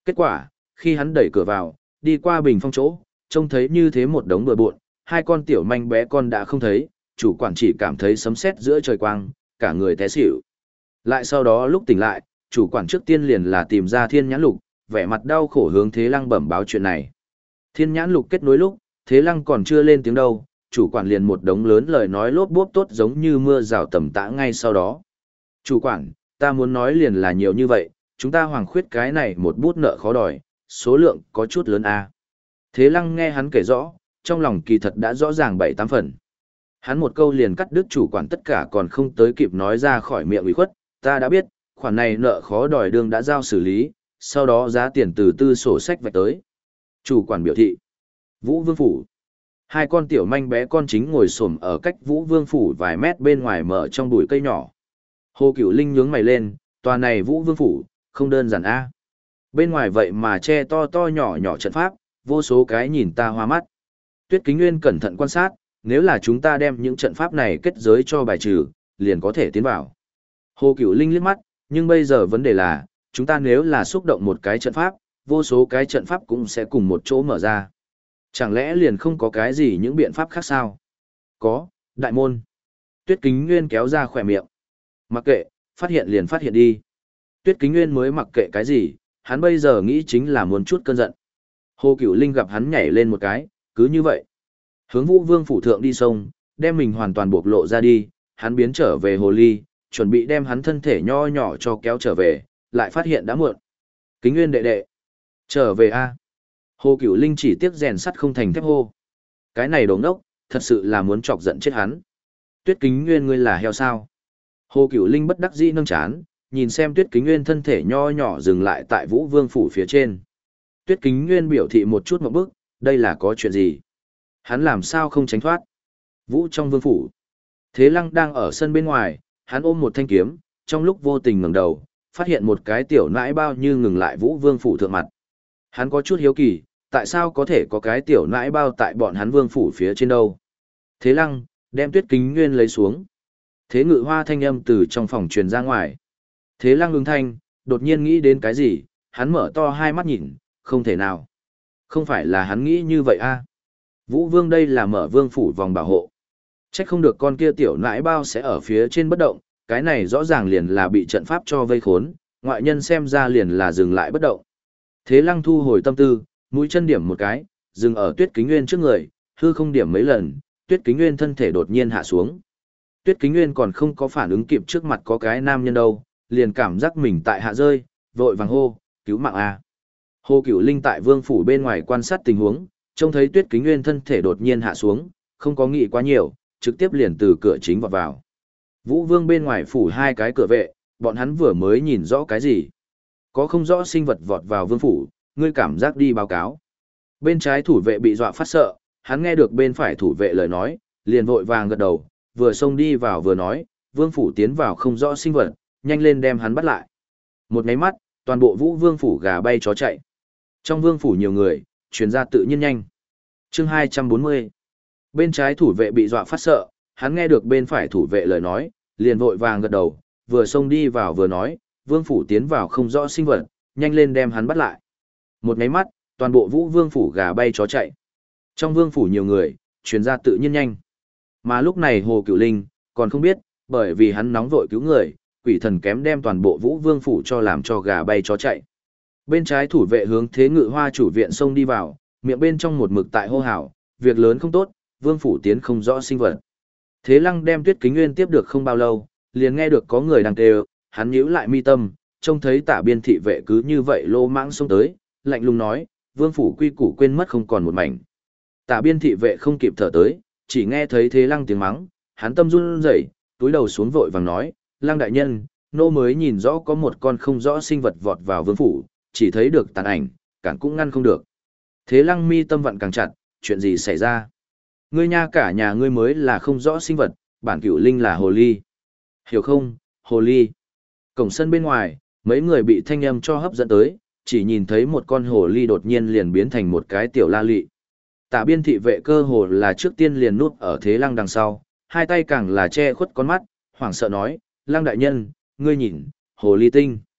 Kết quả, khi hắn đẩy cửa vào, đi qua bình phong chỗ, trông thấy như thế một đống bừa bộn, hai con tiểu manh bé con đã không thấy, chủ quản chỉ cảm thấy sấm sét giữa trời quang, cả người té xỉu. Lại sau đó lúc tỉnh lại, chủ quản trước tiên liền là tìm ra Thiên Nhãn Lục, vẻ mặt đau khổ hướng Thế Lăng bẩm báo chuyện này. Thiên Nhãn Lục kết nối lúc, Thế Lăng còn chưa lên tiếng đâu, chủ quản liền một đống lớn lời nói lốp bốp tốt giống như mưa rào tầm tã ngay sau đó. Chủ quản, ta muốn nói liền là nhiều như vậy, chúng ta Hoàng Khuyết cái này một bút nợ khó đòi, số lượng có chút lớn a. Thế Lăng nghe hắn kể rõ, trong lòng kỳ thật đã rõ ràng 7-8 phần. Hắn một câu liền cắt đứt chủ quản tất cả còn không tới kịp nói ra khỏi miệng ủy khuất, ta đã biết, khoản này nợ khó đòi đương đã giao xử lý, sau đó giá tiền từ tư sổ sách vạch tới. Chủ quản biểu thị. Vũ Vương Phủ. Hai con tiểu manh bé con chính ngồi xổm ở cách Vũ Vương Phủ vài mét bên ngoài mở trong bụi cây nhỏ. Hồ Cửu Linh nhướng mày lên, tòa này Vũ Vương Phủ, không đơn giản a. Bên ngoài vậy mà che to to nhỏ nhỏ trận pháp, vô số cái nhìn ta hoa mắt. Tuyết Kính Nguyên cẩn thận quan sát, nếu là chúng ta đem những trận pháp này kết giới cho bài trừ, liền có thể tiến vào. Hồ Cửu Linh liếc mắt, nhưng bây giờ vấn đề là, chúng ta nếu là xúc động một cái trận pháp, vô số cái trận pháp cũng sẽ cùng một chỗ mở ra. Chẳng lẽ liền không có cái gì những biện pháp khác sao? Có, đại môn. Tuyết Kính Nguyên kéo ra khỏe miệng. Mặc kệ, phát hiện liền phát hiện đi. Tuyết Kính Nguyên mới mặc kệ cái gì, hắn bây giờ nghĩ chính là muốn chút cơn giận. Hồ Cửu Linh gặp hắn nhảy lên một cái, cứ như vậy. Hướng Vũ Vương phủ thượng đi sông, đem mình hoàn toàn bộc lộ ra đi, hắn biến trở về hồ ly, chuẩn bị đem hắn thân thể nho nhỏ cho kéo trở về, lại phát hiện đã muộn. Kính Nguyên đệ đệ, trở về a. Hồ Cửu Linh chỉ tiếc rèn sắt không thành thép hô. Cái này đồ ngốc, thật sự là muốn chọc giận chết hắn. Tuyết Kính Nguyên ngươi là heo sao? Hồ Cửu Linh bất đắc dĩ nâng chán, nhìn xem Tuyết Kính Nguyên thân thể nho nhỏ dừng lại tại Vũ Vương phủ phía trên. Tuyết Kính Nguyên biểu thị một chút một bức, đây là có chuyện gì? Hắn làm sao không tránh thoát? Vũ trong vương phủ. Thế Lăng đang ở sân bên ngoài, hắn ôm một thanh kiếm, trong lúc vô tình ngẩng đầu, phát hiện một cái tiểu nãi bao như ngừng lại Vũ Vương phủ thượng mặt. Hắn có chút hiếu kỳ, tại sao có thể có cái tiểu nãi bao tại bọn hắn vương phủ phía trên đâu? Thế Lăng, đem Tuyết Kính Nguyên lấy xuống. Thế Ngự Hoa thanh âm từ trong phòng truyền ra ngoài. Thế Lăng ứng thanh, đột nhiên nghĩ đến cái gì, hắn mở to hai mắt nhìn, không thể nào. Không phải là hắn nghĩ như vậy a? Vũ Vương đây là mở vương phủ vòng bảo hộ. Trách không được con kia tiểu nãi bao sẽ ở phía trên bất động, cái này rõ ràng liền là bị trận pháp cho vây khốn, ngoại nhân xem ra liền là dừng lại bất động. Thế Lăng thu hồi tâm tư, mũi chân điểm một cái, dừng ở Tuyết Kính Nguyên trước người, hư không điểm mấy lần, Tuyết Kính Nguyên thân thể đột nhiên hạ xuống. Tuyết Kính Nguyên còn không có phản ứng kịp trước mặt có cái nam nhân đâu, liền cảm giác mình tại hạ rơi, vội vàng hô, cứu mạng a. Hồ Cửu Linh tại vương phủ bên ngoài quan sát tình huống, trông thấy Tuyết Kính Nguyên thân thể đột nhiên hạ xuống, không có nghĩ quá nhiều, trực tiếp liền từ cửa chính vọt vào. Vũ Vương bên ngoài phủ hai cái cửa vệ, bọn hắn vừa mới nhìn rõ cái gì. Có không rõ sinh vật vọt vào vương phủ, ngươi cảm giác đi báo cáo. Bên trái thủ vệ bị dọa phát sợ, hắn nghe được bên phải thủ vệ lời nói, liền vội vàng gật đầu, vừa xông đi vào vừa nói, vương phủ tiến vào không rõ sinh vật, nhanh lên đem hắn bắt lại. Một cái mắt, toàn bộ Vũ Vương phủ gà bay chó chạy. Trong vương phủ nhiều người, chuyến ra tự nhiên nhanh. Chương 240. Bên trái thủ vệ bị dọa phát sợ, hắn nghe được bên phải thủ vệ lời nói, liền vội vàng gật đầu, vừa xông đi vào vừa nói, vương phủ tiến vào không rõ sinh vật, nhanh lên đem hắn bắt lại. Một cái mắt, toàn bộ Vũ Vương phủ gà bay chó chạy. Trong vương phủ nhiều người, chuyến ra tự nhiên nhanh. Mà lúc này Hồ Cửu Linh, còn không biết, bởi vì hắn nóng vội cứu người, quỷ thần kém đem toàn bộ Vũ Vương phủ cho làm cho gà bay chó chạy. Bên trái thủ vệ hướng Thế Ngự Hoa chủ viện xông đi vào, miệng bên trong một mực tại hô hào, việc lớn không tốt, vương phủ tiến không rõ sinh vật. Thế Lăng đem Tuyết Kính Nguyên tiếp được không bao lâu, liền nghe được có người đang kêu, hắn nhíu lại mi tâm, trông thấy Tả Biên thị vệ cứ như vậy lô mãng xông tới, lạnh lùng nói, vương phủ quy củ quên mất không còn một mảnh. Tả Biên thị vệ không kịp thở tới, chỉ nghe thấy Thế Lăng tiếng mắng, hắn tâm run rẩy, túi đầu xuống vội vàng nói, Lăng đại nhân, nô mới nhìn rõ có một con không rõ sinh vật vọt vào vương phủ, chỉ thấy được tàn ảnh, cản cũng ngăn không được. Thế Lăng mi tâm vặn càng chặt, chuyện gì xảy ra? Ngươi nha cả nhà ngươi mới là không rõ sinh vật, bản Cửu Linh là hồ ly. Hiểu không, hồ ly. Cổng sân bên ngoài, mấy người bị thanh âm cho hấp dẫn tới, chỉ nhìn thấy một con hồ ly đột nhiên liền biến thành một cái tiểu la lị. Tả Biên thị vệ cơ hồ là trước tiên liền núp ở Thế Lăng đằng sau, hai tay càng là che khuất con mắt, hoảng sợ nói, Lăng đại nhân, ngươi nhìn, hồ ly tinh.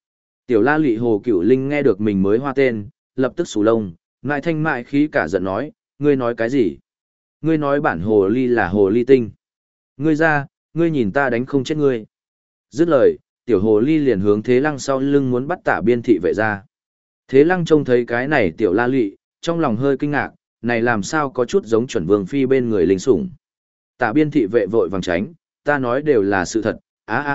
Tiểu La Lị Hồ Cửu Linh nghe được mình mới hoa tên, lập tức sù lông, ngại thanh mại khí cả giận nói, ngươi nói cái gì? Ngươi nói bản hồ ly là hồ ly tinh. Ngươi ra, ngươi nhìn ta đánh không chết ngươi. Dứt lời, tiểu hồ ly liền hướng Thế Lăng sau lưng muốn bắt Tả Biên thị vệ ra. Thế Lăng trông thấy cái này tiểu La Lị, trong lòng hơi kinh ngạc, này làm sao có chút giống chuẩn vương phi bên người linh sủng. Tả Biên thị vệ vội vàng tránh, ta nói đều là sự thật,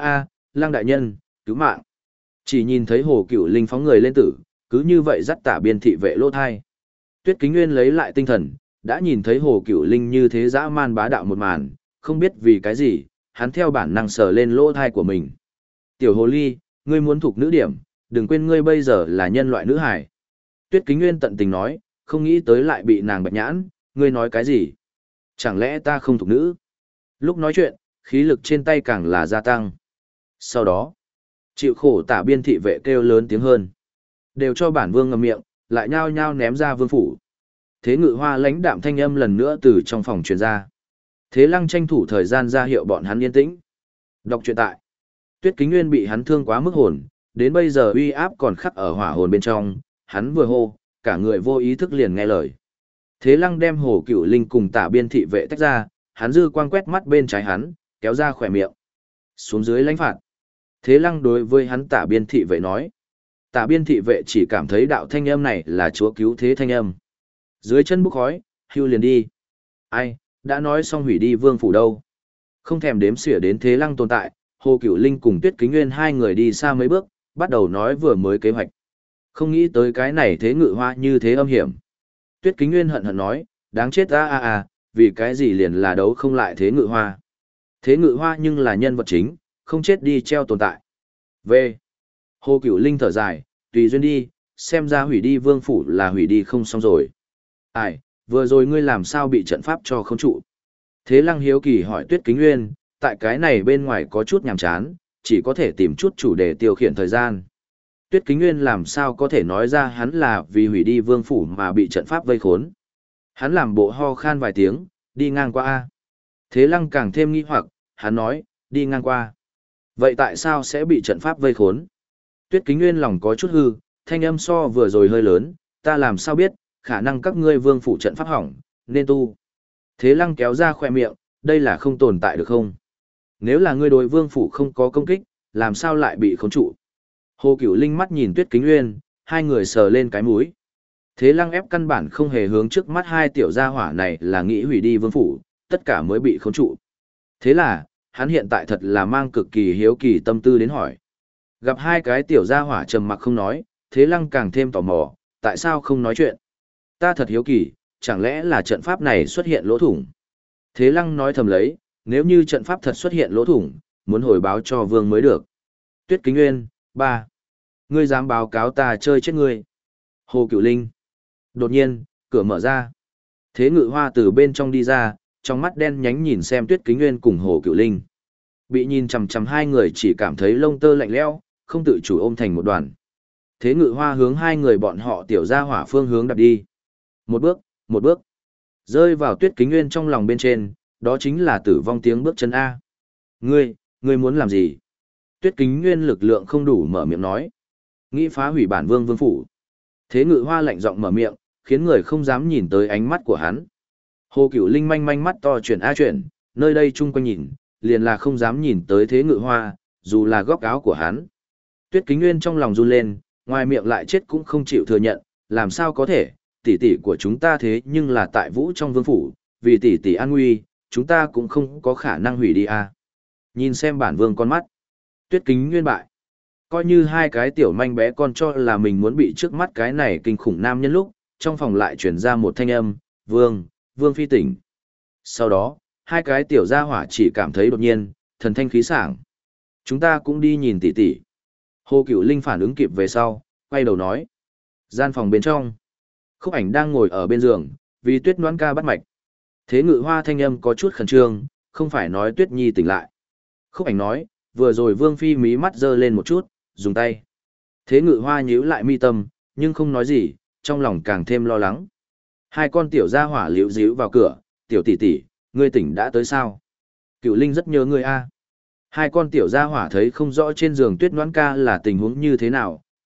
Lăng đại nhân, cứu mạng. Chỉ nhìn thấy Hồ Cửu Linh phóng người lên tử, cứ như vậy dắt Tả Biên thị vệ lỗ thai. Tuyết Kính Nguyên lấy lại tinh thần, đã nhìn thấy Hồ Cửu Linh như thế dã man bá đạo một màn, không biết vì cái gì, hắn theo bản năng sờ lên lỗ thai của mình. Tiểu hồ ly, ngươi muốn thuộc nữ điểm, đừng quên ngươi bây giờ là nhân loại nữ hải. Tuyết Kính Nguyên tận tình nói, không nghĩ tới lại bị nàng bạch nhãn, ngươi nói cái gì? Chẳng lẽ ta không thuộc nữ? Lúc nói chuyện, khí lực trên tay càng là gia tăng. Sau đó, chịu khổ Tả Biên thị vệ kêu lớn tiếng hơn. Đều cho bản vương ngậm miệng, lại nhao nhao ném ra vương phủ. Thế Ngự Hoa lãnh đạm thanh âm lần nữa từ trong phòng truyền ra. Thế Lăng tranh thủ thời gian ra hiệu bọn hắn yên tĩnh. Đọc truyện tại. Tuyết Kính Nguyên bị hắn thương quá mức hồn, đến bây giờ uy áp còn khắc ở hỏa hồn bên trong, hắn vừa hô, cả người vô ý thức liền nghe lời. Thế Lăng đem Hồ Cửu Linh cùng Tả Biên thị vệ tách ra, hắn dư quang quét mắt bên trái hắn, kéo ra khỏe miệng. Xuống dưới lãnh phạt. Thế Lăng đối với hắn Tả Biên thị vệ nói. Tả Biên thị vệ chỉ cảm thấy đạo thanh âm này là chúa cứu thế thanh âm. Dưới chân bốc khói, hưu liền đi. Ai, đã nói xong hủy đi vương phủ đâu. Không thèm đếm xỉa đến Thế Lăng tồn tại, Hồ Cửu Linh cùng Tuyết Kính Nguyên hai người đi xa mấy bước, bắt đầu nói vừa mới kế hoạch. Không nghĩ tới cái này Thế Ngự Hoa như thế âm hiểm. Tuyết Kính Nguyên hận hận nói, đáng chết vì cái gì liền là đấu không lại Thế Ngự Hoa. Thế Ngự Hoa nhưng là nhân vật chính, không chết đi treo tồn tại. V. Hồ Cửu Linh thở dài, tùy duyên đi, xem ra hủy đi vương phủ là hủy đi không xong rồi. Ai, vừa rồi ngươi làm sao bị trận pháp cho không trụ? Thế Lăng hiếu kỳ hỏi Tuyết Kính Nguyên, tại cái này bên ngoài có chút nhàm chán, chỉ có thể tìm chút chủ đề tiêu khiển thời gian. Tuyết Kính Nguyên làm sao có thể nói ra hắn là vì hủy đi vương phủ mà bị trận pháp vây khốn. Hắn làm bộ ho khan vài tiếng, đi ngang qua A. Thế Lăng càng thêm nghi hoặc, hắn nói, đi ngang qua. Vậy tại sao sẽ bị trận pháp vây khốn? Tuyết Kính Nguyên lòng có chút hư, thanh âm so vừa rồi hơi lớn, ta làm sao biết, khả năng các ngươi vương phủ trận pháp hỏng, nên tu. Thế Lăng kéo ra khoe miệng, đây là không tồn tại được không? Nếu là ngươi đối vương phủ không có công kích, làm sao lại bị khống trụ? Hồ Cửu Linh mắt nhìn Tuyết Kính Nguyên, hai người sờ lên cái mũi. Thế Lăng ép căn bản không hề hướng trước mắt hai tiểu gia hỏa này là nghĩ hủy đi vương phủ, tất cả mới bị khống trụ. Thế là, hắn hiện tại thật là mang cực kỳ hiếu kỳ tâm tư đến hỏi. Gặp hai cái tiểu gia hỏa trầm mặc không nói, Thế Lăng càng thêm tò mò, tại sao không nói chuyện? Ta thật hiếu kỳ, chẳng lẽ là trận pháp này xuất hiện lỗ thủng? Thế Lăng nói thầm lấy, nếu như trận pháp thật xuất hiện lỗ thủng, muốn hồi báo cho vương mới được. Tuyết Kính Nguyên, 3. Ngươi dám báo cáo ta chơi chết ngươi. Hồ Cửu Linh. Đột nhiên, cửa mở ra. Thế Ngự Hoa từ bên trong đi ra, trong mắt đen nhánh nhìn xem Tuyết Kính Nguyên cùng Hồ Cửu Linh. Bị nhìn chằm chằm hai người chỉ cảm thấy lông tơ lạnh lẽo, không tự chủ ôm thành một đoàn. Thế Ngự Hoa hướng hai người bọn họ tiểu ra hỏa phương hướng đặt đi. Một bước. Rơi vào Tuyết Kính Nguyên trong lòng bên trên, đó chính là tử vong tiếng bước chân A. Ngươi muốn làm gì? Tuyết Kính Nguyên lực lượng không đủ mở miệng nói. Nghĩ phá hủy bản vương phủ. Thế Ngự Hoa lạnh giọng mở miệng, khiến người không dám nhìn tới ánh mắt của hắn. Hồ Cửu Linh manh manh mắt to chuyển a chuyển, nơi đây chung quanh nhìn, liền là không dám nhìn tới Thế Ngự Hoa, dù là góc áo của hắn. Tuyết Kính Nguyên trong lòng run lên, ngoài miệng lại chết cũng không chịu thừa nhận, làm sao có thể, tỷ tỷ của chúng ta thế nhưng là tại vũ trong vương phủ, vì tỷ tỷ an nguy, chúng ta cũng không có khả năng hủy đi a. Nhìn xem bản vương con mắt. Tuyết Kính Nguyên bại. Coi như hai cái tiểu manh bé con cho là mình muốn bị trước mắt cái này kinh khủng nam nhân lúc, trong phòng lại chuyển ra một thanh âm, vương phi tỉnh. Sau đó, hai cái tiểu gia hỏa chỉ cảm thấy đột nhiên, thần thanh khí sảng. Chúng ta cũng đi nhìn tỷ tỷ. Hồ Cửu Linh phản ứng kịp về sau, quay đầu nói. Gian phòng bên trong, Khúc Ảnh đang ngồi ở bên giường, vì Tuyết Noãn ca bắt mạch. Thế Ngự Hoa thanh âm có chút khẩn trương, không phải nói Tuyết Nhi tỉnh lại. Khúc Ảnh nói, vừa rồi Vương phi mí mắt giơ lên một chút, dùng tay. Thế Ngự Hoa nhíu lại mi tâm, nhưng không nói gì, trong lòng càng thêm lo lắng. Hai con tiểu gia hỏa liễu díu vào cửa, tiểu tỷ tỷ, ngươi tỉnh đã tới sao? Cửu Linh rất nhớ ngươi a. Hai con tiểu gia hỏa thấy không rõ trên giường Tuyết Noãn ca là tình huống như thế nào,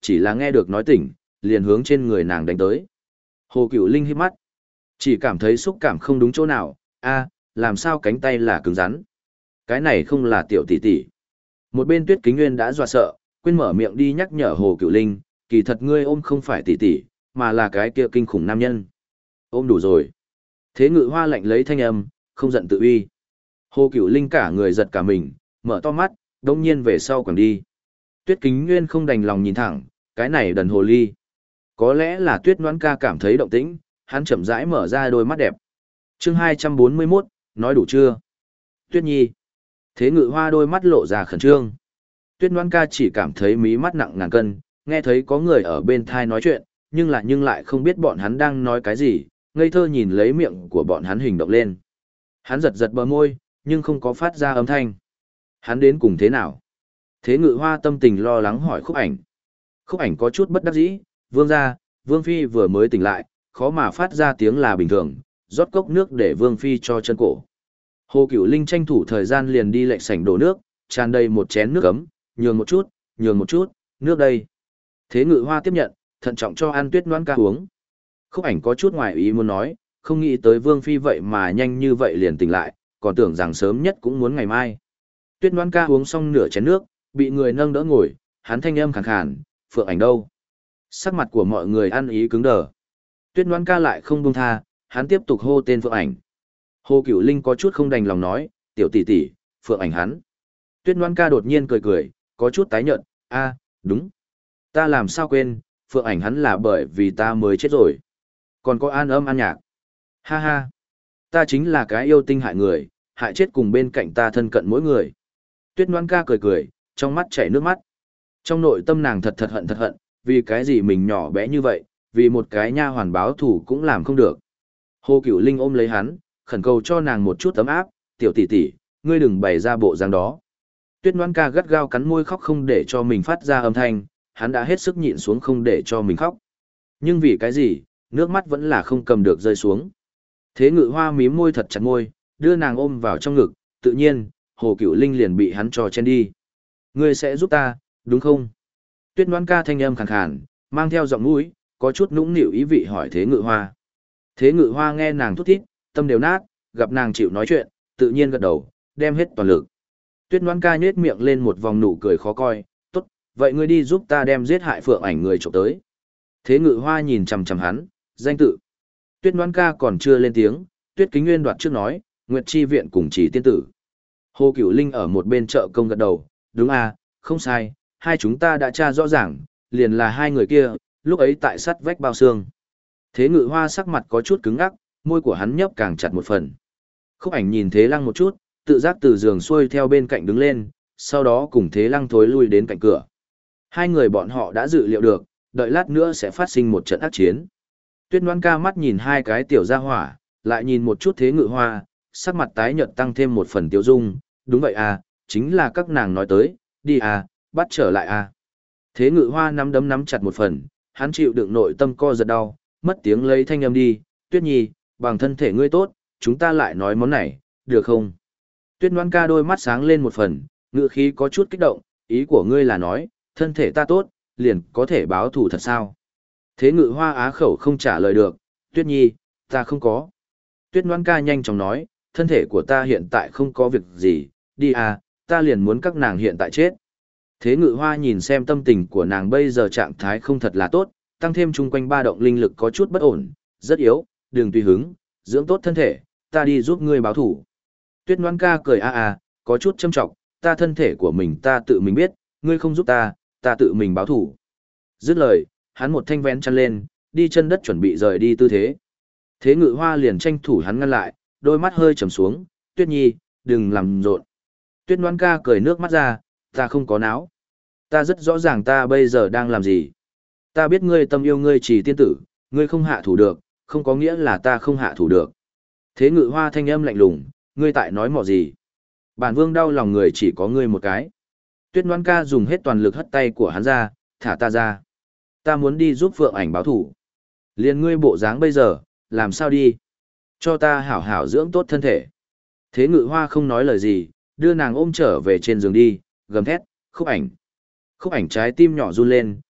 chỉ là nghe được nói tỉnh, liền hướng trên người nàng đánh tới. Hồ Cửu Linh hít mắt, chỉ cảm thấy xúc cảm không đúng chỗ nào, làm sao cánh tay là cứng rắn. Cái này không là tiểu tỷ tỷ. Một bên Tuyết Kính Nguyên đã dọa sợ, quên mở miệng đi nhắc nhở Hồ Cửu Linh, kỳ thật ngươi ôm không phải tỷ tỷ, mà là cái kia kinh khủng nam nhân. Ôm đủ rồi. Thế Ngự Hoa lạnh lấy thanh âm, không giận tự uy. Hồ Cửu Linh cả người giật cả mình, mở to mắt, đông nhiên về sau quẳng đi. Tuyết Kính Nguyên không đành lòng nhìn thẳng, cái này đần hồ ly. Có lẽ là Tuyết Noãn ca cảm thấy động tĩnh, hắn chậm rãi mở ra đôi mắt đẹp. Chương 241, nói đủ chưa? Tuyết Nhi. Thế Ngự Hoa đôi mắt lộ ra khẩn trương. Tuyết Noãn ca chỉ cảm thấy mí mắt nặng ngàn cân, nghe thấy có người ở bên thai nói chuyện, nhưng lại không biết bọn hắn đang nói cái gì, ngây thơ nhìn lấy miệng của bọn hắn hình động lên. Hắn giật giật bờ môi, nhưng không có phát ra âm thanh. Hắn đến cùng thế nào? Thế Ngự Hoa tâm tình lo lắng hỏi Khúc Ảnh. Khúc Ảnh có chút bất đắc dĩ, Vương gia, Vương phi vừa mới tỉnh lại, khó mà phát ra tiếng là bình thường, rót cốc nước để Vương phi cho chân cổ. Hồ Cửu Linh tranh thủ thời gian liền đi lệnh sảnh đổ nước, tràn đầy một chén nước ấm, nhường một chút, nước đây. Thế Ngự Hoa tiếp nhận, thận trọng cho An Tuyết Noãn ca uống. Khúc Ảnh có chút ngoài ý muốn nói, không nghĩ tới Vương phi vậy mà nhanh như vậy liền tỉnh lại, còn tưởng rằng sớm nhất cũng muốn ngày mai. Tuyết Noãn ca uống xong nửa chén nước, bị người nâng đỡ ngồi, hắn thanh âm khàn khàn, Phượng Ảnh đâu? Sắc mặt của mọi người ăn ý cứng đờ. Tuyết Noãn ca lại không buông tha, hắn tiếp tục hô tên Phượng Ảnh. Hồ Cửu Linh có chút không đành lòng nói, tiểu tỷ tỷ, Phượng Ảnh hắn. Tuyết Noãn ca đột nhiên cười, có chút tái nhợt, đúng. Ta làm sao quên, Phượng Ảnh hắn là bởi vì ta mới chết rồi. Còn có An Âm An Nhạc. Ha ha. Ta chính là cái yêu tinh hại người, hại chết cùng bên cạnh ta thân cận mỗi người. Tuyết Noãn ca cười, trong mắt chảy nước mắt. Trong nội tâm nàng thật hận, vì cái gì mình nhỏ bé như vậy, vì một cái nha hoàn báo thủ cũng làm không được. Hồ Cửu Linh ôm lấy hắn, khẩn cầu cho nàng một chút ấm áp, tiểu tỷ tỷ, ngươi đừng bày ra bộ dáng đó. Tuyết Noãn ca gắt gao cắn môi khóc không để cho mình phát ra âm thanh, hắn đã hết sức nhịn xuống không để cho mình khóc. Nhưng vì cái gì, nước mắt vẫn là không cầm được rơi xuống. Thế Ngự Hoa mím môi thật chặt môi, đưa nàng ôm vào trong ngực, tự nhiên, Hồ Cửu Linh liền bị hắn cho chen đi. Ngươi sẽ giúp ta, đúng không? Tuyết Noãn ca thanh âm khàn khàn, mang theo giọng mũi, có chút nũng nịu ý vị hỏi Thế Ngự Hoa. Thế Ngự Hoa nghe nàng thút thít, tâm đều nát, gặp nàng chịu nói chuyện, tự nhiên gật đầu, đem hết toàn lực. Tuyết Noãn ca nhếch miệng lên một vòng nụ cười khó coi, tốt, vậy ngươi đi giúp ta đem giết hại Phượng Ảnh người trộm tới. Thế Ngự Hoa nhìn chằm chằm hắn, danh tự. Tuyết Noãn ca còn chưa lên tiếng, Tuyết Kính Nguyên đoạt trước nói, Nguyệt Chi viện cùng Chỉ tiên tử. Hồ Cửu Linh ở một bên chợ công gật đầu, đúng không sai, hai chúng ta đã tra rõ ràng, liền là hai người kia, lúc ấy tại sắt vách bao xương. Thế Ngự Hoa sắc mặt có chút cứng ngắc, môi của hắn nhấp càng chặt một phần. Khúc Ảnh nhìn Thế Lăng một chút, tự giác từ giường xuôi theo bên cạnh đứng lên, sau đó cùng Thế Lăng thối lui đến cạnh cửa. Hai người bọn họ đã dự liệu được, đợi lát nữa sẽ phát sinh một trận ác chiến. Tuyết Noãn ca mắt nhìn hai cái tiểu gia hỏa, lại nhìn một chút Thế Ngự Hoa, sắc mặt tái nhợt tăng thêm một phần tiêu dung, đúng vậy chính là các nàng nói tới, đi bắt trở lại Thế Ngự Hoa nắm chặt một phần, hắn chịu đựng nội tâm co giật đau, mất tiếng lấy thanh âm đi, Tuyết Nhi, bằng thân thể ngươi tốt, chúng ta lại nói món này, được không? Tuyết Noãn ca đôi mắt sáng lên một phần, ngữ khí có chút kích động, ý của ngươi là nói, thân thể ta tốt, liền có thể báo thù thật sao? Thế Ngự Hoa á khẩu không trả lời được, Tuyết Nhi, ta không có. Tuyết Noãn ca nhanh chóng nói, thân thể của ta hiện tại không có việc gì, đi ta liền muốn các nàng hiện tại chết. Thế Ngự Hoa nhìn xem tâm tình của nàng bây giờ trạng thái không thật là tốt, tăng thêm chung quanh ba động linh lực có chút bất ổn, rất yếu, đừng tùy hứng, dưỡng tốt thân thể, ta đi giúp ngươi báo thủ. Tuyết Noãn ca cười có chút châm trọng, ta thân thể của mình ta tự mình biết, ngươi không giúp ta, ta tự mình báo thủ. Dứt lời, hắn một thanh vén chăn lên, đi chân đất chuẩn bị rời đi tư thế. Thế Ngự Hoa liền tranh thủ hắn ngăn lại, đôi mắt hơi trầm xuống, Tuyết Nhi, đừng làm rộn. Tuyết Noãn ca cười nước mắt ra, ta không có náo. Ta rất rõ ràng ta bây giờ đang làm gì. Ta biết ngươi tâm yêu ngươi Chỉ tiên tử, ngươi không hạ thủ được, không có nghĩa là ta không hạ thủ được. Thế Ngự Hoa thanh âm lạnh lùng, ngươi tại nói mỏ gì? Bản vương đau lòng người chỉ có ngươi một cái. Tuyết Noãn ca dùng hết toàn lực hất tay của hắn ra, thả ta ra. Ta muốn đi giúp Phượng Ảnh báo thủ. Liền ngươi bộ dáng bây giờ, làm sao đi? Cho ta hảo hảo dưỡng tốt thân thể. Thế Ngự Hoa không nói lời gì, đưa nàng ôm trở về trên giường đi, gầm thét, Khúc Ảnh. Khúc Ảnh trái tim nhỏ run lên,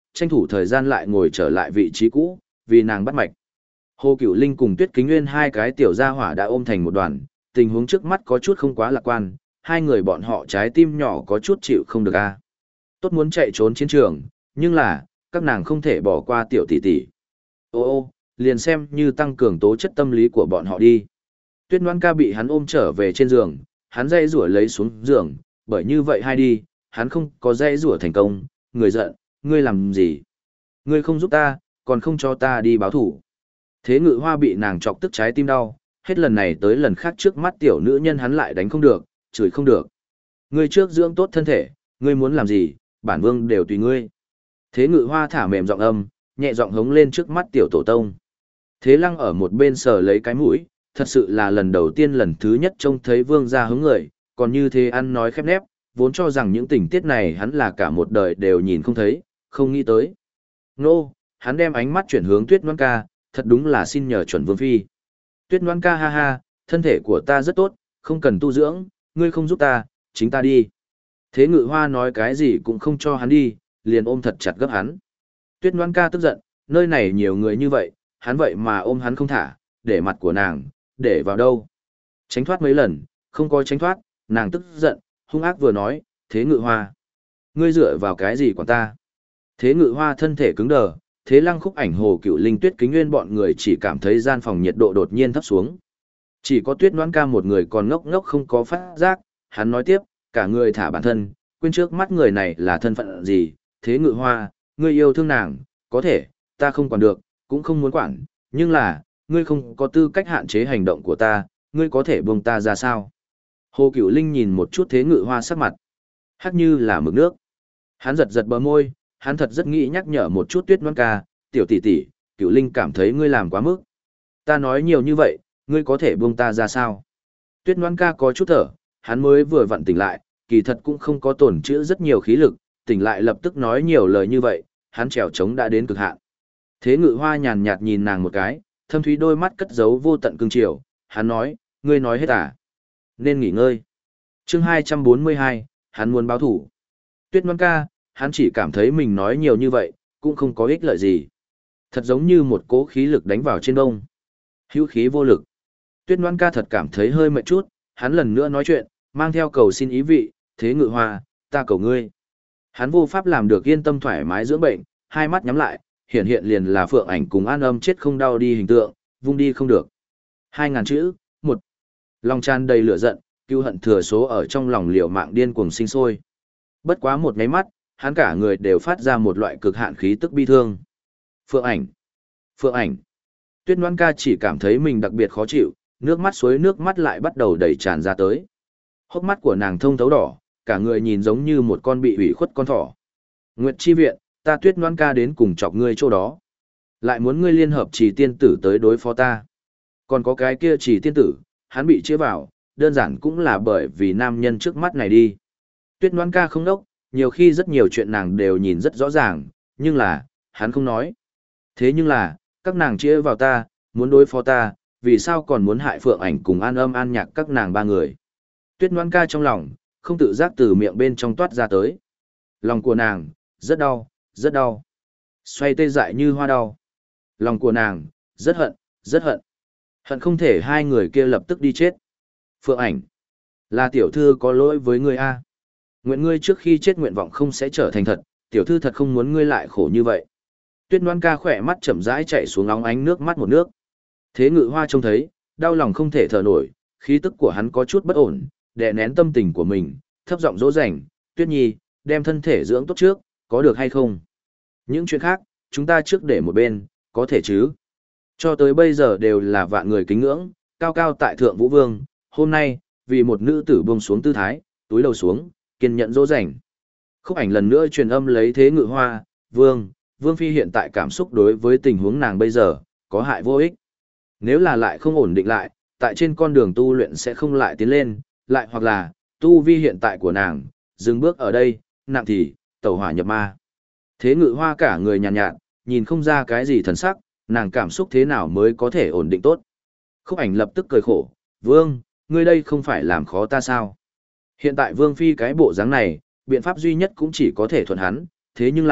tranh thủ thời gian lại ngồi trở lại vị trí cũ, vì nàng bắt mạch. Hồ Cửu Linh cùng Tuyết Kính Nguyên hai cái tiểu gia hỏa đã ôm thành một đoàn, tình huống trước mắt có chút không quá lạc quan, hai người bọn họ trái tim nhỏ có chút chịu không được a. Tốt muốn chạy trốn chiến trường, nhưng là, các nàng không thể bỏ qua tiểu tỷ tỷ. Ô ô, liền xem như tăng cường tố chất tâm lý của bọn họ đi. Tuyết Ngoan Ca bị hắn ôm trở về trên giường, hắn dây rủa lấy xuống giường, bởi như vậy hai đi, hắn không có dây rủa thành công, người giận, ngươi làm gì? Ngươi không giúp ta, còn không cho ta đi báo thủ. Thế Ngự Hoa bị nàng chọc tức trái tim đau, hết lần này tới lần khác trước mắt tiểu nữ nhân hắn lại đánh không được, chửi không được. Ngươi trước dưỡng tốt thân thể, ngươi muốn làm gì, bản vương đều tùy ngươi. Thế Ngự Hoa thả mềm giọng âm, nhẹ giọng hống lên trước mắt tiểu tổ tông. Thế Lăng ở một bên sờ lấy cái mũi, thật sự là lần đầu tiên lần thứ nhất trông thấy vương gia hứng người, còn như thế ăn nói khép nép, vốn cho rằng những tình tiết này hắn là cả một đời đều nhìn không thấy, không nghĩ tới. Nô, hắn đem ánh mắt chuyển hướng Tuyết Ngoan Ca, thật đúng là xin nhờ chuẩn vương phi. Tuyết Ngoan Ca ha ha, thân thể của ta rất tốt, không cần tu dưỡng, ngươi không giúp ta, chính ta đi. Thế Ngự Hoa nói cái gì cũng không cho hắn đi, liền ôm thật chặt gấp hắn. Tuyết Ngoan Ca tức giận, nơi này nhiều người như vậy, hắn vậy mà ôm hắn không thả, để mặt của nàng, để vào đâu. Tránh thoát mấy lần, không có tránh thoát, nàng tức giận, hung ác vừa nói, Thế Ngự Hoa. Ngươi dựa vào cái gì quản ta? Thế Ngự Hoa thân thể cứng đờ, Thế Lăng, Khúc Ảnh, Hồ Cựu Linh, Tuyết Kính Nguyên bọn người chỉ cảm thấy gian phòng nhiệt độ đột nhiên thấp xuống. Chỉ có Tuyết Ngoãn Ca một người còn ngốc ngốc không có phát giác, hắn nói tiếp, cả người thả bản thân, quên trước mắt người này là thân phận gì, Thế Ngự Hoa, ngươi yêu thương nàng, có thể, ta không quản được, cũng không muốn quản, nhưng là, ngươi không có tư cách hạn chế hành động của ta, ngươi có thể buông ta ra sao? Hồ Cửu Linh nhìn một chút Thế Ngự Hoa sắc mặt, hắc như là mực nước. Hắn giật giật bờ môi, hắn thật rất nghĩ nhắc nhở một chút Tuyết Ngoãn Ca, tiểu tỷ tỷ, Cửu Linh cảm thấy ngươi làm quá mức. Ta nói nhiều như vậy, ngươi có thể buông ta ra sao? Tuyết Ngoãn Ca có chút thở, hắn mới vừa vặn tỉnh lại, kỳ thật cũng không có tổn trữ rất nhiều khí lực, tỉnh lại lập tức nói nhiều lời như vậy, hắn trèo trống đã đến cực hạn. Thế Ngự Hoa nhàn nhạt nhìn nàng một cái, thâm thúy đôi mắt cất giấu vô tận cương triều, hắn nói, ngươi nói hết à? Nên nghỉ ngơi. Chương 242, hắn muốn báo thủ. Tuyết Ngoãn Ca, hắn chỉ cảm thấy mình nói nhiều như vậy, cũng không có ích lợi gì. Thật giống như một cỗ khí lực đánh vào trên đông. Hữu khí vô lực. Tuyết Ngoãn Ca thật cảm thấy hơi mệt chút, hắn lần nữa nói chuyện, mang theo cầu xin ý vị, Thế Ngự Hoa, ta cầu ngươi. Hắn vô pháp làm được yên tâm thoải mái dưỡng bệnh, hai mắt nhắm lại, hiện hiện liền là Phượng Ảnh cùng An Âm chết không đau đi hình tượng, vung đi không được. 2000 chữ, một. Lòng tràn đầy lửa giận, cưu hận thừa số ở trong lòng liều mạng điên cuồng sinh sôi. Bất quá một nháy mắt, hắn cả người đều phát ra một loại cực hạn khí tức bi thương. Phượng Ảnh, Phượng Ảnh. Tuyết Ngoãn Ca chỉ cảm thấy mình đặc biệt khó chịu, nước mắt suối nước mắt lại bắt đầu đầy tràn ra tới. Hốc mắt của nàng thông thấu đỏ, cả người nhìn giống như một con bị ủy khuất con thỏ. Nguyệt Chi Viện, ta Tuyết Ngoãn Ca đến cùng chọc ngươi chỗ đó. Lại muốn ngươi liên hợp Trì Tiên Tử tới đối phó ta. Còn có cái kia Trì Tiên Tử, hắn bị chế vào, đơn giản cũng là bởi vì nam nhân trước mắt này đi. Tuyết Ngoãn Ca không đốc, nhiều khi rất nhiều chuyện nàng đều nhìn rất rõ ràng, nhưng là, hắn không nói. Thế nhưng là, các nàng chế vào ta, muốn đối phó ta, vì sao còn muốn hại Phượng Ảnh cùng An Âm An Nhạc các nàng ba người. Tuyết Ngoãn Ca trong lòng, không tự giác từ miệng bên trong toát ra tới. Lòng của nàng, rất đau, rất đau. Xoay tê dại như hoa đau. Lòng của nàng, rất hận, rất hận. Hận không thể hai người kia lập tức đi chết. Phượng Ảnh, là tiểu thư có lỗi với ngươi a. Nguyện ngươi trước khi chết nguyện vọng không sẽ trở thành thật, tiểu thư thật không muốn ngươi lại khổ như vậy. Tuyết Ngoãn Ca khỏe mắt chậm rãi chạy xuống óng ánh nước mắt một nước. Thế Ngự Hoa trông thấy, đau lòng không thể thở nổi, khí tức của hắn có chút bất ổn, đè nén tâm tình của mình, thấp giọng dỗ dành, Tuyết Nhi, đem thân thể dưỡng tốt trước, có được hay không? Những chuyện khác, chúng ta trước để một bên, có thể chứ? Cho tới bây giờ đều là vạn người kính ngưỡng, cao cao tại thượng vũ vương, hôm nay, vì một nữ tử buông xuống tư thái, túi đầu xuống, kiên nhẫn dỗ dành. Khúc Ảnh lần nữa truyền âm lấy Thế Ngự Hoa, Vương Phi hiện tại cảm xúc đối với tình huống nàng bây giờ, có hại vô ích. Nếu là lại không ổn định lại, tại trên con đường tu luyện sẽ không lại tiến lên, lại hoặc là, tu vi hiện tại của nàng, dừng bước ở đây, nặng thì, tẩu hỏa nhập ma. Thế Ngự Hoa cả người nhàn nhạt, nhìn không ra cái gì thần sắc, nàng cảm xúc thế nào mới có thể ổn định tốt. Khúc Ảnh lập tức cười khổ, Vương, ngươi đây không phải làm khó ta sao? Hiện tại Vương Phi cái bộ dáng này, biện pháp duy nhất cũng chỉ có thể thuận hắn, thế nhưng là,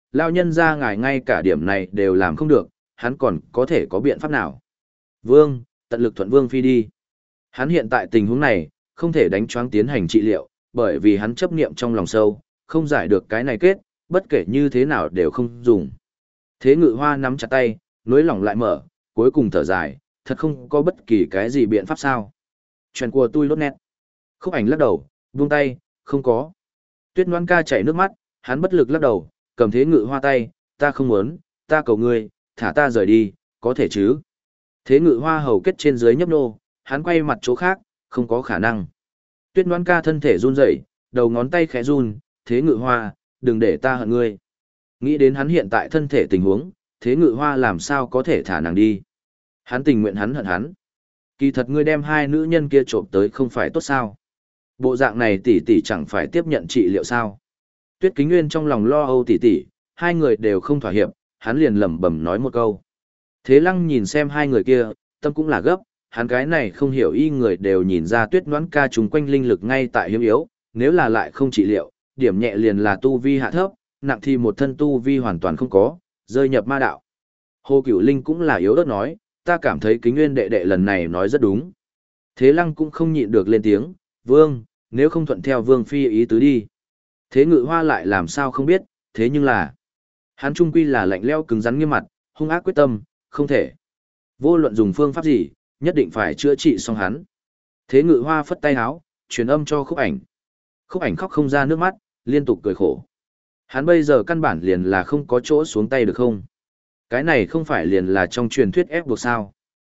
lao nhân ra ngài ngay cả điểm này đều làm không được, hắn còn có thể có biện pháp nào? Vương, tận lực thuận Vương Phi đi. Hắn hiện tại tình huống này, không thể đánh choáng tiến hành trị liệu, bởi vì hắn chấp niệm trong lòng sâu, không giải được cái này kết, bất kể như thế nào đều không dùng. Thế Ngự Hoa nắm chặt tay, nối lỏng lại mở, cuối cùng thở dài, thật không có bất kỳ cái gì biện pháp sao. Chuyện của tôi lốt nét. Khúc Ảnh lắc đầu, buông tay, không có. Tuyết Ngoan Ca chảy nước mắt, hắn bất lực lắc đầu, cầm Thế Ngự Hoa tay, ta không muốn, ta cầu ngươi, thả ta rời đi, có thể chứ. Thế Ngự Hoa hầu kết trên dưới nhấp nô, hắn quay mặt chỗ khác, không có khả năng. Tuyết Ngoan Ca thân thể run rẩy, đầu ngón tay khẽ run, Thế Ngự Hoa, đừng để ta hận ngươi. Nghĩ đến hắn hiện tại thân thể tình huống, Thế Ngự Hoa làm sao có thể thả nàng đi. Hắn tình nguyện hắn hận hắn. Kỳ thật ngươi đem hai nữ nhân kia trộm tới không phải tốt sao. Bộ dạng này tỷ tỷ chẳng phải tiếp nhận trị liệu sao. Tuyết Kính Nguyên trong lòng lo âu tỷ tỷ, hai người đều không thỏa hiệp, hắn liền lẩm bẩm nói một câu. Thế Lăng nhìn xem hai người kia, tâm cũng là gấp, hắn cái này không hiểu y người đều nhìn ra Tuyết Noãn Ca chúng quanh linh lực ngay tại hiếm yếu, nếu là lại không trị liệu, điểm nhẹ liền là tu vi hạ thấp, nặng thì một thân tu vi hoàn toàn không có, rơi nhập ma đạo. Hồ Cửu Linh cũng là yếu ớt nói, ta cảm thấy Kính Nguyên đệ đệ lần này nói rất đúng. Thế Lăng cũng không nhịn được lên tiếng, Vương, nếu không thuận theo Vương Phi ý tứ đi. Thế Ngự Hoa lại làm sao không biết, thế nhưng là, hắn trung quy là lạnh lẽo cứng rắn nghiêm mặt, hung ác quyết tâm, không thể. Vô luận dùng phương pháp gì, nhất định phải chữa trị xong hắn. Thế Ngự Hoa phất tay áo, truyền âm cho Khúc Ảnh. Khúc Ảnh khóc không ra nước mắt, liên tục cười khổ. Hắn bây giờ căn bản liền là không có chỗ xuống tay được không? Cái này không phải liền là trong truyền thuyết ép buộc sao?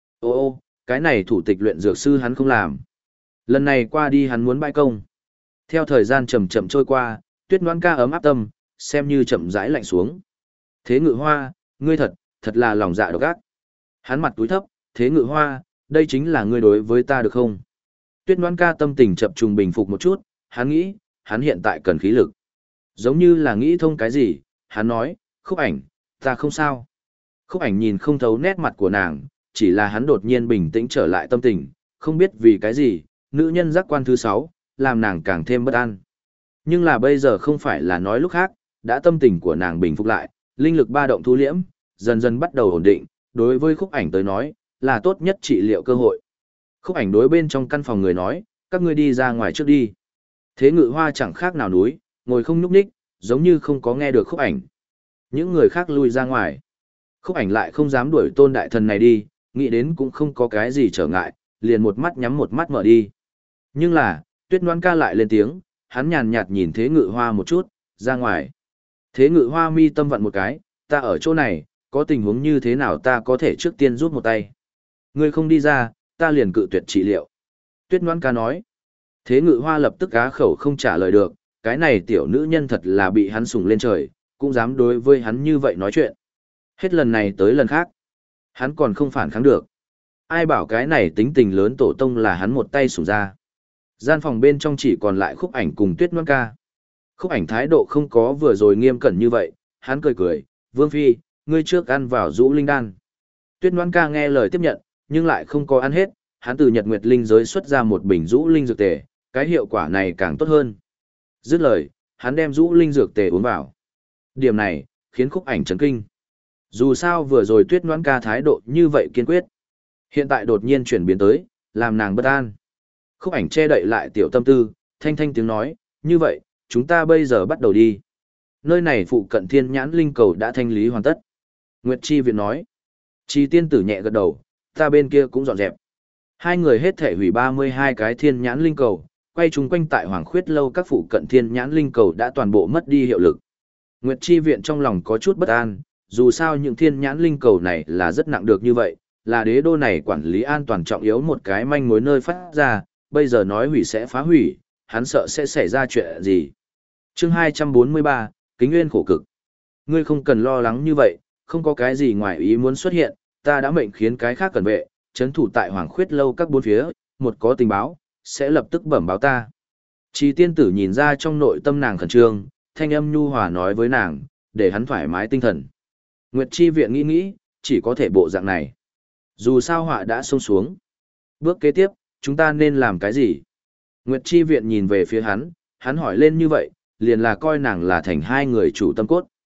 Ô, cái này thủ tịch luyện dược sư hắn không làm. Lần này qua đi hắn muốn bãi công. Theo thời gian chậm chậm trôi qua, Tuyết Noãn Ca ấm áp tâm, xem như chậm rãi lạnh xuống. Thế Ngự Hoa, ngươi thật là lòng dạ độc ác. Hắn mặt túi thấp, Thế Ngự Hoa, đây chính là ngươi đối với ta được không? Tuyết Noãn Ca tâm tình chập trùng bình phục một chút, hắn nghĩ, hắn hiện tại cần khí lực. Giống như là nghĩ thông cái gì, hắn nói, Khúc Ảnh, ta không sao. Khúc Ảnh nhìn không thấu nét mặt của nàng, chỉ là hắn đột nhiên bình tĩnh trở lại tâm tình, không biết vì cái gì, nữ nhân giác quan thứ 6, làm nàng càng thêm bất an. Nhưng là bây giờ không phải là nói lúc khác, đã tâm tình của nàng bình phục lại, linh lực ba động thu liễm, dần dần bắt đầu ổn định, đối với Khúc Ảnh tới nói, là tốt nhất trị liệu cơ hội. Khúc Ảnh đối bên trong căn phòng người nói, các ngươi đi ra ngoài trước đi. Thế Ngự Hoa chẳng khác nào núi, ngồi không nhúc nhích, giống như không có nghe được Khúc Ảnh. Những người khác lui ra ngoài. Khúc Ảnh lại không dám đuổi Tôn đại thần này đi, nghĩ đến cũng không có cái gì trở ngại, liền một mắt nhắm một mắt mở đi. Nhưng là, Tuyết Noãn Ca lại lên tiếng, hắn nhàn nhạt nhìn Thế Ngự Hoa một chút, ra ngoài. Thế Ngự Hoa mi tâm vặn một cái, ta ở chỗ này, có tình huống như thế nào ta có thể trước tiên rút một tay. Ngươi không đi ra, ta liền cự tuyệt trị liệu. Tuyết Noãn Ca nói. Thế Ngự Hoa lập tức á khẩu không trả lời được, cái này tiểu nữ nhân thật là bị hắn sủng lên trời, cũng dám đối với hắn như vậy nói chuyện. Hết lần này tới lần khác, hắn còn không phản kháng được. Ai bảo cái này tính tình lớn tổ tông là hắn một tay sủng ra. Gian phòng bên trong chỉ còn lại Khúc Ảnh cùng Tuyết Noãn Ca. Khúc Ảnh thái độ không có vừa rồi nghiêm cẩn như vậy, hắn cười cười, Vương Phi, ngươi trước ăn vào Dũ Linh Đan. Tuyết Noãn Ca nghe lời tiếp nhận, nhưng lại không có ăn hết, hắn từ Nhật Nguyệt Linh giới xuất ra một bình Dũ Linh dược tề, cái hiệu quả này càng tốt hơn. Dứt lời, hắn đem Dũ Linh dược tề uống vào. Điểm này, khiến Khúc Ảnh chấn kinh. Dù sao vừa rồi Tuyết Noãn Ca thái độ như vậy kiên quyết. Hiện tại đột nhiên chuyển biến tới, làm nàng bất an. Khúc Ảnh che đậy lại tiểu tâm tư, thanh thanh tiếng nói, như vậy, chúng ta bây giờ bắt đầu đi. Nơi này phụ cận Thiên Nhãn Linh Cầu đã thanh lý hoàn tất. Nguyệt Chi Viện nói. Chi tiên tử nhẹ gật đầu, ta bên kia cũng dọn dẹp. Hai người hết thể hủy 32 cái Thiên Nhãn Linh Cầu, quay chung quanh tại Hoàng Khuyết lâu các phụ cận Thiên Nhãn Linh Cầu đã toàn bộ mất đi hiệu lực. Nguyệt Chi Viện trong lòng có chút bất an, dù sao những Thiên Nhãn Linh Cầu này là rất nặng được như vậy, là đế đô này quản lý an toàn trọng yếu một cái manh mối nơi phát ra, bây giờ nói hủy sẽ phá hủy, hắn sợ sẽ xảy ra chuyện gì. Chương 243, Kính Nguyên khổ cực. Ngươi không cần lo lắng như vậy, không có cái gì ngoài ý muốn xuất hiện, ta đã mệnh khiến cái khác cẩn vệ, chấn thủ tại Hoàng Khuyết lâu các bốn phía, một có tình báo, sẽ lập tức bẩm báo ta. Chỉ tiên tử nhìn ra trong nội tâm nàng khẩn trương, thanh âm nhu hòa nói với nàng, để hắn thoải mái tinh thần. Nguyệt Chi Viện nghĩ, chỉ có thể bộ dạng này. Dù sao họa đã xông xuống. Bước kế tiếp, chúng ta nên làm cái gì? Nguyệt Chi Viện nhìn về phía hắn hỏi lên như vậy, liền là coi nàng là thành hai người chủ tâm cốt.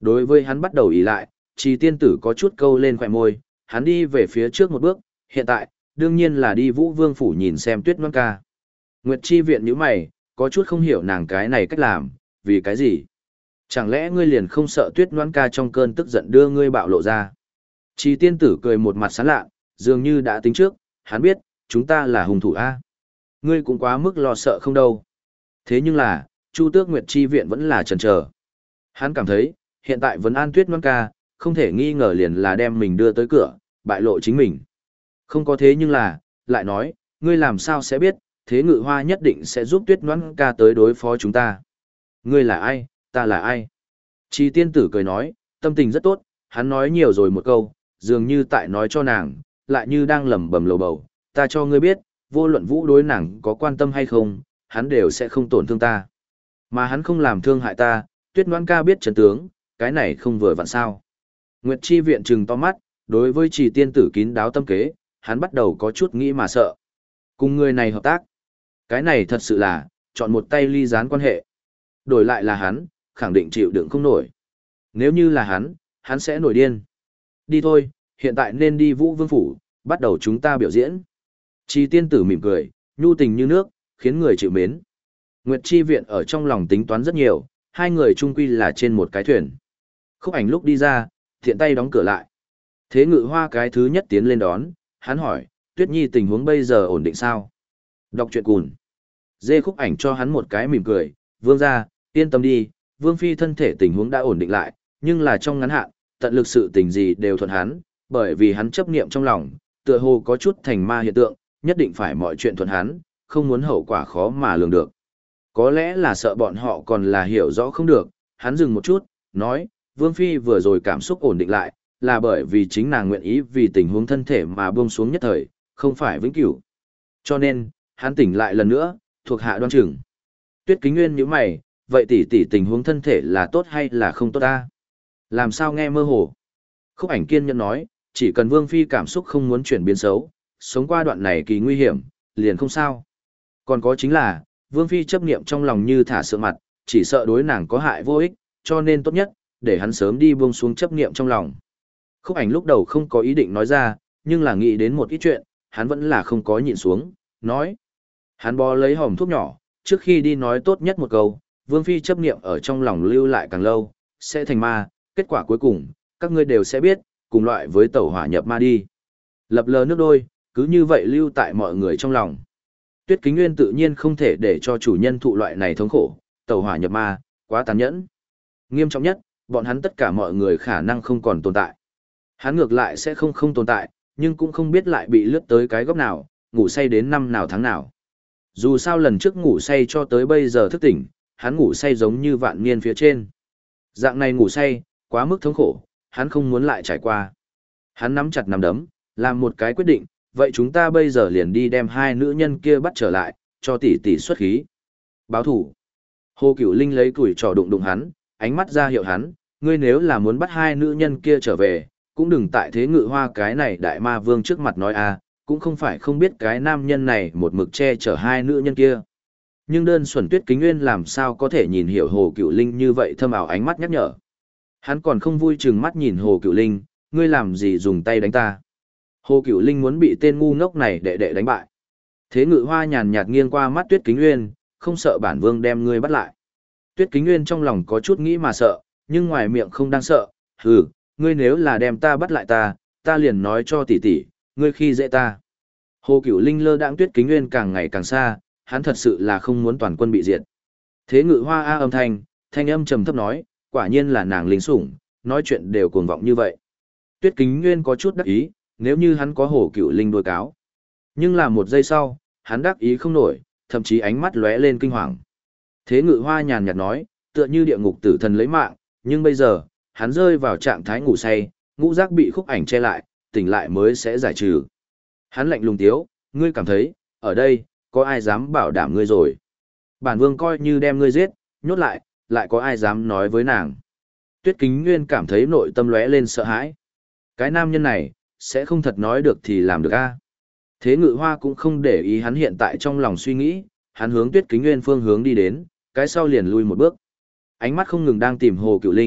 Đối với hắn bắt đầu ỉ lại, Trì tiên tử có chút câu lên khỏe môi, hắn đi về phía trước một bước, hiện tại, đương nhiên là đi Vũ Vương phủ nhìn xem Tuyết Ngoan ca. Nguyệt Chi viện nhíu mày, có chút không hiểu nàng cái này cách làm, vì cái gì? Chẳng lẽ ngươi liền không sợ Tuyết Ngoan ca trong cơn tức giận đưa ngươi bạo lộ ra? Trì tiên tử cười một mặt sán lạ, dường như đã tính trước, hắn biết, chúng ta là hung thủ A. Ngươi cũng quá mức lo sợ không đâu. Thế nhưng là, Chu Tước Nguyệt Chi viện vẫn là chần chờ. Hắn cảm thấy, hiện tại vấn an Tuyết Ngoan ca, không thể nghi ngờ liền là đem mình đưa tới cửa, bại lộ chính mình. Không có thế nhưng là, lại nói, ngươi làm sao sẽ biết, Thế Ngự Hoa nhất định sẽ giúp Tuyết Ngoan ca tới đối phó chúng ta. Ngươi là ai, ta là ai? Trì tiên tử cười nói, tâm tình rất tốt, hắn nói nhiều rồi một câu, dường như tại nói cho nàng, lại như đang lẩm bẩm lầu bầu, ta cho ngươi biết, vô luận Vũ đối nàng có quan tâm hay không, hắn đều sẽ không tổn thương ta. Mà hắn không làm thương hại ta, Tuyết Ngoan ca biết chân tướng, cái này không vừa vặn sao. Nguyệt Chi viện trừng to mắt, đối với Trì tiên tử kín đáo tâm kế, hắn bắt đầu có chút nghĩ mà sợ. Cùng người này hợp tác, cái này thật sự là, chọn một tay ly gián quan hệ. Đổi lại là hắn, khẳng định chịu đựng không nổi. Nếu như là hắn sẽ nổi điên. Đi thôi, hiện tại nên đi Vũ Vương phủ, bắt đầu chúng ta biểu diễn. Trì tiên tử mỉm cười, nhu tình như nước, khiến người chịu mến. Nguyệt Chi viện ở trong lòng tính toán rất nhiều, hai người chung quy là trên một cái thuyền. Khúc Ảnh lúc đi ra, thiện tay đóng cửa lại. Thế Ngự Hoa cái thứ nhất tiến lên đón, hắn hỏi, Tuyết Nhi tình huống bây giờ ổn định sao? Đọc truyện cùn. Dê Khúc Ảnh cho hắn một cái mỉm cười, vương gia, yên tâm đi, vương phi thân thể tình huống đã ổn định lại, nhưng là trong ngắn hạn, tận lực sự tình gì đều thuận hắn, bởi vì hắn chấp niệm trong lòng, tựa hồ có chút thành ma hiện tượng, nhất định phải mọi chuyện thuận hắn, không muốn hậu quả khó mà lường được. Có lẽ là sợ bọn họ còn là hiểu rõ không được, hắn dừng một chút, nói, vương phi vừa rồi cảm xúc ổn định lại, là bởi vì chính nàng nguyện ý vì tình huống thân thể mà buông xuống nhất thời, không phải vĩnh cửu. Cho nên, hắn tỉnh lại lần nữa, thuộc hạ đoan chừng. Tuyết Kính Nguyên nhíu mày, vậy tỷ tỷ tình huống thân thể là tốt hay là không tốt ta? Làm sao nghe mơ hồ? Khúc Ảnh kiên nhẫn nói, chỉ cần vương phi cảm xúc không muốn chuyển biến xấu, sống qua đoạn này kỳ nguy hiểm, liền không sao. Còn có chính là, vương phi chấp niệm trong lòng như thả sợ mặt, chỉ sợ đối nàng có hại vô ích, cho nên tốt nhất, để hắn sớm đi buông xuống chấp niệm trong lòng. Khúc Ảnh lúc đầu không có ý định nói ra, nhưng là nghĩ đến một ít chuyện, hắn vẫn là không có nhịn xuống, nói. Hắn bó lấy hòm thuốc nhỏ, trước khi đi nói tốt nhất một câu, vương phi chấp niệm ở trong lòng lưu lại càng lâu, sẽ thành ma, kết quả cuối cùng, các ngươi đều sẽ biết, cùng loại với tẩu hỏa nhập ma đi. Lập lờ nước đôi, cứ như vậy lưu tại mọi người trong lòng. Tuyết Kính Nguyên tự nhiên không thể để cho chủ nhân thụ loại này thống khổ, tẩu hỏa nhập ma, quá tàn nhẫn. Nghiêm trọng nhất, bọn hắn tất cả mọi người khả năng không còn tồn tại. Hắn ngược lại sẽ không tồn tại, nhưng cũng không biết lại bị lướt tới cái góc nào, ngủ say đến năm nào tháng nào. Dù sao lần trước ngủ say cho tới bây giờ thức tỉnh, hắn ngủ say giống như vạn niên phía trên. Dạng này ngủ say, quá mức thống khổ, hắn không muốn lại trải qua. Hắn nắm chặt nắm đấm, làm một cái quyết định, vậy chúng ta bây giờ liền đi đem hai nữ nhân kia bắt trở lại, cho tỷ tỷ xuất khí. Báo thủ. Hồ Cửu Linh lấy củi trò đụng hắn, ánh mắt ra hiệu hắn, ngươi nếu là muốn bắt hai nữ nhân kia trở về, cũng đừng tại Thế Ngự Hoa cái này đại ma vương trước mặt nói a, cũng không phải không biết cái nam nhân này một mực che chở hai nữ nhân kia. Nhưng đơn thuần Tuyết Kính Nguyên làm sao có thể nhìn hiểu Hồ Cửu Linh như vậy thâm ảo ánh mắt nhắc nhở. Hắn còn không vui chừng mắt nhìn Hồ Cửu Linh, ngươi làm gì dùng tay đánh ta. Hồ Cửu Linh muốn bị tên ngu ngốc này đệ đánh bại. Thế Ngự Hoa nhàn nhạt nghiêng qua mắt Tuyết Kính Nguyên, không sợ bản vương đem ngươi bắt lại. Tuyết Kính Nguyên trong lòng có chút nghĩ mà sợ, nhưng ngoài miệng không đang sợ, hừ, ngươi nếu là đem ta bắt lại ta liền nói cho tỷ tỷ, ngươi khi dễ ta. Hồ Cửu Linh lơ đãng Tuyết Kính Nguyên càng ngày càng xa, hắn thật sự là không muốn toàn quân bị diệt. Thế Ngự Hoa a âm thanh âm trầm thấp nói, quả nhiên là nàng linh sủng, nói chuyện đều cuồng vọng như vậy. Tuyết Kính Nguyên có chút đắc ý, nếu như hắn có Hồ Cửu Linh đuôi cáo. Nhưng là một giây sau, hắn đắc ý không nổi, thậm chí ánh mắt lóe lên kinh hoàng. Thế Ngự Hoa nhàn nhạt nói, tựa như địa ngục tử thần lấy mạng, nhưng bây giờ, hắn rơi vào trạng thái ngủ say, ngũ giác bị Khúc Ảnh che lại, tỉnh lại mới sẽ giải trừ. Hắn lạnh lùng tiếu, ngươi cảm thấy, ở đây, có ai dám bảo đảm ngươi rồi. Bản vương coi như đem ngươi giết, nhốt lại có ai dám nói với nàng. Tuyết Kính Nguyên cảm thấy nội tâm lóe lên sợ hãi. Cái nam nhân này, sẽ không thật nói được thì làm được a. Thế Ngự Hoa cũng không để ý hắn hiện tại trong lòng suy nghĩ, hắn hướng Tuyết Kính Nguyên phương hướng đi đến, cái sau liền lui một bước. Ánh mắt không ngừng đang tìm Hồ Cửu Linh,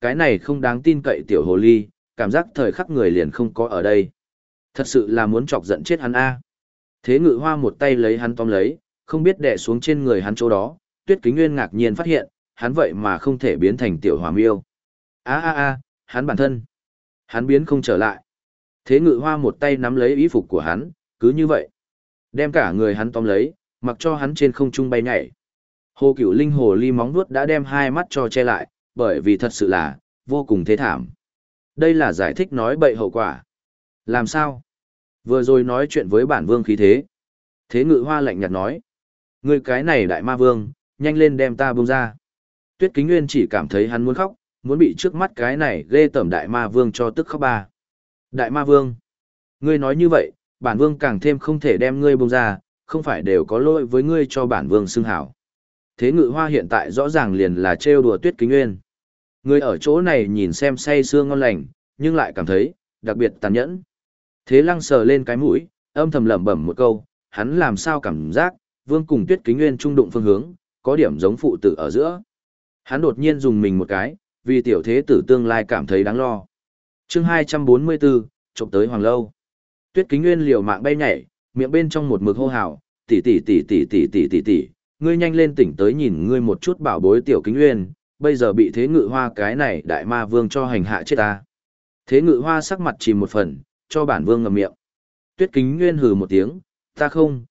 cái này không đáng tin cậy tiểu hồ ly, cảm giác thời khắc người liền không có ở đây. Thật sự là muốn chọc giận chết hắn a. Thế Ngự Hoa một tay lấy hắn tóm lấy, không biết đè xuống trên người hắn chỗ đó, Tuyết Kính Nguyên ngạc nhiên phát hiện, hắn vậy mà không thể biến thành tiểu hỏa miêu. Hắn bản thân. Hắn biến không trở lại. Thế Ngự Hoa một tay nắm lấy y phục của hắn, cứ như vậy. Đem cả người hắn tóm lấy, mặc cho hắn trên không trung bay nhảy. Hồ Cửu Linh hồ ly móng vuốt đã đem hai mắt cho che lại, bởi vì thật sự là, vô cùng thế thảm. Đây là giải thích nói bậy hậu quả. Làm sao? Vừa rồi nói chuyện với bản vương khí thế. Thế Ngự Hoa lạnh nhạt nói. Ngươi cái này đại ma vương, nhanh lên đem ta buông ra. Tuyết Kính Nguyên chỉ cảm thấy hắn muốn khóc, muốn bị trước mắt cái này ghê tởm đại ma vương cho tức khóc ba. Đại ma vương, ngươi nói như vậy, bản vương càng thêm không thể đem ngươi buông ra, không phải đều có lỗi với ngươi cho bản vương xưng hảo. Thế Ngự Hoa hiện tại rõ ràng liền là trêu đùa Tuyết Kính Nguyên. Người ở chỗ này nhìn xem say sưa ngon lành, nhưng lại cảm thấy đặc biệt tàn nhẫn. Thế Lăng sờ lên cái mũi, âm thầm lẩm bẩm một câu, hắn làm sao cảm giác, vương cùng Tuyết Kính Nguyên trung đụng phương hướng, có điểm giống phụ tử ở giữa. Hắn đột nhiên dùng mình một cái, vì tiểu thế tử tương lai cảm thấy đáng lo. Chương 244, trộm tới Hoàng Lâu. Tuyết Kính Nguyên liều mạng bay nhảy, miệng bên trong một mực hô hào, tỷ tỷ tỷ tỷ tỷ tỷ tỷ tỷ, ngươi nhanh lên tỉnh tới nhìn ngươi một chút bảo bối tiểu Kính Nguyên, bây giờ bị Thế Ngự Hoa cái này đại ma vương cho hành hạ chết ta. Thế Ngự Hoa sắc mặt chìm một phần, cho bản vương ngậm miệng. Tuyết Kính Nguyên hừ một tiếng, ta không,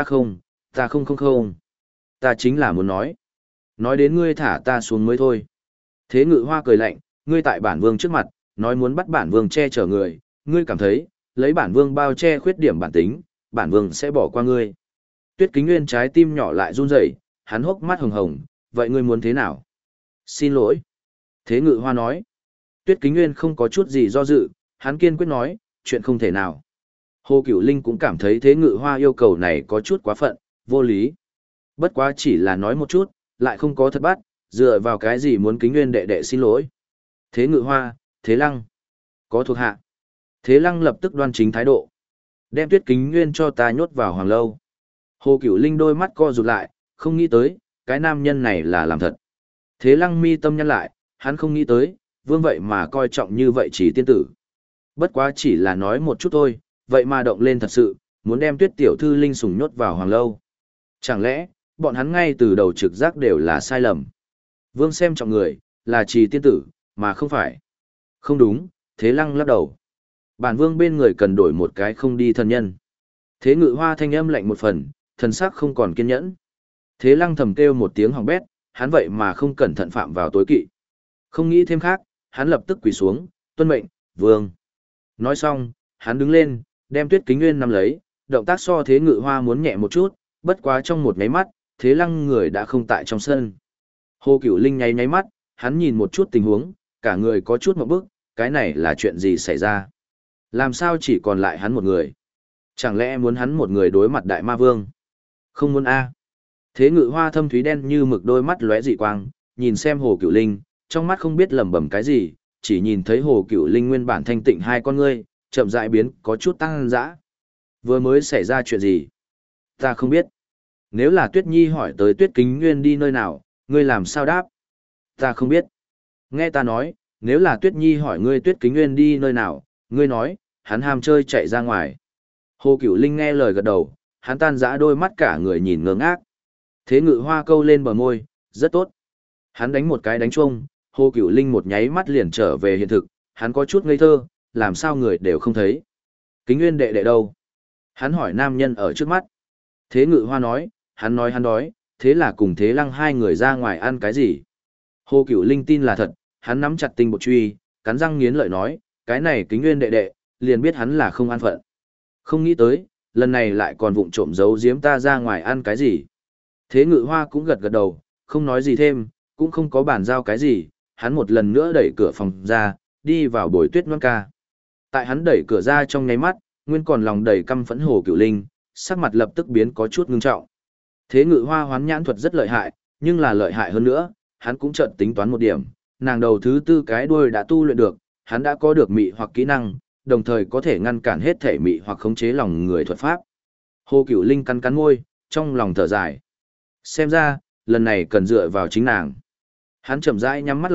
ta chính là muốn nói đến ngươi thả ta xuống mới thôi. Thế Ngự Hoa cười lạnh, ngươi tại bản vương trước mặt, nói muốn bắt bản vương che chở người, ngươi cảm thấy, lấy bản vương bao che khuyết điểm bản tính, bản vương sẽ bỏ qua ngươi. Tuyết Kính Nguyên trái tim nhỏ lại run rẩy, hắn hốc mắt hồng hồng, vậy ngươi muốn thế nào? Xin lỗi. Thế Ngự Hoa nói. Tuyết Kính Nguyên không có chút gì do dự, hắn kiên quyết nói, chuyện không thể nào. Hồ Cửu Linh cũng cảm thấy Thế Ngự Hoa yêu cầu này có chút quá phận, vô lý. Bất quá chỉ là nói một chút, lại không có thật bắt, dựa vào cái gì muốn Kính Nguyên đệ đệ xin lỗi. Thế Ngự Hoa, Thế Lăng, có thuộc hạ. Thế Lăng lập tức đoan chính thái độ. Đem Tuyết Kính Nguyên cho ta nhốt vào Hoàng Lâu. Hồ Cửu Linh đôi mắt co rụt lại, không nghĩ tới, cái nam nhân này là làm thật. Thế Lăng mi tâm nhăn lại, hắn không nghĩ tới, vương vậy mà coi trọng như vậy chỉ tiên tử. Bất quá chỉ là nói một chút thôi, vậy mà động lên thật sự, muốn đem Tuyết tiểu thư linh sủng nhốt vào Hoàng Lâu. Chẳng lẽ, bọn hắn ngay từ đầu trực giác đều là sai lầm. Vương xem trọng người, là trì tiên tử, mà không phải. Không đúng, Thế Lăng lắc đầu. Bản vương bên người cần đổi một cái không đi thân nhân. Thế Ngự Hoa thanh âm lạnh một phần, thần sắc không còn kiên nhẫn. Thế Lăng thầm kêu một tiếng hỏng bét, hắn vậy mà không cẩn thận phạm vào tối kỵ. Không nghĩ thêm khác, hắn lập tức quỳ xuống, tuân mệnh, vương. Nói xong, hắn đứng lên, đem Tuyết Kính Nguyên nắm lấy, động tác so Thế Ngự Hoa muốn nhẹ một chút, bất quá trong một nháy mắt, Thế Lăng người đã không tại trong sân. Hồ Cửu Linh nháy nháy mắt, hắn nhìn một chút tình huống, cả người có chút ngộp bức, cái này là chuyện gì xảy ra? Làm sao chỉ còn lại hắn một người? Chẳng lẽ muốn hắn một người đối mặt đại ma vương? Không muốn a. Thế Ngự Hoa thâm thúy đen như mực đôi mắt lóe dị quang, nhìn xem Hồ Cửu Linh, trong mắt không biết lẩm bẩm cái gì, chỉ nhìn thấy Hồ Cửu Linh nguyên bản thanh tịnh hai con ngươi, chậm rãi biến có chút tăng dã. Vừa mới xảy ra chuyện gì? Ta không biết. Nếu là Tuyết Nhi hỏi tới Tuyết Kính Nguyên đi nơi nào, ngươi làm sao đáp? Ta không biết. Nghe ta nói, nếu là Tuyết Nhi hỏi ngươi Tuyết Kính Nguyên đi nơi nào, ngươi nói, hắn ham chơi chạy ra ngoài. Hồ Cửu Linh nghe lời gật đầu, hắn tan dã đôi mắt cả người nhìn ngơ ngác. Thế Ngự Hoa câu lên bờ môi, rất tốt. Hắn đánh một cái đánh chuông, Hồ Cửu Linh một nháy mắt liền trở về hiện thực, hắn có chút ngây thơ, làm sao người đều không thấy. Kính Nguyên đệ đệ đâu? Hắn hỏi nam nhân ở trước mắt. Thế Ngự Hoa nói hắn đói, thế là cùng Thế Lăng hai người ra ngoài ăn cái gì. Hồ Cửu Linh tin là thật, hắn nắm chặt tinh bột truy, cắn răng nghiến lợi nói, cái này Kính Nguyên đệ đệ, liền biết hắn là không an phận. Không nghĩ tới, lần này lại còn vụng trộm giấu giếm ta ra ngoài ăn cái gì. Thế Ngự Hoa cũng gật gật đầu, không nói gì thêm, cũng không có bàn giao cái gì, hắn một lần nữa đẩy cửa phòng ra, đi vào bồi Tuyết Loan ca. Tại hắn đẩy cửa ra trong nháy mắt, nguyên còn lòng đầy căm phẫn Hồ Cửu Linh, sắc mặt lập tức biến có chút ngưng trọng. Thế Ngự Hoa hoán nhãn thuật rất lợi hại, nhưng là lợi hại hơn nữa, hắn cũng chợt tính toán một điểm, nàng đầu thứ tư cái đuôi đã tu luyện được, hắn đã có được mị hoặc kỹ năng, đồng thời có thể ngăn cản hết thể mị hoặc khống chế lòng người thuật pháp. Hồ Cửu Linh cắn cắn môi, trong lòng thở dài. Xem ra, lần này cần dựa vào chính nàng. Hắn chậm rãi nhắm mắt lại,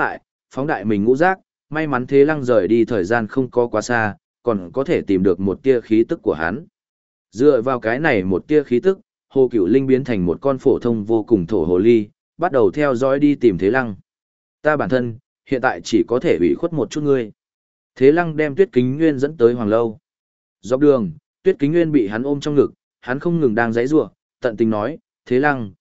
phóng đại mình ngũ giác, may mắn Thế Lăng rời đi thời gian không có quá xa, còn có thể tìm được một tia khí tức của hắn. Dựa vào cái này một tia khí tức, Hồ Cửu Linh biến thành một con phổ thông vô cùng thổ hồ ly, bắt đầu theo dõi đi tìm Thế Lăng. Ta bản thân, hiện tại chỉ có thể ủy khuất một chút ngươi. Thế Lăng đem Tuyết Kính Nguyên dẫn tới Hoàng Lâu. Dọc đường, Tuyết Kính Nguyên bị hắn ôm trong ngực, hắn không ngừng đang giãy giụa, tận tình nói, Thế Lăng,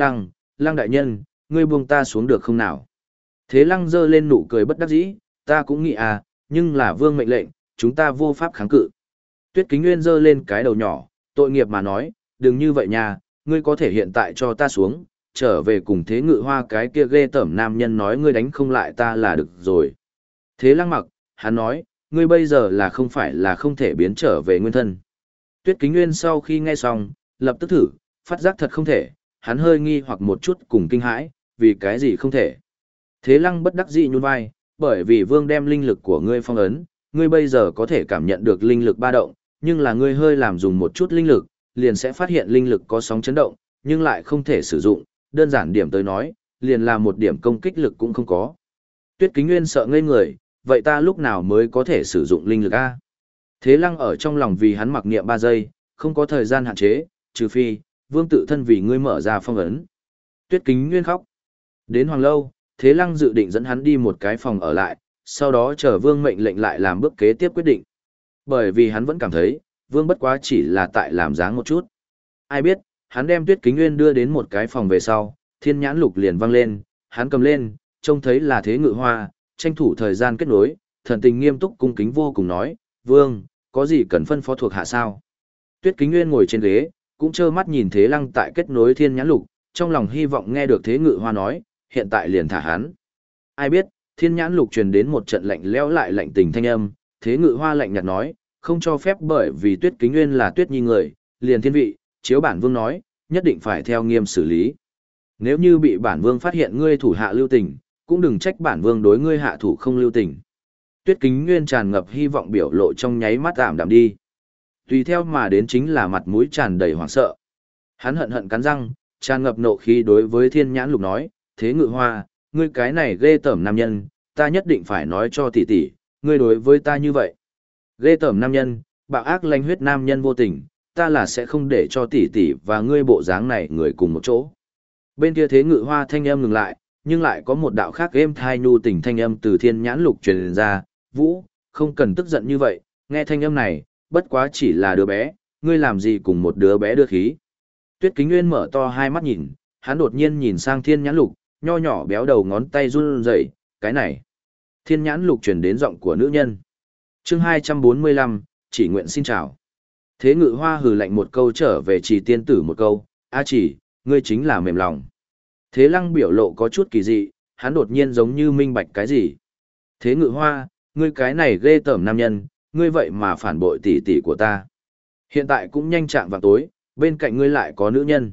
Lăng đại nhân, ngươi buông ta xuống được không nào? Thế Lăng giơ lên nụ cười bất đắc dĩ, ta cũng nghĩ à, nhưng là vương mệnh lệnh, chúng ta vô pháp kháng cự. Tuyết Kính Nguyên giơ lên cái đầu nhỏ, tội nghiệp mà nói, đừng như vậy nha, ngươi có thể hiện tại cho ta xuống, trở về cùng Thế Ngự Hoa cái kia ghê tởm nam nhân nói ngươi đánh không lại ta là được rồi. Thế Lăng mặc, hắn nói, ngươi bây giờ là không phải là không thể biến trở về nguyên thân. Tuyết Kính Nguyên sau khi nghe xong, lập tức thử, phát giác thật không thể, hắn hơi nghi hoặc một chút cùng kinh hãi, vì cái gì không thể. Thế Lăng bất đắc dĩ nhún vai, bởi vì vương đem linh lực của ngươi phong ấn, ngươi bây giờ có thể cảm nhận được linh lực ba động, nhưng là ngươi hơi làm dùng một chút linh lực, liền sẽ phát hiện linh lực có sóng chấn động, nhưng lại không thể sử dụng, đơn giản điểm tới nói, liền là một điểm công kích lực cũng không có. Tuyết Kính Nguyên sợ ngây người, vậy ta lúc nào mới có thể sử dụng linh lực a? Thế Lăng ở trong lòng vì hắn mặc niệm 3 giây, không có thời gian hạn chế, trừ phi, vương tự thân vì ngươi mở ra phong ấn. Tuyết Kính Nguyên khóc. Đến Hoàng Lâu, Thế Lăng dự định dẫn hắn đi một cái phòng ở lại, sau đó chờ vương mệnh lệnh lại làm bước kế tiếp quyết định. Bởi vì hắn vẫn cảm thấy, vương bất quá chỉ là tại làm dáng một chút. Ai biết, hắn đem Tuyết Kính Nguyên đưa đến một cái phòng về sau, thiên nhãn lục liền văng lên, hắn cầm lên, trông thấy là Thế Ngự Hoa, tranh thủ thời gian kết nối, thần tình nghiêm túc cung kính vô cùng nói, vương, có gì cần phân phó thuộc hạ sao? Tuyết Kính Nguyên ngồi trên ghế, cũng trơ mắt nhìn Thế Lăng tại kết nối thiên nhãn lục, trong lòng hy vọng nghe được Thế Ngự Hoa nói, hiện tại liền thả hắn. Ai biết, thiên nhãn lục truyền đến một trận lạnh lẽo lại lạnh tình thanh âm, Thế Ngự Hoa lạnh nhạt nói, không cho phép bởi vì Tuyết Kính Nguyên là Tuyết Nhi người, liền thiên vị, chiếu bản vương nói, nhất định phải theo nghiêm xử lý. Nếu như bị bản vương phát hiện ngươi thủ hạ lưu tình, cũng đừng trách bản vương đối ngươi hạ thủ không lưu tình. Tuyết Kính Nguyên tràn ngập hy vọng biểu lộ trong nháy mắt ảm đạm đi. Tùy theo mà đến chính là mặt mũi tràn đầy hoảng sợ. Hắn hận hận cắn răng, tràn ngập nộ khí đối với Thiên Nhãn Lục nói, Thế Ngự Hoa, ngươi cái này ghê tởm nam nhân, ta nhất định phải nói cho tỷ tỷ, ngươi đối với ta như vậy. Ghê tởm nam nhân, bạo ác lanh huyết nam nhân vô tình, ta là sẽ không để cho tỷ tỷ và ngươi bộ dáng này người cùng một chỗ. Bên kia Thế Ngự Hoa thanh âm ngừng lại, nhưng lại có một đạo khác êm thai nhu tình thanh âm từ Thiên Nhãn Lục truyền ra, Vũ, không cần tức giận như vậy, nghe thanh âm này, bất quá chỉ là đứa bé, ngươi làm gì cùng một đứa bé đưa khí. Tuyết Kính Nguyên mở to hai mắt nhìn, hắn đột nhiên nhìn sang Thiên Nhãn Lục, nho nhỏ béo đầu ngón tay run rẩy, cái này. Thiên Nhãn Lục truyền đến giọng của nữ nhân. Chương 245, chỉ nguyện xin chào. Thế Ngự Hoa hừ lạnh một câu trở về Chỉ tiên tử một câu, A Chỉ, ngươi chính là mềm lòng. Thế Lăng biểu lộ có chút kỳ dị, hắn đột nhiên giống như minh bạch cái gì. Thế Ngự Hoa, ngươi cái này ghê tởm nam nhân, ngươi vậy mà phản bội tỷ tỷ của ta. Hiện tại cũng nhanh chạm vào tối, bên cạnh ngươi lại có nữ nhân.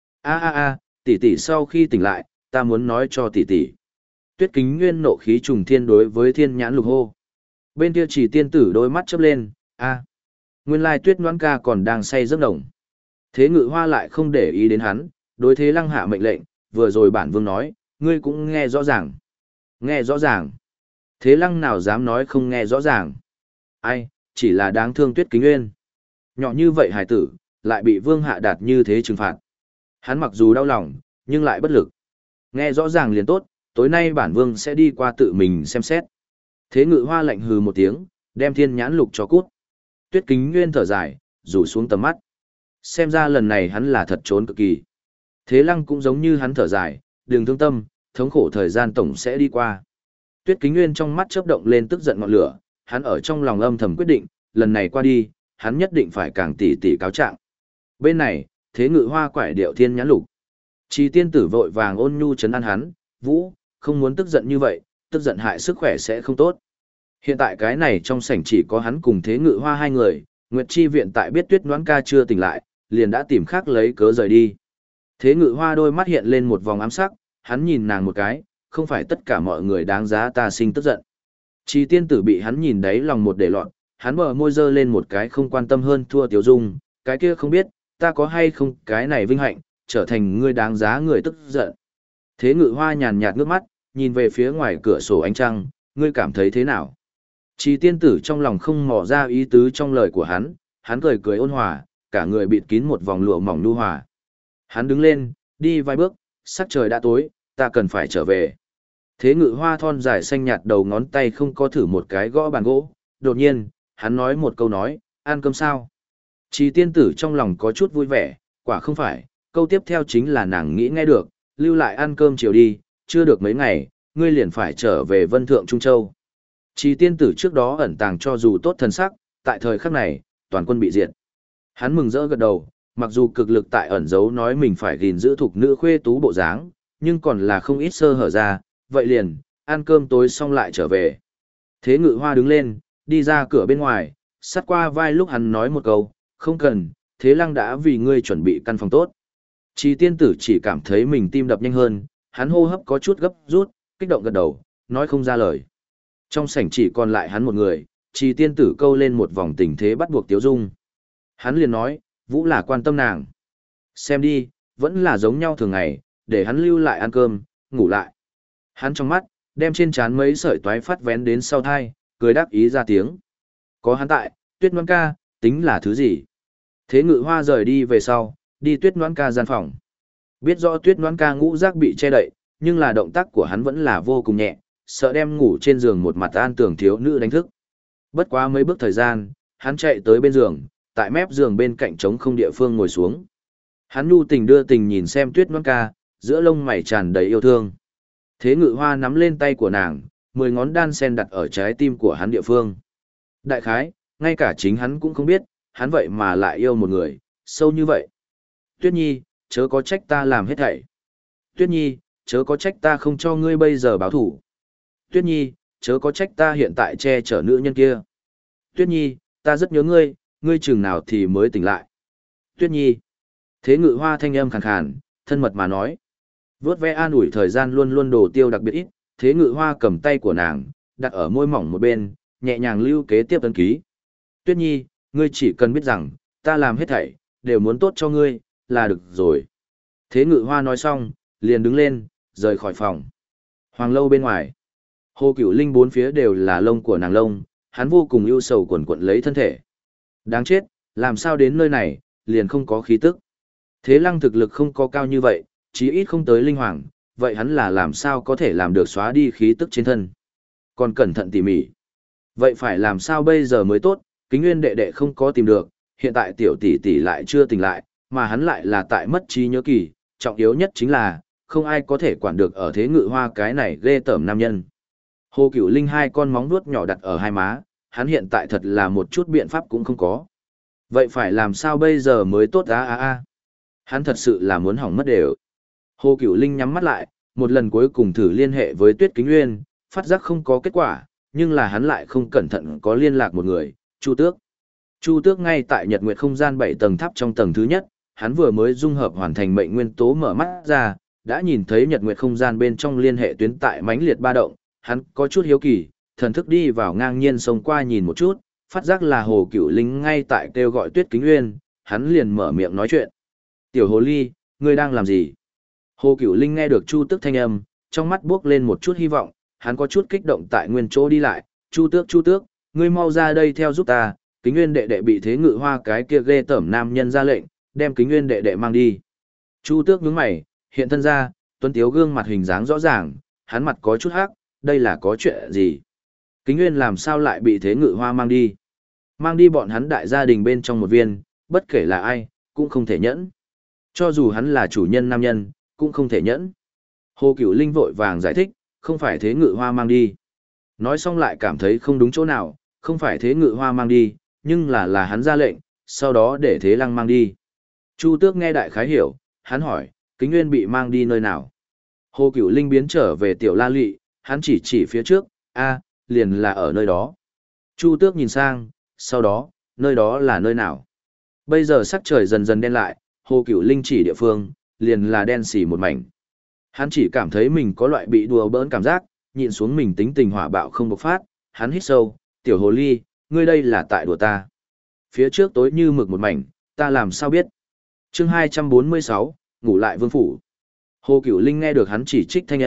Tỷ tỷ sau khi tỉnh lại, ta muốn nói cho tỷ tỷ. Tuyết Kính Nguyên nộ khí trùng thiên đối với Thiên Nhãn Lục hô. Bên kia Chỉ tiên tử đôi mắt chớp lên, nguyên lai Tuyết Noãn ca còn đang say giấc nồng. Thế Ngự Hoa lại không để ý đến hắn, đối Thế Lăng hạ mệnh lệnh, vừa rồi bản vương nói, ngươi cũng nghe rõ ràng. Nghe rõ ràng. Thế Lăng nào dám nói không nghe rõ ràng. Ai, chỉ là đáng thương Tuyết Kính Nguyên. Nhỏ như vậy hài tử, lại bị vương hạ đạt như thế trừng phạt. Hắn mặc dù đau lòng, nhưng lại bất lực. Nghe rõ ràng liền tốt, tối nay bản vương sẽ đi qua tự mình xem xét. Thế Ngự Hoa lạnh hừ một tiếng, đem Thiên Nhãn Lục cho cút. Tuyết Kính Nguyên thở dài, rủ xuống tầm mắt. Xem ra lần này hắn là thật trốn cực kỳ. Thế Lăng cũng giống như hắn thở dài, đừng thương tâm, thống khổ thời gian tổng sẽ đi qua. Tuyết Kính Nguyên trong mắt chớp động lên tức giận ngọn lửa, hắn ở trong lòng âm thầm quyết định, lần này qua đi, hắn nhất định phải càng tỉ tỉ cáo trạng. Bên này, Thế Ngự Hoa quải điệu Thiên Nhãn Lục. Chỉ tiên tử vội vàng ôn nhu trấn an hắn, Vũ, không muốn tức giận như vậy, tức giận hại sức khỏe sẽ không tốt. Hiện tại cái này trong sảnh chỉ có hắn cùng Thế Ngự Hoa hai người, Nguyệt Chi viện tại biết Tuyết Noãn ca chưa tỉnh lại, liền đã tìm khác lấy cớ rời đi. Thế Ngự Hoa đôi mắt hiện lên một vòng ám sắc, hắn nhìn nàng một cái, không phải tất cả mọi người đáng giá ta sinh tức giận. Chỉ tiên tử bị hắn nhìn đáy lòng một để loạn, hắn bờ môi dơ lên một cái không quan tâm hơn thua Tiểu Dung, cái kia không biết, ta có hay không cái này vinh hạnh, trở thành người đáng giá người tức giận. Thế Ngự Hoa nhàn nhạt ngước mắt, nhìn về phía ngoài cửa sổ ánh trăng, ngươi cảm thấy thế nào? Trì tiên tử trong lòng không mò ra ý tứ trong lời của hắn cười cười ôn hòa, cả người bịt kín một vòng lụa mỏng nhu hòa. Hắn đứng lên, đi vài bước, sắc trời đã tối, ta cần phải trở về. Thế Ngự Hoa thon dài xanh nhạt đầu ngón tay không có thử một cái gõ bàn gỗ, đột nhiên, hắn nói một câu nói, ăn cơm sao? Trì tiên tử trong lòng có chút vui vẻ, quả không phải, câu tiếp theo chính là nàng nghĩ nghe được, lưu lại ăn cơm chiều đi, chưa được mấy ngày, ngươi liền phải trở về Vân Thượng Trung Châu. Trì tiên tử trước đó ẩn tàng cho dù tốt thần sắc, tại thời khắc này, toàn quân bị diệt. Hắn mừng rỡ gật đầu, mặc dù cực lực tại ẩn giấu nói mình phải gìn giữ thuộc nữ khuê tú bộ dáng, nhưng còn là không ít sơ hở ra, vậy liền, ăn cơm tối xong lại trở về. Thế Ngự Hoa đứng lên, đi ra cửa bên ngoài, sát qua vai lúc hắn nói một câu, không cần, Thế Lăng đã vì ngươi chuẩn bị căn phòng tốt. Trì tiên tử chỉ cảm thấy mình tim đập nhanh hơn, hắn hô hấp có chút gấp rút, kích động gật đầu, nói không ra lời. Trong sảnh chỉ còn lại hắn một người, Trì tiên tử câu lên một vòng tình thế bắt buộc Tiếu Dung. Hắn liền nói, Vũ là quan tâm nàng. Xem đi, vẫn là giống nhau thường ngày, để hắn lưu lại ăn cơm, ngủ lại. Hắn trong mắt, đem trên trán mấy sợi toái phát vén đến sau thai, cười đáp ý ra tiếng. Có hắn tại, Tuyết Ngoãn ca, tính là thứ gì? Thế Ngự Hoa rời đi về sau, đi Tuyết Ngoãn ca gian phòng. Biết rõ Tuyết Ngoãn ca ngũ giác bị che đậy, nhưng là động tác của hắn vẫn là vô cùng nhẹ, sợ đem ngủ trên giường một mặt an tưởng thiếu nữ đánh thức. Bất quá mấy bước thời gian, hắn chạy tới bên giường, tại mép giường bên cạnh trống không địa phương ngồi xuống. Hắn nhu tình đưa tình nhìn xem Tuyết Ngoãn ca, giữa lông mày tràn đầy yêu thương. Thế Ngự Hoa nắm lên tay của nàng, 10 ngón đan sen đặt ở trái tim của hắn địa phương. Đại khái, ngay cả chính hắn cũng không biết, hắn vậy mà lại yêu một người, sâu như vậy. Tuyết Nhi, chớ có trách ta làm hết thảy. Tuyết Nhi, chớ có trách ta không cho ngươi bây giờ báo thủ. Tuyết Nhi, chớ có trách ta hiện tại che chở nữ nhân kia. Tuyết Nhi, ta rất nhớ ngươi, ngươi chừng nào thì mới tỉnh lại. Tuyết Nhi. Thế Ngự Hoa thanh âm khàn khàn, thân mật mà nói. Vốt ve an ủi thời gian luôn luôn đồ tiêu đặc biệt ít, Thế Ngự Hoa cầm tay của nàng, đặt ở môi mỏng một bên, nhẹ nhàng lưu kế tiếp ấn ký. Tuyết Nhi, ngươi chỉ cần biết rằng, ta làm hết thảy, đều muốn tốt cho ngươi, là được rồi. Thế Ngự Hoa nói xong, liền đứng lên, rời khỏi phòng. Hoàng lâu bên ngoài. Hồ Cửu Linh bốn phía đều là lông của nàng lông, hắn vô cùng ưu sầu quẩn quẩn lấy thân thể. Đáng chết, làm sao đến nơi này, liền không có khí tức. Thế Lăng thực lực không có cao như vậy, chí ít không tới linh hoàng, vậy hắn là làm sao có thể làm được xóa đi khí tức trên thân. Còn cẩn thận tỉ mỉ. Vậy phải làm sao bây giờ mới tốt, Kính Nguyên đệ đệ không có tìm được, hiện tại tiểu tỷ tỷ lại chưa tỉnh lại, mà hắn lại là tại mất trí nhớ kỳ, trọng yếu nhất chính là, không ai có thể quản được ở Thế Ngự Hoa cái này ghê tởm nam nhân. Hồ Cửu Linh hai con móng vuốt nhỏ đặt ở hai má, hắn hiện tại thật là một chút biện pháp cũng không có. Vậy phải làm sao bây giờ mới tốt á. Hắn thật sự là muốn hỏng mất đều. Hồ Cửu Linh nhắm mắt lại, một lần cuối cùng thử liên hệ với Tuyết Kính Nguyên, phát giác không có kết quả, nhưng là hắn lại không cẩn thận có liên lạc một người, Chu Tước. Chu Tước ngay tại Nhật Nguyệt không gian 7 tầng tháp trong tầng thứ nhất, hắn vừa mới dung hợp hoàn thành mệnh nguyên tố mở mắt ra, đã nhìn thấy Nhật Nguyệt không gian bên trong liên hệ tuyến tại mãnh liệt ba động, hắn có chút hiếu kỳ, thần thức đi vào ngang nhiên xông qua nhìn một chút, phát giác là Hồ Cửu Linh ngay tại kêu gọi Tuyết Kính Nguyên, hắn liền mở miệng nói chuyện. Tiểu Hồ Ly, ngươi đang làm gì? Hồ Cửu Linh nghe được Chu Tước thanh âm, trong mắt bước lên một chút hy vọng, hắn có chút kích động tại nguyên chỗ đi lại, Chu Tước, ngươi mau ra đây theo giúp ta, Kính Nguyên đệ đệ bị Thế Ngự Hoa cái kia ghê tởm nam nhân ra lệnh, đem Kính Nguyên đệ đệ mang đi. Chu Tước nhướng mày, hiện thân ra, tuấn tiếu gương mặt hình dáng rõ ràng, hắn mặt có chút hắc, đây là có chuyện gì? Kính Nguyên làm sao lại bị Thế Ngự Hoa mang đi? Mang đi bọn hắn đại gia đình bên trong một viên, bất kể là ai, cũng không thể nhẫn. Cho dù hắn là chủ nhân nam nhân, cũng không thể nhẫn. Hồ Cửu Linh vội vàng giải thích, không phải Thế Ngự Hoa mang đi. Nói xong lại cảm thấy không đúng chỗ nào, không phải Thế Ngự Hoa mang đi, nhưng là hắn ra lệnh, sau đó để Thế Lăng mang đi. Chu Tước nghe đại khái hiểu, hắn hỏi, Kính Nguyên bị mang đi nơi nào? Hồ Cửu Linh biến trở về tiểu la lụy, hắn chỉ phía trước, liền là ở nơi đó. Chu Tước nhìn sang, sau đó, nơi đó là nơi nào? Bây giờ sắc trời dần dần đen lại, Hồ Cửu Linh chỉ địa phương, liền là đen xì một mảnh. Hắn chỉ cảm thấy mình có loại bị đùa bỡn cảm giác, nhịn xuống mình tính tình hỏa bạo không bộc phát, hắn hít sâu, tiểu hồ ly, ngươi đây là tại đùa ta. Phía trước tối như mực một mảnh, ta làm sao biết. Chương 246, ngủ lại vương phủ. Hồ Cửu Linh nghe được hắn chỉ trích thanh âm,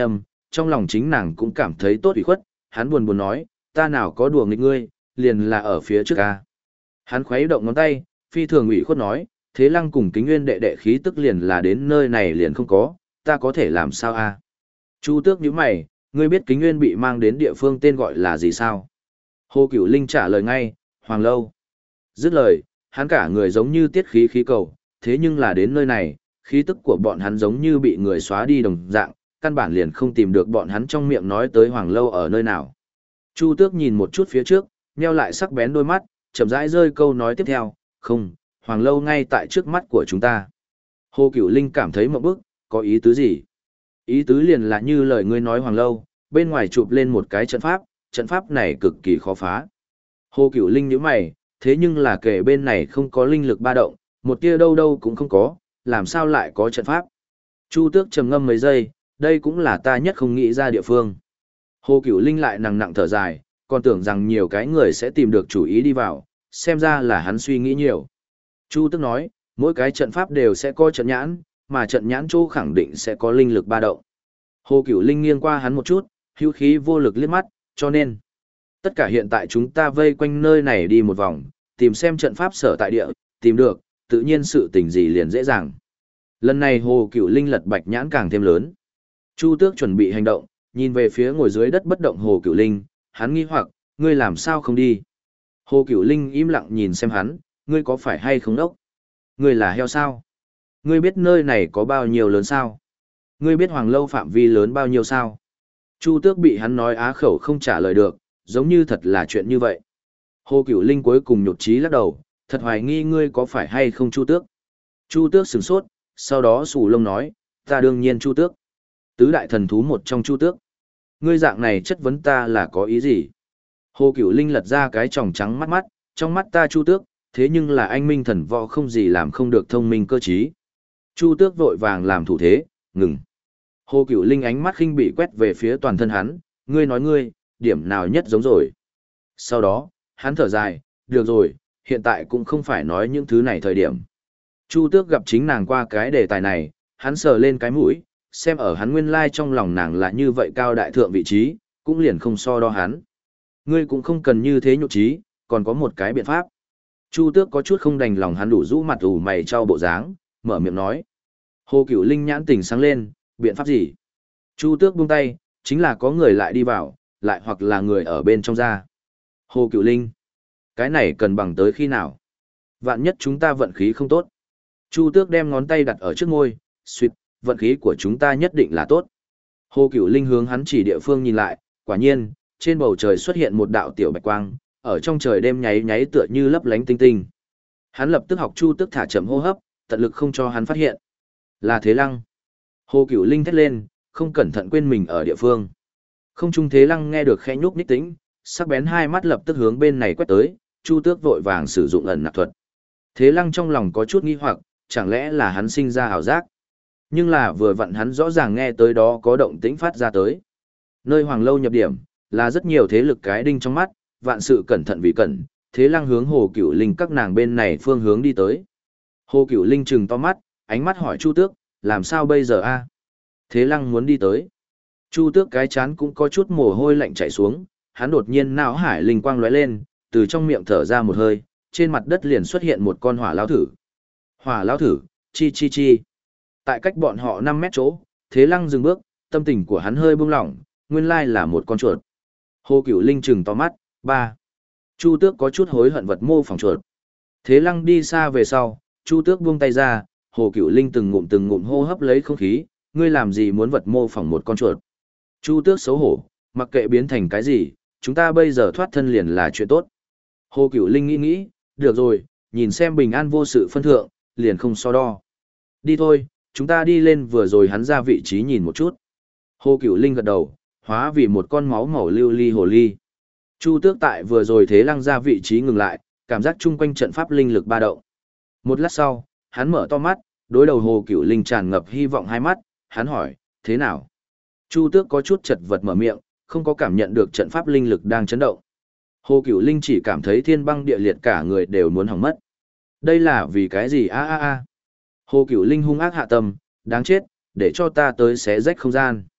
trong lòng chính nàng cũng cảm thấy tốt ủy khuất, hắn buồn buồn nói, ta nào có đùa nghịch ngươi, liền là ở phía trước ca. Hắn khuấy động ngón tay, phi thường ủy khuất nói, Thế Lăng cùng Kính Nguyên đệ đệ khí tức liền là đến nơi này liền không có, ta có thể làm sao a? Chu Tước nhíu mày, ngươi biết Kính Nguyên bị mang đến địa phương tên gọi là gì sao? Hồ Cửu Linh trả lời ngay, Hoàng Lâu. Dứt lời, hắn cả người giống như tiết khí khí cầu, thế nhưng là đến nơi này, khí tức của bọn hắn giống như bị người xóa đi đồng dạng, căn bản liền không tìm được bọn hắn trong miệng nói tới Hoàng Lâu ở nơi nào. Chu Tước nhìn một chút phía trước, nheo lại sắc bén đôi mắt, chậm rãi rơi câu nói tiếp theo, không, Hoàng Lâu ngay tại trước mắt của chúng ta. Hồ Cửu Linh cảm thấy một bức, có ý tứ gì? Ý tứ liền là như lời ngươi nói Hoàng Lâu, bên ngoài chụp lên một cái trận pháp này cực kỳ khó phá. Hồ Cửu Linh nhíu mày, thế nhưng là kể bên này không có linh lực ba động, một tia đâu đâu cũng không có, làm sao lại có trận pháp? Chu Tước trầm ngâm mấy giây, đây cũng là ta nhất không nghĩ ra địa phương. Hồ Cửu Linh lại nặng nặng thở dài, còn tưởng rằng nhiều cái người sẽ tìm được chủ ý đi vào, xem ra là hắn suy nghĩ nhiều. Chu Tước nói, mỗi cái trận pháp đều sẽ có trận nhãn, mà trận nhãn chỗ khẳng định sẽ có linh lực ba động. Hồ Cửu Linh nghiêng qua hắn một chút, hữu khí vô lực liếc mắt, cho nên tất cả hiện tại chúng ta vây quanh nơi này đi một vòng, tìm xem trận pháp sở tại địa, tìm được, tự nhiên sự tình gì liền dễ dàng. Lần này Hồ Cửu Linh lật bạch nhãn càng thêm lớn. Chu Tước chuẩn bị hành động, nhìn về phía ngồi dưới đất bất động Hồ Cửu Linh, hắn nghi hoặc, ngươi làm sao không đi? Hồ Cửu Linh im lặng nhìn xem hắn, ngươi có phải hay không đốc? Ngươi là heo sao? Ngươi biết nơi này có bao nhiêu lớn sao? Ngươi biết Hoàng Lâu phạm vi lớn bao nhiêu sao? Chu Tước bị hắn nói á khẩu không trả lời được, giống như thật là chuyện như vậy. Hồ Cửu Linh cuối cùng nhột chí lắc đầu, thật hoài nghi ngươi có phải hay không Chu Tước. Chu Tước sửng sốt, sau đó xù lông nói, ta đương nhiên Chu Tước. Tứ đại thần thú một trong Chu Tước. Ngươi dạng này chất vấn ta là có ý gì? Hồ Cửu Linh lật ra cái tròng trắng mắt mắt, trong mắt ta Chu Tước, thế nhưng là anh minh thần võ không gì làm không được thông minh cơ trí. Chu Tước vội vàng làm thủ thế, ngừng. Hồ Cửu Linh ánh mắt khinh bị quét về phía toàn thân hắn, ngươi nói ngươi, điểm nào nhất giống rồi. Sau đó, hắn thở dài, được rồi, hiện tại cũng không phải nói những thứ này thời điểm. Chu Tước gặp chính nàng qua cái đề tài này, hắn sờ lên cái mũi, xem ở hắn nguyên lai trong lòng nàng là như vậy cao đại thượng vị trí, cũng liền không so đo hắn. Ngươi cũng không cần như thế nhục trí, còn có một cái biện pháp. Chu Tước có chút không đành lòng hắn đủ rũ mặt ủ mày trao bộ dáng, mở miệng nói. Hồ Cửu Linh nhãn tỉnh sáng lên, biện pháp gì? Chu Tước buông tay, chính là có người lại đi vào, lại hoặc là người ở bên trong ra. Hồ Cửu Linh, cái này cần bằng tới khi nào? Vạn nhất chúng ta vận khí không tốt. Chu Tước đem ngón tay đặt ở trước môi, suýt, vận khí của chúng ta nhất định là tốt. Hồ Cửu Linh hướng hắn chỉ địa phương nhìn lại, quả nhiên, trên bầu trời xuất hiện một đạo tiểu bạch quang, ở trong trời đêm nháy nháy tựa như lấp lánh tinh tinh. Hắn lập tức học Chu Tước thả chậm hô hấp, tận lực không cho hắn phát hiện. Là Thế Lăng. Hồ Cửu Linh thét lên, không cẩn thận quên mình ở địa phương. Không trung Thế Lăng nghe được khẽ nhúc nhích tĩnh, sắc bén hai mắt lập tức hướng bên này quét tới, Chu Tước vội vàng sử dụng ẩn nạp thuật. Thế Lăng trong lòng có chút nghi hoặc, chẳng lẽ là hắn sinh ra ảo giác? Nhưng là vừa vặn hắn rõ ràng nghe tới đó có động tĩnh phát ra tới. Nơi Hoàng Lâu nhập điểm, là rất nhiều thế lực cái đinh trong mắt, vạn sự cẩn thận vì cẩn, Thế Lăng hướng Hồ Cửu Linh các nàng bên này phương hướng đi tới. Hồ Cửu Linh trừng to mắt, ánh mắt hỏi Chu Tước, làm sao bây giờ a? Thế Lăng muốn đi tới. Chu Tước cái chán cũng có chút mồ hôi lạnh chảy xuống, hắn đột nhiên não hải linh quang lóe lên, từ trong miệng thở ra một hơi, trên mặt đất liền xuất hiện một con hỏa lão thử. Hỏa lão thử, chi chi chi. Tại cách bọn họ 5 mét chỗ, Thế Lăng dừng bước, tâm tình của hắn hơi buông lỏng, nguyên lai là một con chuột. Hồ Cửu Linh trừng to mắt, ba. Chu Tước có chút hối hận vật mô phỏng chuột. Thế Lăng đi xa về sau, Chu Tước buông tay ra, Hồ Cửu Linh từng ngụm hô hấp lấy không khí, ngươi làm gì muốn vật mô phỏng một con chuột. Chu Tước xấu hổ, mặc kệ biến thành cái gì, chúng ta bây giờ thoát thân liền là chuyện tốt. Hồ Cửu Linh nghĩ, được rồi, nhìn xem bình an vô sự phân thượng, liền không so đo. Đi thôi, chúng ta đi lên vừa rồi hắn ra vị trí nhìn một chút. Hồ Cửu Linh gật đầu, hóa vì một con máu màu lưu ly hồ ly. Chu Tước tại vừa rồi Thế Lăng ra vị trí ngừng lại, cảm giác chung quanh trận pháp linh lực ba động. Một lát sau, hắn mở to mắt, đối đầu Hồ Cửu Linh tràn ngập hy vọng hai mắt, hắn hỏi, thế nào? Chu Tước có chút chật vật mở miệng, không có cảm nhận được trận pháp linh lực đang chấn động. Hồ Cửu Linh chỉ cảm thấy thiên băng địa liệt cả người đều muốn hỏng mất. Đây là vì cái gì a a a? Hồ Cửu Linh hung ác hạ tâm, đáng chết, để cho ta tới xé rách không gian.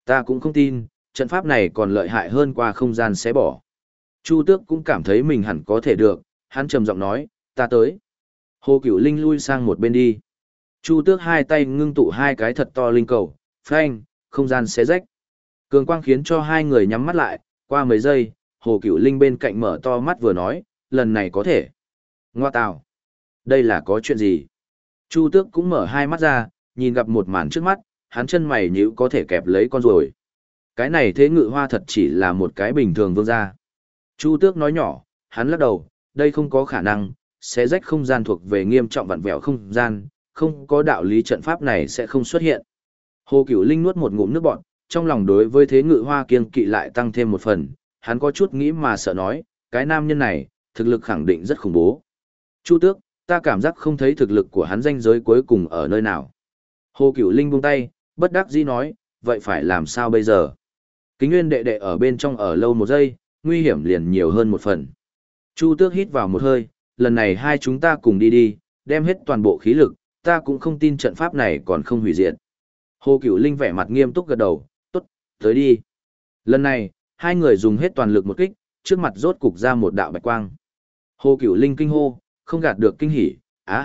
Ta cũng không tin, trận pháp này còn lợi hại hơn qua không gian xé bỏ. Chu Tước cũng cảm thấy mình hẳn có thể được, hắn trầm giọng nói, ta tới. Hồ Cửu Linh lui sang một bên đi. Chu Tước hai tay ngưng tụ hai cái thật to linh cầu, phanh, không gian xé rách. Cường quang khiến cho hai người nhắm mắt lại, qua mấy giây, Hồ Cửu Linh bên cạnh mở to mắt vừa nói, lần này có thể. Ngoa tào, đây là có chuyện gì? Chu Tước cũng mở hai mắt ra, nhìn gặp một màn trước mắt, hắn chân mày nhíu có thể kẹp lấy con ruồi. Cái này Thế Ngự Hoa thật chỉ là một cái bình thường vương gia. Chu Tước nói nhỏ, hắn lắc đầu, đây không có khả năng, xé rách không gian thuộc về nghiêm trọng vặn vẹo không gian, không có đạo lý trận pháp này sẽ không xuất hiện. Hồ Cửu Linh nuốt một ngụm nước bọt, trong lòng đối với Thế Ngự Hoa kiêng kỵ lại tăng thêm một phần, hắn có chút nghĩ mà sợ nói, cái nam nhân này, thực lực khẳng định rất khủng bố. Chu Tước, ta cảm giác không thấy thực lực của hắn ranh giới cuối cùng ở nơi nào. Hồ Cửu Linh buông tay, bất đắc dĩ nói, vậy phải làm sao bây giờ? Kính Nguyên đệ đệ ở bên trong ở lâu một giây, nguy hiểm liền nhiều hơn một phần. Chu Tước hít vào một hơi, lần này hai chúng ta cùng đi đi, đem hết toàn bộ khí lực, ta cũng không tin trận pháp này còn không hủy diệt. Hồ Cửu Linh vẻ mặt nghiêm túc gật đầu, tốt, tới đi. Lần này, hai người dùng hết toàn lực một kích, trước mặt rốt cục ra một đạo bạch quang. Hồ Cửu Linh kinh hô, không gạt được kinh hỉ,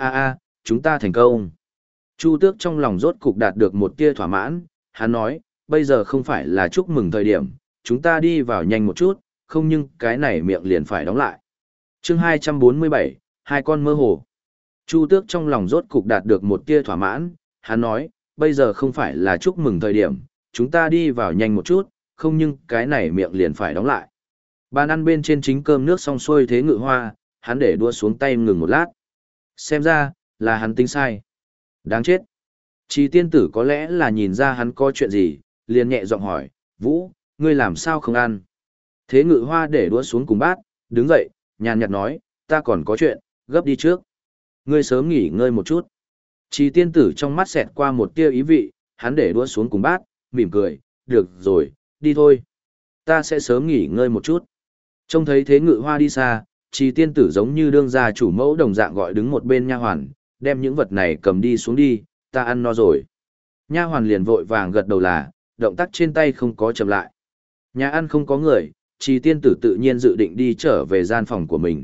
chúng ta thành công. Chu Tước trong lòng rốt cục đạt được một tia thỏa mãn, hắn nói, bây giờ không phải là chúc mừng thời điểm, chúng ta đi vào nhanh một chút, không nhưng cái này miệng liền phải đóng lại. Chương 247, hai con mơ hồ. Chu Tước trong lòng rốt cục đạt được một tia thỏa mãn, hắn nói, bây giờ không phải là chúc mừng thời điểm, chúng ta đi vào nhanh một chút, không nhưng cái này miệng liền phải đóng lại. Bàn ăn bên trên chính cơm nước xong xuôi Thế Ngự Hoa, hắn để đua xuống tay ngừng một lát. Xem ra, là hắn tính sai. Đáng chết. Chỉ tiên tử có lẽ là nhìn ra hắn có chuyện gì, liền nhẹ giọng hỏi, Vũ, ngươi làm sao không ăn? Thế Ngự Hoa để đua xuống cùng bát, đứng dậy, nhàn nhạt nói, ta còn có chuyện, gấp đi trước. Ngươi sớm nghỉ ngơi một chút. Chỉ tiên tử trong mắt xẹt qua một tia ý vị, hắn để đua xuống cùng bát, mỉm cười, được rồi, đi thôi. Ta sẽ sớm nghỉ ngơi một chút. Trông thấy Thế Ngự Hoa đi xa, chỉ tiên tử giống như đương gia chủ mẫu đồng dạng gọi đứng một bên nha hoàn, đem những vật này cầm đi xuống đi, ta ăn no rồi. Nha hoàn liền vội vàng gật đầu là, động tác trên tay không có chậm lại. Nhà ăn không có người, chỉ tiên tử tự nhiên dự định đi trở về gian phòng của mình.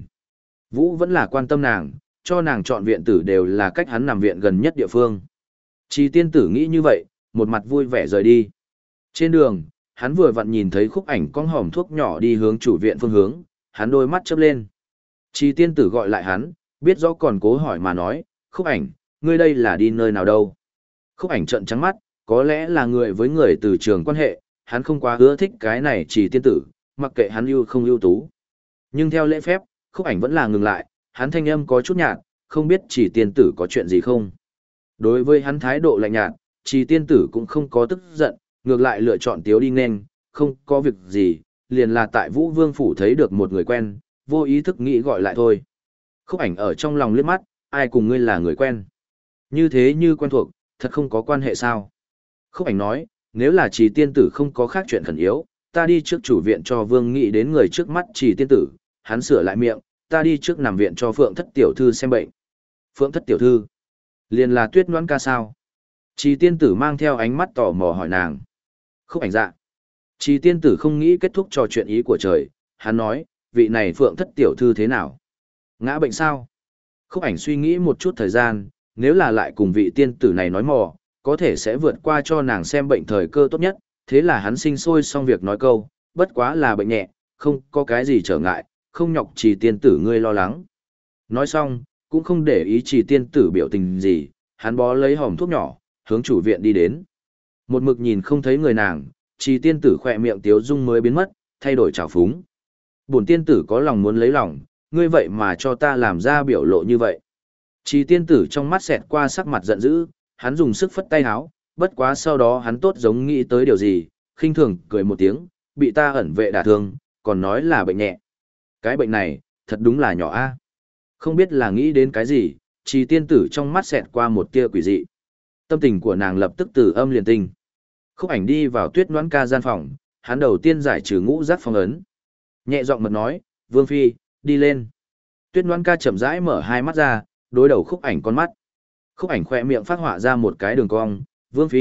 Vũ vẫn là quan tâm nàng, cho nàng chọn viện tử đều là cách hắn nằm viện gần nhất địa phương. Chỉ tiên tử nghĩ như vậy, một mặt vui vẻ rời đi. Trên đường, hắn vừa vặn nhìn thấy Khúc Ảnh con hòm thuốc nhỏ đi hướng chủ viện phương hướng, hắn đôi mắt chớp lên. Chỉ tiên tử gọi lại hắn, biết rõ còn cố hỏi mà nói, Khúc Ảnh, ngươi đây là đi nơi nào đâu? Khúc Ảnh trợn trắng mắt, có lẽ là người với người từ trường quan hệ, hắn không quá ưa thích cái này Chỉ tiên tử, mặc kệ hắn ưu không ưu tú. Nhưng theo lễ phép, Khúc Ảnh vẫn là ngừng lại, hắn thanh âm có chút nhạt, không biết Chỉ tiên tử có chuyện gì không? Đối với hắn thái độ lạnh nhạt, Chỉ tiên tử cũng không có tức giận, ngược lại lựa chọn tiếu đi nên, không có việc gì, liền là tại Vũ Vương phủ thấy được một người quen, vô ý thức nghĩ gọi lại thôi. Khúc Ảnh ở trong lòng liếc mắt, ai cùng ngươi là người quen? Như thế như quen thuộc, thật không có quan hệ sao? Khúc Ảnh nói, nếu là Chỉ tiên tử không có khác chuyện khẩn yếu, ta đi trước chủ viện cho Vương nghĩ đến người trước mắt Chỉ tiên tử, hắn sửa lại miệng, ta đi trước nằm viện cho Phượng Thất tiểu thư xem bệnh. Phượng Thất tiểu thư? Liền là Tuyết Noãn ca sao? Chỉ tiên tử mang theo ánh mắt tò mò hỏi nàng. Khúc Ảnh dạ. Chỉ tiên tử không nghĩ kết thúc trò chuyện ý của trời, hắn nói, vị này Phượng Thất tiểu thư thế nào? Ngã bệnh sao? Khúc Ảnh suy nghĩ một chút thời gian, nếu là lại cùng vị tiên tử này nói mò, có thể sẽ vượt qua cho nàng xem bệnh thời cơ tốt nhất, thế là hắn sinh sôi xong việc nói câu, bất quá là bệnh nhẹ, không có cái gì trở ngại, không nhọc Chỉ tiên tử ngươi lo lắng. Nói xong, cũng không để ý Chỉ tiên tử biểu tình gì, hắn bó lấy hòm thuốc nhỏ, hướng chủ viện đi đến. Một mực nhìn không thấy người nàng, Chỉ tiên tử khỏe miệng tiếu dung mới biến mất, thay đổi trào phúng. Bổn tiên tử có lòng muốn lấy lòng, ngươi vậy mà cho ta làm ra biểu lộ như vậy. Chỉ tiên tử trong mắt xẹt qua sắc mặt giận dữ, hắn dùng sức phất tay háo, bất quá sau đó hắn tốt giống nghĩ tới điều gì, khinh thường cười một tiếng, bị ta ẩn vệ đả thương, còn nói là bệnh nhẹ. Cái bệnh này, thật đúng là nhỏ a. Không biết là nghĩ đến cái gì, Chỉ tiên tử trong mắt xẹt qua một tia quỷ dị. Tâm tình của nàng lập tức từ âm liền tinh. Khúc Ảnh đi vào Tuyết Noãn ca gian phòng, hắn đầu tiên giải trừ ngũ giác phong ấn. Nhẹ giọng mật nói, Vương Phi, đi lên. Tuyết Noãn ca chậm rãi mở hai mắt ra, đối đầu Khúc Ảnh con mắt. Khúc Ảnh khỏe miệng phát họa ra một cái đường cong, Vương Phi,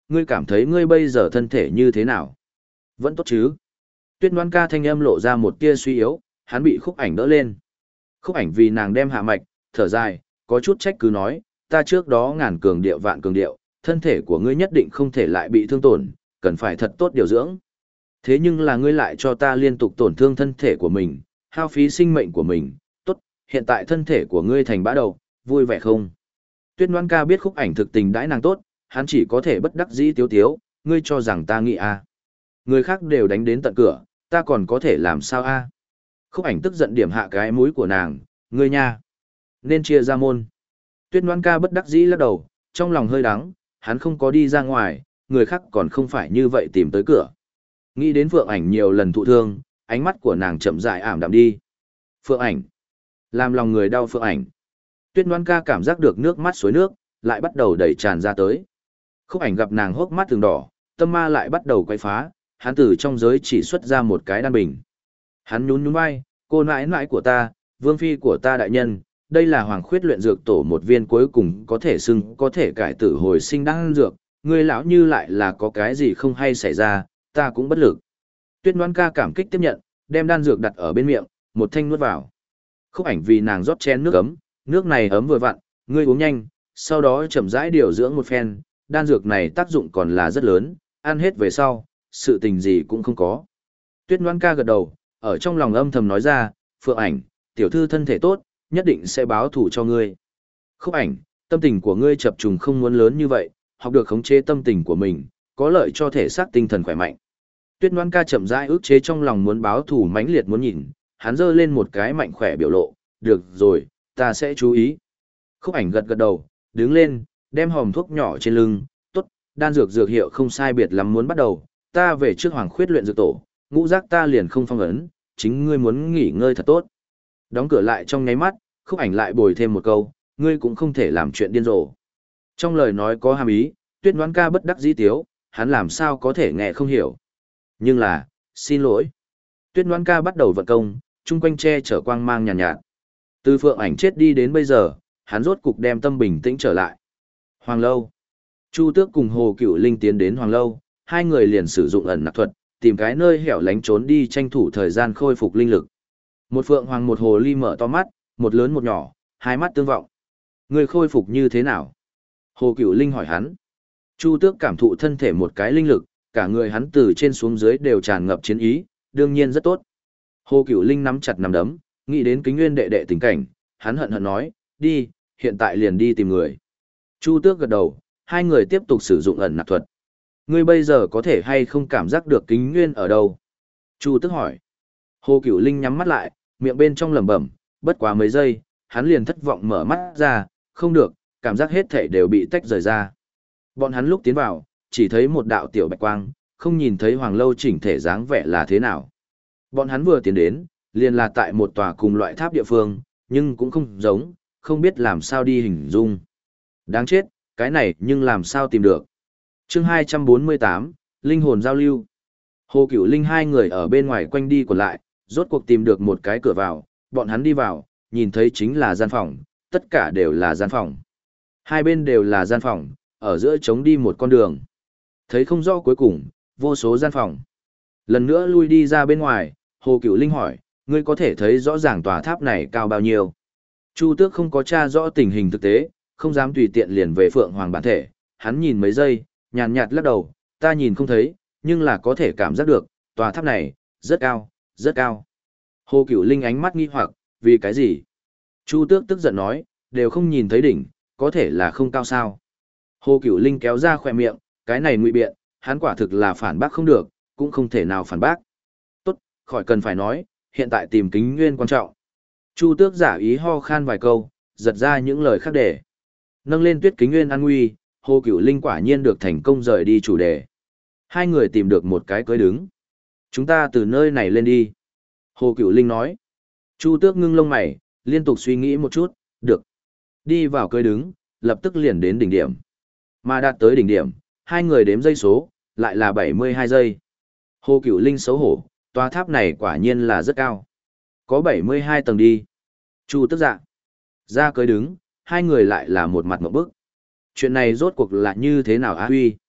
ngươi cảm thấy ngươi bây giờ thân thể như thế nào? Vẫn tốt chứ? Tuyết Ngoan Ca thanh âm lộ ra một tia suy yếu, hắn bị Khúc Ảnh đỡ lên. Khúc Ảnh vì nàng đem hạ mạch, thở dài, có chút trách cứ nói, ta trước đó ngàn cường điệu vạn cường điệu, thân thể của ngươi nhất định không thể lại bị thương tổn, cần phải thật tốt điều dưỡng. Thế nhưng là ngươi lại cho ta liên tục tổn thương thân thể của mình, hao phí sinh mệnh của mình, tốt, hiện tại thân thể của ngươi thành bã đầu, vui vẻ không? Tuyết Ngoan Ca biết Khúc Ảnh thực tình đãi nàng tốt, hắn chỉ có thể bất đắc dĩ tiếu tiếu, ngươi cho rằng ta nghĩ à. Người khác đều đánh đến tận cửa, ta còn có thể làm sao a? Khúc Ảnh tức giận điểm hạ cái mũi của nàng, ngươi nha, nên chia ra môn. Tuyết Ngoan Ca bất đắc dĩ lắc đầu, trong lòng hơi đắng, hắn không có đi ra ngoài, người khác còn không phải như vậy tìm tới cửa. Nghĩ đến Phượng Ảnh nhiều lần thụ thương, ánh mắt của nàng chậm rãi ảm đạm đi. Phượng Ảnh, làm lòng người đau Phượng Ảnh. Tuyết Ngoan Ca cảm giác được nước mắt suối nước, lại bắt đầu đẩy tràn ra tới. Khúc Ảnh gặp nàng hốc mắt từng đỏ, tâm ma lại bắt đầu quay phá, hắn từ trong giới chỉ xuất ra một cái đan bình. Hắn nhún nhún vai, cô nãi nãi của ta, vương phi của ta đại nhân, đây là Hoàng Khuyết luyện dược tổ một viên cuối cùng có thể xưng có thể cải tử hồi sinh đan dược, ngươi lão như lại là có cái gì không hay xảy ra, ta cũng bất lực. Tuyết Ngoan Ca cảm kích tiếp nhận, đem đan dược đặt ở bên miệng, một thanh nuốt vào. Khúc Ảnh vì nàng rót chén nước ấm, nước này ấm vừa vặn, ngươi uống nhanh, sau đó chậm rãi điều dưỡng một phen, đan dược này tác dụng còn là rất lớn, ăn hết về sau, sự tình gì cũng không có. Tuyết Ngoan Ca gật đầu, ở trong lòng âm thầm nói ra, Phượng Ảnh, tiểu thư thân thể tốt, nhất định sẽ báo thù cho ngươi. Khúc Ảnh, tâm tình của ngươi chập trùng không muốn lớn như vậy, học được khống chế tâm tình của mình, có lợi cho thể xác tinh thần khỏe mạnh. Tuyết Ngoan Ca chậm rãi ức chế trong lòng muốn báo thù mãnh liệt muốn nhìn, hắn giơ lên một cái mạnh khỏe biểu lộ, được rồi, ta sẽ chú ý. Khúc Ảnh gật gật đầu, đứng lên, đem hòm thuốc nhỏ trên lưng, tốt, đan dược dược hiệu không sai biệt lắm muốn bắt đầu, ta về trước Hoàng Khuyết luyện dược tổ, ngũ giác ta liền không phong ấn, chính ngươi muốn nghỉ ngơi thật tốt. Đóng cửa lại trong nháy mắt, Khúc Ảnh lại bồi thêm một câu, ngươi cũng không thể làm chuyện điên rồ. Trong lời nói có hàm ý, Tuyết Ngoan Ca bất đắc dĩ tiếu, hắn làm sao có thể nghe không hiểu. Nhưng là, xin lỗi. Tuyết Ngoan Ca bắt đầu vận công, chung quanh che chở quang mang nhàn nhạt. Từ Phượng Ảnh chết đi đến bây giờ, hắn rốt cục đem tâm bình tĩnh trở lại. Hoàng Lâu. Chu Tước cùng Hồ Cựu Linh tiến đến Hoàng Lâu, hai người liền sử dụng ẩn nặc thuật, tìm cái nơi hẻo lánh trốn đi tranh thủ thời gian khôi phục linh lực. Một Phượng Hoàng một Hồ Ly mở to mắt, một lớn một nhỏ, hai mắt tương vọng. Người khôi phục như thế nào? Hồ Cựu Linh hỏi hắn. Chu Tước cảm thụ thân thể một cái linh lực, cả người hắn từ trên xuống dưới đều tràn ngập chiến ý, đương nhiên rất tốt. Hồ Cựu Linh nắm chặt nắm đấm, nghĩ đến Kính Nguyên đệ đệ tình cảnh, hắn hận hận nói, đi, hiện tại liền đi tìm người. Chu Tước gật đầu, hai người tiếp tục sử dụng ẩn nặc thuật. Ngươi bây giờ có thể hay không cảm giác được Kính Nguyên ở đâu? Chu Tước hỏi. Hồ Cựu Linh nhắm mắt lại, miệng bên trong lẩm bẩm, bất quá mấy giây, hắn liền thất vọng mở mắt ra, không được, cảm giác hết thể đều bị tách rời ra. Bọn hắn lúc tiến vào, chỉ thấy một đạo tiểu bạch quang, không nhìn thấy Hoàng Lâu chỉnh thể dáng vẻ là thế nào. Bọn hắn vừa tiến đến, liền là tại một tòa cùng loại tháp địa phương, nhưng cũng không giống, không biết làm sao đi hình dung. Đáng chết, cái này nhưng làm sao tìm được. Chương 248, Linh hồn giao lưu. Hồ Cựu Linh hai người ở bên ngoài quanh đi còn lại, rốt cuộc tìm được một cái cửa vào, bọn hắn đi vào, nhìn thấy chính là gian phòng, tất cả đều là gian phòng. Hai bên đều là gian phòng, ở giữa trống đi một con đường. Thấy không rõ cuối cùng, vô số gian phòng. Lần nữa lui đi ra bên ngoài, Hồ Cựu Linh hỏi, ngươi có thể thấy rõ ràng tòa tháp này cao bao nhiêu. Chu Tước không có tra rõ tình hình thực tế, không dám tùy tiện liền về Phượng Hoàng bản thể, hắn nhìn mấy giây, nhàn nhạt lắc đầu, ta nhìn không thấy, nhưng là có thể cảm giác được, tòa tháp này, rất cao, rất cao. Hồ Cựu Linh ánh mắt nghi hoặc, vì cái gì? Chu Tước tức giận nói, đều không nhìn thấy đỉnh, có thể là không cao sao. Hồ Cựu Linh kéo ra khỏe miệng, cái này ngụy biện, hắn quả thực là phản bác không được, cũng không thể nào phản bác. Tốt, khỏi cần phải nói, hiện tại tìm Kính Nguyên quan trọng. Chu Tước giả ý ho khan vài câu, giật ra những lời khác để. Nâng lên Tuyết Kính Nguyên an nguy, Hồ Cựu Linh quả nhiên được thành công rời đi chủ đề. Hai người tìm được một cái cưới đứng. Chúng ta từ nơi này lên đi. Hồ Cựu Linh nói. Chu Tước ngưng lông mày, liên tục suy nghĩ một chút, được. Đi vào cưới đứng, lập tức liền đến đỉnh điểm. Mà đạt tới đỉnh điểm, hai người đếm giây số, lại là 72 giây. Hồ Cựu Linh xấu hổ, tòa tháp này quả nhiên là rất cao. Có 72 tầng đi. Chu Tước dạ. Ra cưới đứng, hai người lại là một mặt ngộp bức. Chuyện này rốt cuộc là như thế nào á huy?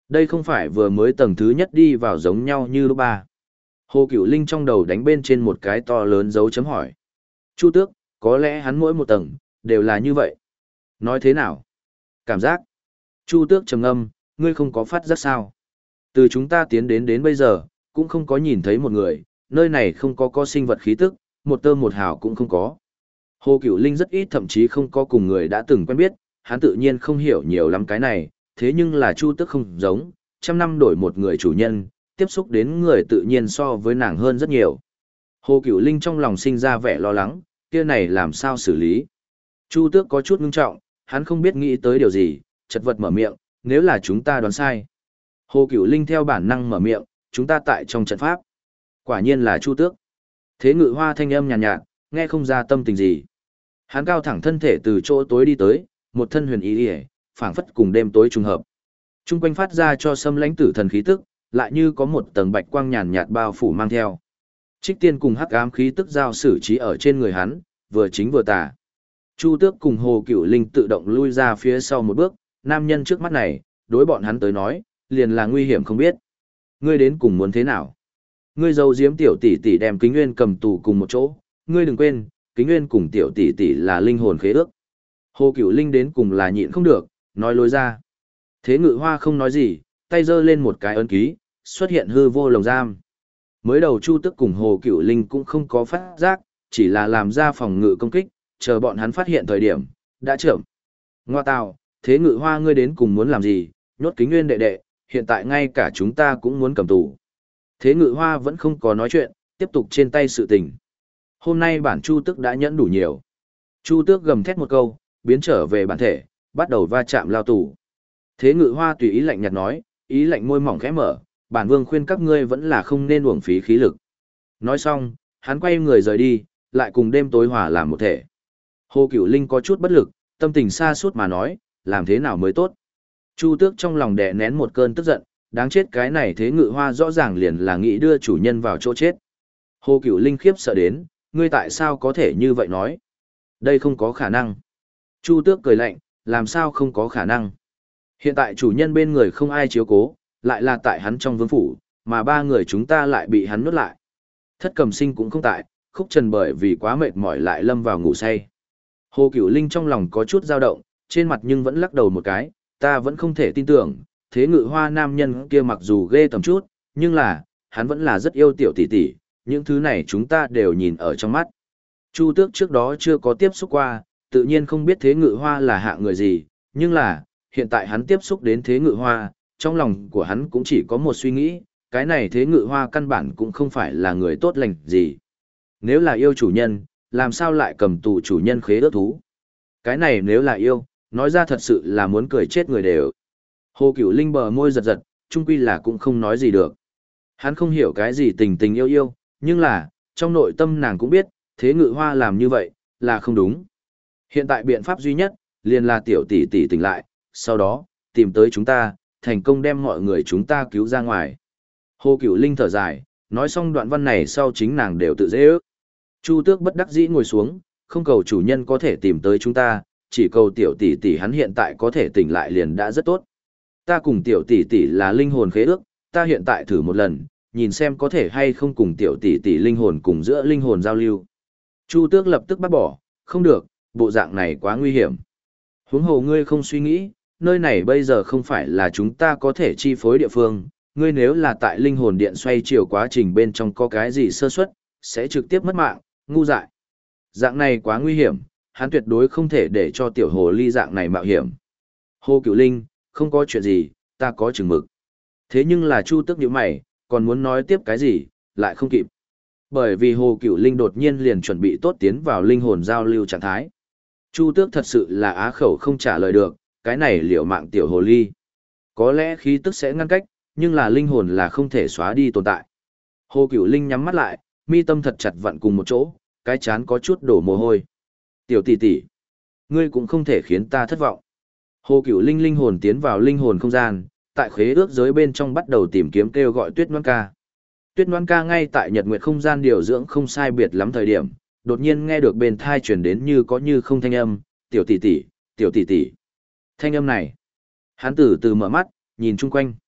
Đây không phải vừa mới tầng thứ nhất đi vào giống nhau như lúc ba. Hồ Cửu Linh trong đầu đánh bên trên một cái to lớn dấu chấm hỏi. Chu Tước, có lẽ hắn mỗi một tầng, đều là như vậy. Nói thế nào? Cảm giác. Chu Tước trầm ngâm, ngươi không có phát giác sao? Từ chúng ta tiến đến bây giờ, cũng không có nhìn thấy một người, nơi này không có sinh vật khí tức, một tơ một hào cũng không có. Hồ Cửu Linh rất ít thậm chí không có cùng người đã từng quen biết, hắn tự nhiên không hiểu nhiều lắm cái này, thế nhưng là Chu Tước không giống, trăm năm đổi một người chủ nhân, tiếp xúc đến người tự nhiên so với nàng hơn rất nhiều. Hồ Cửu Linh trong lòng sinh ra vẻ lo lắng, kia này làm sao xử lý? Chu Tước có chút ngưng trọng, hắn không biết nghĩ tới điều gì, chật vật mở miệng, nếu là chúng ta đoán sai. Hồ Cửu Linh theo bản năng mở miệng, chúng ta tại trong trận pháp. Quả nhiên là Chu Tước. Thế Ngự Hoa thanh âm nhàn nhạt, nghe không ra tâm tình gì. Hắn cao thẳng thân thể từ chỗ tối đi tới, một thân huyền ý ỉa, phảng phất cùng đêm tối trùng hợp. Trung quanh phát ra cho xâm lãnh tử thần khí tức, lại như có một tầng bạch quang nhàn nhạt bao phủ mang theo. Trích tiên cùng hắc ám khí tức giao xử trí ở trên người hắn, vừa chính vừa tà. Chu Tước cùng Hồ Cửu Linh tự động lui ra phía sau một bước, nam nhân trước mắt này, đối bọn hắn tới nói, liền là nguy hiểm không biết. Ngươi đến cùng muốn thế nào? Ngươi giấu giếm tiểu tỷ tỷ đem Kính Nguyên cầm tù cùng một chỗ, ngươi đừng quên, Kính Nguyên cùng tiểu tỷ tỷ là linh hồn khế ước. Hồ Cửu Linh đến cùng là nhịn không được, nói lối ra. Thế Ngự Hoa không nói gì, tay giơ lên một cái ấn ký, xuất hiện hư vô lồng giam. Mới đầu Chu Tước cùng Hồ Cửu Linh cũng không có phát giác, chỉ là làm ra phòng ngự công kích, chờ bọn hắn phát hiện thời điểm, đã chậm. Ngoa tào, Thế Ngự Hoa ngươi đến cùng muốn làm gì, nhốt Kính Nguyên đệ đệ, hiện tại ngay cả chúng ta cũng muốn cầm tù. Thế Ngự Hoa vẫn không có nói chuyện, tiếp tục trên tay sự tình. Hôm nay bản Chu Tước đã nhẫn đủ nhiều. Chu Tước gầm thét một câu, biến trở về bản thể, bắt đầu va chạm lao tù. Thế Ngự Hoa tùy ý lạnh nhạt nói, ý lạnh môi mỏng khẽ mở, bản vương khuyên các ngươi vẫn là không nên uổng phí khí lực. Nói xong, hắn quay người rời đi, lại cùng đêm tối hòa làm một thể. Hồ Cửu Linh có chút bất lực, tâm tình xa suốt mà nói, làm thế nào mới tốt. Chu Tước trong lòng đè nén một cơn tức giận, đáng chết cái này Thế Ngự Hoa rõ ràng liền là nghĩ đưa chủ nhân vào chỗ chết. Hồ Cửu Linh khiếp sợ đến, ngươi tại sao có thể như vậy nói? Đây không có khả năng. Chu Tước cười lạnh, làm sao không có khả năng? Hiện tại chủ nhân bên người không ai chiếu cố, lại là tại hắn trong vương phủ, mà ba người chúng ta lại bị hắn nuốt lại. Thất Cầm Sinh cũng không tại, Khúc Trần bởi vì quá mệt mỏi lại lâm vào ngủ say. Hồ Cửu Linh trong lòng có chút dao động, trên mặt nhưng vẫn lắc đầu một cái, ta vẫn không thể tin tưởng, Thế Ngự Hoa nam nhân kia mặc dù ghê tầm chút, nhưng là, hắn vẫn là rất yêu tiểu tỷ tỷ, những thứ này chúng ta đều nhìn ở trong mắt. Chu Tước trước đó chưa có tiếp xúc qua, tự nhiên không biết Thế Ngự Hoa là hạ người gì, nhưng là, hiện tại hắn tiếp xúc đến Thế Ngự Hoa, trong lòng của hắn cũng chỉ có một suy nghĩ, cái này Thế Ngự Hoa căn bản cũng không phải là người tốt lành gì. Nếu là yêu chủ nhân, làm sao lại cầm tù chủ nhân khế ước thú? Cái này nếu là yêu, nói ra thật sự là muốn cười chết người đều. Hồ Cửu Linh bờ môi giật giật, chung quy là cũng không nói gì được. Hắn không hiểu cái gì tình tình yêu yêu, nhưng là, trong nội tâm nàng cũng biết, Thế Ngự Hoa làm như vậy, là không đúng. Hiện tại biện pháp duy nhất, liền là tiểu tỷ tỷ tỉnh lại, sau đó, tìm tới chúng ta, thành công đem mọi người chúng ta cứu ra ngoài. Hồ Cửu Linh thở dài, nói xong đoạn văn này sau chính nàng đều tự dễ ước. Chu Tước bất đắc dĩ ngồi xuống, không cầu chủ nhân có thể tìm tới chúng ta, chỉ cầu tiểu tỷ tỷ hắn hiện tại có thể tỉnh lại liền đã rất tốt. Ta cùng tiểu tỷ tỷ là linh hồn khế ước, ta hiện tại thử một lần, nhìn xem có thể hay không cùng tiểu tỷ tỷ linh hồn cùng giữa linh hồn giao lưu. Chu Tước lập tức bác bỏ, không được, bộ dạng này quá nguy hiểm. Huống hồ ngươi không suy nghĩ, nơi này bây giờ không phải là chúng ta có thể chi phối địa phương, ngươi nếu là tại linh hồn điện xoay chiều quá trình bên trong có cái gì sơ suất, sẽ trực tiếp mất mạng, ngu dại. Dạng này quá nguy hiểm, hắn tuyệt đối không thể để cho tiểu hồ ly dạng này mạo hiểm. Hồ Cửu Linh, không có chuyện gì, ta có chừng mực. Thế nhưng là Chu Tước nhíu mày, còn muốn nói tiếp cái gì, lại không kịp. Bởi vì Hồ Cửu Linh đột nhiên liền chuẩn bị tốt tiến vào linh hồn giao lưu trạng thái. Chu Tước thật sự là á khẩu không trả lời được, cái này liệu mạng tiểu hồ ly. Có lẽ khí tức sẽ ngăn cách, nhưng là linh hồn là không thể xóa đi tồn tại. Hồ Cửu Linh nhắm mắt lại, mi tâm thật chặt vặn cùng một chỗ, cái chán có chút đổ mồ hôi. Tiểu tỷ tỷ, ngươi cũng không thể khiến ta thất vọng. Hồ Cửu Linh linh hồn tiến vào linh hồn không gian, tại khế ước giới bên trong bắt đầu tìm kiếm kêu gọi Tuyết Loan Ca. Tuyết Loan Ca ngay tại Nhật Nguyệt không gian điều dưỡng không sai biệt lắm thời điểm, đột nhiên nghe được bên thai truyền đến như có như không thanh âm, "Tiểu tỷ tỷ, tiểu tỷ tỷ." Thanh âm này, hắn từ từ mở mắt, nhìn chung quanh.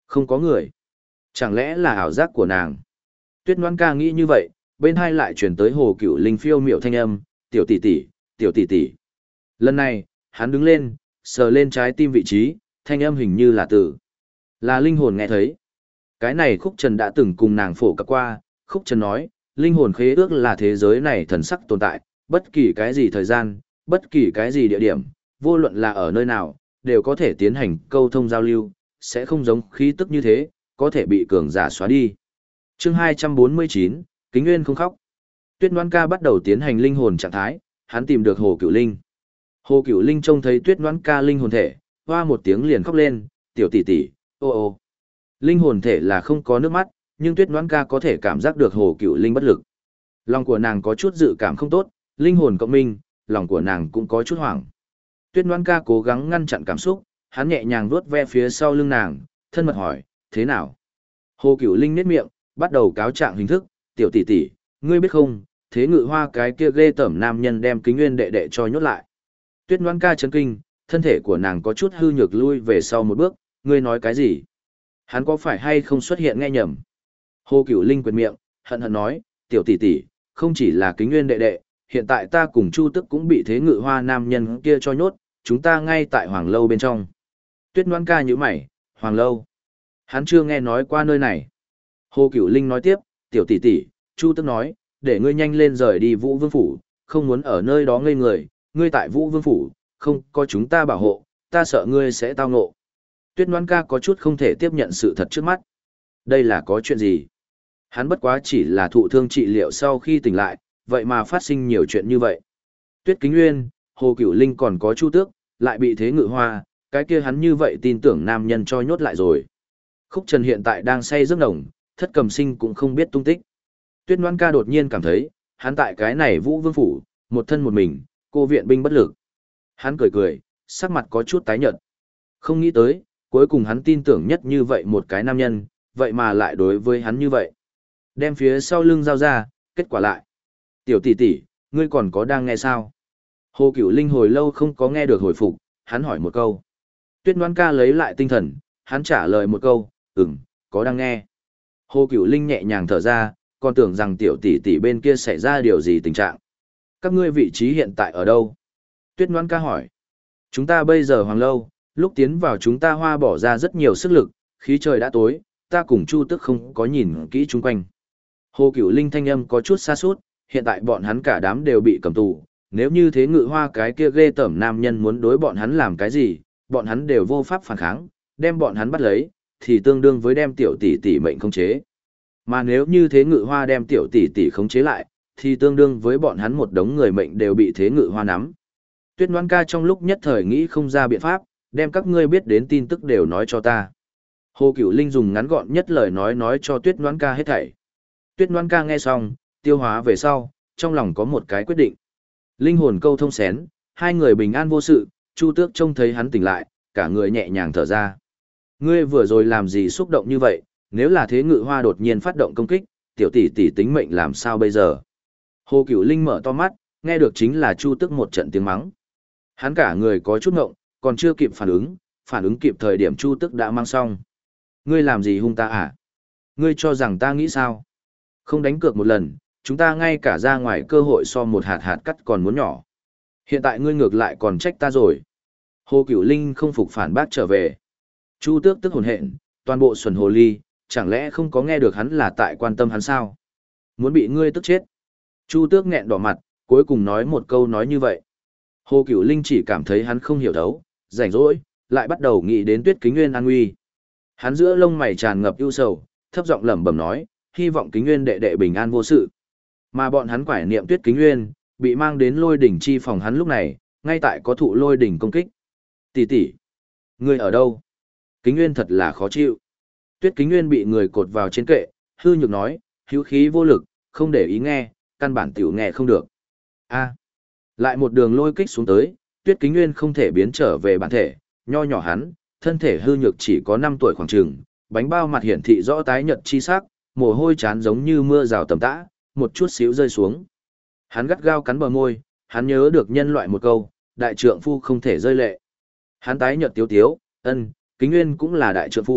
Không có người. Chẳng lẽ là ảo giác của nàng? Tuyết Ngoan Ca nghĩ như vậy, bên hai lại chuyển tới Hồ Cửu Linh phiêu miệu thanh âm, tiểu tỷ tỷ, tiểu tỷ tỷ. Lần này, hắn đứng lên, sờ lên trái tim vị trí, thanh âm hình như là tử. Là linh hồn nghe thấy. Cái này Khúc Trần đã từng cùng nàng phổ cập qua, Khúc Trần nói, linh hồn khế ước là thế giới này thần sắc tồn tại, bất kỳ cái gì thời gian, bất kỳ cái gì địa điểm, vô luận là ở nơi nào, đều có thể tiến hành câu thông giao lưu, sẽ không giống khí tức như thế, có thể bị cường giả xóa đi. Chương 249, Kính Nguyên không khóc. Tuyết Ngoan Ca bắt đầu tiến hành linh hồn trạng thái, hắn tìm được Hồ Cửu Linh. Hồ Cửu Linh trông thấy Tuyết Ngoan Ca linh hồn thể, hoa một tiếng liền khóc lên, tiểu tỷ tỷ, ô ô. Linh hồn thể là không có nước mắt, nhưng Tuyết Ngoan Ca có thể cảm giác được Hồ Cửu Linh bất lực. Lòng của nàng có chút dự cảm không tốt, linh hồn cộng minh, lòng của nàng cũng có chút hoảng. Tuyết Ngoan Ca cố gắng ngăn chặn cảm xúc, hắn nhẹ nhàng vuốt ve phía sau lưng nàng, thân mật hỏi, thế nào? Hồ Cửu Linh nhếch miệng, bắt đầu cáo trạng hình thức, tiểu tỷ tỷ, ngươi biết không, thế ngự hoa cái kia ghê tởm nam nhân đem Kính Nguyên đệ đệ cho nhốt lại. Tuyết Ngoan Ca chấn kinh, thân thể của nàng có chút hư nhược lui về sau một bước, ngươi nói cái gì? Hắn có phải hay không xuất hiện nghe nhầm? Hồ Cửu Linh quệt miệng, hận hận nói, tiểu tỷ tỷ, không chỉ là Kính Nguyên đệ đệ, hiện tại ta cùng Chu Tức cũng bị thế ngự hoa nam nhân kia cho nhốt, chúng ta ngay tại Hoàng Lâu bên trong. Tuyết Ngoan Ca nhíu mày, Hoàng Lâu. Hắn chưa nghe nói qua nơi này. Hồ Cửu Linh nói tiếp, tiểu tỷ tỷ, Chu Tức nói, để ngươi nhanh lên rời đi Vũ Vương Phủ, không muốn ở nơi đó ngây người, ngươi tại Vũ Vương Phủ, không có chúng ta bảo hộ, ta sợ ngươi sẽ tao ngộ. Tuyết Ngoan Ca có chút không thể tiếp nhận sự thật trước mắt. Đây là có chuyện gì? Hắn bất quá chỉ là thụ thương trị liệu sau khi tỉnh lại, vậy mà phát sinh nhiều chuyện như vậy. Tuyết Kính Nguyên, Hồ Cửu Linh còn có Chu Tước, lại bị thế ngự hoa, cái kia hắn như vậy tin tưởng nam nhân cho nhốt lại rồi. Khúc Trần hiện tại đang say giấc nồng, Thất Cầm Sinh cũng không biết tung tích. Tuyết Ngoan Ca đột nhiên cảm thấy, hắn tại cái này Vũ Vương Phủ, một thân một mình, cô viện binh bất lực. Hắn cười cười, sắc mặt có chút tái nhợt. Không nghĩ tới, cuối cùng hắn tin tưởng nhất như vậy một cái nam nhân, vậy mà lại đối với hắn như vậy. Đem phía sau lưng giao ra, kết quả lại. Tiểu tỷ tỷ, ngươi còn có đang nghe sao? Hồ Cửu Linh hồi lâu không có nghe được hồi phục, hắn hỏi một câu. Tuyết Ngoan Ca lấy lại tinh thần, hắn trả lời một câu, có đang nghe. Hồ Cửu Linh nhẹ nhàng thở ra, còn tưởng rằng tiểu tỷ tỷ bên kia xảy ra điều gì tình trạng. Các ngươi vị trí hiện tại ở đâu? Tuyết Ngoan Ca hỏi. Chúng ta bây giờ Hoàng Lâu, lúc tiến vào chúng ta hoa bỏ ra rất nhiều sức lực, khí trời đã tối, ta cùng Chu Tức không có nhìn kỹ chung quanh. Hồ Cửu Linh thanh âm có chút xa sút, hiện tại bọn hắn cả đám đều bị cầm tù, nếu như thế ngự hoa cái kia ghê tởm nam nhân muốn đối bọn hắn làm cái gì, bọn hắn đều vô pháp phản kháng, đem bọn hắn bắt lấy, thì tương đương với đem tiểu tỷ tỷ mệnh khống chế. Mà nếu như thế ngự hoa đem tiểu tỷ tỷ khống chế lại, thì tương đương với bọn hắn một đống người mệnh đều bị thế ngự hoa nắm. Tuyết Ngoan Ca trong lúc nhất thời nghĩ không ra biện pháp, đem các ngươi biết đến tin tức đều nói cho ta. Hồ Cửu Linh dùng ngắn gọn nhất lời nói cho Tuyết Ngoan Ca hết thảy. Tuyết Ngoan Ca nghe xong, tiêu hóa về sau, trong lòng có một cái quyết định. Linh hồn câu thông xén, hai người bình an vô sự, Chu Tước trông thấy hắn tỉnh lại, cả người nhẹ nhàng thở ra. Ngươi vừa rồi làm gì xúc động như vậy, nếu là thế ngự hoa đột nhiên phát động công kích, tiểu tỷ tỷ tính mệnh làm sao bây giờ? Hồ Cửu Linh mở to mắt, nghe được chính là Chu Tước một trận tiếng mắng. Hắn cả người có chút ngộng, còn chưa kịp phản ứng kịp thời điểm Chu Tước đã mang xong. Ngươi làm gì hung ta à? Ngươi cho rằng ta nghĩ sao? Không đánh cược một lần, chúng ta ngay cả ra ngoài cơ hội so một hạt hạt cắt còn muốn nhỏ. Hiện tại ngươi ngược lại còn trách ta rồi. Hồ Cửu Linh không phục phản bác trở về. Chu Tước tức hồn hện, toàn bộ xuẩn hồ ly, chẳng lẽ không có nghe được hắn là tại quan tâm hắn sao? Muốn bị ngươi tức chết. Chu Tước nghẹn đỏ mặt, cuối cùng nói một câu nói như vậy. Hồ Cửu Linh chỉ cảm thấy hắn không hiểu thấu, rảnh rỗi, lại bắt đầu nghĩ đến Tuyết Kính Nguyên an nguy. Hắn giữa lông mày tràn ngập ưu sầu, thấp giọng lẩm bẩm nói, hy vọng Kính Nguyên đệ đệ bình an vô sự. Mà bọn hắn quải niệm Tuyết Kính Nguyên, bị mang đến lôi đỉnh chi phòng hắn lúc này, ngay tại có thụ lôi đỉnh công kích. Tỷ tỷ, ngươi ở đâu? Kính Nguyên thật là khó chịu. Tuyết Kính Nguyên bị người cột vào trên kệ, hư nhược nói, hữu khí vô lực, không để ý nghe, căn bản tiểu nghe không được. A, lại một đường lôi kích xuống tới, Tuyết Kính Nguyên không thể biến trở về bản thể, nho nhỏ hắn, thân thể hư nhược chỉ có 5 tuổi khoảng chừng, bánh bao mặt hiển thị rõ tái nhợt chi sắc, mồ hôi chán giống như mưa rào tầm tã, một chút xíu rơi xuống. Hắn gắt gao cắn bờ môi, hắn nhớ được nhân loại một câu, đại trượng phu không thể rơi lệ. Hắn tái nhợt tiếu tiếu, Kính Nguyên cũng là đại trượng phu,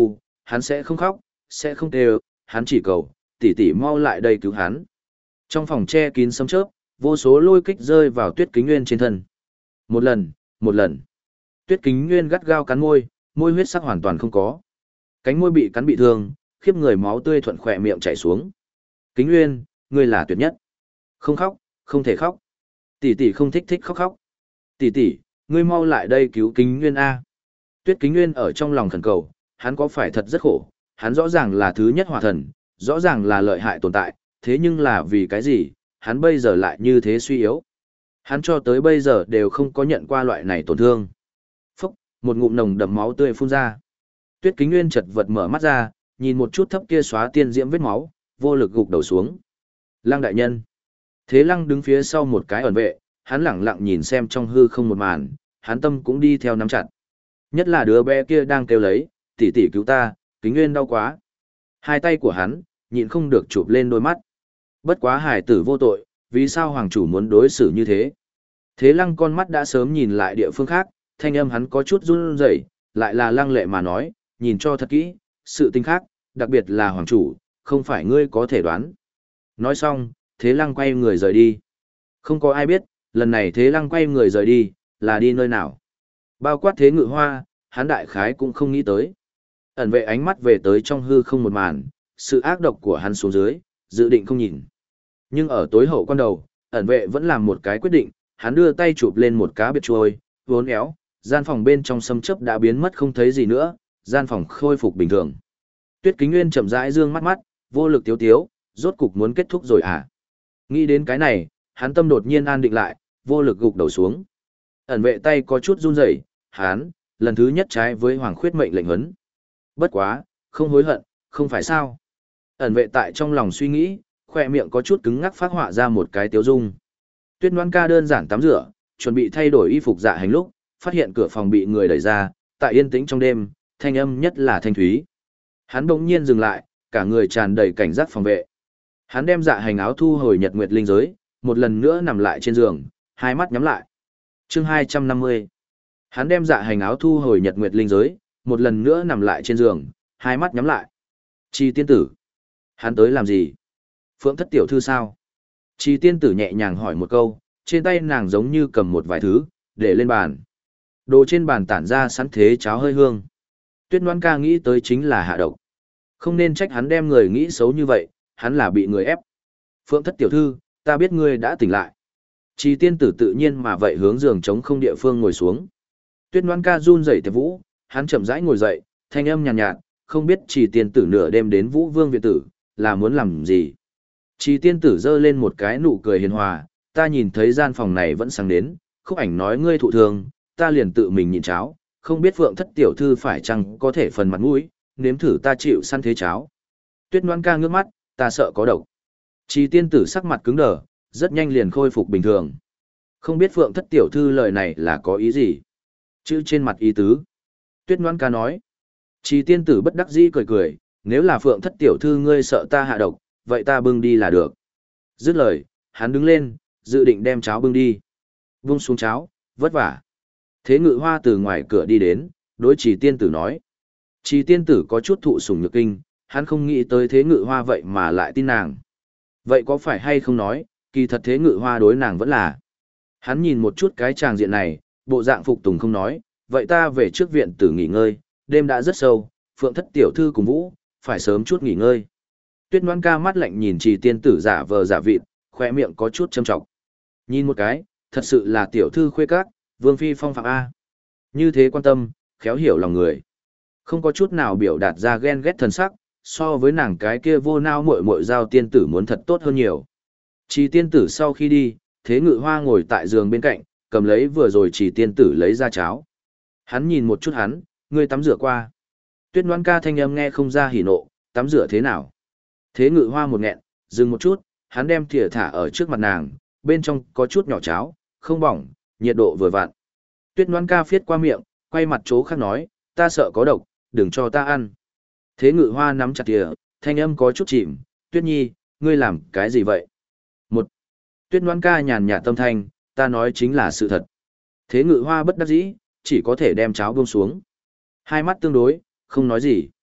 hắn sẽ không khóc, sẽ không kêu, hắn chỉ cầu, tỷ tỷ mau lại đây cứu hắn. Trong phòng che kín sấm chớp, vô số lôi kích rơi vào Tuyết Kính Nguyên trên thân. Một lần, một lần. Tuyết Kính Nguyên gắt gao cắn môi, môi huyết sắc hoàn toàn không có. Cánh môi bị cắn bị thương, khiếp người máu tươi thuận khỏe miệng chảy xuống. Kính Nguyên, ngươi là tuyệt nhất. Không khóc, không thể khóc. Tỷ tỷ không thích thích khóc khóc. Tỷ tỷ, ngươi mau lại đây cứu Kính Nguyên a. Tuyết Kính Nguyên ở trong lòng khẩn cầu, hắn có phải thật rất khổ, hắn rõ ràng là thứ nhất hỏa thần, rõ ràng là lợi hại tồn tại, thế nhưng là vì cái gì, hắn bây giờ lại như thế suy yếu. Hắn cho tới bây giờ đều không có nhận qua loại này tổn thương. Phốc, một ngụm nồng đậm máu tươi phun ra. Tuyết Kính Nguyên chật vật mở mắt ra, nhìn một chút thấp kia xóa tiên diễm vết máu, vô lực gục đầu xuống. Lăng đại nhân. Thế Lăng đứng phía sau một cái ẩn vệ, hắn lẳng lặng nhìn xem trong hư không một màn, hắn tâm cũng đi theo nắm chặt. Nhất là đứa bé kia đang kêu lấy, tỷ tỷ cứu ta, Kính Nguyên đau quá. Hai tay của hắn, nhịn không được chụp lên đôi mắt. Bất quá hải tử vô tội, vì sao hoàng chủ muốn đối xử như thế? Thế Lăng con mắt đã sớm nhìn lại địa phương khác, thanh âm hắn có chút run rẩy, lại là lăng lệ mà nói, nhìn cho thật kỹ, sự tình khác, đặc biệt là hoàng chủ, không phải ngươi có thể đoán. Nói xong, Thế Lăng quay người rời đi. Không có ai biết, lần này Thế Lăng quay người rời đi, là đi nơi nào. Bao quát Thế Ngự Hoa, hắn đại khái cũng không nghĩ tới. Ẩn vệ ánh mắt về tới trong hư không một màn, sự ác độc của hắn xuống dưới, dự định không nhìn. Nhưng ở tối hậu quan đầu, ẩn vệ vẫn làm một cái quyết định, hắn đưa tay chụp lên một cá biệt trôi, vốn éo, gian phòng bên trong sấm chớp đã biến mất không thấy gì nữa, gian phòng khôi phục bình thường. Tuyết Kính Nguyên chậm rãi dương mắt mắt, vô lực tiếu tiếu, rốt cục muốn kết thúc rồi à? Nghĩ đến cái này, hắn tâm đột nhiên an định lại, vô lực gục đầu xuống. Ẩn vệ tay có chút run rẩy, hắn lần thứ nhất trái với Hoàng Khuyết mệnh lệnh huấn. Bất quá, không hối hận, không phải sao? Ẩn vệ tại trong lòng suy nghĩ, khoe miệng có chút cứng ngắc phát họa ra một cái tiếu dung. Tuyết Loan Ca đơn giản tắm rửa, chuẩn bị thay đổi y phục dạ hành lúc, phát hiện cửa phòng bị người đẩy ra, tại yên tĩnh trong đêm, thanh âm nhất là thanh thúy. Hắn bỗng nhiên dừng lại, cả người tràn đầy cảnh giác phòng vệ. Hắn đem dạ hành áo thu hồi nhật nguyệt linh giới, một lần nữa nằm lại trên giường, hai mắt nhắm lại. Chương 250. Hắn đem dạ hành áo thu hồi nhật nguyệt linh giới, một lần nữa nằm lại trên giường, hai mắt nhắm lại. Chi tiên tử. Hắn tới làm gì? Phượng thất tiểu thư sao? Chi tiên tử nhẹ nhàng hỏi một câu, trên tay nàng giống như cầm một vài thứ, để lên bàn. Đồ trên bàn tản ra sẵn thế cháo hơi hương. Tuyết Loan Ca nghĩ tới chính là hạ độc. Không nên trách hắn đem người nghĩ xấu như vậy, hắn là bị người ép. Phượng thất tiểu thư, ta biết ngươi đã tỉnh lại. Chi tiên tử tự nhiên mà vậy hướng giường trống không địa phương ngồi xuống. Tuyết Loan Ca run rẩy Tiệp Vũ, hắn chậm rãi ngồi dậy, thanh âm nhàn nhạt, không biết Chi tiên tử nửa đêm đến Vũ Vương viện tử, là muốn làm gì. Chi tiên tử giơ lên một cái nụ cười hiền hòa, ta nhìn thấy gian phòng này vẫn sáng đến, khúc ảnh nói ngươi thụ thương, ta liền tự mình nhịn cháo, không biết Phượng thất tiểu thư phải chăng có thể phần mặt mũi, nếm thử ta chịu săn thế cháo. Tuyết Loan Ca ngước mắt, ta sợ có độc. Chi tiên tử sắc mặt cứng đờ, rất nhanh liền khôi phục bình thường. Không biết Phượng thất tiểu thư lời này là có ý gì? Chữ trên mặt ý tứ. Tuyết Loan Ca nói. Chi tiên tử bất đắc dĩ cười cười, nếu là Phượng thất tiểu thư ngươi sợ ta hạ độc, vậy ta bưng đi là được. Dứt lời, hắn đứng lên, dự định đem cháo bưng đi. Vung xuống cháo, vất vả. Thế Ngự Hoa từ ngoài cửa đi đến, đối Chỉ tiên tử nói. Chỉ tiên tử có chút thụ sủng nhược kinh, hắn không nghĩ tới Thế Ngự Hoa vậy mà lại tin nàng. Vậy có phải hay không nói, kỳ thật Thế Ngự Hoa đối nàng vẫn là. Hắn nhìn một chút cái tràng diện này, bộ dạng phục tùng không nói, vậy ta về trước viện tử nghỉ ngơi, đêm đã rất sâu, Phượng thất tiểu thư cùng Vũ, phải sớm chút nghỉ ngơi. Tuyết Loan Ca mắt lạnh nhìn Chỉ tiên tử giả vờ giả vịt, khoe miệng có chút châm trọng. Nhìn một cái, thật sự là tiểu thư khuê các, vương phi phong phạm A. Như thế quan tâm, khéo hiểu lòng người. Không có chút nào biểu đạt ra ghen ghét thần sắc, so với nàng cái kia vô nao muội muội giao tiên tử muốn thật tốt hơn nhiều. Chỉ tiên tử sau khi đi, Thế Ngự Hoa ngồi tại giường bên cạnh, cầm lấy vừa rồi Chỉ tiên tử lấy ra cháo. Hắn nhìn một chút hắn, ngươi tắm rửa qua. Tuyết Loan Ca thanh âm nghe không ra hỉ nộ, tắm rửa thế nào? Thế Ngự Hoa một nghẹn, dừng một chút, hắn đem thìa thả ở trước mặt nàng, bên trong có chút nhỏ cháo, không bỏng, nhiệt độ vừa vặn. Tuyết Loan Ca phiết qua miệng, quay mặt chỗ khác nói, ta sợ có độc, đừng cho ta ăn. Thế Ngự Hoa nắm chặt thìa, thanh âm có chút chìm, Tuyết Nhi, ngươi làm cái gì vậy? Một. Tuyết Loan Ca nhàn nhạt tâm thanh, ta nói chính là sự thật. Thế Ngự Hoa bất đắc dĩ, chỉ có thể đem cháo buông xuống. Hai mắt tương đối, không nói gì.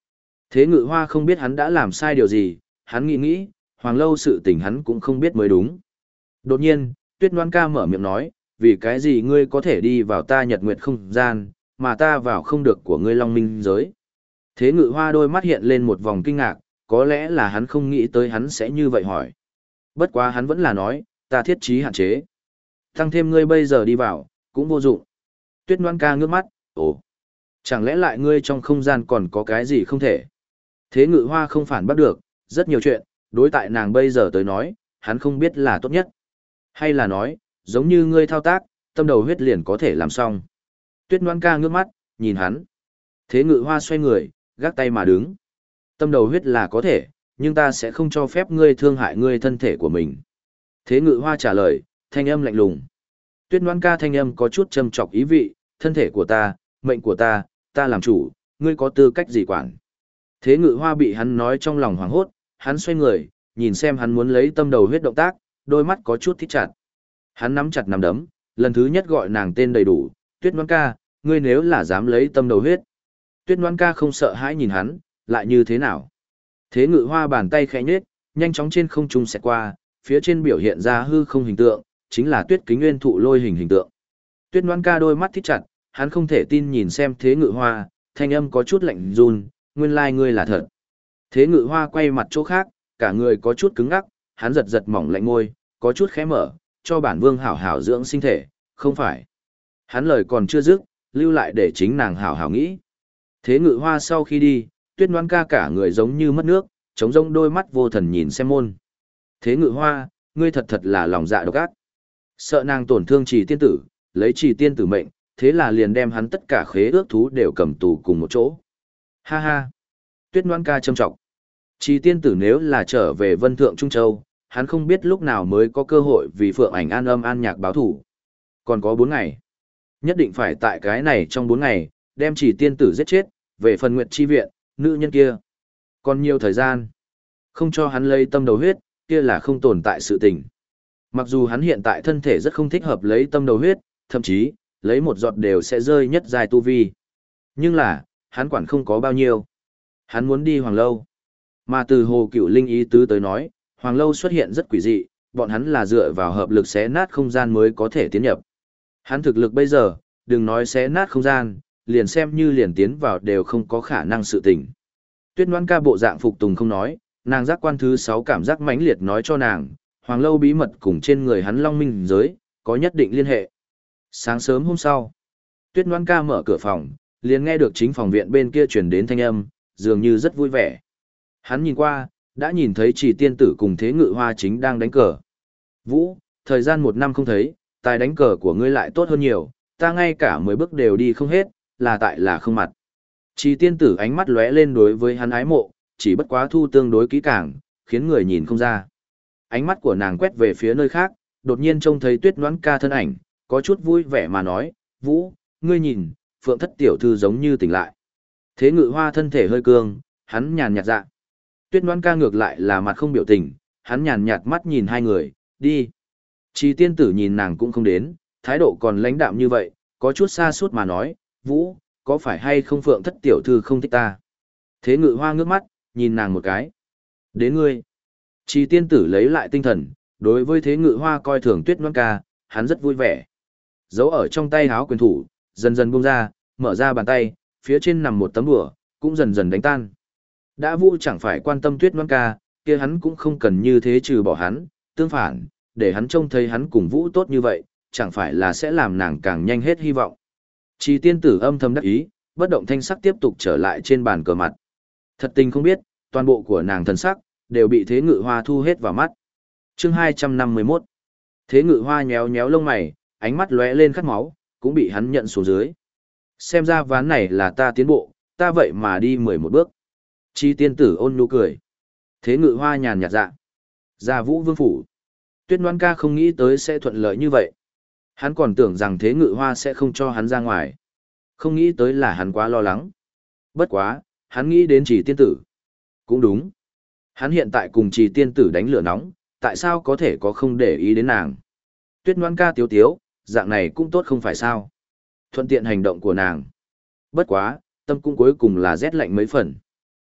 Thế Ngự Hoa không biết hắn đã làm sai điều gì, hắn nghĩ, Hoàng Lâu sự tình hắn cũng không biết mới đúng. Đột nhiên, Tuyết Loan ca mở miệng nói, vì cái gì ngươi có thể đi vào ta nhật nguyệt không gian, mà ta vào không được của ngươi Long Minh giới. Thế Ngự Hoa đôi mắt hiện lên một vòng kinh ngạc, có lẽ là hắn không nghĩ tới hắn sẽ như vậy hỏi. Bất quá hắn vẫn là nói, ta thiết trí hạn chế. Tăng thêm ngươi bây giờ đi vào, cũng vô dụng. Tuyết Loan ca ngước mắt, ồ, chẳng lẽ lại ngươi trong không gian còn có cái gì không thể. Thế Ngự Hoa không phản bắt được, rất nhiều chuyện, đối tại nàng bây giờ tới nói, hắn không biết là tốt nhất. Hay là nói, giống như ngươi thao tác, tâm đầu huyết liền có thể làm xong. Tuyết Loan ca ngước mắt, nhìn hắn. Thế Ngự Hoa xoay người, gác tay mà đứng. Tâm đầu huyết là có thể, nhưng ta sẽ không cho phép ngươi thương hại ngươi thân thể của mình. Thế Ngự Hoa trả lời, thanh âm lạnh lùng. Tuyết Loan ca thanh âm có chút châm chọc ý vị, thân thể của ta, mệnh của ta làm chủ, ngươi có tư cách gì quản. Thế Ngự Hoa bị hắn nói trong lòng hoảng hốt, hắn xoay người, nhìn xem hắn muốn lấy tâm đầu huyết động tác, đôi mắt có chút thích chặt. Hắn nắm chặt nắm đấm, lần thứ nhất gọi nàng tên đầy đủ, Tuyết Loan ca, ngươi nếu là dám lấy tâm đầu huyết. Tuyết Loan ca không sợ hãi nhìn hắn, lại như thế nào? Thế Ngự Hoa bàn tay khẽ nhếch, nhanh chóng trên không trung xẹt qua, phía trên biểu hiện ra hư không hình tượng, chính là Tuyết Kính Nguyên thụ lôi hình tượng. Tuyết Loan ca đôi mắt thích chặt, hắn không thể tin nhìn xem Thế Ngự Hoa, thanh âm có chút lạnh run, nguyên lai ngươi là thật. Thế Ngự Hoa quay mặt chỗ khác, cả người có chút cứng ngắc, hắn giật giật mỏng lạnh môi, có chút khẽ mở, cho bản vương hảo hảo dưỡng sinh thể, không phải. Hắn lời còn chưa dứt, lưu lại để chính nàng hảo hảo nghĩ. Thế Ngự Hoa sau khi đi, Tuyết Loan ca cả người giống như mất nước, trống rỗng đôi mắt vô thần nhìn xem môn. Thế Ngự Hoa, ngươi thật thật là lòng dạ độc ác. Sợ nàng tổn thương Trì tiên tử, lấy Trì tiên tử mệnh, thế là liền đem hắn tất cả khế ước thú đều cầm tù cùng một chỗ. Ha ha. Tuyết Loan ca châm trọng. Trì tiên tử nếu là trở về Vân Thượng Trung Châu, hắn không biết lúc nào mới có cơ hội vì Phượng Ảnh An Âm An Nhạc báo thủ. Còn có 4 ngày. Nhất định phải tại cái này trong 4 ngày, đem Trì tiên tử giết chết, về phần Nguyệt Chi viện, nữ nhân kia. Còn nhiều thời gian. Không cho hắn lấy tâm đầu huyết, kia là không tồn tại sự tình. Mặc dù hắn hiện tại thân thể rất không thích hợp lấy tâm đầu huyết, thậm chí, lấy một giọt đều sẽ rơi nhất dài tu vi. Nhưng là, hắn quản không có bao nhiêu. Hắn muốn đi Hoàng Lâu. Mà từ Hồ Cựu Linh ý tứ tới nói, Hoàng Lâu xuất hiện rất quỷ dị, bọn hắn là dựa vào hợp lực xé nát không gian mới có thể tiến nhập. Hắn thực lực bây giờ, đừng nói xé nát không gian, liền xem như liền tiến vào đều không có khả năng sự tình. Tuyết Loan ca bộ dạng phục tùng không nói, nàng giác quan thứ 6 cảm giác mãnh liệt nói cho nàng, Hoàng Lâu bí mật cùng trên người hắn Long Minh giới, có nhất định liên hệ. Sáng sớm hôm sau, Tuyết Loan ca mở cửa phòng, liền nghe được chính phòng viện bên kia truyền đến thanh âm, dường như rất vui vẻ. Hắn nhìn qua, đã nhìn thấy Trì tiên tử cùng Thế Ngự Hoa chính đang đánh cờ. Vũ, thời gian 1 năm không thấy, tài đánh cờ của ngươi lại tốt hơn nhiều, ta ngay cả 10 bước đều đi không hết, là tại là không mặt. Trì tiên tử ánh mắt lóe lên đối với hắn ái mộ, chỉ bất quá thu tương đối kỹ càng, khiến người nhìn không ra. Ánh mắt của nàng quét về phía nơi khác, đột nhiên trông thấy Tuyết Loan ca thân ảnh, có chút vui vẻ mà nói, Vũ, ngươi nhìn, Phượng thất tiểu thư giống như tỉnh lại. Thế Ngự Hoa thân thể hơi cương, hắn nhàn nhạt dạ. Tuyết Loan ca ngược lại là mặt không biểu tình, hắn nhàn nhạt mắt nhìn hai người, đi. Trì tiên tử nhìn nàng cũng không đến, thái độ còn lãnh đạm như vậy, có chút xa suốt mà nói, Vũ, có phải hay không Phượng thất tiểu thư không thích ta? Thế Ngự Hoa ngước mắt, nhìn nàng một cái. Đến ngươi. Trì tiên tử lấy lại tinh thần, đối với Thế Ngự Hoa coi thường Tuyết Loan ca, hắn rất vui vẻ. Giấu ở trong tay háo quyền thủ, dần dần buông ra, mở ra bàn tay, phía trên nằm một tấm đùa, cũng dần dần đánh tan. Đã Vũ chẳng phải quan tâm Tuyết Loan ca, kia hắn cũng không cần như thế trừ bỏ hắn, tương phản, để hắn trông thấy hắn cùng Vũ tốt như vậy, chẳng phải là sẽ làm nàng càng nhanh hết hy vọng. Trì tiên tử âm thầm đắc ý, bất động thanh sắc tiếp tục trở lại trên bàn cờ mặt. Thật tình không biết, toàn bộ của nàng thần sắc, đều bị Thế Ngự Hoa thu hết vào mắt. Chương 251. Thế Ngự Hoa nhéo nhéo lông mày, ánh mắt lóe lên khát máu, cũng bị hắn nhận xuống dưới. Xem ra ván này là ta tiến bộ, ta vậy mà đi 11 bước. Chi tiên tử ôn nhu cười. Thế Ngự Hoa nhàn nhạt dạ. Ra Vũ Vương phủ. Tuyết Loan ca không nghĩ tới sẽ thuận lợi như vậy. Hắn còn tưởng rằng Thế Ngự Hoa sẽ không cho hắn ra ngoài. Không nghĩ tới là hắn quá lo lắng. Bất quá, hắn nghĩ đến Trì tiên tử. Cũng đúng. Hắn hiện tại cùng Trì tiên tử đánh lửa nóng, tại sao có thể có không để ý đến nàng. Tuyết Loan ca tiếu tiếu, dạng này cũng tốt không phải sao. Thuận tiện hành động của nàng. Bất quá, tâm cũng cuối cùng là rét lạnh mấy phần.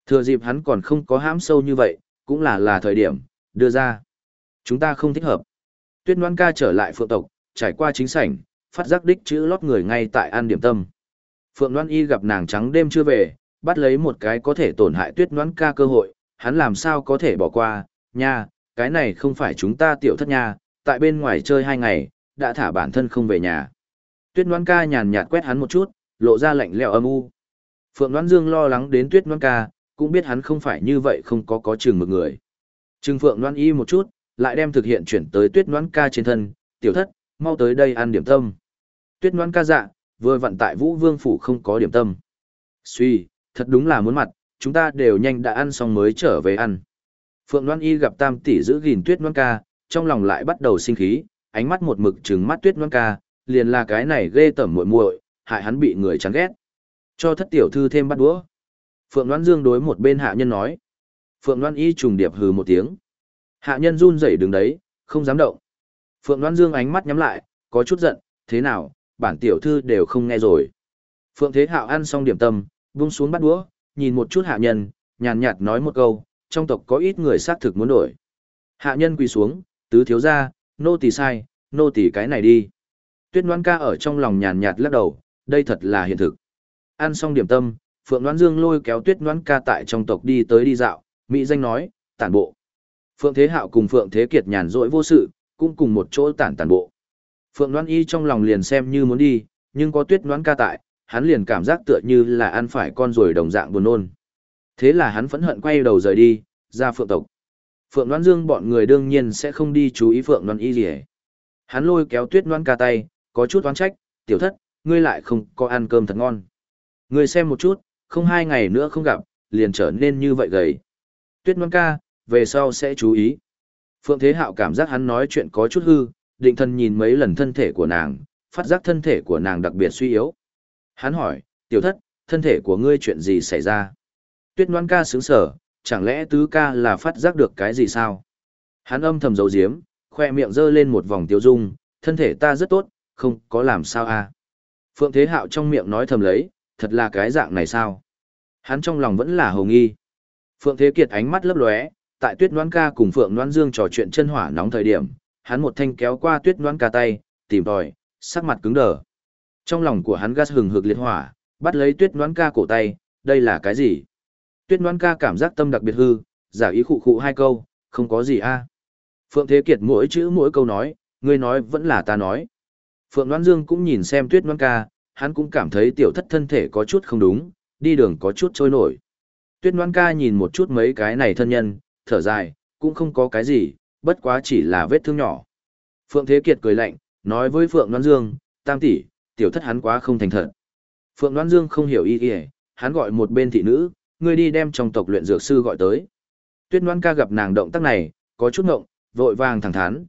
Thừa dịp hắn còn không có hãm sâu như vậy, cũng là thời điểm, đưa ra. Chúng ta không thích hợp. Tuyết Ngoan ca trở lại Phượng tộc, trải qua chính sảnh, phát giác đích chữ lót người ngay tại An Điểm Tâm. Phượng Loan Y gặp nàng trắng đêm chưa về, bắt lấy một cái có thể tổn hại Tuyết Ngoan ca cơ hội, hắn làm sao có thể bỏ qua, nha, cái này không phải chúng ta tiểu thất nha, tại bên ngoài chơi 2 ngày, đã thả bản thân không về nhà. Tuyết Ngoan ca nhàn nhạt quét hắn một chút, lộ ra lạnh lẽo âm u. Phượng Loan Dương lo lắng đến Tuyết Ngoan ca, cũng biết hắn không phải như vậy không có chừng một người. Trừng Phượng Loan Y một chút, lại đem thực hiện chuyển tới Tuyết Ngoan ca trên thân, tiểu thất, mau tới đây ăn điểm tâm. Tuyết Ngoan ca dạ, vừa vặn tại Vũ Vương phủ không có điểm tâm. Suy, thật đúng là muốn mặt, chúng ta đều nhanh đã ăn xong mới trở về ăn. Phượng Loan Y gặp Tam tỷ giữ gìn Tuyết Ngoan ca, trong lòng lại bắt đầu sinh khí, ánh mắt một mực trừng mắt Tuyết Ngoan ca, liền là cái này ghê tởm muội muội, hại hắn bị người chán ghét. Cho thất tiểu thư thêm bát đũa. Phượng Loan Dương đối một bên hạ nhân nói. Phượng Loan Y trùng điệp hừ một tiếng. Hạ nhân run rẩy đứng đấy, không dám động. Phượng Loan Dương ánh mắt nhắm lại, có chút giận, thế nào, bản tiểu thư đều không nghe rồi. Phượng Thế Hạo ăn xong điểm tâm, buông xuống bát đũa, nhìn một chút hạ nhân, nhàn nhạt nói một câu, trong tộc có ít người xác thực muốn đổi. Hạ nhân quỳ xuống, tứ thiếu gia, nô tỳ sai, nô tỳ cái này đi. Tuyết Ngoan ca ở trong lòng nhàn nhạt lắc đầu, đây thật là hiện thực. Ăn xong điểm tâm, Phượng Loan Dương lôi kéo Tuyết Ngoan ca tại trong tộc đi tới đi dạo, mỹ danh nói, tản bộ. Phượng Thế Hạo cùng Phượng Thế Kiệt nhàn rỗi vô sự, cũng cùng một chỗ tản bộ. Phượng Loan Y trong lòng liền xem như muốn đi, nhưng có Tuyết Ngoan ca tại, hắn liền cảm giác tựa như là ăn phải con ruồi đồng dạng buồn nôn. Thế là hắn phẫn hận quay đầu rời đi, ra Phượng tộc. Phượng Loan Dương bọn người đương nhiên sẽ không đi chú ý Phượng Loan Y gì hết. Hắn lôi kéo Tuyết Ngoan ca tay, có chút oán trách, tiểu thất, ngươi lại không có ăn cơm thật ngon. Ngươi xem một chút, không 2 ngày nữa không gặp, liền trở nên như vậy gầy. Tuyết Ngoan ca, về sau sẽ chú ý. Phượng Thế Hạo cảm giác hắn nói chuyện có chút hư, định thần nhìn mấy lần thân thể của nàng, phát giác thân thể của nàng đặc biệt suy yếu. Hắn hỏi, tiểu thất, thân thể của ngươi chuyện gì xảy ra? Tuyết Ngoan ca sướng sở, chẳng lẽ tứ ca là phát giác được cái gì sao? Hắn âm thầm giấu giếm, khoe miệng giơ lên một vòng tiêu dung, thân thể ta rất tốt, không có làm sao à. Phượng Thế Hạo trong miệng nói thầm lấy, thật là cái dạng này sao? Hắn trong lòng vẫn là hồ nghi. Phượng Thế Kiệt ánh mắt lấp lóe, tại Tuyết Ngoan ca cùng Phượng Loan Dương trò chuyện chân hỏa nóng thời điểm, hắn một thanh kéo qua Tuyết Ngoan ca tay, tìm tòi, sắc mặt cứng đờ. Trong lòng của hắn gas hừng hực liệt hỏa, bắt lấy Tuyết Ngoan ca cổ tay, đây là cái gì? Tuyết Ngoan ca cảm giác tâm đặc biệt hư, giả ý khụ khụ 2 câu, không có gì a. Phượng Thế Kiệt mỗi chữ mỗi câu nói, ngươi nói vẫn là ta nói. Phượng Loan Dương cũng nhìn xem Tuyết Ngoan ca, hắn cũng cảm thấy tiểu thất thân thể có chút không đúng, đi đường có chút trôi nổi. Tuyết Ngoan ca nhìn một chút mấy cái này thân nhân, thở dài, cũng không có cái gì, bất quá chỉ là vết thương nhỏ. Phượng Thế Kiệt cười lạnh, nói với Phượng Loan Dương, tam tỷ, tiểu thất hắn quá không thành thật. Phượng Loan Dương không hiểu ý ý, hắn gọi một bên thị nữ, ngươi đi đem trong tộc luyện dược sư gọi tới. Tuyết Ngoan ca gặp nàng động tác này, có chút ngộng, vội vàng thẳng thắn,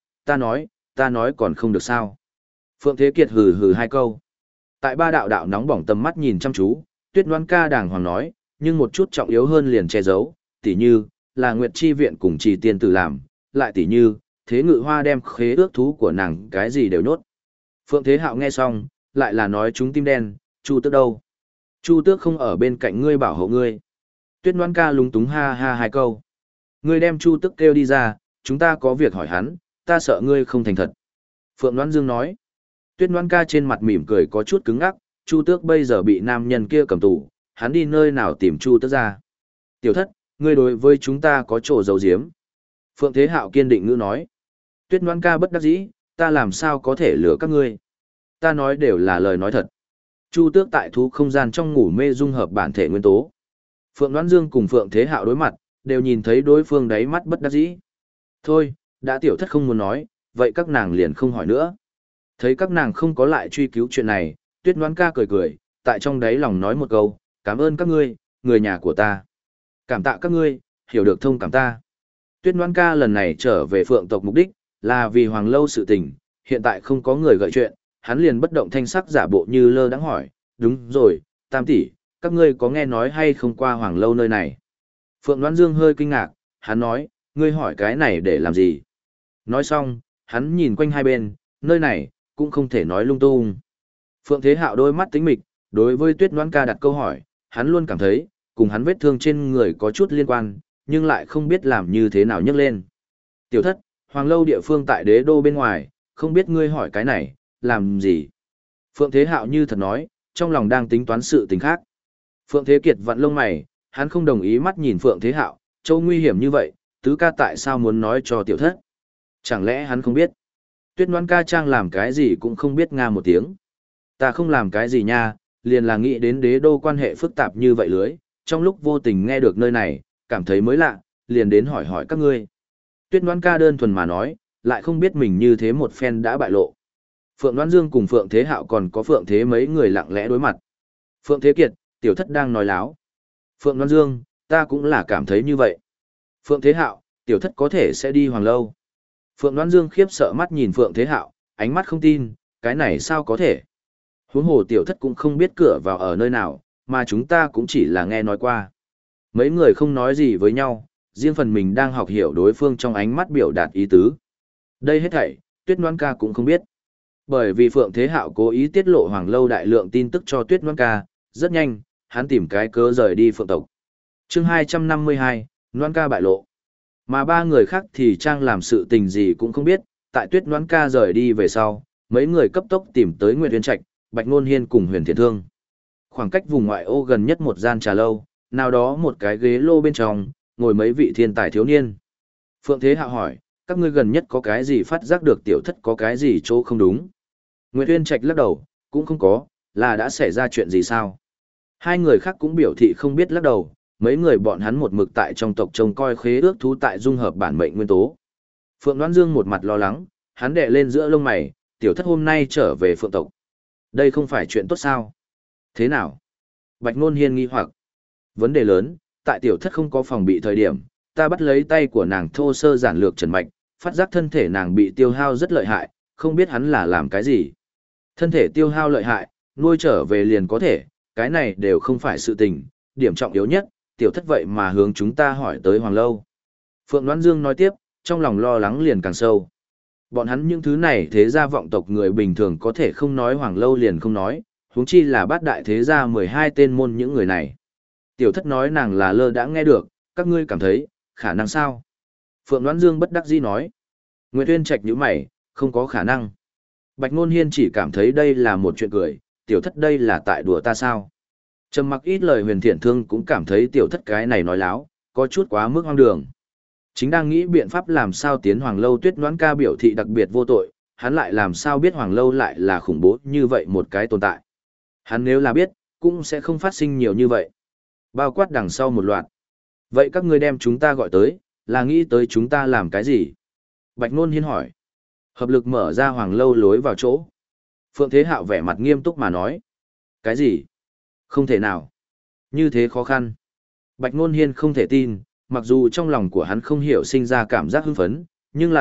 ta nói còn không được sao. Phượng Thế Kiệt hừ hừ 2 câu. Tại ba đạo đạo nóng bỏng tầm mắt nhìn chăm chú, Tuyết Ngoan ca đàng hoàng nói, nhưng một chút trọng yếu hơn liền che giấu, tỉ như, là Nguyệt Chi Viện cùng Trì Tiên Tử làm, lại tỉ như, Thế Ngự Hoa đem khế ước thú của nàng cái gì đều nhốt. Phượng Thế Hạo nghe xong, lại là nói chúng tim đen, Chu Tước đâu? Chu Tước không ở bên cạnh ngươi bảo hộ ngươi. Tuyết Ngoan ca lúng túng ha ha 2 câu. Ngươi đem Chu Tước kêu đi ra, chúng ta có việc hỏi hắn, ta sợ ngươi không thành thật. Phượng Loan Dương nói. Tuyết Ngoan ca trên mặt mỉm cười có chút cứng ngắc, Chu Tước bây giờ bị nam nhân kia cầm tù, hắn đi nơi nào tìm Chu Tước ra. Tiểu thất, ngươi đối với chúng ta có chỗ giấu giếm. Phượng Thế Hạo kiên định ngữ nói. Tuyết Ngoan ca bất đắc dĩ, ta làm sao có thể lừa các ngươi. Ta nói đều là lời nói thật. Chu Tước tại thú không gian trong ngủ mê dung hợp bản thể nguyên tố. Phượng Loan Dương cùng Phượng Thế Hạo đối mặt, đều nhìn thấy đối phương đáy mắt bất đắc dĩ. Thôi, đã tiểu thất không muốn nói, vậy các nàng liền không hỏi nữa. Thấy các nàng không có lại truy cứu chuyện này, Tuyết Ngoan ca cười cười, tại trong đáy lòng nói một câu, cảm ơn các ngươi, người nhà của ta. Cảm tạ các ngươi, hiểu được thông cảm ta. Tuyết Ngoan ca lần này trở về Phượng tộc mục đích, là vì Hoàng Lâu sự tình, hiện tại không có người gợi chuyện, hắn liền bất động thanh sắc giả bộ như lơ đãng hỏi, đúng rồi, tam tỷ, các ngươi có nghe nói hay không qua Hoàng Lâu nơi này? Phượng Loan Dương hơi kinh ngạc, hắn nói, ngươi hỏi cái này để làm gì? Nói xong, hắn nhìn quanh hai bên, nơi này, cũng không thể nói lung tung. Phượng Thế Hạo đôi mắt tính mịch, đối với Tuyết Ngoan ca đặt câu hỏi, hắn luôn cảm thấy, cùng hắn vết thương trên người có chút liên quan, nhưng lại không biết làm như thế nào nhấc lên. Tiểu thất, Hoàng Lâu địa phương tại đế đô bên ngoài, không biết ngươi hỏi cái này, làm gì? Phượng Thế Hạo như thật nói, trong lòng đang tính toán sự tình khác. Phượng Thế Kiệt vặn lông mày, hắn không đồng ý mắt nhìn Phượng Thế Hạo, châu nguy hiểm như vậy, tứ ca tại sao muốn nói cho tiểu thất? Chẳng lẽ hắn không biết? Tuyết Ngoan ca trang làm cái gì cũng không biết nga một tiếng. Ta không làm cái gì nha, liền là nghĩ đến đế đô quan hệ phức tạp như vậy lưới, trong lúc vô tình nghe được nơi này, cảm thấy mới lạ, liền đến hỏi hỏi các ngươi. Tuyết Ngoan ca đơn thuần mà nói, lại không biết mình như thế một phen đã bại lộ. Phượng Đoan Dương cùng Phượng Thế Hạo còn có Phượng Thế mấy người lặng lẽ đối mặt. Phượng Thế Kiệt, tiểu thất đang nói láo. Phượng Đoan Dương, ta cũng là cảm thấy như vậy. Phượng Thế Hạo, tiểu thất có thể sẽ đi Hoàng Lâu. Phượng Đoan Dương khiếp sợ mắt nhìn Phượng Thế Hạo, ánh mắt không tin, cái này sao có thể. Huống hồ tiểu thất cũng không biết cửa vào ở nơi nào, mà chúng ta cũng chỉ là nghe nói qua. Mấy người không nói gì với nhau, riêng phần mình đang học hiểu đối phương trong ánh mắt biểu đạt ý tứ. Đây hết thảy, Tuyết Ngoan ca cũng không biết. Bởi vì Phượng Thế Hạo cố ý tiết lộ Hoàng Lâu đại lượng tin tức cho Tuyết Ngoan ca, rất nhanh, hắn tìm cái cớ rời đi Phượng tộc. Chương 252, Ngoan ca bại lộ. Mà ba người khác thì trang làm sự tình gì cũng không biết, tại Tuyết Ngoan ca rời đi về sau, mấy người cấp tốc tìm tới Nguyệt Uyên Trạch, Bạch Nôn Hiên cùng Huyền Thiện Thương. Khoảng cách vùng ngoại ô gần nhất một gian trà lâu, nào đó một cái ghế lô bên trong, ngồi mấy vị thiên tài thiếu niên. Phượng Thế Hạo hỏi, các ngươi gần nhất có cái gì phát giác được tiểu thất có cái gì chỗ không đúng? Nguyệt Uyên Trạch lắc đầu, cũng không có, là đã xảy ra chuyện gì sao? Hai người khác cũng biểu thị không biết lắc đầu, mấy người bọn hắn một mực tại trong tộc trông coi khế ước thú tại dung hợp bản mệnh nguyên tố. Phượng Đoan Dương một mặt lo lắng, hắn đè lên giữa lông mày, tiểu thất hôm nay trở về Phượng tộc. Đây không phải chuyện tốt sao? Thế nào? Bạch Nôn Hiên nghi hoặc. Vấn đề lớn, tại tiểu thất không có phòng bị thời điểm, ta bắt lấy tay của nàng thô sơ giản lược trần mạch, phát giác thân thể nàng bị tiêu hao rất lợi hại, không biết hắn là làm cái gì. Thân thể tiêu hao lợi hại, nuôi trở về liền có thể, cái này đều không phải sự tình, điểm trọng yếu nhất, tiểu thất vậy mà hướng chúng ta hỏi tới Hoàng Lâu. Phượng Đoan Dương nói tiếp, trong lòng lo lắng liền càng sâu. Bọn hắn những thứ này thế gia vọng tộc người bình thường có thể không nói Hoàng Lâu liền không nói, huống chi là bát đại thế gia 12 tên môn những người này. Tiểu thất nói nàng là lơ đã nghe được, các ngươi cảm thấy, khả năng sao? Phượng Đoan Dương bất đắc dĩ nói. Nguyệt Uyên Trạch nhíu mày, không có khả năng. Bạch Nôn Hiên chỉ cảm thấy đây là một chuyện cười, tiểu thất đây là tại đùa ta sao? Trầm mặc ít lời Huyền Thiện Thương cũng cảm thấy tiểu thất cái này nói láo, có chút quá mức hoang đường. Chính đang nghĩ biện pháp làm sao tiến Hoàng Lâu. Tuyết Ngoãn ca biểu thị đặc biệt vô tội, hắn lại làm sao biết Hoàng Lâu lại là khủng bố như vậy một cái tồn tại. Hắn nếu là biết, cũng sẽ không phát sinh nhiều như vậy. Bao quát đằng sau một loạt. Vậy các ngươi đem chúng ta gọi tới, là nghĩ tới chúng ta làm cái gì? Bạch Nôn Hiên hỏi. Hợp lực mở ra Hoàng Lâu lối vào chỗ. Phượng Thế Hạo vẻ mặt nghiêm túc mà nói. Cái gì? Không thể nào. Như thế khó khăn. Bạch Nôn Hiên không thể tin, mặc dù trong lòng của hắn không hiểu sinh ra cảm giác hưng phấn, nhưng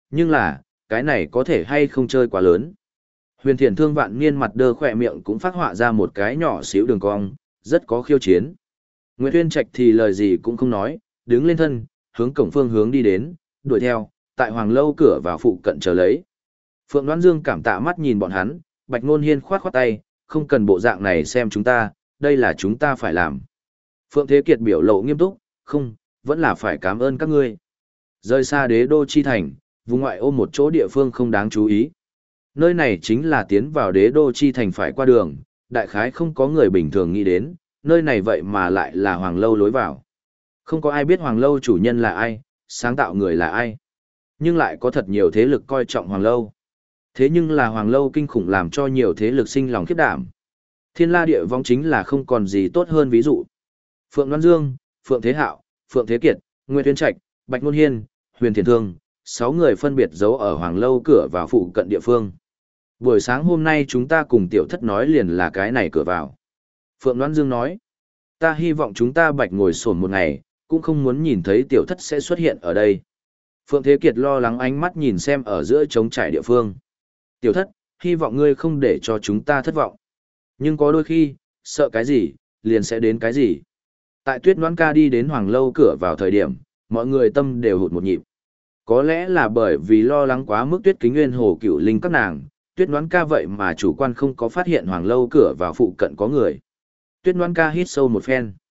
là, cái này có thể hay không chơi quá lớn. Huyền Thiện Thương vạn niên mặt đơ khỏe miệng cũng phát họa ra một cái nhỏ xíu đường cong, rất có khiêu chiến. Nguyệt Uyên Trạch thì lời gì cũng không nói, đứng lên thân, hướng cổng phương hướng đi đến, đuổi theo, tại Hoàng Lâu cửa vào phụ cận chờ lấy. Phượng Đoan Dương cảm tạ mắt nhìn bọn hắn, Bạch Nôn Hiên khoát khoát tay, không cần bộ dạng này xem chúng ta, đây là chúng ta phải làm. Phượng Thế Kiệt biểu lộ nghiêm túc, không, vẫn là phải cảm ơn các ngươi. Rời xa đế đô chi thành, vùng ngoại ô một chỗ địa phương không đáng chú ý. Nơi này chính là tiến vào đế đô chi thành phải qua đường, đại khái không có người bình thường nghĩ đến, nơi này vậy mà lại là Hoàng Lâu lối vào. Không có ai biết Hoàng Lâu chủ nhân là ai, sáng tạo người là ai. Nhưng lại có thật nhiều thế lực coi trọng Hoàng Lâu. Thế nhưng là Hoàng Lâu kinh khủng làm cho nhiều thế lực sinh lòng khiếp đảm. Thiên La Địa Võng chính là không còn gì tốt hơn ví dụ. Phượng Đoan Dương, Phượng Thế Hạo, Phượng Thế Kiệt, Nguyệt Uyên Trạch, Bạch Nôn Hiên, Huyền Thiện Thương, 6 người phân biệt giấu ở Hoàng Lâu cửa vào phụ cận địa phương. Buổi sáng hôm nay chúng ta cùng tiểu thất nói liền là cái này cửa vào. Phượng Đoan Dương nói, ta hy vọng chúng ta Bạch ngồi sổn một ngày, cũng không muốn nhìn thấy tiểu thất sẽ xuất hiện ở đây. Phượng Thế Kiệt lo lắng ánh mắt nhìn xem ở giữa trống trải địa phương. Tiểu thất, hy vọng ngươi không để cho chúng ta thất vọng. Nhưng có đôi khi, sợ cái gì, liền sẽ đến cái gì. Tại Tuyết Ngoãn ca đi đến Hoàng Lâu cửa vào thời điểm, mọi người tâm đều hụt một nhịp. Có lẽ là bởi vì lo lắng quá mức Tuyết Kính Nguyên Hồ Cựu Linh các nàng, Tuyết Ngoãn ca vậy mà chủ quan không có phát hiện Hoàng Lâu cửa vào phụ cận có người. Tuyết Ngoãn ca hít sâu một phen.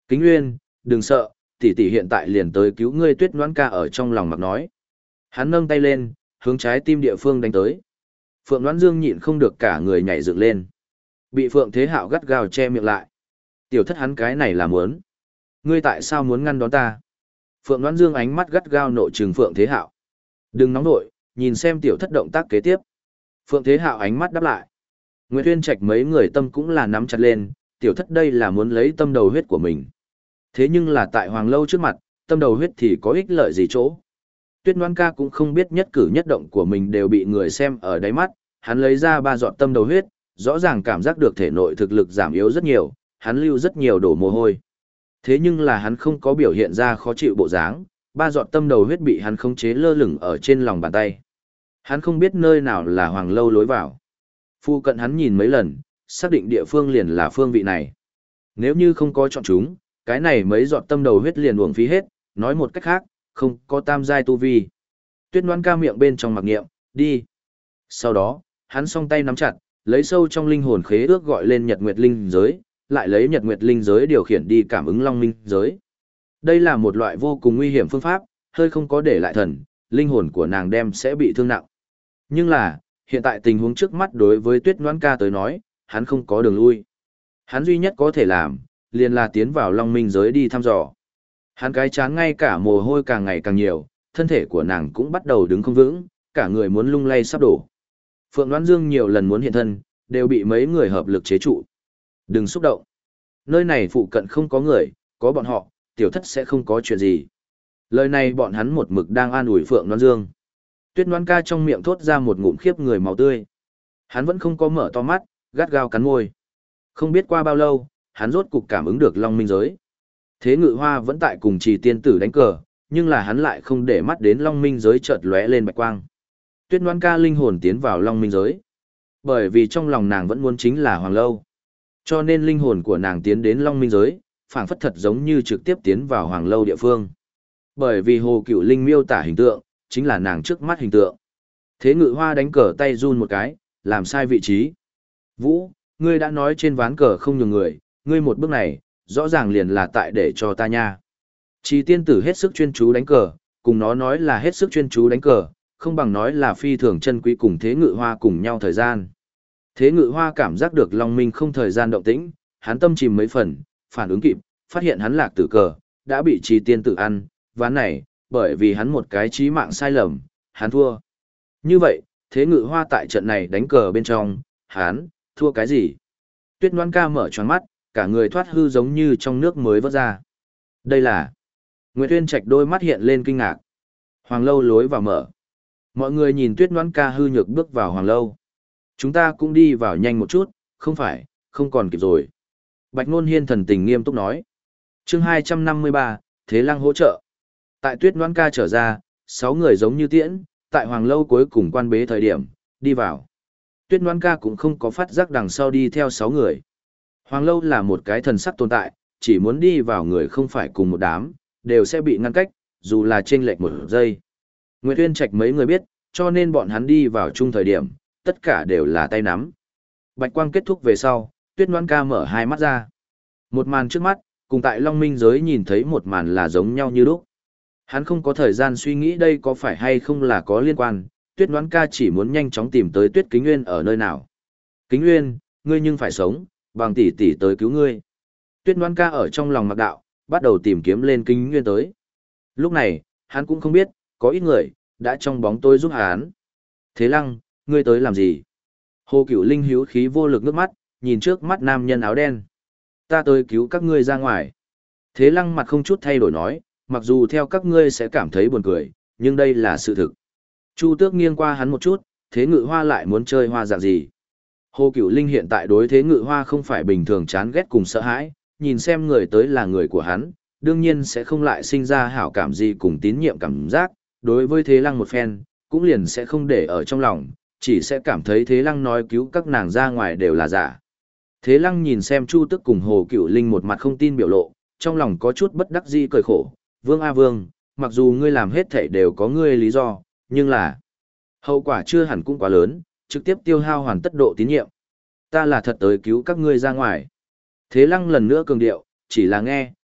Kính Nguyên, đừng sợ, tỷ tỷ hiện tại liền tới cứu ngươi. Tuyết Noãn Ca ở trong lòng mặc nói. Hắn nâng tay lên, hướng trái tim địa phương đánh tới. Phượng Noãn Dương nhịn không được cả người nhảy dựng lên. Bị Phượng Thế Hạo gắt gao che miệng lại. Tiểu thất hắn cái này là muốn. Ngươi tại sao muốn ngăn đón ta? Phượng Noãn Dương ánh mắt gắt gao nộ trừng Phượng Thế Hạo. Đừng nóng nội, nhìn xem tiểu thất động tác kế tiếp. Phượng Thế Hạo ánh mắt đáp lại. Nguyệt Uyên Trạch mấy người tâm cũng là nắm chặt lên, tiểu thất đây là muốn lấy tâm đầu huyết của mình. Thế nhưng là tại Hoàng Lâu trước mặt, tâm đầu huyết thì có ích lợi gì chỗ? Tuyết Noãn Ca cũng không biết nhất cử nhất động của mình đều bị người xem ở đáy mắt, hắn lấy ra 3 giọt tâm đầu huyết, rõ ràng cảm giác được thể nội thực lực giảm yếu rất nhiều, hắn lưu rất nhiều đổ mồ hôi. Thế nhưng là hắn không có biểu hiện ra khó chịu bộ dáng, 3 giọt tâm đầu huyết bị hắn khống chế lơ lửng ở trên lòng bàn tay. Hắn không biết nơi nào là Hoàng Lâu lối vào. Phu cận hắn nhìn mấy lần, xác định địa phương liền là phương vị này. Nếu như không có chọn chúng, cái này mấy giọt tâm đầu huyết liền uổng phí hết, nói một cách khác, không có tam giai tu vi. Tuyết Noãn Ca miệng bên trong mặc niệm, đi. Sau đó, hắn song tay nắm chặt, lấy sâu trong linh hồn khế ước gọi lên Nhật Nguyệt Linh giới, lại lấy Nhật Nguyệt Linh giới điều khiển đi cảm ứng Long Minh giới. Đây là một loại vô cùng nguy hiểm phương pháp, hơi không có để lại thần, linh hồn của nàng đem sẽ bị thương nặng. Nhưng là, hiện tại tình huống trước mắt đối với Tuyết Noãn Ca tới nói, hắn không có đường lui. Hắn duy nhất có thể làm, liền là tiến vào Long Minh giới đi thăm dò. Hắn cái chán ngay cả mồ hôi càng ngày càng nhiều, thân thể của nàng cũng bắt đầu đứng không vững, cả người muốn lung lay sắp đổ. Phượng Noãn Dương nhiều lần muốn hiện thân, đều bị mấy người hợp lực chế trụ. Đừng xúc động. Nơi này phụ cận không có người, có bọn họ, tiểu thất sẽ không có chuyện gì. Lời này bọn hắn một mực đang an ủi Phượng Noãn Dương. Tuyết Noãn Ca trong miệng thốt ra một ngụm khiếp người máu tươi. Hắn vẫn không có mở to mắt, gắt gao cắn môi. Không biết qua bao lâu, hắn rốt cục cảm ứng được Long Minh giới. Thế Ngự Hoa vẫn tại cùng Trì Tiên Tử đánh cờ, nhưng là hắn lại không để mắt đến Long Minh giới chợt lóe lên bạch quang. Tuyết Noãn Ca linh hồn tiến vào Long Minh giới. Bởi vì trong lòng nàng vẫn muốn chính là Hoàng Lâu. Cho nên linh hồn của nàng tiến đến Long Minh giới, phảng phất thật giống như trực tiếp tiến vào Hoàng Lâu địa phương. Bởi vì Hồ Cựu Linh miêu tả hình tượng, chính là nàng trước mắt hình tượng. Thế Ngự Hoa đánh cờ tay run một cái, làm sai vị trí. Vũ, ngươi đã nói trên ván cờ không nhường người, ngươi một bước này, rõ ràng liền là tại để cho ta nha. Trì Tiên Tử hết sức chuyên chú đánh cờ, cùng nó nói là hết sức chuyên chú đánh cờ, không bằng nói là phi thường chân quý cùng Thế Ngự Hoa cùng nhau thời gian. Thế Ngự Hoa cảm giác được Long Minh không thời gian động tĩnh, hắn tâm chìm mấy phần, phản ứng kịp, phát hiện hắn lạc tử cờ, đã bị Trì Tiên Tử ăn, ván này, bởi vì hắn một cái chí mạng sai lầm, hắn thua. Như vậy, Thế Ngự Hoa tại trận này đánh cờ bên trong, hắn, thua cái gì? Tuyết Noãn Ca mở choáng mắt, cả người thoát hư giống như trong nước mới vớt ra. Đây là... Nguyệt Uyên Trạch đôi mắt hiện lên kinh ngạc. Hoàng Lâu lối vào mở. Mọi người nhìn Tuyết Noãn Ca hư nhược bước vào Hoàng Lâu. Chúng ta cũng đi vào nhanh một chút, không phải, không còn kịp rồi. Bạch Nôn Hiên thần tình nghiêm túc nói. Chương 253, Thế Lăng hỗ trợ. Tại Tuyết Noãn Ca trở ra, 6 người giống như tiễn, tại Hoàng Lâu cuối cùng quan bế thời điểm, đi vào. Tuyết Noãn Ca cũng không có phát giác đằng sau đi theo 6 người. Hoàng Lâu là một cái thần sắc tồn tại, chỉ muốn đi vào người không phải cùng một đám, đều sẽ bị ngăn cách, dù là chênh lệch một giây. Nguyệt Uyên Trạch mấy người biết, cho nên bọn hắn đi vào chung thời điểm, tất cả đều là tay nắm. Bạch quang kết thúc về sau, Tuyết Noãn Ca mở hai mắt ra. Một màn trước mắt, cùng tại Long Minh giới nhìn thấy một màn là giống nhau như lúc. Hắn không có thời gian suy nghĩ đây có phải hay không là có liên quan, Tuyết Noãn Ca chỉ muốn nhanh chóng tìm tới Tuyết Kính Nguyên ở nơi nào. Kính Nguyên, ngươi nhưng phải sống, bằng tỷ tỷ tới cứu ngươi. Tuyết Noãn Ca ở trong lòng mặc đạo, bắt đầu tìm kiếm lên Kính Nguyên tới. Lúc này, hắn cũng không biết, có ít người, đã trong bóng tối giúp hắn. Thế Lăng, ngươi tới làm gì? Hồ Cửu Linh hữu khí vô lực nước mắt, nhìn trước mắt nam nhân áo đen. Ta tới cứu các ngươi ra ngoài. Thế Lăng mặt không chút thay đổi nói, mặc dù theo các ngươi sẽ cảm thấy buồn cười, nhưng đây là sự thực. Chu Tước nghiêng qua hắn một chút, Thế Ngự Hoa lại muốn chơi hoa dạng gì? Hồ Cửu Linh hiện tại đối Thế Ngự Hoa không phải bình thường chán ghét cùng sợ hãi, nhìn xem người tới là người của hắn, đương nhiên sẽ không lại sinh ra hảo cảm gì cùng tín nhiệm cảm giác, đối với Thế Lăng một phen, cũng liền sẽ không để ở trong lòng, chỉ sẽ cảm thấy Thế Lăng nói cứu các nàng ra ngoài đều là giả. Thế Lăng nhìn xem Chu Tước cùng Hồ Cửu Linh một mặt không tin biểu lộ, trong lòng có chút bất đắc dĩ cười khổ, Vương A Vương, mặc dù ngươi làm hết thảy đều có ngươi lý do, nhưng là hậu quả chưa hẳn cũng quá lớn, trực tiếp tiêu hao hoàn tất độ tín nhiệm. Ta là thật tới cứu các ngươi ra ngoài. Thế Lăng lần nữa cường điệu, chỉ là nghe,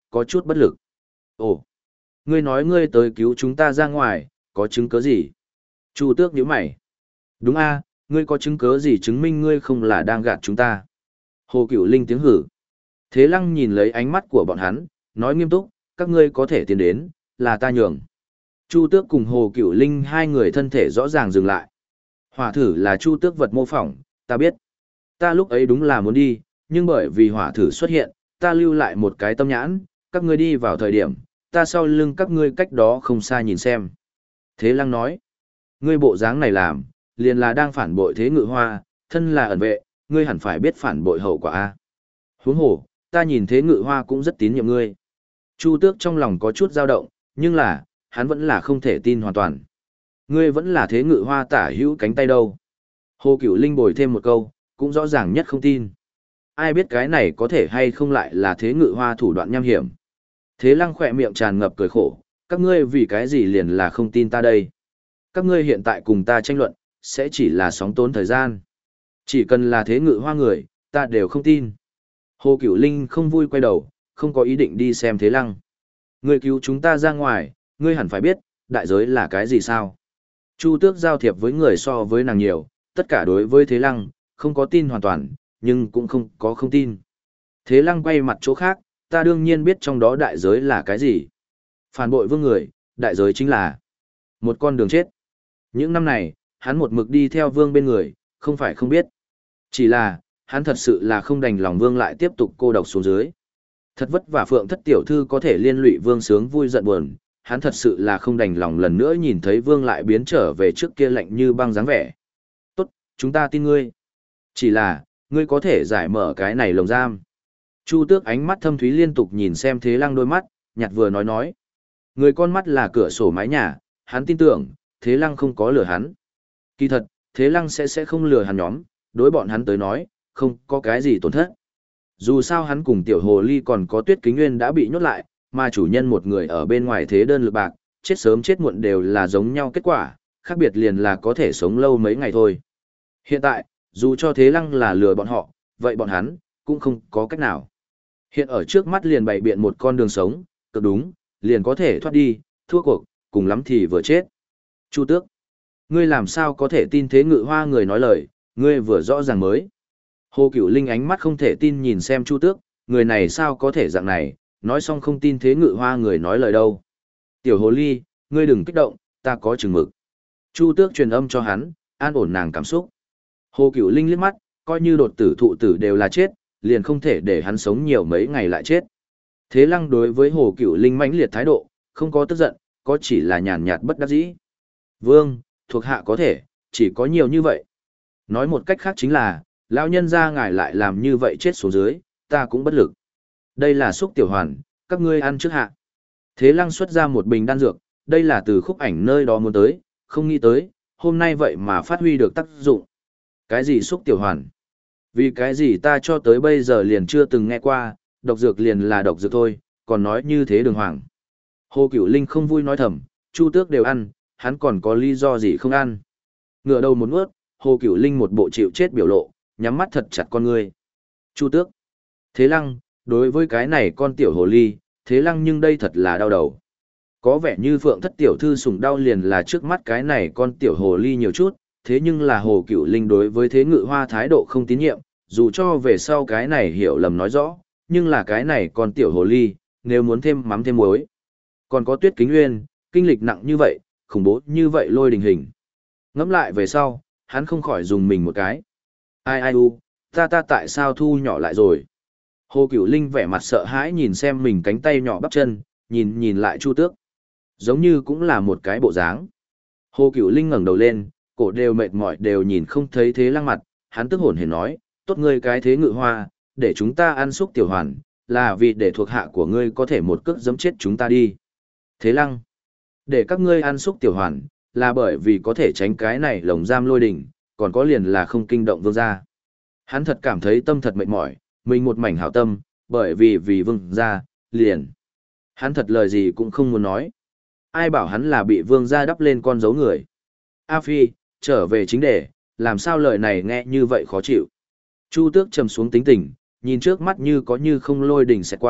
có chút bất lực. Ồ, ngươi nói ngươi tới cứu chúng ta ra ngoài, có chứng cứ gì? Chu Tước nhíu mày. Đúng a, ngươi có chứng cứ gì chứng minh ngươi không là đang gạt chúng ta? Hồ Cửu Linh tiếng hử. Thế Lăng nhìn lấy ánh mắt của bọn hắn, nói nghiêm túc, các ngươi có thể tiến đến, là ta nhường. Chu Tước cùng Hồ Cửu Linh hai người thân thể rõ ràng dừng lại. Hỏa thử là Chu Tước vật mô phỏng, ta biết. Ta lúc ấy đúng là muốn đi, nhưng bởi vì hỏa thử xuất hiện, ta lưu lại một cái tâm nhãn, các ngươi đi vào thời điểm, ta sau lưng các ngươi cách đó không xa nhìn xem. Thế Lăng nói, ngươi bộ dáng này làm, liền là đang phản bội Thế Ngự Hoa, thân là ẩn vệ, ngươi hẳn phải biết phản bội hậu quả a. Huống hồ, ta nhìn Thế Ngự Hoa cũng rất tín nhiệm ngươi. Chu Tước trong lòng có chút dao động, nhưng là, hắn vẫn là không thể tin hoàn toàn. Ngươi vẫn là Thế Ngự Hoa tả hữu cánh tay đâu. Hồ Cửu Linh bồi thêm một câu, cũng rõ ràng nhất không tin. Ai biết cái này có thể hay không lại là Thế Ngự Hoa thủ đoạn nham hiểm. Thế Lăng khỏe miệng tràn ngập cười khổ, các ngươi vì cái gì liền là không tin ta đây. Các ngươi hiện tại cùng ta tranh luận, sẽ chỉ là sóng tốn thời gian. Chỉ cần là Thế Ngự Hoa người, ta đều không tin. Hồ Cửu Linh không vui quay đầu, không có ý định đi xem Thế Lăng. Ngươi cứu chúng ta ra ngoài, ngươi hẳn phải biết, đại giới là cái gì sao? Chu Tước giao thiệp với người so với nàng nhiều, tất cả đối với Thế Lăng, không có tin hoàn toàn, nhưng cũng không có không tin. Thế Lăng quay mặt chỗ khác, ta đương nhiên biết trong đó đại giới là cái gì. Phản bội vương người, đại giới chính là một con đường chết. Những năm này, hắn một mực đi theo vương bên người, không phải không biết. Chỉ là, hắn thật sự là không đành lòng vương lại tiếp tục cô độc xuống dưới. Thật vất vả Phượng Thất tiểu thư có thể liên lụy vương sướng vui giận buồn, hắn thật sự là không đành lòng lần nữa nhìn thấy vương lại biến trở về trước kia lạnh như băng dáng vẻ. Tốt, chúng ta tin ngươi. Chỉ là, ngươi có thể giải mở cái này lồng giam. Chu Tước ánh mắt thâm thúy liên tục nhìn xem Thế Lăng đôi mắt, nhạt vừa nói. Người con mắt là cửa sổ mái nhà, hắn tin tưởng, Thế Lăng không có lừa hắn. Kỳ thật, Thế Lăng sẽ không lừa hắn nhóm, đối bọn hắn tới nói, không có cái gì tổn thất. Dù sao hắn cùng tiểu hồ ly còn có Tuyết Kính Nguyên đã bị nhốt lại, mà chủ nhân một người ở bên ngoài thế đơn lực bạc, chết sớm chết muộn đều là giống nhau kết quả, khác biệt liền là có thể sống lâu mấy ngày thôi. Hiện tại, dù cho Thế Lăng là lừa bọn họ, vậy bọn hắn, cũng không có cách nào. Hiện ở trước mắt liền bày biện một con đường sống, cực đúng, liền có thể thoát đi, thua cuộc, cùng lắm thì vừa chết. Chu Tước, ngươi làm sao có thể tin Thế Ngự Hoa người nói lời, ngươi vừa rõ ràng mới. Hồ Cửu Linh ánh mắt không thể tin nhìn xem Chu Tước, người này sao có thể dạng này, nói xong không tin Thế Ngự Hoa người nói lời đâu. Tiểu hồ ly, ngươi đừng kích động, ta có chừng mực. Chu Tước truyền âm cho hắn, an ổn nàng cảm xúc. Hồ Cửu Linh liếc mắt, coi như đột tử thụ tử đều là chết, liền không thể để hắn sống nhiều mấy ngày lại chết. Thế Lăng đối với Hồ Cửu Linh mãnh liệt thái độ, không có tức giận, có chỉ là nhàn nhạt bất đắc dĩ. Vương, thuộc hạ có thể, chỉ có nhiều như vậy. Nói một cách khác chính là, lão nhân gia ngài lại làm như vậy chết xuống dưới, ta cũng bất lực. Đây là xúc tiểu hoàn, các ngươi ăn trước hạ. Thế Lăng xuất ra một bình đan dược, đây là từ Khúc Ảnh nơi đó muốn tới, không nghĩ tới, hôm nay vậy mà phát huy được tác dụng. Cái gì xúc tiểu hoàn? Vì cái gì ta cho tới bây giờ liền chưa từng nghe qua, độc dược liền là độc dược thôi, còn nói như thế đường hoàng. Hồ Cửu Linh không vui nói thầm, Chu Tước đều ăn, hắn còn có lý do gì không ăn. Ngửa đầu một nuốt, Hồ Cửu Linh một bộ chịu chết biểu lộ, nhắm mắt thật chặt con ngươi. Chu Tước. Thế Lăng, đối với cái này con tiểu hồ ly, Thế Lăng nhưng đây thật là đau đầu. Có vẻ như Phượng Thất tiểu thư sủng đau liền là trước mắt cái này con tiểu hồ ly nhiều chút, thế nhưng là Hồ Cửu Linh đối với Thế Ngự Hoa thái độ không tín nhiệm, dù cho về sau cái này hiểu lầm nói rõ, nhưng là cái này con tiểu hồ ly, nếu muốn thêm mắm thêm muối. Còn có Tuyết Kính Nguyên, kinh lịch nặng như vậy, khủng bố như vậy lôi đình hình. Ngẫm lại về sau, hắn không khỏi dùng mình một cái. Ai ta tại sao thu nhỏ lại rồi? Hồ Cửu Linh vẻ mặt sợ hãi nhìn xem mình cánh tay nhỏ bắp chân, nhìn lại Chu Tước. Giống như cũng là một cái bộ dáng. Hồ Cửu Linh ngẩng đầu lên, cổ đều mệt mỏi đều nhìn không thấy Thế Lăng mặt, hắn tức hồn hển nói, tốt ngươi cái Thế Ngự Hoa, để chúng ta ăn xúc tiểu hoàn, là vì để thuộc hạ của ngươi có thể một cước giẫm chết chúng ta đi. Thế Lăng, để các ngươi ăn xúc tiểu hoàn, là bởi vì có thể tránh cái này lồng giam lôi đỉnh, còn có liền là không kinh động vương gia. Hắn thật cảm thấy tâm thật mệt mỏi, mình một mảnh hảo tâm, bởi vì vương gia, liền. Hắn thật lời gì cũng không muốn nói. Ai bảo hắn là bị vương gia đắp lên con dấu người. A Phi, trở về chính đề, làm sao lời này nghe như vậy khó chịu. Chu Tước trầm xuống tính tình, nhìn trước mắt như có như không lôi đỉnh sẽ qua,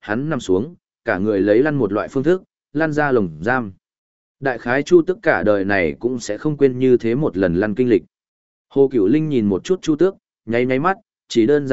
hắn nằm xuống, cả người lấy lăn một loại phương thức, lăn ra lồng giam. Đại khái Chu Tước cả đời này cũng sẽ không quên như thế một lần lăn kinh lịch. Hồ Cửu Linh nhìn một chút Chu Tước, nháy nháy mắt, chỉ đơn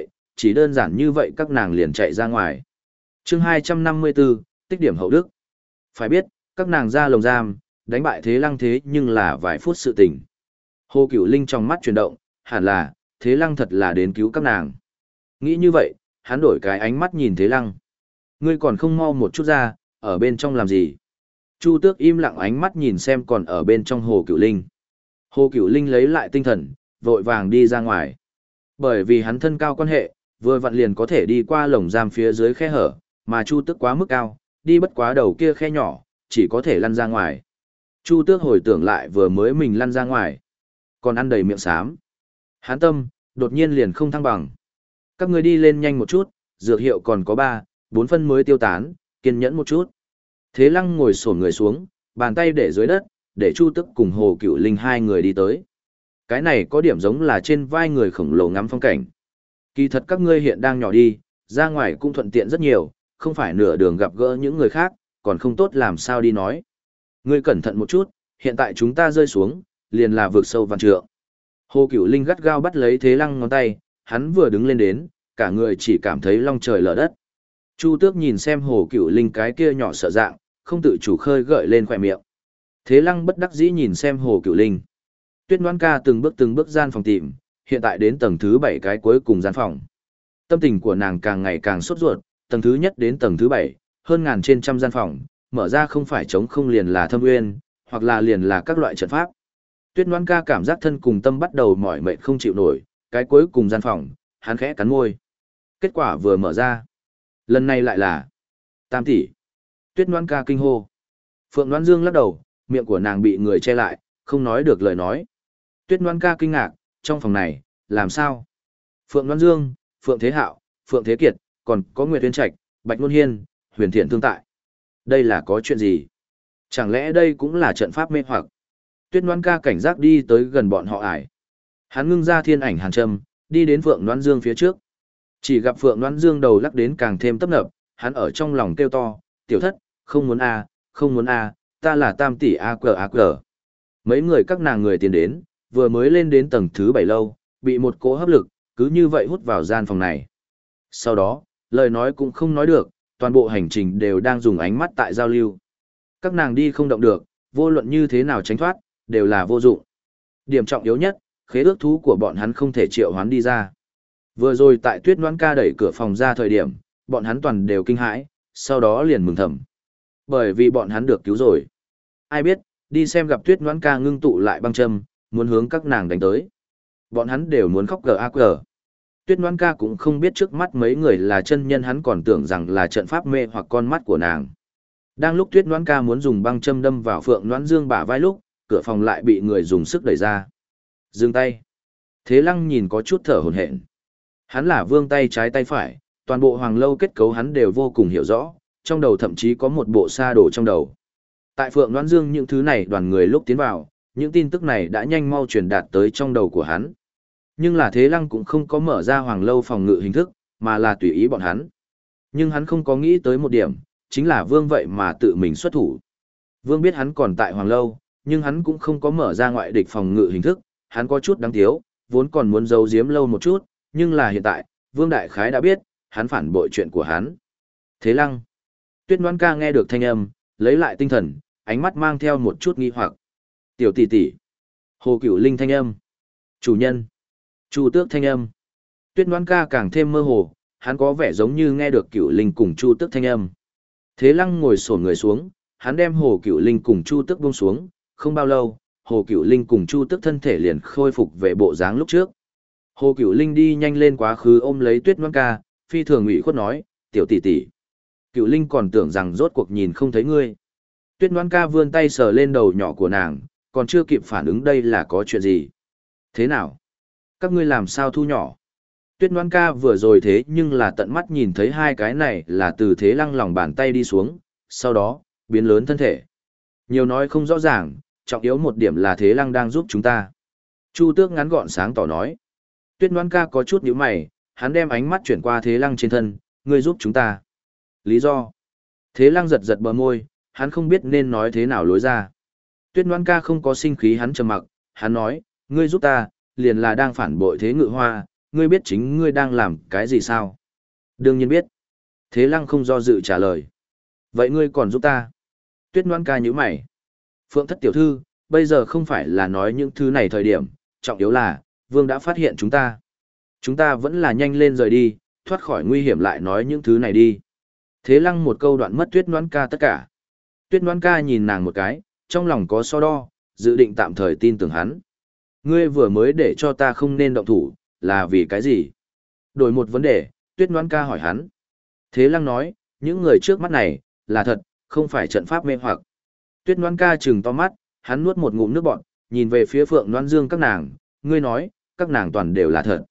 giản như vậy các nàng liền chạy ra ngoài. Chương 254, tích điểm hậu đức. Phải biết, các nàng ra lồng giam, đánh bại Thế Lăng thế nhưng là vài phút sự tình. Hồ Cửu Linh trong mắt chuyển động, hẳn là, Thế Lăng thật là đến cứu các nàng. Nghĩ như vậy, hắn đổi cái ánh mắt nhìn Thế Lăng. Ngươi còn không mau một chút ra, ở bên trong làm gì? Chu Tước im lặng ánh mắt nhìn xem còn ở bên trong Hồ Cửu Linh. Hồ Cửu Linh lấy lại tinh thần, vội vàng đi ra ngoài. Bởi vì hắn thân cao quan hệ, vừa vặn liền có thể đi qua lồng giam phía dưới khe hở, mà Chu Tước quá mức cao, đi bất quá đầu kia khe nhỏ, chỉ có thể lăn ra ngoài. Chu Tước hồi tưởng lại vừa mới mình lăn ra ngoài, còn ăn đầy miệng xám. Hắn tâm, đột nhiên liền không thăng bằng. Các ngươi đi lên nhanh một chút, dược hiệu còn có 3, 4 phân mới tiêu tán, kiên nhẫn một chút. Thế Lăng ngồi xổm người xuống, bàn tay để dưới đất, để Chu Tước cùng Hồ Cửu Linh hai người đi tới. Cái này có điểm giống là trên vai người khổng lồ ngắm phong cảnh. Kỳ thật các ngươi hiện đang nhỏ đi, ra ngoài cũng thuận tiện rất nhiều, không phải nửa đường gặp gỡ những người khác, còn không tốt làm sao đi nói. Ngươi cẩn thận một chút, hiện tại chúng ta rơi xuống, liền là vượt sâu vạn trượng. Hồ Cửu Linh gắt gao bắt lấy Thế Lăng ngón tay, hắn vừa đứng lên đến, cả người chỉ cảm thấy long trời lở đất. Chu Tước nhìn xem Hồ Cửu Linh cái kia nhỏ sợ dạng, không tự chủ khơi gợi lên khỏe miệng. Thế Lăng bất đắc dĩ nhìn xem Hồ Cửu Linh. Tuyết Ngoan Ca từng bước gian phòng tìm, hiện tại đến tầng thứ 7 cái cuối cùng gian phòng. Tâm tình của nàng càng ngày càng sốt ruột, tầng thứ nhất đến tầng thứ 7, hơn ngàn trên trăm gian phòng, mở ra không phải trống không liền là thâm nguyên, hoặc là liền là các loại trận pháp. Tuyết Ngoan Ca cảm giác thân cùng tâm bắt đầu mỏi mệt không chịu nổi, cái cuối cùng gian phòng, hắn khẽ cắn môi. Kết quả vừa mở ra, lần này lại là Tam tỷ. Tuyết Ngoan Ca kinh hô. Phượng Ngoan Dương lắc đầu, miệng của nàng bị người che lại, không nói được lời nói. Tuyết Ngoan Ca kinh ngạc, trong phòng này, làm sao? Phượng Ngoan Dương, Phượng Thế Hạo, Phượng Thế Kiệt, còn có Nguyệt Tuyên Trạch, Bạch Nôn Hiên, Huyền Thiện Thương tại. Đây là có chuyện gì? Chẳng lẽ đây cũng là trận pháp mê hoặc? Tuyết Ngoan Ca cảnh giác đi tới gần bọn họ ải. Hắn ngưng ra thiên ảnh hàn châm, đi đến Phượng Ngoan Dương phía trước. Chỉ gặp Phượng Ngoan Dương đầu lắc đến càng thêm tấp nập, hắn ở trong lòng kêu to, tiểu thất, không muốn a, không muốn a, ta là Tam tỷ a cờ. Mấy người các nàng người tiến đến, vừa mới lên đến tầng thứ 7 lâu, bị một cỗ hấp lực, cứ như vậy hút vào gian phòng này. Sau đó, lời nói cũng không nói được, toàn bộ hành trình đều đang dùng ánh mắt tại giao lưu. Các nàng đi không động được, vô luận như thế nào tránh thoát, đều là vô dụng. Điểm trọng yếu nhất, khế ước thú của bọn hắn không thể triệu hoán đi ra. Vừa rồi tại Tuyết Ngoan Ca đẩy cửa phòng ra thời điểm, bọn hắn toàn đều kinh hãi, sau đó liền mừng thầm. Bởi vì bọn hắn được cứu rồi. Ai biết, đi xem gặp Tuyết Ngoan Ca ngưng tụ lại băng châm, muốn hướng các nàng đánh tới. Bọn hắn đều muốn khóc gờ. Tuyết Ngoan Ca cũng không biết trước mắt mấy người là chân nhân, hắn còn tưởng rằng là trận pháp mê hoặc con mắt của nàng. Đang lúc Tuyết Ngoan Ca muốn dùng băng châm đâm vào Phượng Ngoan Dương bả vai lúc, cửa phòng lại bị người dùng sức đẩy ra. Dừng tay. Thế Lăng nhìn có chút thở hổn hển. Hắn là vương tay trái tay phải, toàn bộ hoàng lâu kết cấu hắn đều vô cùng hiểu rõ, trong đầu thậm chí có một bộ sa đồ trong đầu. Tại Phượng Ngoan Dương những thứ này đoàn người lúc tiến vào, những tin tức này đã nhanh mau truyền đạt tới trong đầu của hắn. Nhưng là Thế Lăng cũng không có mở ra hoàng lâu phòng ngự hình thức, mà là tùy ý bọn hắn. Nhưng hắn không có nghĩ tới một điểm, chính là Vương vậy mà tự mình xuất thủ. Vương biết hắn còn tại hoàng lâu, nhưng hắn cũng không có mở ra ngoại địch phòng ngự hình thức, hắn có chút đáng thiếu, vốn còn muốn giấu giếm lâu một chút, nhưng là hiện tại, Vương Đại Khái đã biết, hắn phản bội chuyện của hắn. Thế Lăng. Tuyết Ngoan Ca nghe được thanh âm, lấy lại tinh thần, ánh mắt mang theo một chút nghi hoặc. Tiểu tỷ tỷ. Hồ Cửu Linh thanh âm. Chủ nhân. Chu Tước thanh âm. Tuyết Ngoan Ca càng thêm mơ hồ, hắn có vẻ giống như nghe được Cửu Linh cùng Chu Tước thanh âm. Thế Lăng ngồi xổm người xuống, hắn đem Hồ Cửu Linh cùng Chu Tước buông xuống, không bao lâu, Hồ Cửu Linh cùng Chu Tước thân thể liền khôi phục về bộ dáng lúc trước. Hồ Cửu Linh đi nhanh lên quá khứ ôm lấy Tuyết Ngoan Ca, phi thường ủy khuất nói, tiểu tỷ tỷ. Cửu Linh còn tưởng rằng rốt cuộc nhìn không thấy ngươi. Tuyết Ngoan Ca vươn tay sờ lên đầu nhỏ của nàng, còn chưa kịp phản ứng đây là có chuyện gì. Thế nào? Các ngươi làm sao thu nhỏ? Tuyết Ngoan Ca vừa rồi thế nhưng là tận mắt nhìn thấy hai cái này là từ Thế Lăng lòng bàn tay đi xuống, sau đó, biến lớn thân thể. Nhiều nói không rõ ràng, trọng yếu một điểm là Thế Lăng đang giúp chúng ta. Chu Tước ngắn gọn sáng tỏ nói. Tuyết Ngoan Ca có chút nhíu mày, hắn đem ánh mắt chuyển qua Thế Lăng trên thân, ngươi giúp chúng ta. Lý do? Thế Lăng giật giật bờ môi, hắn không biết nên nói thế nào lối ra. Tuyết Ngoan ca không có sinh khí hắn trầm mặc, hắn nói, ngươi giúp ta, liền là đang phản bội Thế Ngự Hoa, ngươi biết chính ngươi đang làm cái gì sao? Đương nhiên biết. Thế Lăng không do dự trả lời. Vậy ngươi còn giúp ta? Tuyết Ngoan ca nhíu mày. Phượng thất tiểu thư, bây giờ không phải là nói những thứ này thời điểm, trọng yếu là, Vương đã phát hiện chúng ta. Chúng ta vẫn là nhanh lên rời đi, thoát khỏi nguy hiểm lại nói những thứ này đi. Thế Lăng một câu đoạn mất Tuyết Ngoan ca tất cả. Tuyết Ngoan ca nhìn nàng một cái, trong lòng có so đo, dự định tạm thời tin tưởng hắn. Ngươi vừa mới để cho ta không nên động thủ, là vì cái gì? Đổi một vấn đề, Tuyết Ngoan ca hỏi hắn. Thế Lăng nói, những người trước mắt này, là thật, không phải trận pháp mê hoặc. Tuyết Ngoan ca trừng to mắt, hắn nuốt một ngụm nước bọt, nhìn về phía Phượng Loan Dương các nàng, ngươi nói, các nàng toàn đều là thật.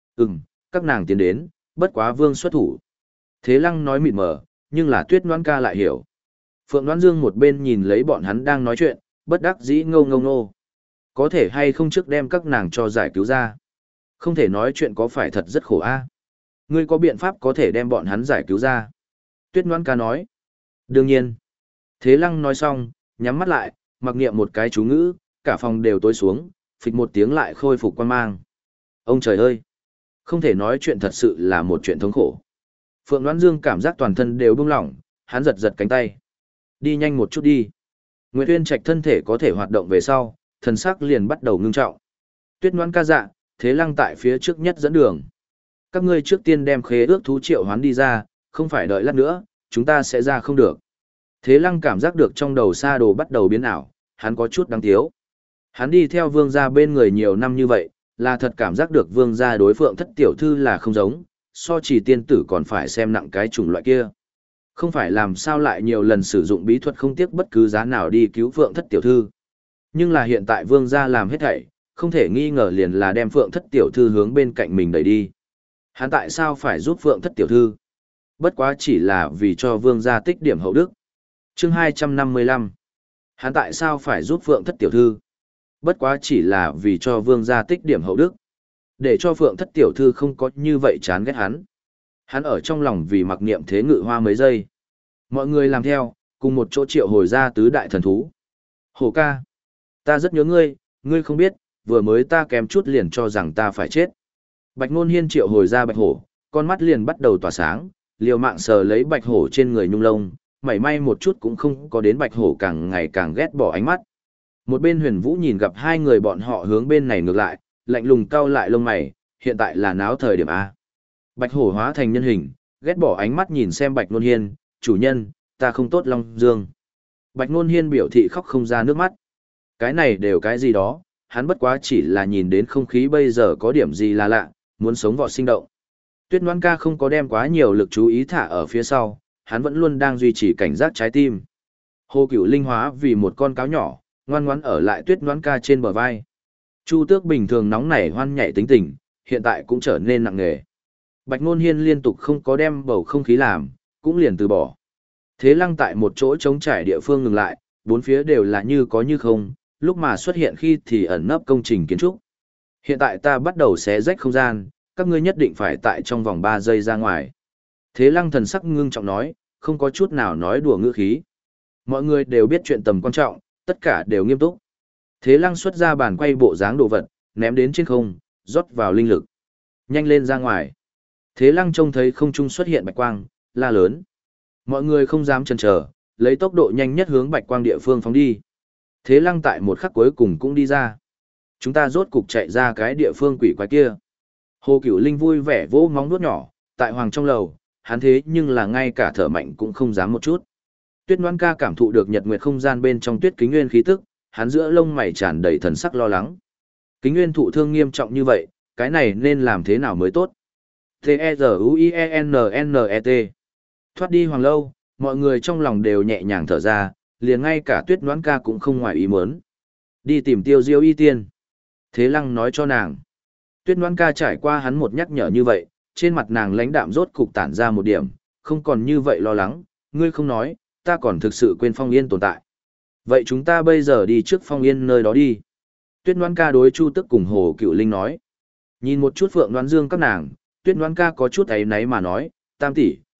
Các nàng tiến đến, bất quá Vương xuất thủ. Thế Lăng nói mịt mờ, nhưng là Tuyết Ngoan ca lại hiểu. Phượng Loan Dương một bên nhìn lấy bọn hắn đang nói chuyện, bất đắc dĩ ngâu ngâu nô. Có thể hay không trước đem các nàng cho giải cứu ra. Không thể nói chuyện có phải thật rất khổ a. Ngươi có biện pháp có thể đem bọn hắn giải cứu ra. Tuyết Ngoan ca nói. Đương nhiên. Thế Lăng nói xong, nhắm mắt lại, mặc niệm một cái chú ngữ, cả phòng đều tối xuống, phịch một tiếng lại khôi phục quan mang. Ông trời ơi! Không thể nói chuyện thật sự là một chuyện thống khổ. Phượng Loan Dương cảm giác toàn thân đều buông lỏng, hắn giật giật cánh tay. Đi nhanh một chút đi. Nguyệt Uyên Trạch thân thể có thể hoạt động về sau, thần sắc liền bắt đầu ngưng trọng. Tuyết Ngoan ca dạ, Thế Lăng tại phía trước nhất dẫn đường. Các ngươi trước tiên đem khế ước thú triệu hoán đi ra, không phải đợi lát nữa, chúng ta sẽ ra không được. Thế Lăng cảm giác được trong đầu sa đồ bắt đầu biến ảo, hắn có chút đáng thiếu. Hắn đi theo Vương gia bên người nhiều năm như vậy, là thật cảm giác được Vương gia đối Phượng thất tiểu thư là không giống, so chỉ tiên tử còn phải xem nặng cái chủng loại kia. Không phải làm sao lại nhiều lần sử dụng bí thuật không tiếc bất cứ giá nào đi cứu Phượng thất tiểu thư. Nhưng là hiện tại Vương gia làm hết thảy, không thể nghi ngờ liền là đem Phượng thất tiểu thư hướng bên cạnh mình đẩy đi. Hắn tại sao phải giúp Phượng thất tiểu thư? Bất quá chỉ là vì cho Vương gia tích điểm hậu đức. Chương 255. Hắn tại sao phải giúp Phượng thất tiểu thư? Bất quá chỉ là vì cho Vương gia tích điểm hậu đức. Để cho Phượng thất tiểu thư không có như vậy chán ghét hắn. Hắn ở trong lòng vì mặc niệm Thế Ngự Hoa mấy giây. Mọi người làm theo, cùng một chỗ triệu hồi ra tứ đại thần thú. Hổ ca, ta rất nhớ ngươi, ngươi không biết, vừa mới ta kém chút liền cho rằng ta phải chết. Bạch Nôn Hiên triệu hồi ra bạch hổ, con mắt liền bắt đầu tỏa sáng, liều mạng sờ lấy bạch hổ trên người nhung lông, mảy may một chút cũng không có đến bạch hổ càng ngày càng ghét bỏ ánh mắt. Một bên Huyền Vũ nhìn gặp hai người bọn họ hướng bên này ngược lại, lạnh lùng cau lại lông mày, hiện tại là náo thời điểm A. Bạch hổ hóa thành nhân hình, ghét bỏ ánh mắt nhìn xem Bạch Nôn Hiên, chủ nhân, ta không tốt Long Dương. Bạch Nôn Hiên biểu thị khóc không ra nước mắt. Cái này đều cái gì đó, hắn bất quá chỉ là nhìn đến không khí bây giờ có điểm gì là lạ, muốn sống vọt sinh động. Tuyết Ngoan ca không có đem quá nhiều lực chú ý thả ở phía sau, hắn vẫn luôn đang duy trì cảnh giác trái tim. Hồ Cửu linh hóa vì một con cáo nhỏ, ngoan ngoãn ở lại Tuyết Ngoan ca trên bờ vai. Chu Tước bình thường nóng nảy hoan nhảy tính tình, hiện tại cũng trở nên nặng nề. Bạch Nôn Hiên liên tục không có đem bầu không khí làm, cũng liền từ bỏ. Thế Lăng tại một chỗ trống trải địa phương ngừng lại, bốn phía đều là như có như không, lúc mà xuất hiện khi thì ẩn nấp công trình kiến trúc. Hiện tại ta bắt đầu xé rách không gian, các ngươi nhất định phải tại trong vòng 3 giây ra ngoài. Thế Lăng thần sắc ngưng trọng nói, không có chút nào nói đùa ngữ khí. Mọi người đều biết chuyện tầm quan trọng, tất cả đều nghiêm túc. Thế Lăng xuất ra bàn quay bộ dáng đồ vật, ném đến trên không, rót vào linh lực. Nhanh lên ra ngoài. Thế Lăng trông thấy không trung xuất hiện bạch quang, la lớn. Mọi người không dám chần chờ, lấy tốc độ nhanh nhất hướng bạch quang địa phương phóng đi. Thế Lăng tại một khắc cuối cùng cũng đi ra. Chúng ta rốt cục chạy ra cái địa phương quỷ quái kia. Hồ Cửu Linh vui vẻ vỗ móng vuốt nhỏ, tại hoàng trong lầu, hắn thế nhưng là ngay cả thở mạnh cũng không dám một chút. Tuyết Ngoan ca cảm thụ được nhật nguyệt không gian bên trong Tuyết Kính Nguyên khí tức, hắn giữa lông mày tràn đầy thần sắc lo lắng. Kính Nguyên thụ thương nghiêm trọng như vậy, cái này nên làm thế nào mới tốt? T-E-Z-U-I-E-N-N-E-T. Thoát đi hoàng lâu, mọi người trong lòng đều nhẹ nhàng thở ra, liền ngay cả Tuyết Ngoãn ca cũng không ngoài ý muốn. Đi tìm Tiêu Diêu y tiên. Thế Lăng nói cho nàng. Tuyết Ngoãn ca trải qua hắn một nhắc nhở như vậy, trên mặt nàng lãnh đạm rốt cục tản ra một điểm, không còn như vậy lo lắng, ngươi không nói, ta còn thực sự quên Phong Yên tồn tại. Vậy chúng ta bây giờ đi trước Phong Yên nơi đó đi. Tuyết Ngoãn ca đối Chu Tức cùng Hồ Cựu Linh nói. Nhìn một chút Phượng Đoán Dương các nàng, Tuyết Ngoãn ca có chút áy náy mà nói, Tam tỷ,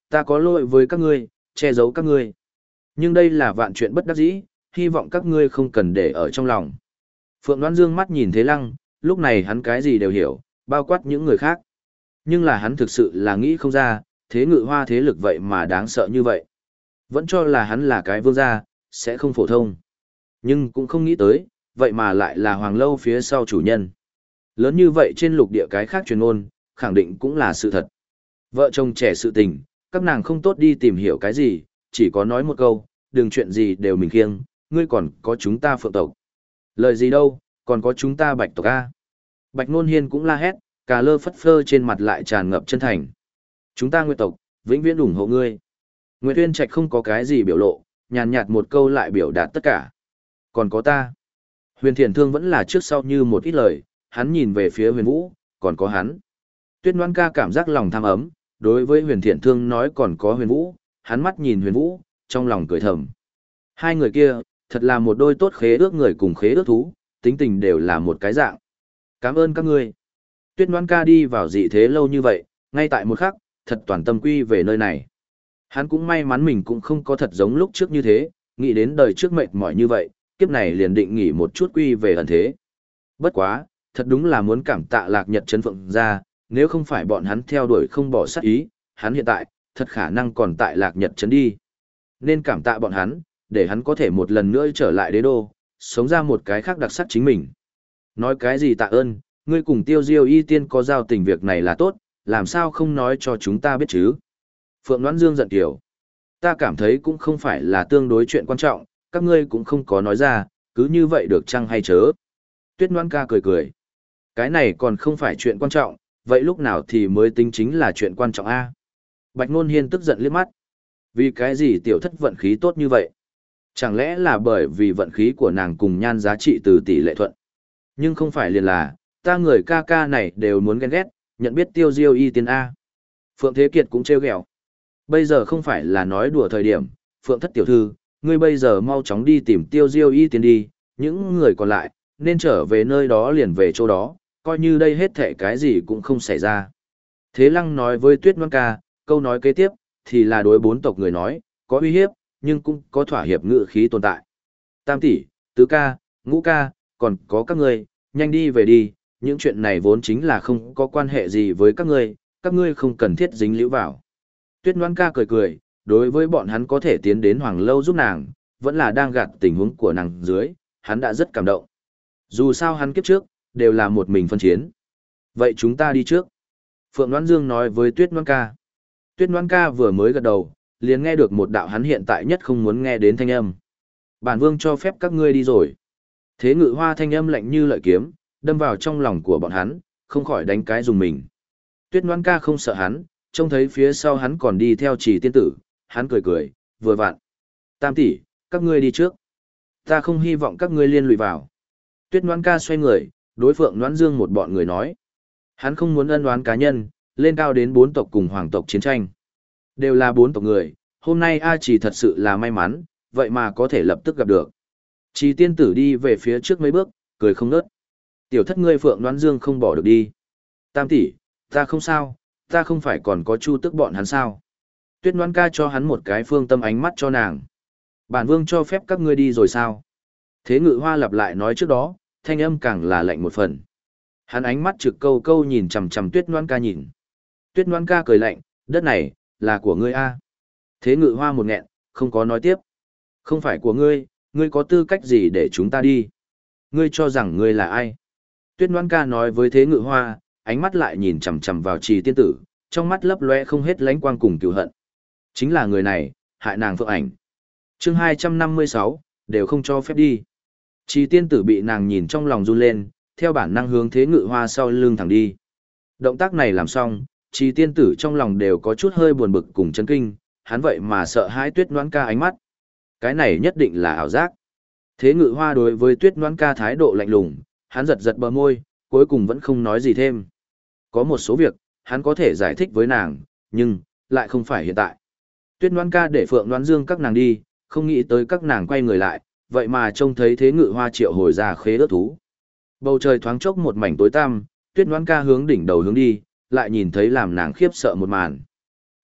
ta có lỗi với các ngươi, che giấu các ngươi. Nhưng đây là vạn chuyện bất đắc dĩ, hy vọng các ngươi không cần để ở trong lòng. Phượng Đoán Dương mắt nhìn Thế Lăng, lúc này hắn cái gì đều hiểu, bao quát những người khác. Nhưng là hắn thực sự là nghĩ không ra, thế Ngự Hoa thế lực vậy mà đáng sợ như vậy. Vẫn cho là hắn là cái vương gia, sẽ không phổ thông. Nhưng cũng không nghĩ tới, vậy mà lại là Hoàng Lâu phía sau chủ nhân. Lớn như vậy trên lục địa cái khác truyền ôn, khẳng định cũng là sự thật. Vợ chồng trẻ sự tình, các nàng không tốt đi tìm hiểu cái gì, chỉ có nói một câu, đừng chuyện gì đều mình khiêng, ngươi còn có chúng ta Phượng tộc. Lời gì đâu, còn có chúng ta Bạch tộc A. Bạch Nôn Hiên cũng la hét, cà lơ phất phơ trên mặt lại tràn ngập chân thành. Chúng ta Nguyệt tộc, vĩnh viễn ủng hộ ngươi. Nguyệt Uyên Trạch không có cái gì biểu lộ, nhàn nhạt một câu lại biểu đạt tất cả. Còn có ta. Huyền Thiện Thương vẫn là trước sau như một ít lời, hắn nhìn về phía Huyền Vũ, còn có hắn. Tuyết Ngoan ca cảm giác lòng tham ấm, đối với Huyền Thiện Thương nói còn có Huyền Vũ, hắn mắt nhìn Huyền Vũ, trong lòng cười thầm. Hai người kia, thật là một đôi tốt khế ước người cùng khế ước thú, tính tình đều là một cái dạng. Cảm ơn các ngươi. Tuyết Ngoan ca đi vào dị thế lâu như vậy, ngay tại một khắc, thật toàn tâm quy về nơi này. Hắn cũng may mắn mình cũng không có thật giống lúc trước như thế, nghĩ đến đời trước mệt mỏi như vậy, kiếp này liền định nghỉ một chút quy về ẩn thế. Bất quá, thật đúng là muốn cảm tạ Lạc Nhật Trấn Phượng ra, nếu không phải bọn hắn theo đuổi không bỏ sát ý, hắn hiện tại, thật khả năng còn tại Lạc Nhật Trấn đi. Nên cảm tạ bọn hắn, để hắn có thể một lần nữa trở lại đế đô, sống ra một cái khác đặc sắc chính mình. Nói cái gì tạ ơn, ngươi cùng Tiêu Diêu Y Tiên có giao tình việc này là tốt, làm sao không nói cho chúng ta biết chứ? Phượng Đoán Dương giận kiểu. Ta cảm thấy cũng không phải là tương đối chuyện quan trọng, các ngươi cũng không có nói ra, cứ như vậy được chăng hay chớ? Tuyết Ngoan ca cười cười. Cái này còn không phải chuyện quan trọng, vậy lúc nào thì mới tính chính là chuyện quan trọng a? Bạch Nôn Hiên tức giận liếc mắt. Vì cái gì tiểu thất vận khí tốt như vậy? Chẳng lẽ là bởi vì vận khí của nàng cùng nhan giá trị từ tỷ lệ thuận? Nhưng không phải liền là, ta người ca ca này đều muốn ghen ghét, nhận biết Tiêu Diêu Y Tiên A. Phượng Thế Kiệt cũng trêu ghẹo. Bây giờ không phải là nói đùa thời điểm, Phượng thất tiểu thư, ngươi bây giờ mau chóng đi tìm Tiêu Diêu Y Tiên đi, những người còn lại, nên trở về nơi đó liền về chỗ đó, coi như đây hết thảy cái gì cũng không xảy ra. Thế Lăng nói với Tuyết Ngoan ca, câu nói kế tiếp, thì là đối bốn tộc người nói, có uy hiếp, nhưng cũng có thỏa hiệp ngự khí tồn tại. Tam tỷ, tứ ca, ngũ ca, còn có các ngươi, nhanh đi về đi, những chuyện này vốn chính là không có quan hệ gì với các ngươi không cần thiết dính líu vào. Tuyết Ngoan ca cười cười, đối với bọn hắn có thể tiến đến Hoàng Lâu giúp nàng, vẫn là đang gạt tình huống của nàng dưới, hắn đã rất cảm động. Dù sao hắn kiếp trước, đều là một mình phân chiến. Vậy chúng ta đi trước. Phượng Đoán Dương nói với Tuyết Ngoan ca. Tuyết Ngoan ca vừa mới gật đầu, liền nghe được một đạo hắn hiện tại nhất không muốn nghe đến thanh âm. Bản vương cho phép các ngươi đi rồi. Thế Ngự Hoa thanh âm lạnh như lợi kiếm, đâm vào trong lòng của bọn hắn, không khỏi đánh cái dùng mình. Tuyết Ngoan ca không sợ hắn, trông thấy phía sau hắn còn đi theo Trì tiên tử, hắn cười cười, vừa vặn. Tam tỷ, các ngươi đi trước. Ta không hy vọng các ngươi liên lụy vào. Tuyết Ngoan ca xoay người, đối Phượng Đoán Dương một bọn người nói. Hắn không muốn ân oán cá nhân, lên cao đến bốn tộc cùng hoàng tộc chiến tranh. Đều là bốn tộc người, hôm nay A Trì thật sự là may mắn, vậy mà có thể lập tức gặp được. Trì tiên tử đi về phía trước mấy bước, cười không nớt. Tiểu thất ngươi Phượng Đoán Dương không bỏ được đi. Tam tỷ, ta không sao, ta không phải còn có Chu Tức bọn hắn sao? Tuyết Ngoan ca cho hắn một cái phương tâm ánh mắt cho nàng. Bản vương cho phép các ngươi đi rồi sao? Thế Ngự Hoa lặp lại nói trước đó, thanh âm càng là lạnh một phần. Hắn ánh mắt trực câu câu nhìn chằm chằm Tuyết Ngoan ca nhìn. Tuyết Ngoan ca cười lạnh, đất này, là của ngươi a. Thế Ngự Hoa một nghẹn, không có nói tiếp. Không phải của ngươi, ngươi có tư cách gì để chúng ta đi? Ngươi cho rằng ngươi là ai? Tuyết Ngoan ca nói với Thế Ngự Hoa, ánh mắt lại nhìn chằm chằm vào Trì tiên tử, trong mắt lấp loe không hết lánh quang cùng cừu hận. Chính là người này, hại nàng Phượng Ảnh. Chương 256, đều không cho phép đi. Trì tiên tử bị nàng nhìn trong lòng run lên, theo bản năng hướng Thế Ngự Hoa sau lưng thẳng đi. Động tác này làm xong, Trì tiên tử trong lòng đều có chút hơi buồn bực cùng chấn kinh, hắn vậy mà sợ hãi Tuyết Ngoan ca ánh mắt. Cái này nhất định là ảo giác. Thế Ngự Hoa đối với Tuyết Ngoan ca thái độ lạnh lùng, hắn giật giật bờ môi, cuối cùng vẫn không nói gì thêm. Có một số việc, hắn có thể giải thích với nàng, nhưng, lại không phải hiện tại. Tuyết Ngoan ca để Phượng Đoán Dương các nàng đi, không nghĩ tới các nàng quay người lại, vậy mà trông thấy Thế Ngự Hoa triệu hồi ra khế ước thú. Bầu trời thoáng chốc một mảnh tối tăm, Tuyết Ngoan ca hướng đỉnh đầu hướng đi, lại nhìn thấy làm nàng khiếp sợ một màn.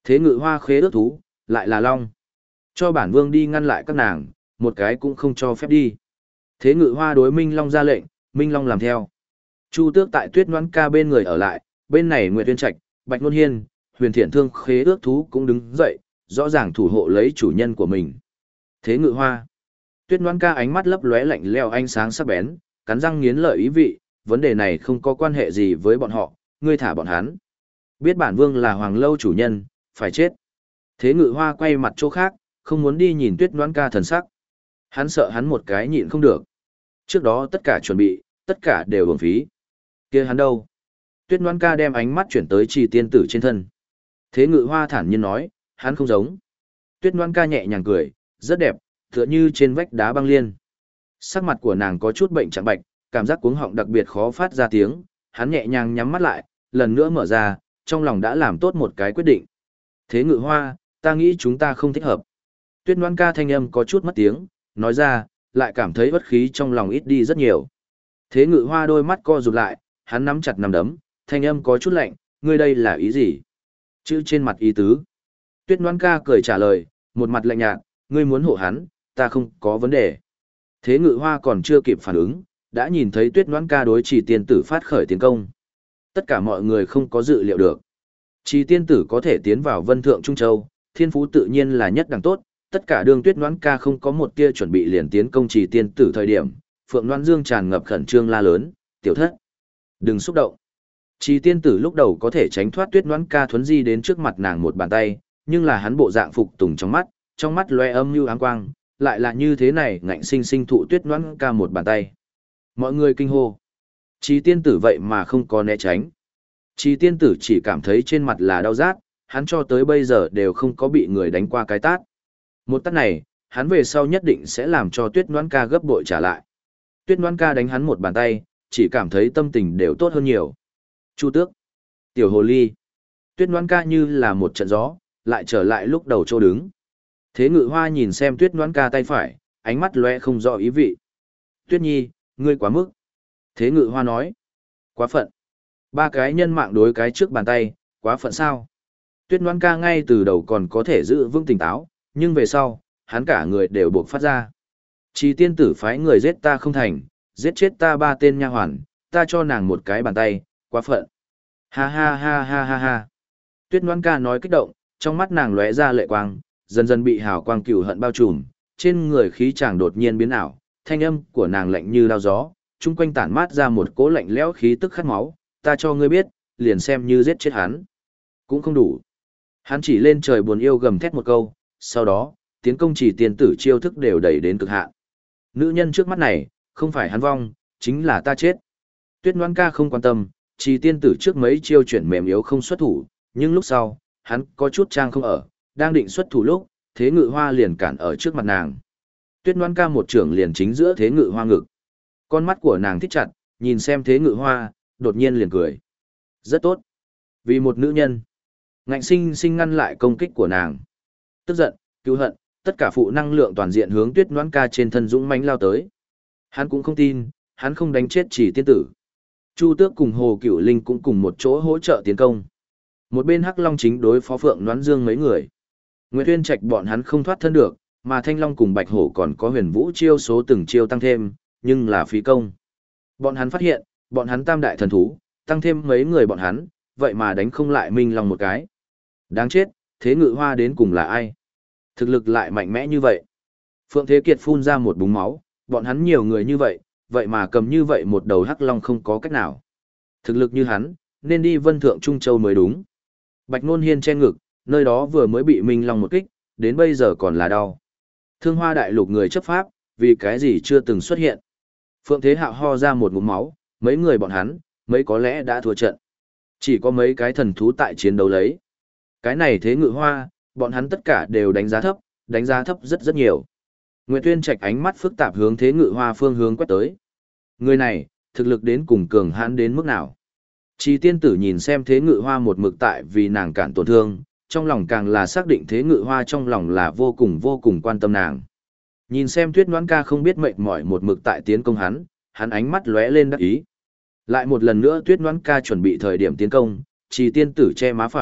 Thế ngự hoa khế ước thú, lại là long. Cho bản vương đi ngăn lại các nàng, một cái cũng không cho phép đi. Thế ngự hoa đối Minh Long ra lệnh, Minh Long làm theo. Chu Tước tại Tuyết Noãn Ca bên người ở lại, bên này Nguyệt Tuyên Trạch, Bạch Nôn Hiên, Huyền Thiện Thương khế ước thú cũng đứng dậy, rõ ràng thủ hộ lấy chủ nhân của mình. Thế ngự hoa. Tuyết Noãn Ca ánh mắt lấp lóe lạnh lẽo ánh sáng sắc bén, cắn răng nghiến lợi ý vị, vấn đề này không có quan hệ gì với bọn họ, ngươi thả bọn hắn. Biết bản vương là Hoàng Lâu chủ nhân, phải chết. Thế ngự hoa quay mặt chỗ khác, không muốn đi nhìn Tuyết Noãn Ca thần sắc. Hắn sợ hắn một cái nhịn không được. Trước đó tất cả chuẩn bị, tất cả đều uổng phí. Kia hắn đâu? Tuyết Noãn Ca đem ánh mắt chuyển tới Trì tiên tử trên thân. Thế ngự hoa thản nhiên nói, hắn không giống. Tuyết Noãn Ca nhẹ nhàng cười, rất đẹp, tựa như trên vách đá băng liên. Sắc mặt của nàng có chút bệnh trạng bạch, cảm giác cuống họng đặc biệt khó phát ra tiếng, hắn nhẹ nhàng nhắm mắt lại, lần nữa mở ra, trong lòng đã làm tốt một cái quyết định. Thế ngự hoa, ta nghĩ chúng ta không thích hợp. Tuyết Noãn Ca thanh âm có chút mất tiếng, nói ra, lại cảm thấy bất khí trong lòng ít đi rất nhiều. Thế ngự hoa đôi mắt co rụt lại, hắn nắm chặt nắm đấm, thanh âm có chút lạnh, ngươi đây là ý gì? Chữ trên mặt ý tứ. Tuyết Noãn Ca cười trả lời, một mặt lạnh nhạt, ngươi muốn hộ hắn, ta không có vấn đề. Thế ngự hoa còn chưa kịp phản ứng, đã nhìn thấy Tuyết Noãn Ca đối Trì tiên tử phát khởi tiến công. Tất cả mọi người không có dự liệu được. Trì tiên tử có thể tiến vào Vân Thượng Trung Châu, thiên phú tự nhiên là nhất đẳng tốt, tất cả đường Tuyết Noãn Ca không có một tia chuẩn bị liền tiến công Trì tiên tử thời điểm, Phượng Loan Dương tràn ngập khẩn trương la lớn, tiểu thất. Đừng xúc động. Trì tiên tử lúc đầu có thể tránh thoát Tuyết Noãn Ca thuấn di đến trước mặt nàng một bàn tay, nhưng là hắn bộ dạng phục tùng trong mắt loe âm như áng quang, lại là như thế này ngạnh sinh sinh thụ Tuyết Noãn Ca một bàn tay. Mọi người kinh hô. Trì tiên tử vậy mà không có né tránh. Trì tiên tử chỉ cảm thấy trên mặt là đau rát, hắn cho tới bây giờ đều không có bị người đánh qua cái tát. Một tát này, hắn về sau nhất định sẽ làm cho Tuyết Noãn Ca gấp bội trả lại. Tuyết Noãn Ca đánh hắn một bàn tay, chỉ cảm thấy tâm tình đều tốt hơn nhiều. Chu Tước, tiểu hồ ly. Tuyết Noãn Ca như là một trận gió, lại trở lại lúc đầu chỗ đứng. Thế ngự hoa nhìn xem Tuyết Noãn Ca tay phải, ánh mắt lóe không rõ ý vị. Tuyết Nhi, ngươi quá mức. Thế ngự hoa nói. Quá phận. Ba cái nhân mạng đối cái trước bàn tay, quá phận sao? Tuyết Noãn Ca ngay từ đầu còn có thể giữ vững tỉnh táo, nhưng về sau, hắn cả người đều buộc phát ra. Trì tiên tử phái người giết ta không thành, giết chết ta ba tên nha hoàn, ta cho nàng một cái bàn tay, quá phận. Ha ha ha ha ha ha. Tuyết Noãn Ca nói kích động, trong mắt nàng lóe ra lệ quang, dần dần bị hào quang cừu hận bao trùm, trên người khí chàng đột nhiên biến ảo, thanh âm của nàng lạnh như lao gió, chung quanh tản mát ra một cỗ lạnh lẽo khí tức khát máu, ta cho ngươi biết, liền xem như giết chết hắn. Cũng không đủ. Hắn chỉ lên trời buồn yêu gầm thét một câu, sau đó, tiến công Trì tiên tử chiêu thức đều đẩy đến cực hạn. Nữ nhân trước mắt này, không phải hắn vong, chính là ta chết. Tuyết Noãn Ca không quan tâm, Trì tiên tử trước mấy chiêu chuyển mềm yếu không xuất thủ, nhưng lúc sau, hắn có chút trang không ở, đang định xuất thủ lúc, Thế ngự hoa liền cản ở trước mặt nàng. Tuyết Noãn Ca một trưởng liền chính giữa Thế ngự hoa ngực. Con mắt của nàng thích chặt, nhìn xem Thế ngự hoa, đột nhiên liền cười. Rất tốt. Vì một nữ nhân, ngạnh sinh sinh ngăn lại công kích của nàng. Tức giận, cứu hận, tất cả phụ năng lượng toàn diện hướng Tuyết Noãn Ca trên thân dũng mãnh lao tới. Hắn cũng không tin, hắn không đánh chết Trì tiên tử. Chu Tước cùng Hồ Cửu Linh cũng cùng một chỗ hỗ trợ tiến công. Một bên Hắc Long chính đối phó Phượng Noãn Dương mấy người. Nguyệt Uyên Trạch bọn hắn không thoát thân được, mà Thanh Long cùng Bạch Hổ còn có Huyền Vũ chiêu số từng chiêu tăng thêm, nhưng là phí công. Bọn hắn phát hiện, bọn hắn tam đại thần thú, tăng thêm mấy người bọn hắn, vậy mà đánh không lại Minh Long một cái. Đáng chết, Thế ngự hoa đến cùng là ai? Thực lực lại mạnh mẽ như vậy. Phượng Thế Kiệt phun ra một búng máu, bọn hắn nhiều người như vậy, vậy mà cầm như vậy một đầu Hắc Long không có cách nào. Thực lực như hắn, nên đi Vân Thượng Trung Châu mới đúng. Bạch Nôn Hiên che ngực, nơi đó vừa mới bị Minh Long một kích, đến bây giờ còn là đau. Thương Hoa Đại Lục người chấp pháp, vì cái gì chưa từng xuất hiện. Phượng Thế Hạo ho ra một ngụm máu, mấy người bọn hắn, mấy có lẽ đã thua trận. Chỉ có mấy cái thần thú tại chiến đấu lấy. Cái này Thế ngự hoa, bọn hắn tất cả đều đánh giá thấp rất rất nhiều. Nguyệt Tuyên Trạch ánh mắt phức tạp hướng Thế ngự hoa phương hướng quét tới. Người này, thực lực đến cùng cường hãn đến mức nào? Trì tiên tử nhìn xem Thế ngự hoa một mực tại vì nàng cản tổn thương, trong lòng càng là xác định Thế ngự hoa trong lòng là vô cùng quan tâm nàng. Nhìn xem Tuyết Noãn Ca không biết mệt mỏi một mực tại tiến công hắn ánh mắt lóe lên đắc ý. Lại một lần nữa Tuyết Noãn Ca chuẩn bị thời điểm tiến công, Trì tiên tử che má phải,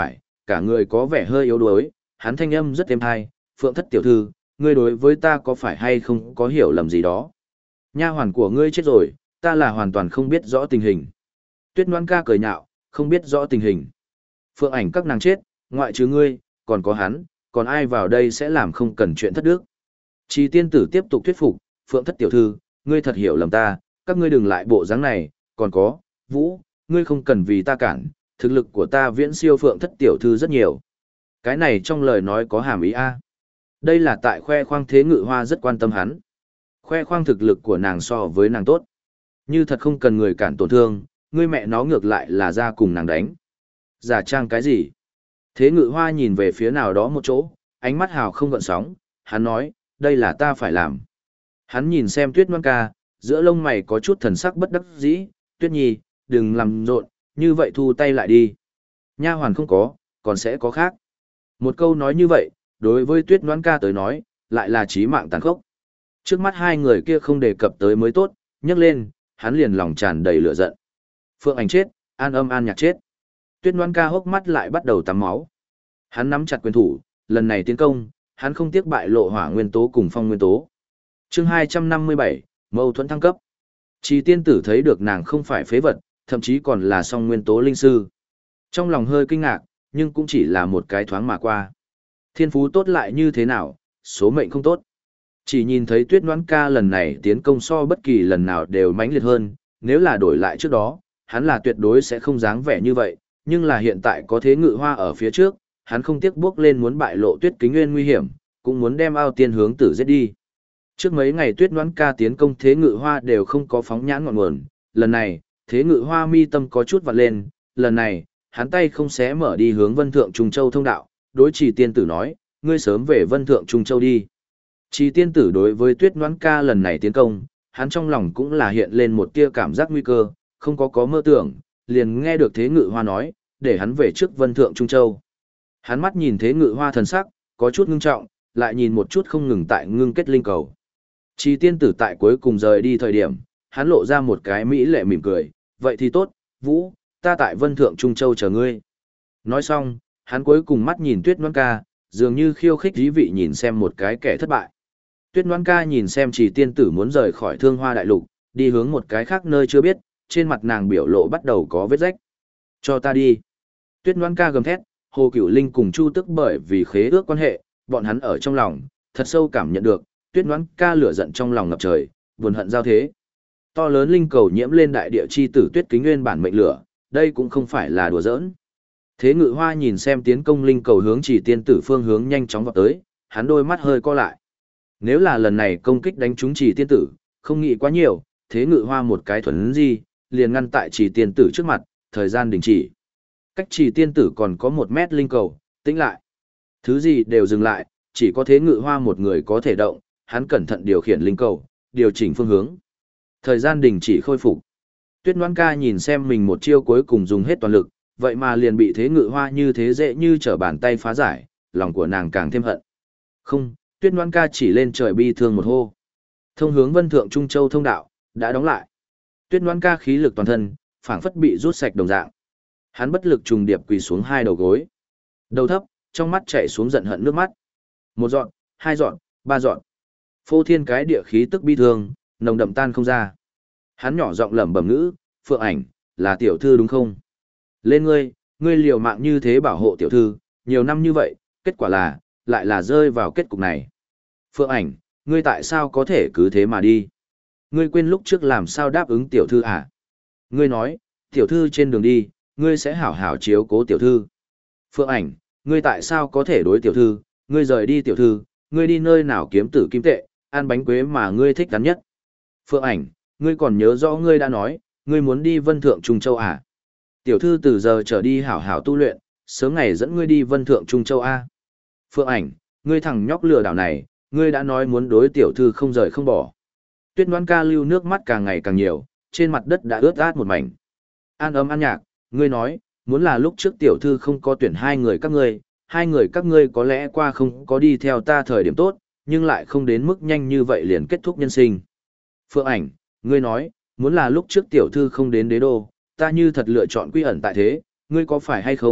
cả người có vẻ hơi yếu đuối, hắn thanh âm rất êm tai, Phượng thất tiểu thư, ngươi đối với ta có phải hay không có hiểu lầm gì đó. Nha hoàn của ngươi chết rồi, ta là hoàn toàn không biết rõ tình hình. Tuyết Ngoan ca cười nhạo, không biết rõ tình hình. Phượng ảnh các nàng chết, ngoại trừ ngươi, còn có hắn, còn ai vào đây sẽ làm không cần chuyện thất đức. Trì tiên tử tiếp tục thuyết phục, Phượng thất tiểu thư, ngươi thật hiểu lầm ta, các ngươi đừng lại bộ dáng này, còn có, Vũ, ngươi không cần vì ta cản, thực lực của ta viễn siêu Phượng thất tiểu thư rất nhiều. Cái này trong lời nói có hàm ý a. Đây là tại khoe khoang Thế Ngự Hoa rất quan tâm hắn. Khoe khoang thực lực của nàng so với nàng tốt. Như thật không cần người cản tổn thương, ngươi mẹ nó ngược lại là ra cùng nàng đánh. Giả trang cái gì? Thế Ngự Hoa nhìn về phía nào đó một chỗ, ánh mắt hào không gợn sóng, hắn nói, đây là ta phải làm. Hắn nhìn xem Tuyết Ngoan ca, giữa lông mày có chút thần sắc bất đắc dĩ, Tuyết Nhi, đừng làm rộn, như vậy thu tay lại đi. Nha hoàn không có, còn sẽ có khác. Một câu nói như vậy, đối với Tuyết Ngoan ca tới nói, lại là chí mạng tàn khốc. Trước mắt hai người kia không đề cập tới mới tốt, nhấc lên, hắn liền lòng tràn đầy lửa giận. Phượng ảnh chết, An Âm An Nhạc chết. Tuyết Ngoan ca hốc mắt lại bắt đầu tắm máu. Hắn nắm chặt quyền thủ, lần này tiến công, hắn không tiếc bại lộ hỏa nguyên tố cùng phong nguyên tố. Chương 257, mâu thuẫn thăng cấp. Trì tiên tử thấy được nàng không phải phế vật, thậm chí còn là song nguyên tố linh sư. Trong lòng hơi kinh ngạc, nhưng cũng chỉ là một cái thoáng mà qua. Thiên phú tốt lại như thế nào, số mệnh không tốt. Chỉ nhìn thấy Tuyết Ngoãn ca lần này tiến công so bất kỳ lần nào đều mãnh liệt hơn, nếu là đổi lại trước đó, hắn là tuyệt đối sẽ không dáng vẻ như vậy, nhưng là hiện tại có Thế Ngự Hoa ở phía trước, hắn không tiếc bước lên muốn bại lộ Tuyết Kính Nguyên nguy hiểm, cũng muốn đem ao tiên hướng tử giết đi. Trước mấy ngày Tuyết Ngoãn ca tiến công Thế Ngự Hoa đều không có phóng nhãn ngọn nguồn, lần này, Thế Ngự Hoa mi tâm có chút vặn lên, lần này, hắn tay không xé mở đi hướng Vân Thượng Trung Châu thông đạo, đối Trì tiên tử nói, ngươi sớm về Vân Thượng Trung Châu đi. Trì tiên tử đối với Tuyết Ngoãn ca lần này tiến công, hắn trong lòng cũng là hiện lên một tia cảm giác nguy cơ, không có mơ tưởng, liền nghe được Thế Ngự Hoa nói, để hắn về trước Vân Thượng Trung Châu. Hắn mắt nhìn Thế Ngự Hoa thần sắc, có chút ngưng trọng, lại nhìn một chút không ngừng tại ngưng kết linh cầu. Trì tiên tử tại cuối cùng rời đi thời điểm, hắn lộ ra một cái mỹ lệ mỉm cười, vậy thì tốt, Vũ, ta tại Vân Thượng Trung Châu chờ ngươi. Nói xong, hắn cuối cùng mắt nhìn Tuyết Ngoãn ca, dường như khiêu khích dí vị nhìn xem một cái kẻ thất bại. Tuyết Ngoãn ca nhìn xem Trì tiên tử muốn rời khỏi Thương Hoa Đại Lục, đi hướng một cái khác nơi chưa biết, trên mặt nàng biểu lộ bắt đầu có vết rách. Cho ta đi. Tuyết Ngoãn ca gầm thét, Hồ Cửu Linh cùng Chu Tức bởi vì khế ước quan hệ, bọn hắn ở trong lòng, thật sâu cảm nhận được, Tuyết Ngoãn ca lửa giận trong lòng ngập trời, buồn hận giao thế. To lớn linh cầu nhiễm lên đại địa chi tử Tuyết Kính Nguyên bản mệnh lửa, đây cũng không phải là đùa giỡn. Thế Ngự Hoa nhìn xem tiến công linh cầu hướng Trì tiên tử phương hướng nhanh chóng vọt tới, hắn đôi mắt hơi co lại. Nếu là lần này công kích đánh trúng Trì tiên tử, không nghĩ quá nhiều, Thế Ngự Hoa một cái thuần di, liền ngăn tại Trì tiên tử trước mặt, thời gian đình chỉ. Cách Trì tiên tử còn có 1 mét linh cầu, tĩnh lại. Thứ gì đều dừng lại, chỉ có Thế Ngự Hoa một người có thể động, hắn cẩn thận điều khiển linh cầu, điều chỉnh phương hướng. Thời gian đình chỉ khôi phục. Tuyết Ngoãn ca nhìn xem mình một chiêu cuối cùng dùng hết toàn lực, vậy mà liền bị Thế Ngự Hoa như thế dễ như trở bàn tay phá giải, lòng của nàng càng thêm hận. Không, Tuyết Ngoãn ca chỉ lên trời bi thương một hô. Thông hướng Vân Thượng Trung Châu thông đạo đã đóng lại. Tuyết Ngoãn ca khí lực toàn thân, phảng phất bị rút sạch đồng dạng. Hắn bất lực trùng điệp quỳ xuống 2 đầu gối. Đầu thấp, trong mắt chảy xuống giận hận nước mắt. 1 giọt, 2 giọt, 3 giọt. Phô thiên cái địa khí tức bi thương, nồng đậm tan không ra. Hắn nhỏ giọng lẩm bẩm ngữ, Phượng ảnh, là tiểu thư đúng không? Lên ngươi liều mạng như thế bảo hộ tiểu thư, nhiều năm như vậy, kết quả là, lại là rơi vào kết cục này. Phượng ảnh, ngươi tại sao có thể cứ thế mà đi? Ngươi quên lúc trước làm sao đáp ứng tiểu thư à? Ngươi nói, tiểu thư trên đường đi, ngươi sẽ hảo hảo chiếu cố tiểu thư. Phượng ảnh, ngươi tại sao có thể đối tiểu thư, ngươi rời đi tiểu thư, ngươi đi nơi nào kiếm tử kim tệ, ăn bánh quế mà ngươi thích đắn nhất. Phượng ảnh, ngươi còn nhớ rõ ngươi đã nói, ngươi muốn đi Vân Thượng Trung Châu à? Tiểu thư từ giờ trở đi hảo hảo tu luyện, sớm ngày dẫn ngươi đi Vân Thượng Trung Châu A. Phượng ảnh, ngươi thằng nhóc lừa đảo này, ngươi đã nói muốn đối tiểu thư không rời không bỏ. Tuyết Ngoãn ca lưu nước mắt càng ngày càng nhiều, trên mặt đất đã ướt át một mảnh. An Âm An Nhạc, ngươi nói, muốn là lúc trước tiểu thư không có tuyển hai người các ngươi có lẽ qua không có đi theo ta thời điểm tốt, nhưng lại không đến mức nhanh như vậy liền kết thúc nhân sinh. Phượng ảnh, ngươi nói, muốn là lúc trước tiểu thư không đến đế đô, ta như thật lựa chọn quy ẩn tại thế, ngươi có phải hay không,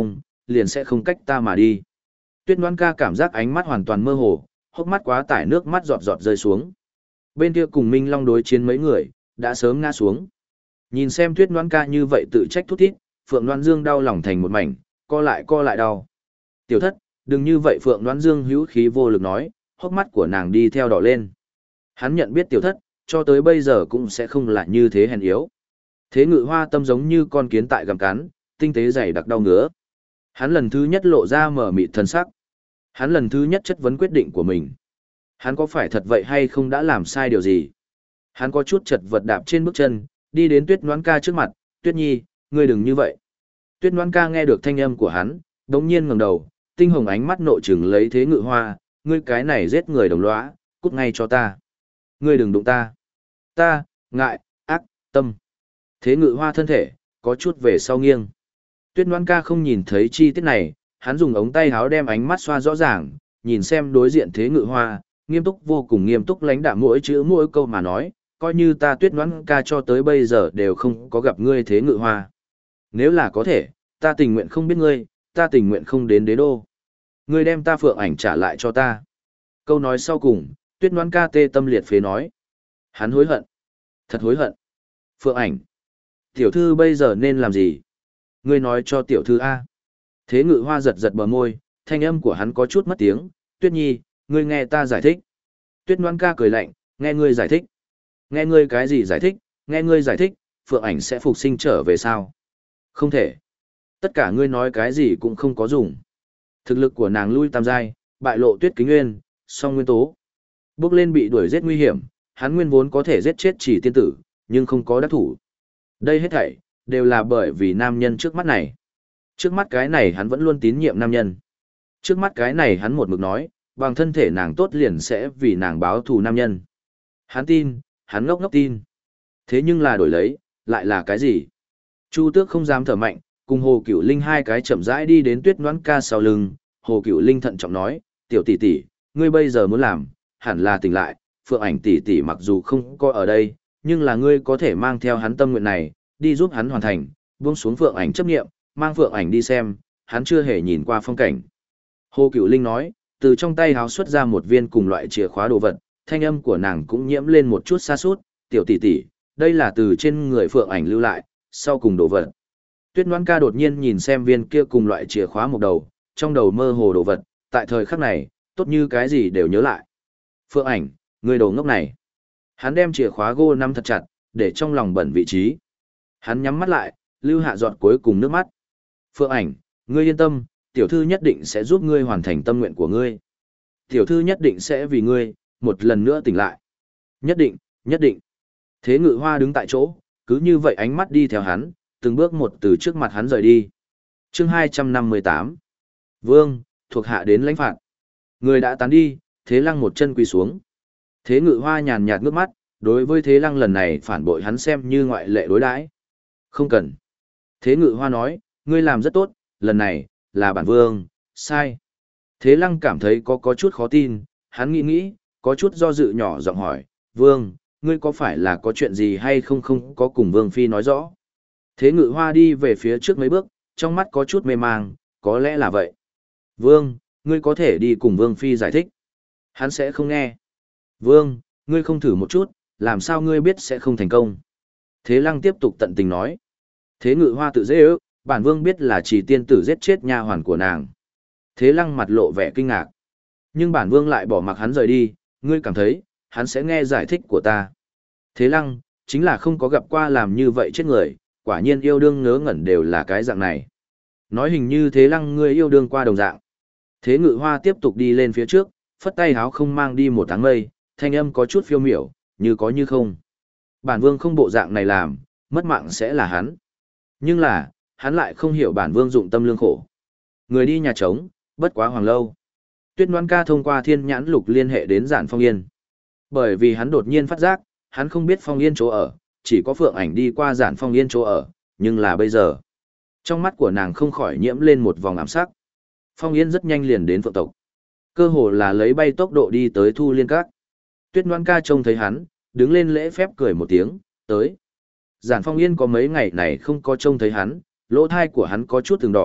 liền sẽ không cách ta mà đi. Tuyết Ngoan Ca cảm giác ánh mắt hoàn toàn mơ hồ, hốc mắt quá tải nước mắt giọt giọt rơi xuống. Bên kia cùng Minh Long đối chiến mấy người, đã sớm ngã xuống. Nhìn xem Tuyết Ngoan Ca như vậy tự trách thút thít, Phượng Loan Dương đau lòng thành một mảnh, co lại đau. Tiểu thất, đừng như vậy, Phượng Loan Dương hữu khí vô lực nói, hốc mắt của nàng đi theo đỏ lên. Hắn nhận biết tiểu thất, cho tới bây giờ cũng sẽ không là như thế hèn yếu. Thế Ngự Hoa tâm giống như con kiến tại gặm cắn, tinh tế dày đặc đau ngứa. Hắn lần thứ nhất lộ ra mở mịt thân sắc. Hắn lần thứ nhất chất vấn quyết định của mình. Hắn có phải thật vậy hay không đã làm sai điều gì? Hắn có chút chật vật đạp trên bước chân, đi đến Tuyết Ngoãn Ca trước mặt, Tuyết Nhi, ngươi đừng như vậy. Tuyết Ngoãn Ca nghe được thanh âm của hắn, đống nhiên ngẩng đầu, tinh hồng ánh mắt nộ trừng lấy Thế Ngự Hoa, ngươi cái này giết người đồng lõa, cút ngay cho ta. Ngươi đừng đụng ta. Ta, ngại, ác, tâm. Thế Ngự Hoa thân thể, có chút về sau nghiêng. Tuyết Ngoãn Ca không nhìn thấy chi tiết này, hắn dùng ống tay áo đem ánh mắt xoa rõ ràng, nhìn xem đối diện Thế Ngự Hoa, nghiêm túc vô cùng nghiêm túc lãnh đạm mỗi chữ mỗi câu mà nói, coi như ta Tuyết Ngoãn Ca cho tới bây giờ đều không có gặp ngươi Thế Ngự Hoa. Nếu là có thể, ta tình nguyện không biết ngươi, ta tình nguyện không đến đế đô. Ngươi đem ta Phượng Ảnh trả lại cho ta. Câu nói sau cùng, Tuyết Ngoãn Ca tê tâm liệt phế nói. Hắn hối hận. Thật hối hận. Phượng Ảnh. Tiểu thư bây giờ nên làm gì? Ngươi nói cho tiểu thư A. Thế Ngự Hoa giật giật bờ môi, thanh âm của hắn có chút mất tiếng. Tuyết Nhi, ngươi nghe ta giải thích. Tuyết Ngoãn Ca cười lạnh, nghe ngươi giải thích. Nghe ngươi cái gì giải thích, nghe ngươi giải thích, Phượng Ảnh sẽ phục sinh trở về sao? Không thể. Tất cả ngươi nói cái gì cũng không có dùng. Thực lực của nàng lui tam giai, bại lộ Tuyết Kính Nguyên, song nguyên tố. Bước lên bị đuổi giết nguy hiểm, hắn nguyên vốn có thể giết chết chỉ tiên tử, nhưng không có đắc thủ. Đây hết thảy, đều là bởi vì nam nhân trước mắt này. Trước mắt cái này hắn vẫn luôn tín nhiệm nam nhân. Trước mắt cái này hắn một mực nói, bằng thân thể nàng tốt liền sẽ vì nàng báo thù nam nhân. Hắn tin, hắn ngốc ngốc tin. Thế nhưng là đổi lấy, lại là cái gì? Chu Tước không dám thở mạnh, cùng Hồ Cửu Linh hai cái chậm rãi đi đến Tuyết Ngoãn Ca sau lưng. Hồ Cửu Linh thận trọng nói, tiểu tỷ tỷ, ngươi bây giờ muốn làm, hẳn là tỉnh lại. Phượng Ảnh tỷ tỷ mặc dù không có ở đây, nhưng là ngươi có thể mang theo hắn tâm nguyện này, đi giúp hắn hoàn thành, buông xuống Phượng Ảnh chấp niệm, mang Phượng Ảnh đi xem, hắn chưa hề nhìn qua phong cảnh. Hồ Cửu Linh nói, từ trong tay háo xuất ra một viên cùng loại chìa khóa đồ vật, thanh âm của nàng cũng nhiễm lên một chút xa sút, tiểu tỷ tỷ, đây là từ trên người Phượng Ảnh lưu lại, sau cùng đồ vật. Tuyết Ngoãn Ca đột nhiên nhìn xem viên kia cùng loại chìa khóa một đầu, trong đầu mơ hồ đồ vật, tại thời khắc này, tốt như cái gì đều nhớ lại. Phượng Ảnh, người đồ ngốc này. Hắn đem chìa khóa gô nắm thật chặt, để trong lòng bẩn vị trí. Hắn nhắm mắt lại, lưu hạ giọt cuối cùng nước mắt. Phượng Ảnh, ngươi yên tâm, tiểu thư nhất định sẽ giúp ngươi hoàn thành tâm nguyện của ngươi. Tiểu thư nhất định sẽ vì ngươi, một lần nữa tỉnh lại. Nhất định, nhất định. Thế Ngự Hoa đứng tại chỗ, cứ như vậy ánh mắt đi theo hắn, từng bước một từ trước mặt hắn rời đi. Chương 258. Vương, thuộc hạ đến lãnh phạt. Người đã tán đi, Thế Lăng một chân quỳ xuống. Thế Ngự Hoa nhàn nhạt ngước mắt, đối với Thế Lăng lần này phản bội hắn xem như ngoại lệ đối đãi. Không cần. Thế Ngự Hoa nói, ngươi làm rất tốt, lần này, là bản vương, sai. Thế Lăng cảm thấy có chút khó tin, hắn nghĩ, có chút do dự nhỏ giọng hỏi, vương, ngươi có phải là có chuyện gì hay không có cùng vương phi nói rõ. Thế Ngự Hoa đi về phía trước mấy bước, trong mắt có chút mê mang, có lẽ là vậy. Vương, ngươi có thể đi cùng vương phi giải thích. Hắn sẽ không nghe. Vương, ngươi không thử một chút, làm sao ngươi biết sẽ không thành công. Thế Lăng tiếp tục tận tình nói. Thế Ngự Hoa tự dễ ước, bản vương biết là chỉ tiên tử giết chết nha hoàn của nàng. Thế Lăng mặt lộ vẻ kinh ngạc. Nhưng bản vương lại bỏ mặc hắn rời đi, ngươi cảm thấy, hắn sẽ nghe giải thích của ta. Thế Lăng, chính là không có gặp qua làm như vậy chết người, quả nhiên yêu đương ngớ ngẩn đều là cái dạng này. Nói hình như Thế Lăng ngươi yêu đương qua đồng dạng. Thế Ngự Hoa tiếp tục đi lên phía trước, phất tay háo không mang đi một tháng mây, thanh âm có chút phiêu miểu, như có như không. Bản vương không bộ dạng này làm, mất mạng sẽ là hắn. Nhưng là, hắn lại không hiểu bản vương dụng tâm lương khổ. Người đi nhà trống, bất quá hoàng lâu. Tuyết Ngoãn Ca thông qua Thiên Nhãn Lục liên hệ đến Giản Phong Yên. Bởi vì hắn đột nhiên phát giác, hắn không biết Phong Yên chỗ ở, chỉ có Phượng Ảnh đi qua Giản Phong Yên chỗ ở, nhưng là bây giờ. Trong mắt của nàng không khỏi nhiễm lên một vòng ám sắc. Phong Yên rất nhanh liền đến Phượng tộc. Cơ hồ là lấy bay tốc độ đi tới Thu Liên Các. Tuyết Ngoãn Ca trông thấy hắn, đứng lên lễ phép cười một tiếng, tới. Giản Phong Yên có mấy ngày này không có trông thấy hắn, lỗ thai của hắn có chút từng đỏ,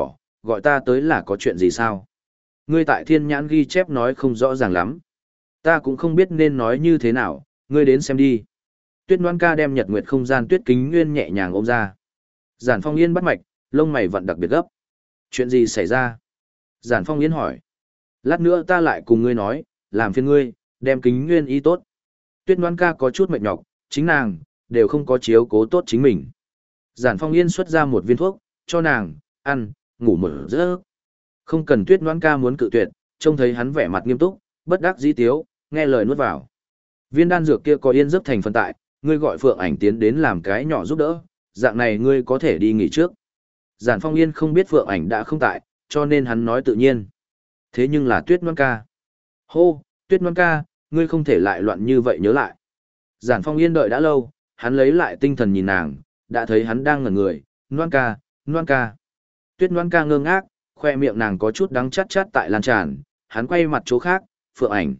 gọi ta tới là có chuyện gì sao? Ngươi tại thiên nhãn ghi chép nói không rõ ràng lắm. Ta cũng không biết nên nói như thế nào, ngươi đến xem đi. Tuyết Loan ca đem nhật nguyệt không gian tuyết kính nguyên nhẹ nhàng ôm ra. Giản Phong Yên bắt mạch, lông mày vặn đặc biệt gấp. Chuyện gì xảy ra? Giản Phong Yên hỏi. Lát nữa ta lại cùng ngươi nói, làm phiền ngươi, đem kính nguyên y tốt. Tuyết Loan ca có chút mệt nhọc, chính nàng, đều không có chiếu cố tốt chính mình. Giản Phong Yên xuất ra một viên thuốc, cho nàng, ăn, ngủ một giấc. Không cần Tuyết Loan ca muốn cự tuyệt, trông thấy hắn vẻ mặt nghiêm túc, bất đắc dĩ tiếu, nghe lời nuốt vào. Viên đan dược kia có yên giấc thành phần tại, ngươi gọi Phượng Ảnh tiến đến làm cái nhỏ giúp đỡ, dạng này ngươi có thể đi nghỉ trước. Giản Phong Yên không biết Phượng Ảnh đã không tại, cho nên hắn nói tự nhiên. Thế nhưng là Tuyết Loan ca. Hô, Tuyết Loan ca, ngươi không thể lại loạn như vậy nhớ lại. Giản Phong Yên đợi đã lâu, hắn lấy lại tinh thần nhìn nàng, đã thấy hắn đang ngẩn người, Loan ca, Loan ca. Tuyết Loan ca ngơ ngác, khoe miệng nàng có chút đắng chát chát tại lan tràn, hắn quay mặt chỗ khác, Phượng Ảnh,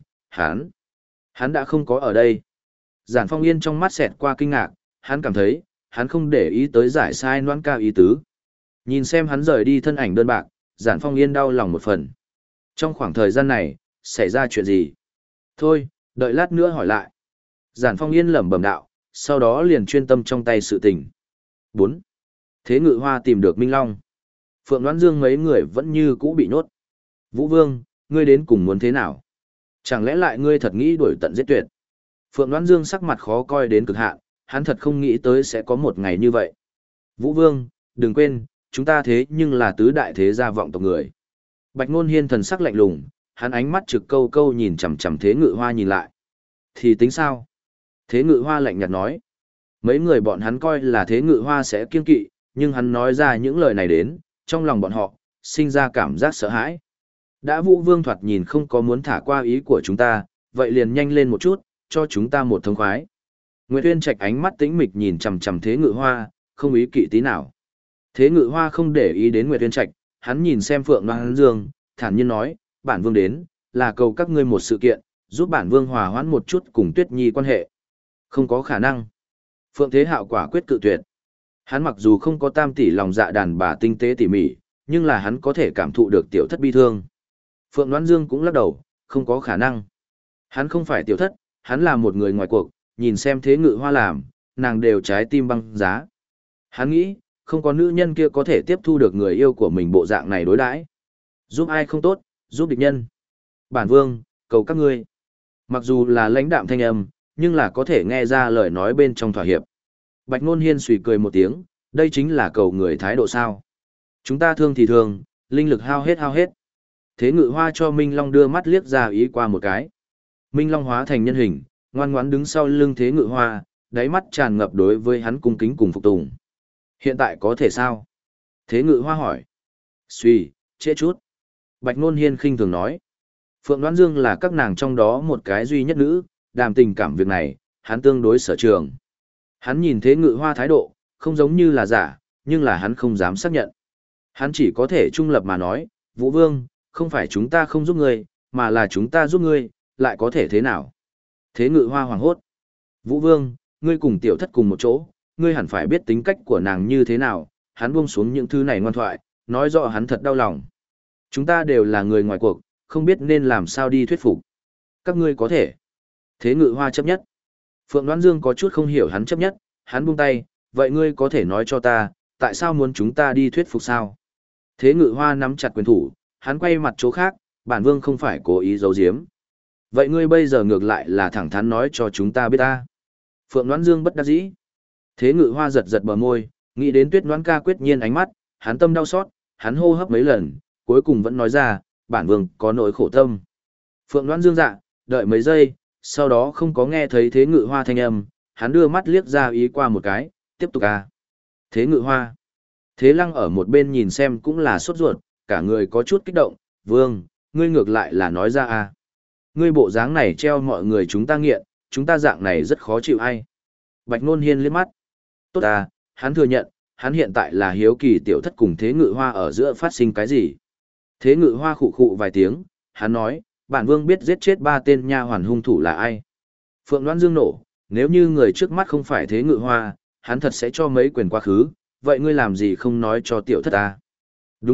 hắn đã không có ở đây. Giản Phong Yên trong mắt xẹt qua kinh ngạc, hắn cảm thấy, hắn không để ý tới giải sai Loan ca ý tứ. Nhìn xem hắn rời đi thân ảnh đơn bạc, Giản Phong Yên đau lòng một phần. Trong khoảng thời gian này, xảy ra chuyện gì? Thôi, đợi lát nữa hỏi lại. Giản Phong Yên lẩm bẩm đạo, sau đó liền chuyên tâm trong tay sự tình. 4. Thế Ngự Hoa tìm được Minh Long. Phượng Đoán Dương mấy người vẫn như cũ bị nhốt. Vũ Vương, ngươi đến cùng muốn thế nào? Chẳng lẽ lại ngươi thật nghĩ đuổi tận giết tuyệt? Phượng Đoán Dương sắc mặt khó coi đến cực hạn, hắn thật không nghĩ tới sẽ có một ngày như vậy. Vũ Vương, đừng quên, chúng ta thế nhưng là tứ đại thế gia vọng tộc người. Bạch Ngôn Hiên thần sắc lạnh lùng, hắn ánh mắt trực câu câu nhìn chằm chằm Thế Ngự Hoa nhìn lại. Thì tính sao? Thế Ngự Hoa lạnh nhạt nói. Mấy người bọn hắn coi là Thế Ngự Hoa sẽ kiêng kỵ, nhưng hắn nói ra những lời này đến, trong lòng bọn họ, sinh ra cảm giác sợ hãi. Đã Vũ Vương thoạt nhìn không có muốn thả qua ý của chúng ta, vậy liền nhanh lên một chút, cho chúng ta một thông khoái. Nguyệt Uyên Trạch ánh mắt tĩnh mịch nhìn chằm chằm Thế Ngự Hoa, không ý kỵ tí nào. Thế Ngự Hoa không để ý đến Nguyệt Uyên Trạch, hắn nhìn xem Phượng Đoán Dương, thản nhiên nói, bản vương đến, là cầu các ngươi một sự kiện, giúp bản vương hòa hoãn một chút cùng Tuyết Nhi quan hệ. Không có khả năng. Phượng Thế Hạo quả quyết cự tuyệt. Hắn mặc dù không có tam tỷ lòng dạ đàn bà tinh tế tỉ mỉ, nhưng là hắn có thể cảm thụ được tiểu thất bi thương. Phượng Đoán Dương cũng lắc đầu, không có khả năng. Hắn không phải tiểu thất, hắn là một người ngoài cuộc, nhìn xem Thế Ngự Hoa làm, nàng đều trái tim băng giá. Hắn nghĩ, không có nữ nhân kia có thể tiếp thu được người yêu của mình bộ dạng này đối đãi. Giúp ai không tốt, giúp địch nhân. Bản vương, cầu các ngươi. Mặc dù là lãnh đạm thanh âm, nhưng là có thể nghe ra lời nói bên trong thỏa hiệp. Bạch Ngôn Hiên suy cười một tiếng, đây chính là cầu người thái độ sao. Chúng ta thương thì thương, linh lực hao hết hao hết. Thế Ngự Hoa cho Minh Long đưa mắt liếc ra ý qua một cái. Minh Long hóa thành nhân hình, ngoan ngoãn đứng sau lưng Thế Ngự Hoa, đáy mắt tràn ngập đối với hắn cung kính cùng phục tùng. Hiện tại có thể sao? Thế Ngự Hoa hỏi. Suy, trễ chút. Bạch Ngôn Hiên khinh thường nói. Phượng Đoán Dương là các nàng trong đó một cái duy nhất nữ, đàm tình cảm việc này, hắn tương đối sở trường. Hắn nhìn Thế Ngự Hoa thái độ, không giống như là giả, nhưng là hắn không dám xác nhận. Hắn chỉ có thể trung lập mà nói, Vũ Vương, không phải chúng ta không giúp ngươi, mà là chúng ta giúp ngươi, lại có thể thế nào? Thế Ngự Hoa hoảng hốt. Vũ Vương, ngươi cùng tiểu thất cùng một chỗ, ngươi hẳn phải biết tính cách của nàng như thế nào, hắn buông xuống những thứ này ngoan thoại, nói rõ hắn thật đau lòng. Chúng ta đều là người ngoài cuộc, không biết nên làm sao đi thuyết phục. Các ngươi có thể. Thế Ngự Hoa chấp nhất. Phượng Đoán Dương có chút không hiểu hắn chấp nhất, hắn buông tay, vậy ngươi có thể nói cho ta, tại sao muốn chúng ta đi thuyết phục sao? Thế Ngự Hoa nắm chặt quyền thủ, hắn quay mặt chỗ khác, bản vương không phải cố ý giấu giếm. Vậy ngươi bây giờ ngược lại là thẳng thắn nói cho chúng ta biết ta. Phượng Đoán Dương bất đắc dĩ. Thế Ngự Hoa giật giật bờ môi, nghĩ đến Tuyết Đoán ca quyết nhiên ánh mắt, hắn tâm đau xót, hắn hô hấp mấy lần, cuối cùng vẫn nói ra, bản vương có nỗi khổ tâm. Phượng Đoán Dương dạ, đợi mấy giây, sau đó không có nghe thấy Thế Ngự Hoa thanh âm, hắn đưa mắt liếc ra ý qua một cái, tiếp tục à. Thế Ngự Hoa. Thế Lăng ở một bên nhìn xem cũng là sốt ruột, cả người có chút kích động, vương, ngươi ngược lại là nói ra à. Ngươi bộ dáng này treo mọi người chúng ta nghiện, chúng ta dạng này rất khó chịu ai. Bạch Ngôn Hiên liếc mắt. Tốt à, hắn thừa nhận, hắn hiện tại là hiếu kỳ tiểu thất cùng Thế Ngự Hoa ở giữa phát sinh cái gì. Thế Ngự Hoa khụ khụ vài tiếng, hắn nói, bản vương biết giết chết 3 tên nha hoàn hung thủ là ai. Phượng Đoán Dương nổ, nếu như người trước mắt không phải Thế Ngự Hoa, hắn thật sẽ cho mấy quyền quá khứ, vậy ngươi làm gì không nói cho tiểu thất ta? Đúng a,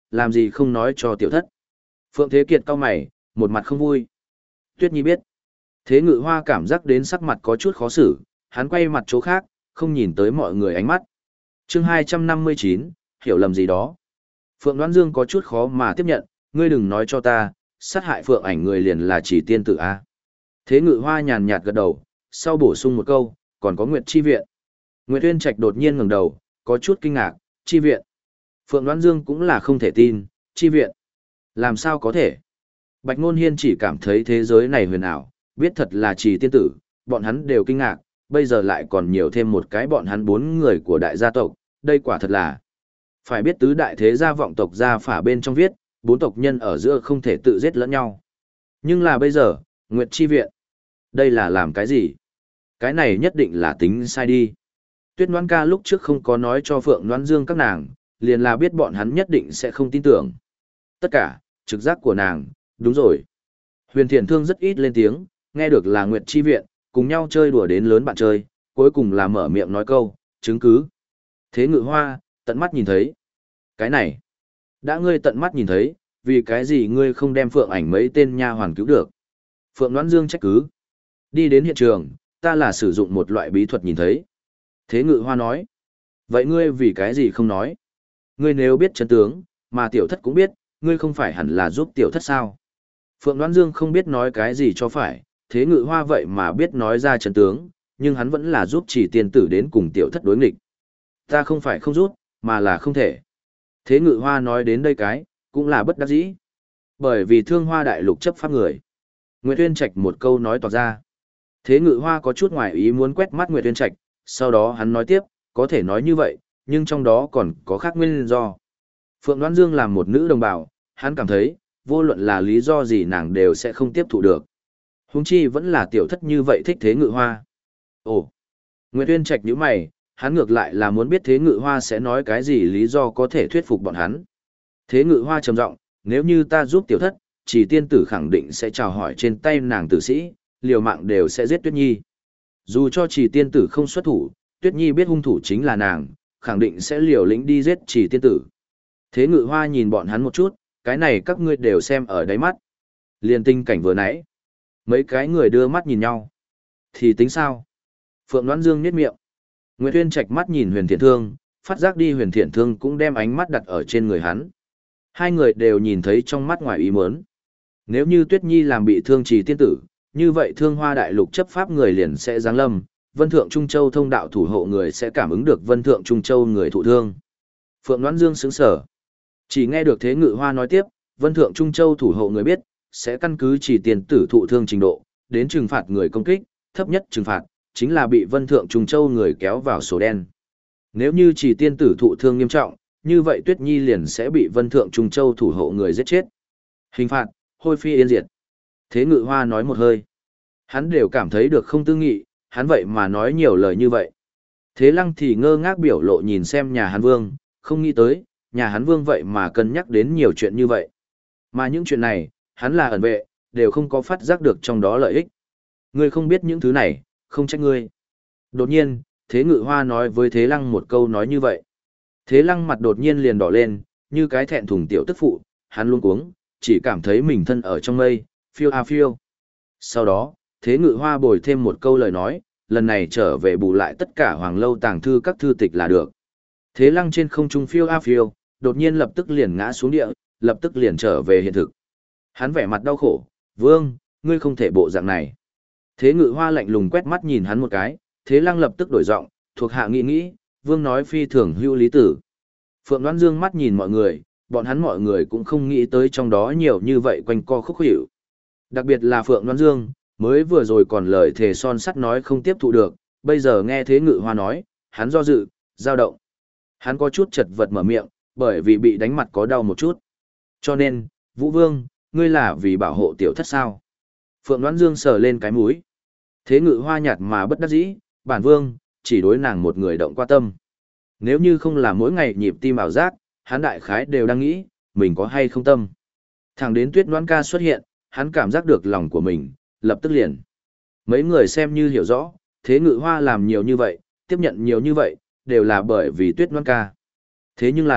làm gì không nói cho tiểu thất. Phượng Thế Kiệt cau mày, một mặt không vui. Tuyết Nhi biết. Thế Ngự Hoa cảm giác đến sắc mặt có chút khó xử, hắn quay mặt chỗ khác, không nhìn tới mọi người ánh mắt. Chương 259, hiểu lầm gì đó. Phượng Đoán Dương có chút khó mà tiếp nhận, ngươi đừng nói cho ta, sát hại Phượng ảnh người liền là chỉ tiên tử A. Thế Ngự Hoa nhàn nhạt gật đầu, sau bổ sung một câu, còn có Nguyệt Chi Viện. Nguyệt Uyên Trạch đột nhiên ngẩng đầu, có chút kinh ngạc, Chi Viện. Phượng Đoán Dương cũng là không thể tin, Chi Viện. Làm sao có thể? Bạch Ngôn Hiên chỉ cảm thấy thế giới này huyền ảo, biết thật là chỉ tiên tử, bọn hắn đều kinh ngạc, bây giờ lại còn nhiều thêm một cái bọn hắn 4 người của đại gia tộc, đây quả thật là. Phải biết tứ đại thế gia vọng tộc gia phả bên trong viết, 4 tộc nhân ở giữa không thể tự giết lẫn nhau. Nhưng là bây giờ, Nguyệt Chi Viện. Đây là làm cái gì? Cái này nhất định là tính sai đi. Tuyết Noãn Ca lúc trước không có nói cho Phượng Noãn Dương các nàng, liền là biết bọn hắn nhất định sẽ không tin tưởng. Tất cả, trực giác của nàng, đúng rồi. Huyền Thiện Thương rất ít lên tiếng, nghe được là Nguyệt Chi Viện, cùng nhau chơi đùa đến lớn bạn chơi, cuối cùng là mở miệng nói câu, chứng cứ. Thế Ngự Hoa, tận mắt nhìn thấy. Cái này, đã ngươi tận mắt nhìn thấy, vì cái gì ngươi không đem Phượng ảnh mấy tên nha hoàn cứu được? Phượng Noãn Dương trách cứ. Đi đến hiện trường, ta là sử dụng một loại bí thuật nhìn thấy. Thế Ngự Hoa nói. Vậy ngươi vì cái gì không nói? Ngươi nếu biết chân tướng, mà tiểu thất cũng biết, ngươi không phải hẳn là giúp tiểu thất sao? Phượng Đoán Dương không biết nói cái gì cho phải, Thế Ngự Hoa vậy mà biết nói ra chân tướng, nhưng hắn vẫn là giúp chỉ tiên tử đến cùng tiểu thất đối nghịch. Ta không phải không giúp, mà là không thể. Thế Ngự Hoa nói đến đây cái, cũng là bất đắc dĩ. Bởi vì Thương Hoa đại lục chấp pháp người. Nguyệt Uyên Trạch một câu nói tỏ ra. Thế Ngự Hoa có chút ngoài ý muốn quét mắt Nguyệt Uyên Trạch, sau đó hắn nói tiếp, có thể nói như vậy, nhưng trong đó còn có khác nguyên do. Phượng Đoán Dương làm một nữ đồng bào, hắn cảm thấy, vô luận là lý do gì nàng đều sẽ không tiếp thụ được. Huống chi vẫn là tiểu thất như vậy thích Thế Ngự Hoa. Ồ, Nguyệt Uyên Trạch nhíu mày, hắn ngược lại là muốn biết Thế Ngự Hoa sẽ nói cái gì lý do có thể thuyết phục bọn hắn. Thế Ngự Hoa trầm giọng, nếu như ta giúp tiểu thất, chỉ tiên tử khẳng định sẽ chào hỏi trên tay nàng tử sĩ, liều mạng đều sẽ giết Tuyết Nhi. Dù cho chỉ tiên tử không xuất thủ, Tuyết Nhi biết hung thủ chính là nàng, khẳng định sẽ liều lĩnh đi giết chỉ tiên tử. Thế Ngự Hoa nhìn bọn hắn một chút, cái này các ngươi đều xem ở đáy mắt. Liên tinh cảnh vừa nãy. Mấy cái người đưa mắt nhìn nhau. Thì tính sao? Phượng Đoán Dương nhếch miệng. Nguyệt Uyên Trạch mắt nhìn Huyền Thiện Thương, phát giác đi Huyền Thiện Thương cũng đem ánh mắt đặt ở trên người hắn. Hai người đều nhìn thấy trong mắt ngoài ý muốn. Nếu như Tuyết Nhi làm bị thương trì tiên tử, như vậy Thương Hoa đại lục chấp pháp người liền sẽ giáng lâm, Vân Thượng Trung Châu thông đạo thủ hộ người sẽ cảm ứng được Vân Thượng Trung Châu người thụ thương. Phượng Đoán Dương sững sờ. Chỉ nghe được Thế Ngự Hoa nói tiếp, Vân Thượng Trung Châu thủ hộ người biết, sẽ căn cứ chỉ tiền tử thụ thương trình độ, đến trừng phạt người công kích, thấp nhất trừng phạt, chính là bị Vân Thượng Trung Châu người kéo vào sổ đen. Nếu như chỉ tiên tử thụ thương nghiêm trọng, như vậy Tuyết Nhi liền sẽ bị Vân Thượng Trung Châu thủ hộ người giết chết. Hình phạt, hôi phi yên diệt. Thế Ngự Hoa nói một hơi. Hắn đều cảm thấy được không tư nghị, hắn vậy mà nói nhiều lời như vậy. Thế Lăng thì ngơ ngác biểu lộ nhìn xem nhà hắn Vương, không nghĩ tới, nhà hắn Vương vậy mà cân nhắc đến nhiều chuyện như vậy. Mà những chuyện này, hắn là ẩn vệ, đều không có phát giác được trong đó lợi ích. Ngươi không biết những thứ này, không trách ngươi. Đột nhiên, Thế Ngự Hoa nói với Thế Lăng một câu nói như vậy. Thế Lăng mặt đột nhiên liền đỏ lên, như cái thẹn thùng tiểu tức phụ, hắn luống cuống, chỉ cảm thấy mình thân ở trong mây, phiêu a phiêu. Sau đó, Thế Ngự Hoa bồi thêm một câu lời nói, lần này trở về bù lại tất cả Hoàng Lâu tàng thư các thư tịch là được. Thế Lăng trên không trung phiêu a phiêu, đột nhiên lập tức liền ngã xuống địa, lập tức liền trở về hiện thực. Hắn vẻ mặt đau khổ, Vương, ngươi không thể bộ dạng này. Thế Ngự Hoa lạnh lùng quét mắt nhìn hắn một cái, Thế Lăng lập tức đổi giọng, thuộc hạ nghĩ, Vương nói phi thường hữu lý tử. Phượng Đoán Dương mắt nhìn mọi người, bọn hắn mọi người cũng không nghĩ tới trong đó nhiều như vậy quanh co khúc hiểu. Đặc biệt là Phượng Đoán Dương, mới vừa rồi còn lời thề son sắt nói không tiếp thụ được, bây giờ nghe Thế Ngự Hoa nói, hắn do dự, dao động. Hắn có chút chật vật mở miệng, bởi vì bị đánh mặt có đau một chút. Cho nên, Vũ Vương, ngươi là vì bảo hộ tiểu thất sao? Phượng Đoán Dương sờ lên cái mũi. Thế Ngự Hoa nhạt mà bất đắc dĩ, bản Vương, chỉ đối nàng một người động qua tâm. Nếu như không là mỗi ngày nhịp tim ảo giác, hắn đại khái đều đang nghĩ, mình có hay không tâm. Thẳng đến Tuyết Đoán Ca xuất hiện, hắn cảm giác được lòng của mình, lập tức liền. Mấy người xem như hiểu rõ, Thế Ngự Hoa làm nhiều như vậy, tiếp nhận nhiều như vậy, đều là bởi vì Tuyết Đoán Ca. Thế nhưng là,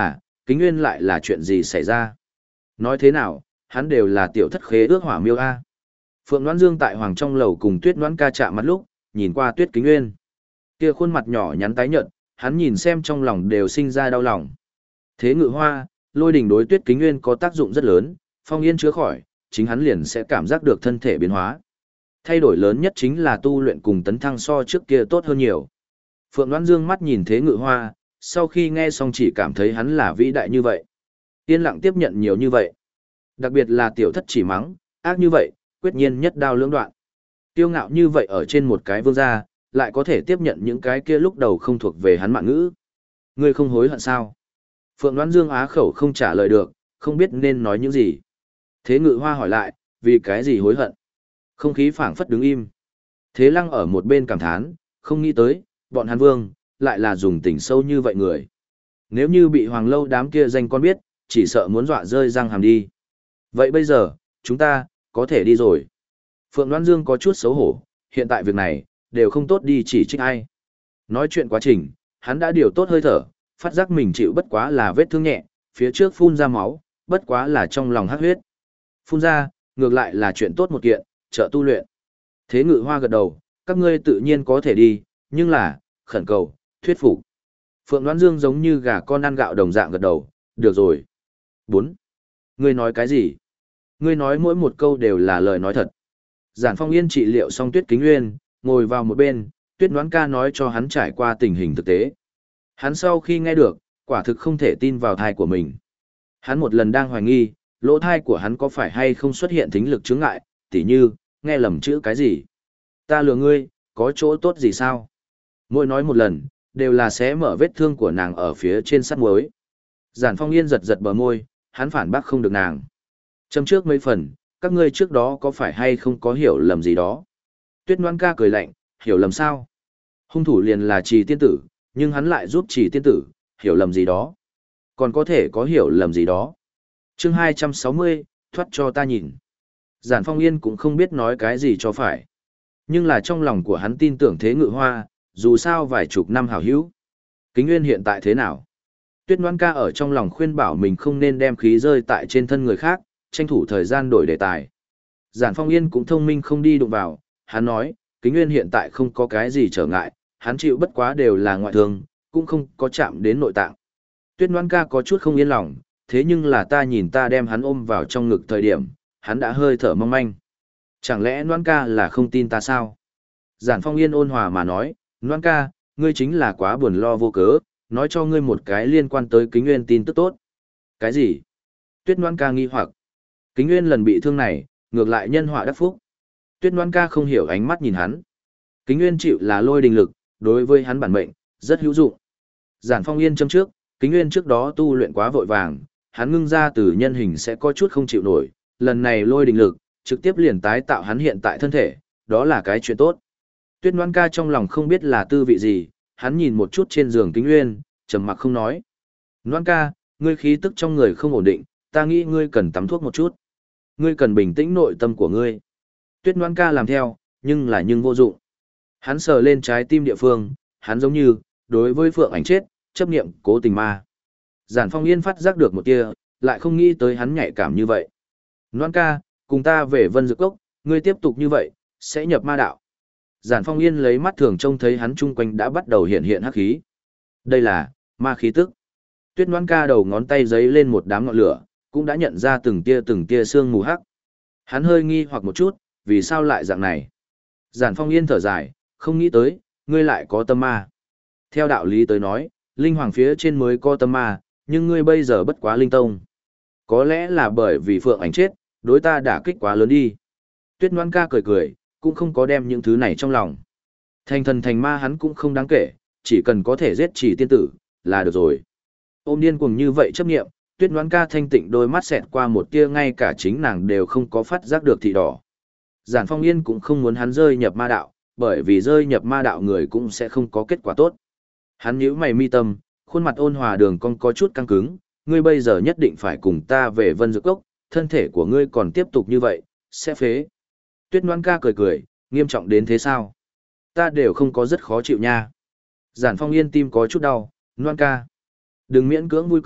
Kính Nguyên lại là chuyện gì xảy ra? Nói thế nào, hắn đều là tiểu thất khế ước hỏa miêu A. Phượng Đoán Dương tại Hoàng trong lầu cùng Tuyết Đoán ca chạm mặt lúc, nhìn qua Tuyết Kính Nguyên. Kia khuôn mặt nhỏ nhắn tái nhợt, hắn nhìn xem trong lòng đều sinh ra đau lòng. Thế Ngự Hoa, Lôi Đình đối Tuyết Kính Nguyên có tác dụng rất lớn, phong yên chữa khỏi, chính hắn liền sẽ cảm giác được thân thể biến hóa. Thay đổi lớn nhất chính là tu luyện cùng tấn thăng so trước kia tốt hơn nhiều. Phượng Đoán Dương mắt nhìn Thế Ngự Hoa, sau khi nghe xong chỉ cảm thấy hắn là vĩ đại như vậy. Yên lặng tiếp nhận nhiều như vậy. Đặc biệt là tiểu thất chỉ mắng, ác như vậy, quyết nhiên nhất đao lưỡng đoạn. Tiêu ngạo như vậy ở trên một cái vương gia, lại có thể tiếp nhận những cái kia lúc đầu không thuộc về hắn mạng ngữ. Ngươi không hối hận sao? Phượng Đoán Dương á khẩu không trả lời được, không biết nên nói những gì. Thế Ngự Hoa hỏi lại, vì cái gì hối hận? Không khí phảng phất đứng im. Thế Lăng ở một bên cảm thán, không nghĩ tới, bọn hắn vương, lại là dùng tình sâu như vậy người. Nếu như bị Hoàng Lâu đám kia danh con biết, chỉ sợ muốn dọa rơi răng hàm đi. Vậy bây giờ, chúng ta, có thể đi rồi. Phượng Đoán Dương có chút xấu hổ, hiện tại việc này, đều không tốt đi chỉ trích ai. Nói chuyện quá trình, hắn đã điều tốt hơi thở, phát giác mình chịu bất quá là vết thương nhẹ, phía trước phun ra máu, bất quá là trong lòng hắc huyết. Phun ra, ngược lại là chuyện tốt một kiện, trợ tu luyện. Thế Ngự Hoa gật đầu, các ngươi tự nhiên có thể đi, nhưng là, khẩn cầu, thuyết phục. Phượng Đoán Dương giống như gà con ăn gạo đồng dạng gật đầu, được rồi. 4. Ngươi nói cái gì? Ngươi nói mỗi một câu đều là lời nói thật. Giản Phong Yên trị liệu xong Tuyết Kính Nguyên, ngồi vào một bên, Tuyết Đoán ca nói cho hắn trải qua tình hình thực tế. Hắn sau khi nghe được, quả thực không thể tin vào thai của mình. Hắn một lần đang hoài nghi, lỗ thai của hắn có phải hay không xuất hiện thính lực chướng ngại, tỉ như, nghe lầm chữ cái gì. Ta lừa ngươi, có chỗ tốt gì sao? Mỗi nói một lần, đều là sẽ mở vết thương của nàng ở phía trên sắt muối. Giản Phong Yên giật giật bờ môi, hắn phản bác không được nàng. Châm trước mấy phần, các ngươi trước đó có phải hay không có hiểu lầm gì đó? Tuyết Đoán ca cười lạnh, hiểu lầm sao? Hung thủ liền là Trì tiên tử, nhưng hắn lại giúp Trì tiên tử, hiểu lầm gì đó? Còn có thể có hiểu lầm gì đó? Chương 260, thoát cho ta nhìn. Giản Phong Yên cũng không biết nói cái gì cho phải. Nhưng là trong lòng của hắn tin tưởng Thế Ngự Hoa, dù sao vài chục năm hảo hữu. Kính Nguyên hiện tại thế nào? Tuyết Đoán ca ở trong lòng khuyên bảo mình không nên đem khí rơi tại trên thân người khác, tranh thủ thời gian đổi đề tài. Giản Phong Yên cũng thông minh không đi đụng vào, hắn nói, Kính Nguyên hiện tại không có cái gì trở ngại, hắn chịu bất quá đều là ngoại thương, cũng không có chạm đến nội tạng. Tuyết Đoán ca có chút không yên lòng, thế nhưng là ta nhìn ta đem hắn ôm vào trong ngực thời điểm, hắn đã hơi thở mong manh. Chẳng lẽ Đoán ca là không tin ta sao? Giản Phong Yên ôn hòa mà nói, Đoán ca, ngươi chính là quá buồn lo vô cớ, nói cho ngươi một cái liên quan tới Kính Nguyên tin tức tốt. Cái gì? Tuyết Đoán ca nghi hoặc. Kính Nguyên lần bị thương này, ngược lại nhân họa đắc phúc. Tuyết Đoán ca không hiểu ánh mắt nhìn hắn. Kính Nguyên chịu là lôi đình lực, đối với hắn bản mệnh, rất hữu dụng. Giản Phong Yên châm trước, Kính Nguyên trước đó tu luyện quá vội vàng, hắn ngưng ra từ nhân hình sẽ có chút không chịu nổi, lần này lôi đình lực, trực tiếp liền tái tạo hắn hiện tại thân thể, đó là cái chuyện tốt. Tuyết Đoán ca trong lòng không biết là tư vị gì, hắn nhìn một chút trên giường Kính Nguyên, trầm mặc không nói. Đoán ca, ngươi khí tức trong người không ổn định, ta nghĩ ngươi cần tắm thuốc một chút. Ngươi cần bình tĩnh nội tâm của ngươi. Tuyết Đoán ca làm theo, nhưng vô dụng. Hắn sờ lên trái tim địa phương, hắn giống như, đối với Phượng Ảnh chết, chấp niệm cố tình ma. Giản Phong Yên phát giác được một tia, lại không nghĩ tới hắn nhạy cảm như vậy. Đoán ca, cùng ta về Vân Dược Cốc, ngươi tiếp tục như vậy, sẽ nhập ma đạo. Giản Phong Yên lấy mắt thường trông thấy hắn chung quanh đã bắt đầu hiện hiện hắc khí. Đây là ma khí tức. Tuyết Đoán ca đầu ngón tay giấy lên một đám ngọn lửa, cũng đã nhận ra từng tia sương mù hắc. Hắn hơi nghi hoặc một chút, vì sao lại dạng này? Giản Phong Yên thở dài, không nghĩ tới, ngươi lại có tâm ma. Theo đạo lý tới nói, linh hoàng phía trên mới có tâm ma, nhưng ngươi bây giờ bất quá linh tông. Có lẽ là bởi vì Phượng Ảnh chết, đối ta đả kích quá lớn đi. Tuyết Đoán ca cười cười, cũng không có đem những thứ này trong lòng. Thành thần thành ma hắn cũng không đáng kể, chỉ cần có thể giết Trì tiên tử, là được rồi. Ôm điên cuồng như vậy chấp nghiệm, Tuyết Đoán ca thanh tịnh đôi mắt xẹt qua một tia ngay cả chính nàng đều không có phát giác được thị đỏ. Giản Phong Yên cũng không muốn hắn rơi nhập ma đạo, bởi vì rơi nhập ma đạo người cũng sẽ không có kết quả tốt. Hắn nhíu mày mi tâm, khuôn mặt ôn hòa đường cong có chút căng cứng, ngươi bây giờ nhất định phải cùng ta về Vân Dược Cốc, thân thể của ngươi còn tiếp tục như vậy, sẽ phế. Tuyết Đoán ca cười cười, nghiêm trọng đến thế sao? Ta đều không có rất khó chịu nha. Giản Phong Yên tim có chút đau, Đoán ca. Đừng miễn cưỡng vui cười,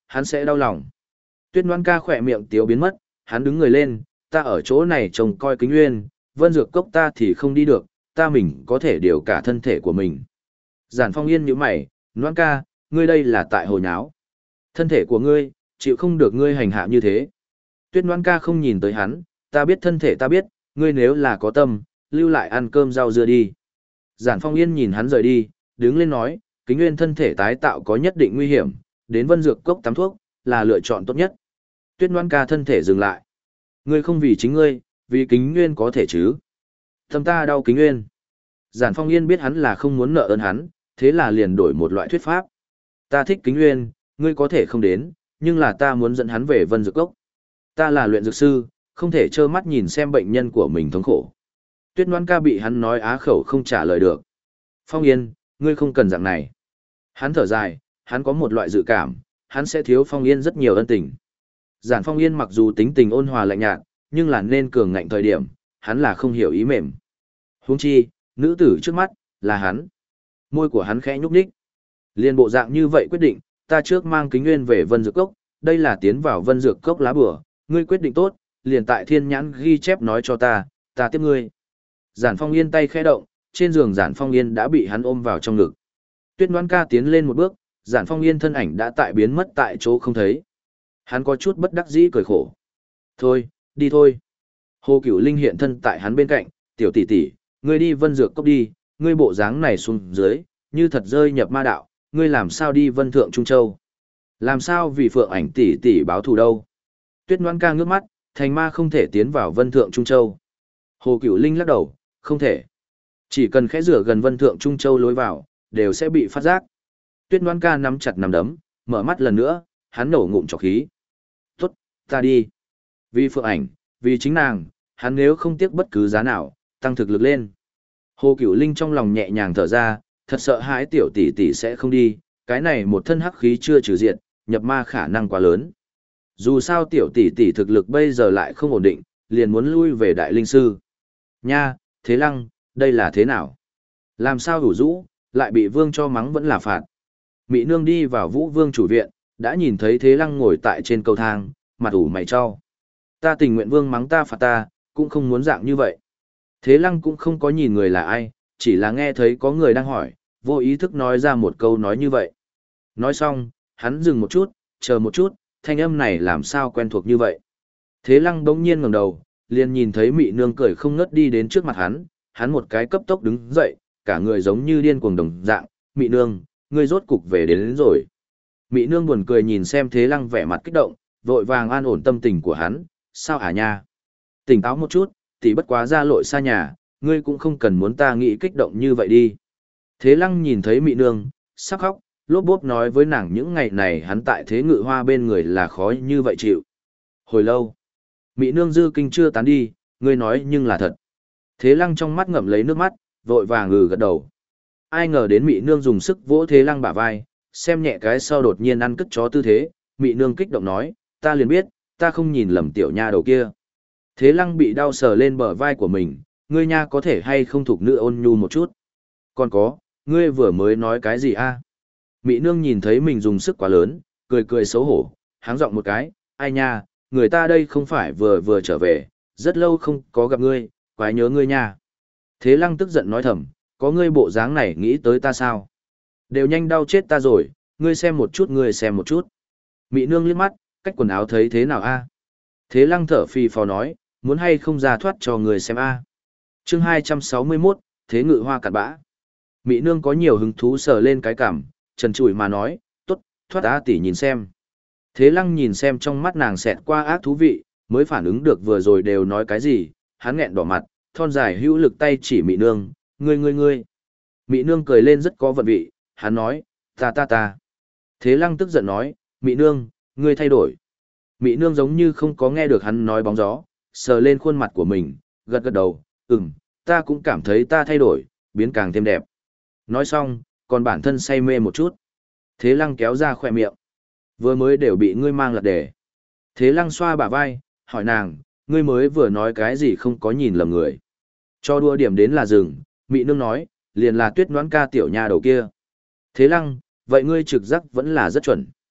hắn sẽ đau lòng. Tuyết Ngoan ca khỏe miệng tiếu biến mất, hắn đứng người lên, ta ở chỗ này trông coi Kính Nguyên, Vân Dược Cốc ta thì không đi được, ta mình có thể điều cả thân thể của mình. Giản Phong Yên nhíu mày, Ngoan ca, ngươi đây là tại hồ nháo. Thân thể của ngươi, chịu không được ngươi hành hạ như thế. Tuyết Ngoan ca không nhìn tới hắn, ta biết thân thể ta biết, ngươi nếu là có tâm, lưu lại ăn cơm rau dưa đi. Giản Phong Yên nhìn hắn rời đi, đứng lên nói, Kính Nguyên thân thể tái tạo có nhất định nguy hiểm, đến Vân Dược Cốc tắm thuốc, là lựa chọn tốt nhất. Tuyết Ngoan ca thân thể dừng lại. Ngươi không vì chính ngươi, vì Kính Nguyên có thể chứ. Tâm ta đau Kính Nguyên. Giản Phong Yên biết hắn là không muốn nợ ơn hắn, thế là liền đổi một loại thuyết pháp. Ta thích Kính Nguyên, ngươi có thể không đến, nhưng là ta muốn dẫn hắn về Vân Dược Cốc. Ta là luyện dược sư, không thể trơ mắt nhìn xem bệnh nhân của mình thống khổ. Tuyết Ngoan ca bị hắn nói á khẩu không trả lời được. Phong Yên, ngươi không cần dạng này. Hắn thở dài, hắn có một loại dự cảm, hắn sẽ thiếu Phong Yên rất nhiều ân tình. Giản Phong Yên mặc dù tính tình ôn hòa lạnh nhạt, nhưng là nên cường ngạnh thời điểm, hắn là không hiểu ý mềm. Huống chi, nữ tử trước mắt, là hắn. Môi của hắn khẽ nhúc nhích. Liên bộ dạng như vậy quyết định, ta trước mang Kính Nguyên về Vân Dược Cốc, đây là tiến vào Vân Dược Cốc lá bửa, ngươi quyết định tốt, liền tại thiên nhãn ghi chép nói cho ta tiếp ngươi. Giản Phong Yên tay khẽ động, trên giường Giản Phong Yên đã bị hắn ôm vào trong ngực. Tuyết Ngoan ca tiến lên một bước, Giản Phong Yên thân ảnh đã tại biến mất tại chỗ không thấy. Hắn có chút bất đắc dĩ cười khổ. Thôi, đi thôi. Hồ Cửu Linh hiện thân tại hắn bên cạnh, tiểu tỷ tỷ, ngươi đi Vân Dược Cốc đi, ngươi bộ dáng này xuống dưới, như thật rơi nhập ma đạo, ngươi làm sao đi Vân Thượng Trung Châu? Làm sao vì Phượng Ảnh tỷ tỷ báo thù đâu? Tuyết Ngoan ca ngước mắt, thành ma không thể tiến vào Vân Thượng Trung Châu. Hồ Cửu Linh lắc đầu, không thể. Chỉ cần khẽ rửa gần Vân Thượng Trung Châu lối vào, đều sẽ bị phát giác. Tuyết Ngoan ca nắm chặt nắm đấm, mở mắt lần nữa, hắn nổ ngụm trọc khí. Tốt, ta đi. Vì Phượng Ảnh, vì chính nàng, hắn nếu không tiếc bất cứ giá nào, tăng thực lực lên. Hồ Cửu Linh trong lòng nhẹ nhàng thở ra, thật sợ hãi tiểu tỷ tỷ sẽ không đi, cái này một thân hắc khí chưa trừ diện, nhập ma khả năng quá lớn. Dù sao tiểu tỷ tỷ thực lực bây giờ lại không ổn định, liền muốn lui về đại linh sư. Nha, Thế Lăng, đây là thế nào? Làm sao đủ rũ, lại bị vương cho mắng vẫn là phạt. Mị nương đi vào Vũ Vương chủ viện, đã nhìn thấy Thế Lăng ngồi tại trên cầu thang, mặt ủ mày cho. Ta tình nguyện vương mắng ta phạt ta, cũng không muốn dạng như vậy. Thế Lăng cũng không có nhìn người là ai, chỉ là nghe thấy có người đang hỏi, vô ý thức nói ra một câu nói như vậy. Nói xong, hắn dừng một chút, chờ một chút, thanh âm này làm sao quen thuộc như vậy. Thế Lăng bỗng nhiên ngẩng đầu, liền nhìn thấy Mị nương cười không ngớt đi đến trước mặt hắn một cái cấp tốc đứng dậy, cả người giống như điên cuồng đồng dạng, Mị nương, ngươi rốt cục về đến rồi. Mị nương buồn cười nhìn xem Thế Lăng vẻ mặt kích động, vội vàng an ổn tâm tình của hắn, sao hả nha? Tỉnh táo một chút, tỷ bất quá ra lội xa nhà, ngươi cũng không cần muốn ta nghĩ kích động như vậy đi. Thế Lăng nhìn thấy Mị nương, sắp khóc, lốp bốp nói với nàng những ngày này hắn tại Thế Ngự Hoa bên người là khó như vậy chịu. Hồi lâu, Mị nương dư kinh chưa tán đi, ngươi nói nhưng là thật. Thế Lăng trong mắt ngậm lấy nước mắt, vội vàng gật đầu. Ai ngờ đến Mị nương dùng sức vỗ Thế Lăng bả vai, xem nhẹ cái sau đột nhiên ăn cất chó tư thế, Mị nương kích động nói, ta liền biết, ta không nhìn lầm tiểu nha đầu kia. Thế Lăng bị đau sờ lên bờ vai của mình, ngươi nha có thể hay không thuộc nữ ôn nhu một chút. Còn có, ngươi vừa mới nói cái gì a? Mị nương nhìn thấy mình dùng sức quá lớn, cười cười xấu hổ, háng giọng một cái, ai nha, người ta đây không phải vừa trở về, rất lâu không có gặp ngươi, quái nhớ ngươi nha. Thế Lăng tức giận nói thầm, có ngươi bộ dáng này nghĩ tới ta sao? Đều nhanh đau chết ta rồi, ngươi xem một chút ngươi xem một chút. Mị nương liếc mắt, cách quần áo thấy thế nào a? Thế Lăng thở phì phò nói, muốn hay không ra thoát cho người xem a. Chương 261, Thế Ngự Hoa cặn bã. Mị nương có nhiều hứng thú sờ lên cái cằm, trần trụi mà nói, tốt, thoát á tỷ nhìn xem. Thế Lăng nhìn xem trong mắt nàng xẹt qua ác thú vị, mới phản ứng được vừa rồi đều nói cái gì, hắn nghẹn đỏ mặt, thon dài hữu lực tay chỉ Mị nương, ngươi. Mị nương cười lên rất có vận vị, hắn nói, ta. Thế Lăng tức giận nói, Mị nương, ngươi thay đổi. Mị nương giống như không có nghe được hắn nói bóng gió, sờ lên khuôn mặt của mình, gật đầu, ta cũng cảm thấy ta thay đổi, biến càng thêm đẹp. Nói xong, còn bản thân say mê một chút. Thế Lăng kéo ra khỏe miệng. Vừa mới đều bị ngươi mang lật đề. Thế Lăng xoa bả vai, hỏi nàng, ngươi mới vừa nói cái gì không có nhìn lầm người. Cho đua điểm đến là rừng, Mị nương nói, liền là Tuyết Ngoãn ca tiểu nha đầu kia. Thế Lăng, vậy ngươi trực giác vẫn là rất chuẩn.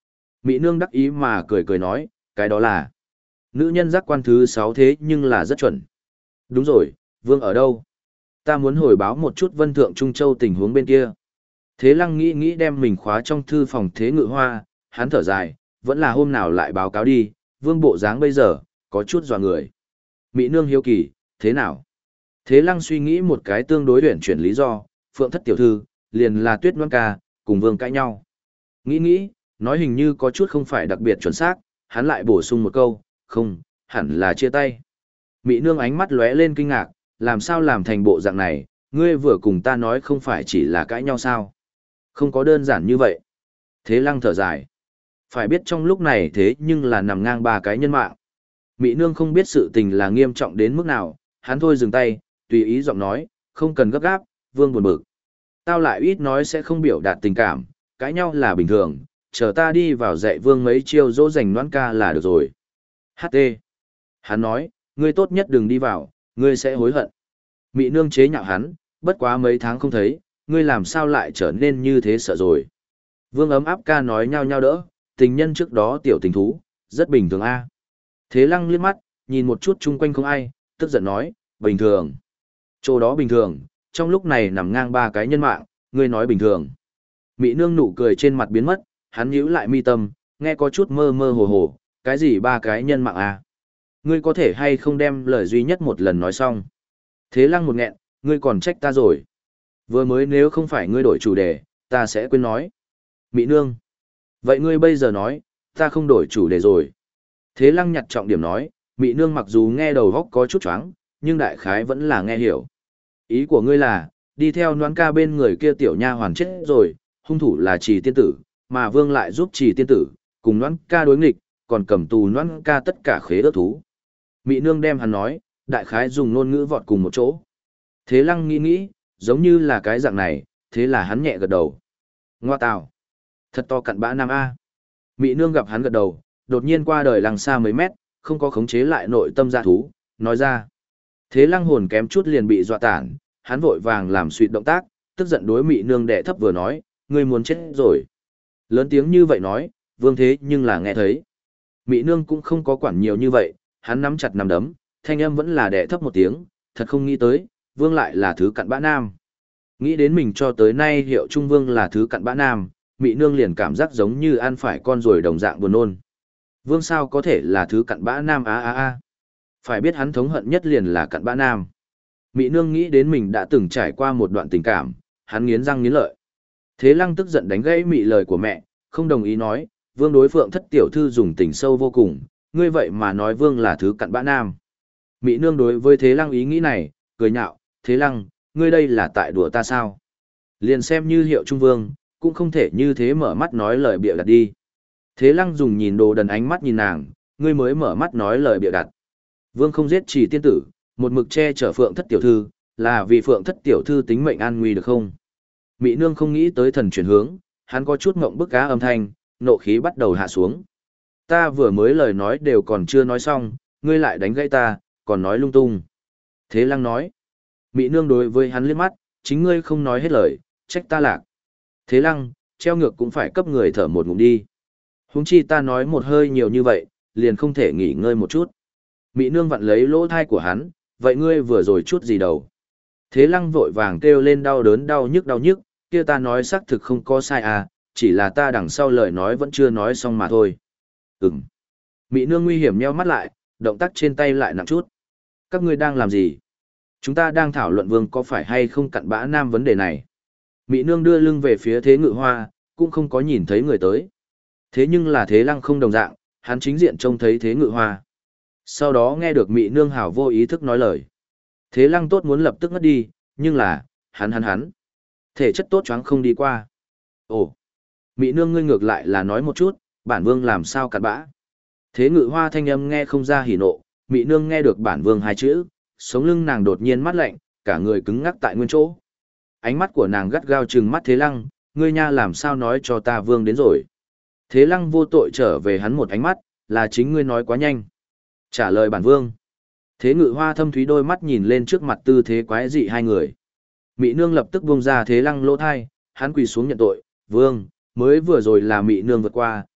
Mỹ nương đắc ý mà cười cười nói, cái đó là nữ nhân giác quan thứ 6 thế nhưng là rất chuẩn. Đúng rồi, vương ở đâu? Ta muốn hồi báo một chút Vân Thượng Trung Châu tình huống bên kia. Thế Lăng nghĩ đem mình khóa trong thư phòng Thế Ngự Hoa, hắn thở dài, vẫn là hôm nào lại báo cáo đi, vương bộ dáng bây giờ, có chút dọa người. Mỹ nương hiếu kỳ, thế nào? Thế Lăng suy nghĩ một cái tương đối luyện chuyển lý do, Phượng Thất tiểu thư, liền là Tuyết Loan ca, cùng vương cãi nhau. Nghĩ, nói hình như có chút không phải đặc biệt chuẩn xác, hắn lại bổ sung một câu, không, hẳn là chia tay. Mỹ nương ánh mắt lóe lên kinh ngạc, làm sao làm thành bộ dạng này, ngươi vừa cùng ta nói không phải chỉ là cãi nhau sao? Không có đơn giản như vậy. Thế Lăng thở dài. Phải biết trong lúc này thế nhưng là nằm ngang ba cái nhân mạng. Mỹ nương không biết sự tình là nghiêm trọng đến mức nào, hắn thôi dừng tay, tùy ý giọng nói, không cần gấp gáp, vương buồn bực. Tao lại ít nói sẽ không biểu đạt tình cảm, cãi nhau là bình thường, chờ ta đi vào dạy vương mấy chiêu dỗ dành Loan ca là được rồi. HT. Hắn nói, ngươi tốt nhất đừng đi vào, ngươi sẽ hối hận. Mỹ nương chế nhạo hắn, bất quá mấy tháng không thấy, ngươi làm sao lại trở nên như thế sợ rồi. Vương ấm áp ca nói nhau nhau đỡ, tình nhân trước đó tiểu tình thú, rất bình thường a. Thế Lăng liếc mắt, nhìn một chút chung quanh không ai, tức giận nói, bình thường. Chỗ đó bình thường, trong lúc này nằm ngang ba cái nhân mạng, ngươi nói bình thường. Mỹ nương nụ cười trên mặt biến mất, hắn nhíu lại mi tâm, nghe có chút mơ mơ hồ hồ, cái gì ba cái nhân mạng a? Ngươi có thể hay không đem lời duy nhất một lần nói xong. Thế Lăng một nghẹn, ngươi còn trách ta rồi. Vừa mới nếu không phải ngươi đổi chủ đề, ta sẽ quên nói. Mỹ nương. Vậy ngươi bây giờ nói, ta không đổi chủ đề rồi. Thế Lăng nhặt trọng điểm nói, Mỹ nương mặc dù nghe đầu góc có chút choáng, nhưng đại khái vẫn là nghe hiểu. Ý của ngươi là, đi theo Noãn ca bên người kia tiểu nha hoàn chết rồi, hung thủ là Trì tiên tử, mà Vương lại giúp Trì tiên tử, cùng Noãn ca đối nghịch, còn cầm tù Noãn ca tất cả khế ước thú. Mỹ nương đem hắn nói, đại khái dùng ngôn ngữ vọt cùng một chỗ. Thế Lăng nghĩ, giống như là cái dạng này, thế là hắn nhẹ gật đầu. Ngoa tào. Thật to cặn bã nam A. Mỹ nương gặp hắn gật đầu, đột nhiên qua đời Lăng xa mấy mét, không có khống chế lại nội tâm dạ thú, nói ra. Thế Lăng hồn kém chút liền bị dọa tản, hắn vội vàng làm suýt động tác, tức giận đối Mỹ nương đẻ thấp vừa nói, ngươi muốn chết rồi. Lớn tiếng như vậy nói, Vương thế nhưng là nghe thấy. Mỹ nương cũng không có quản nhiều như vậy, hắn nắm chặt nắm đấm, thanh âm vẫn là đẻ thấp một tiếng, thật không nghĩ tới, Vương lại là thứ cặn bã nam. Nghĩ đến mình cho tới nay hiệu Trung Vương là thứ cặn bã nam, Mỹ nương liền cảm giác giống như ăn phải con ruồi đồng dạng buồn nôn. Vương sao có thể là thứ cặn bã nam a. Phải biết hắn thống hận nhất liền là cặn bã nam. Mỹ nương nghĩ đến mình đã từng trải qua một đoạn tình cảm, hắn nghiến răng nghiến lợi. Thế Lăng tức giận đánh gãy Mỹ lời của mẹ, không đồng ý nói, Vương đối Phượng Thất tiểu thư dùng tình sâu vô cùng, ngươi vậy mà nói Vương là thứ cặn bã nam. Mỹ nương đối với Thế Lăng ý nghĩ này, cười nhạo, Thế Lăng, ngươi đây là tại đùa ta sao? Liền xem như hiệu Trung Vương, cũng không thể như thế mở mắt nói lời bịa đặt đi. Thế Lăng dùng nhìn đồ đần ánh mắt nhìn nàng, ngươi mới mở mắt nói lời bịa đặt. Vương không giết Trì tiên tử, một mực che chở Phượng Thất tiểu thư, là vì Phượng Thất tiểu thư tính mệnh an nguy được không? Mỹ nương không nghĩ tới thần chuyển hướng, hắn có chút ngộng bức cá âm thanh, nộ khí bắt đầu hạ xuống. Ta vừa mới lời nói đều còn chưa nói xong, ngươi lại đánh gãy ta, còn nói lung tung. Thế Lăng nói. Mỹ nương đối với hắn liếc mắt, chính ngươi không nói hết lời, trách ta lạc. Thế Lăng, treo ngược cũng phải cấp người thở một ngụm đi. Huống chi ta nói một hơi nhiều như vậy, liền không thể nghỉ ngơi một chút. Mỹ nương vặn lấy lỗ thai của hắn, vậy ngươi vừa rồi chút gì đầu. Thế Lăng vội vàng kêu lên đau đớn đau nhức, kia ta nói xác thực không có sai à, chỉ là ta đằng sau lời nói vẫn chưa nói xong mà thôi. Ừm. Mỹ nương nguy hiểm nheo mắt lại, động tác trên tay lại nặng chút. Các ngươi đang làm gì? Chúng ta đang thảo luận Vương có phải hay không cặn bã nam vấn đề này. Mỹ nương đưa lưng về phía Thế Ngự Hoa, cũng không có nhìn thấy người tới. Thế nhưng là Thế Lăng không đồng dạng, hắn chính diện trông thấy Thế Ngự Hoa. Sau đó nghe được Mỹ nương hảo vô ý thức nói lời. Thế Lăng tốt muốn lập tức ngất đi, nhưng là, hắn. Thể chất tốt choáng không đi qua. Ồ, Mỹ nương ngươi ngược lại là nói một chút, bản Vương làm sao cặn bã. Thế Ngự Hoa thanh âm nghe không ra hỉ nộ, Mỹ nương nghe được bản Vương hai chữ, sống lưng nàng đột nhiên mát lạnh, cả người cứng ngắc tại nguyên chỗ. Ánh mắt của nàng gắt gao trừng mắt Thế Lăng, ngươi nha làm sao nói cho ta Vương đến rồi. Thế Lăng vô tội trở về hắn một ánh mắt, là chính ngươi nói quá nhanh. Trả lời bản Vương. Thế Ngự Hoa thâm thúy đôi mắt nhìn lên trước mặt tư thế quái dị hai người. Mỹ nương lập tức buông ra Thế Lăng lỗ thai, hắn quỳ xuống nhận tội, Vương, mới vừa rồi là Mỹ nương vượt qua,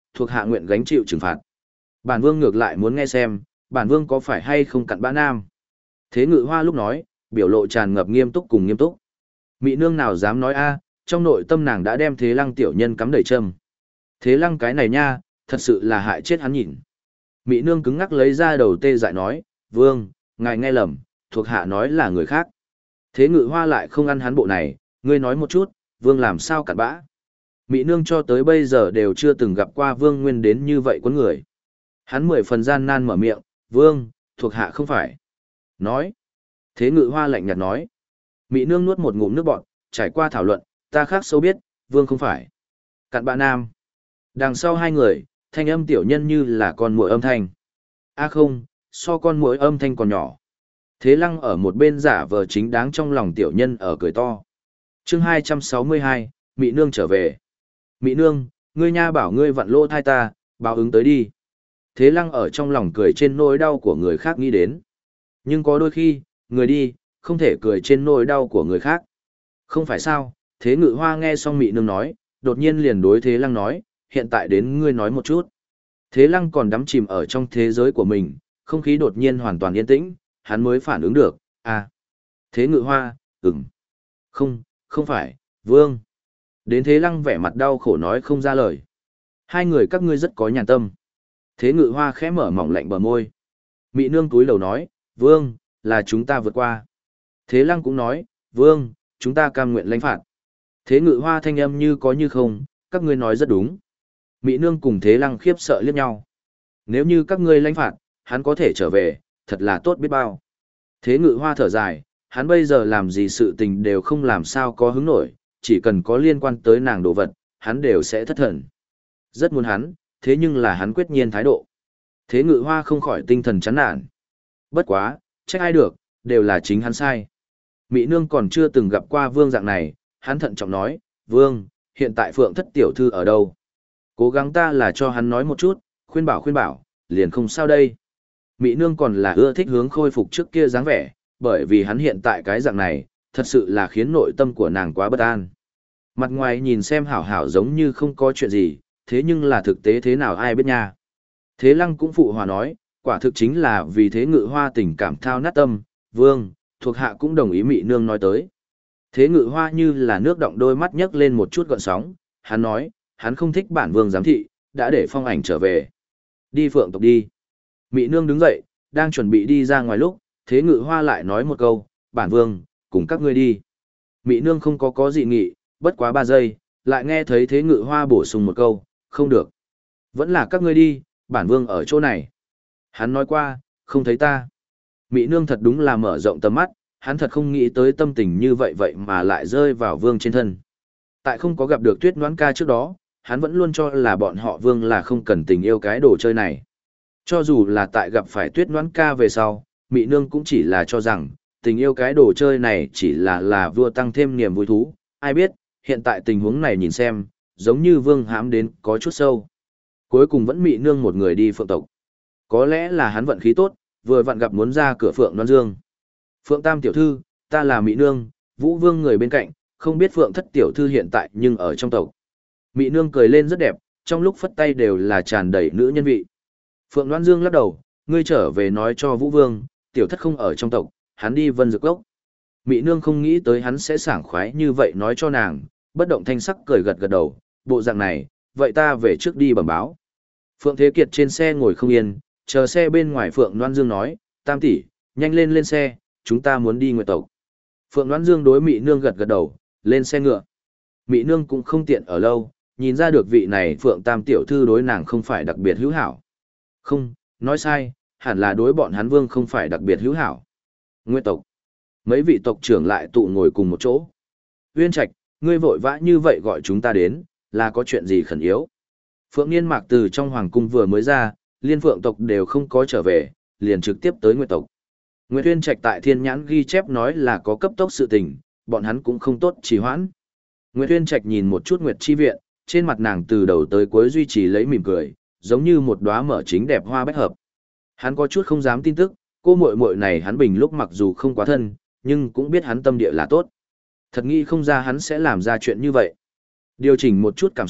thuộc hạ nguyện gánh chịu trừng phạt. Bản vương ngược lại muốn nghe xem, bản vương có phải hay không cặn bã nam. Thế Ngự Hoa lúc nói, biểu lộ tràn ngập nghiêm túc cùng nghiêm túc. Mị nương nào dám nói a, trong nội tâm nàng đã đem Thế Lăng tiểu nhân cắm đầy châm. Thế Lăng cái này nha, thật sự là hại chết hắn nhìn. Mị nương cứng ngắc lấy ra đầu tê dại nói, vương, ngài nghe lầm, thuộc hạ nói là người khác. Thế Ngự Hoa lại không ăn hắn bộ này, ngươi nói một chút, vương làm sao cặn bã. Mị nương cho tới bây giờ đều chưa từng gặp qua vương nguyên đến như vậy con người. Hắn 10 phần gian nan mở miệng, vương, thuộc hạ không phải. Nói. Thế Ngự Hoa lạnh nhạt nói. Mị nương nuốt một ngụm nước bọt, trải qua thảo luận, ta khác sâu biết, vương không phải. Cặn bã nam. Đằng sau hai người, thanh âm tiểu nhân như là con muỗi âm thanh. A không, so con muỗi âm thanh còn nhỏ. Thế Lăng ở một bên giả vờ chính đáng trong lòng tiểu nhân ở cười to. Chương 262, Mị nương trở về. Mị nương, ngươi nha bảo ngươi vặn lỗ thai ta, báo ứng tới đi. Thế Lăng ở trong lòng cười trên nỗi đau của người khác nghĩ đến. Nhưng có đôi khi, người đi, không thể cười trên nỗi đau của người khác. Không phải sao, Thế Ngự Hoa nghe xong Mị nương nói, đột nhiên liền đối Thế Lăng nói, hiện tại đến ngươi nói một chút. Thế Lăng còn đắm chìm ở trong thế giới của mình, không khí đột nhiên hoàn toàn yên tĩnh, hắn mới phản ứng được, à. Thế Ngự Hoa, không phải, vương. Đến Thế Lăng vẻ mặt đau khổ nói không ra lời. Hai người các ngươi rất có nhàn tâm. Thế Ngự Hoa khẽ mở mỏng lạnh bờ môi. Mị nương túi đầu nói, vương, là chúng ta vượt qua. Thế Lăng cũng nói, vương, chúng ta cam nguyện lãnh phạt. Thế Ngự Hoa thanh âm như có như không, các ngươi nói rất đúng. Mị nương cùng Thế Lăng khiếp sợ liếc nhau. Nếu như các ngươi lãnh phạt, hắn có thể trở về, thật là tốt biết bao. Thế Ngự Hoa thở dài, hắn bây giờ làm gì sự tình đều không làm sao có hứng nổi, chỉ cần có liên quan tới nàng đồ vật, hắn đều sẽ thất thần. Rất muốn hắn, thế nhưng là hắn quyết nhiên thái độ. Thế Ngự Hoa không khỏi tinh thần chán nản. Bất quá, trách ai được, đều là chính hắn sai. Mị nương còn chưa từng gặp qua vương dạng này, hắn thận trọng nói, vương, hiện tại Phượng Thất tiểu thư ở đâu? Cố gắng ta là cho hắn nói một chút, khuyên bảo, liền không sao đây. Mị nương còn là ưa thích hướng khôi phục trước kia dáng vẻ, bởi vì hắn hiện tại cái dạng này, thật sự là khiến nội tâm của nàng quá bất an. Mặt ngoài nhìn xem hảo hảo giống như không có chuyện gì, thế nhưng là thực tế thế nào ai biết nha. Thế Lăng cũng phụ hòa nói, quả thực chính là vì Thế Ngự Hoa tình cảm thao nát tâm, vương, thuộc hạ cũng đồng ý Mị nương nói tới. Thế Ngự Hoa như là nước động đôi mắt nhấc lên một chút gợn sóng, hắn nói, hắn không thích bản vương giám thị, đã để phong ảnh trở về. Đi Phượng tộc đi. Mị nương đứng dậy, đang chuẩn bị đi ra ngoài lúc, Thế Ngự Hoa lại nói một câu, bản vương, cùng các ngươi đi. Mị nương không có dị nghị, bất quá 3 giây, lại nghe thấy Thế Ngự Hoa bổ sung một câu, không được. Vẫn là các ngươi đi, bản vương ở chỗ này. Hắn nói qua, không thấy ta. Mị nương thật đúng là mở rộng tầm mắt, hắn thật không nghĩ tới tâm tình như vậy vậy mà lại rơi vào vương trên thân. Tại không có gặp được Tuyết Noãn ca trước đó, hắn vẫn luôn cho là bọn họ vương là không cần tình yêu cái đồ chơi này. Cho dù là tại gặp phải Tuyết Noãn ca về sau, Mị nương cũng chỉ là cho rằng, tình yêu cái đồ chơi này chỉ là vua tăng thêm niềm vui thú. Ai biết, hiện tại tình huống này nhìn xem, giống như vương hãm đến có chút sâu. Cuối cùng vẫn Mị nương một người đi Phượng tộc. Có lẽ là hắn vận khí tốt, vừa vặn gặp muốn ra cửa Phượng Loan Dương. Phượng Tam tiểu thư, ta là Mị nương, Vũ Vương người bên cạnh, không biết Phượng Thất tiểu thư hiện tại nhưng ở trong tộc. Mị nương cười lên rất đẹp, trong lúc phất tay đều là tràn đầy nữ nhân vị. Phượng Loan Dương lắc đầu, ngươi trở về nói cho Vũ Vương, tiểu thất không ở trong tộc, hắn đi Vân Dược Cốc. Mị nương không nghĩ tới hắn sẽ sảng khoái như vậy nói cho nàng, bất động thanh sắc cười gật gật đầu, bộ dạng này, vậy ta về trước đi bẩm báo. Phượng Thế Kiệt trên xe ngồi không yên, chờ xe bên ngoài Phượng Loan Dương nói, Tam tỷ, nhanh lên xe, chúng ta muốn đi Nguyệt tộc. Phượng Loan Dương đối Mị nương gật gật đầu, lên xe ngựa. Mị nương cũng không tiện ở lâu, nhìn ra được vị này Phượng Tam tiểu thư đối nàng không phải đặc biệt hữu hảo. Không, nói sai, hẳn là đối bọn hắn vương không phải đặc biệt hữu hảo. Nguyệt tộc. Mấy vị tộc trưởng lại tụ ngồi cùng một chỗ. Uyên Trạch, ngươi vội vã như vậy gọi chúng ta đến, là có chuyện gì khẩn yếu? Phượng Niên Mạc từ trong hoàng cung vừa mới ra, liên phượng tộc đều không có trở về, liền trực tiếp tới Nguyệt tộc. Nguyệt Uyên Trạch tại Thiên Nhãn ghi chép nói là có cấp tốc sự tình, bọn hắn cũng không tốt trì hoãn. Nguyệt Uyên Trạch nhìn một chút Nguyệt Chi Viện, trên mặt nàng từ đầu tới cuối duy trì lấy mỉm cười, giống như một đóa mở chính đẹp hoa bách hợp. Hắn có chút không dám tin tức, cô muội muội này hắn bình lúc mặc dù không quá thân, nhưng cũng biết hắn tâm địa là tốt. Thật nghĩ không ra hắn sẽ làm ra chuyện như vậy. Điều chỉnh một chút cảm xúc,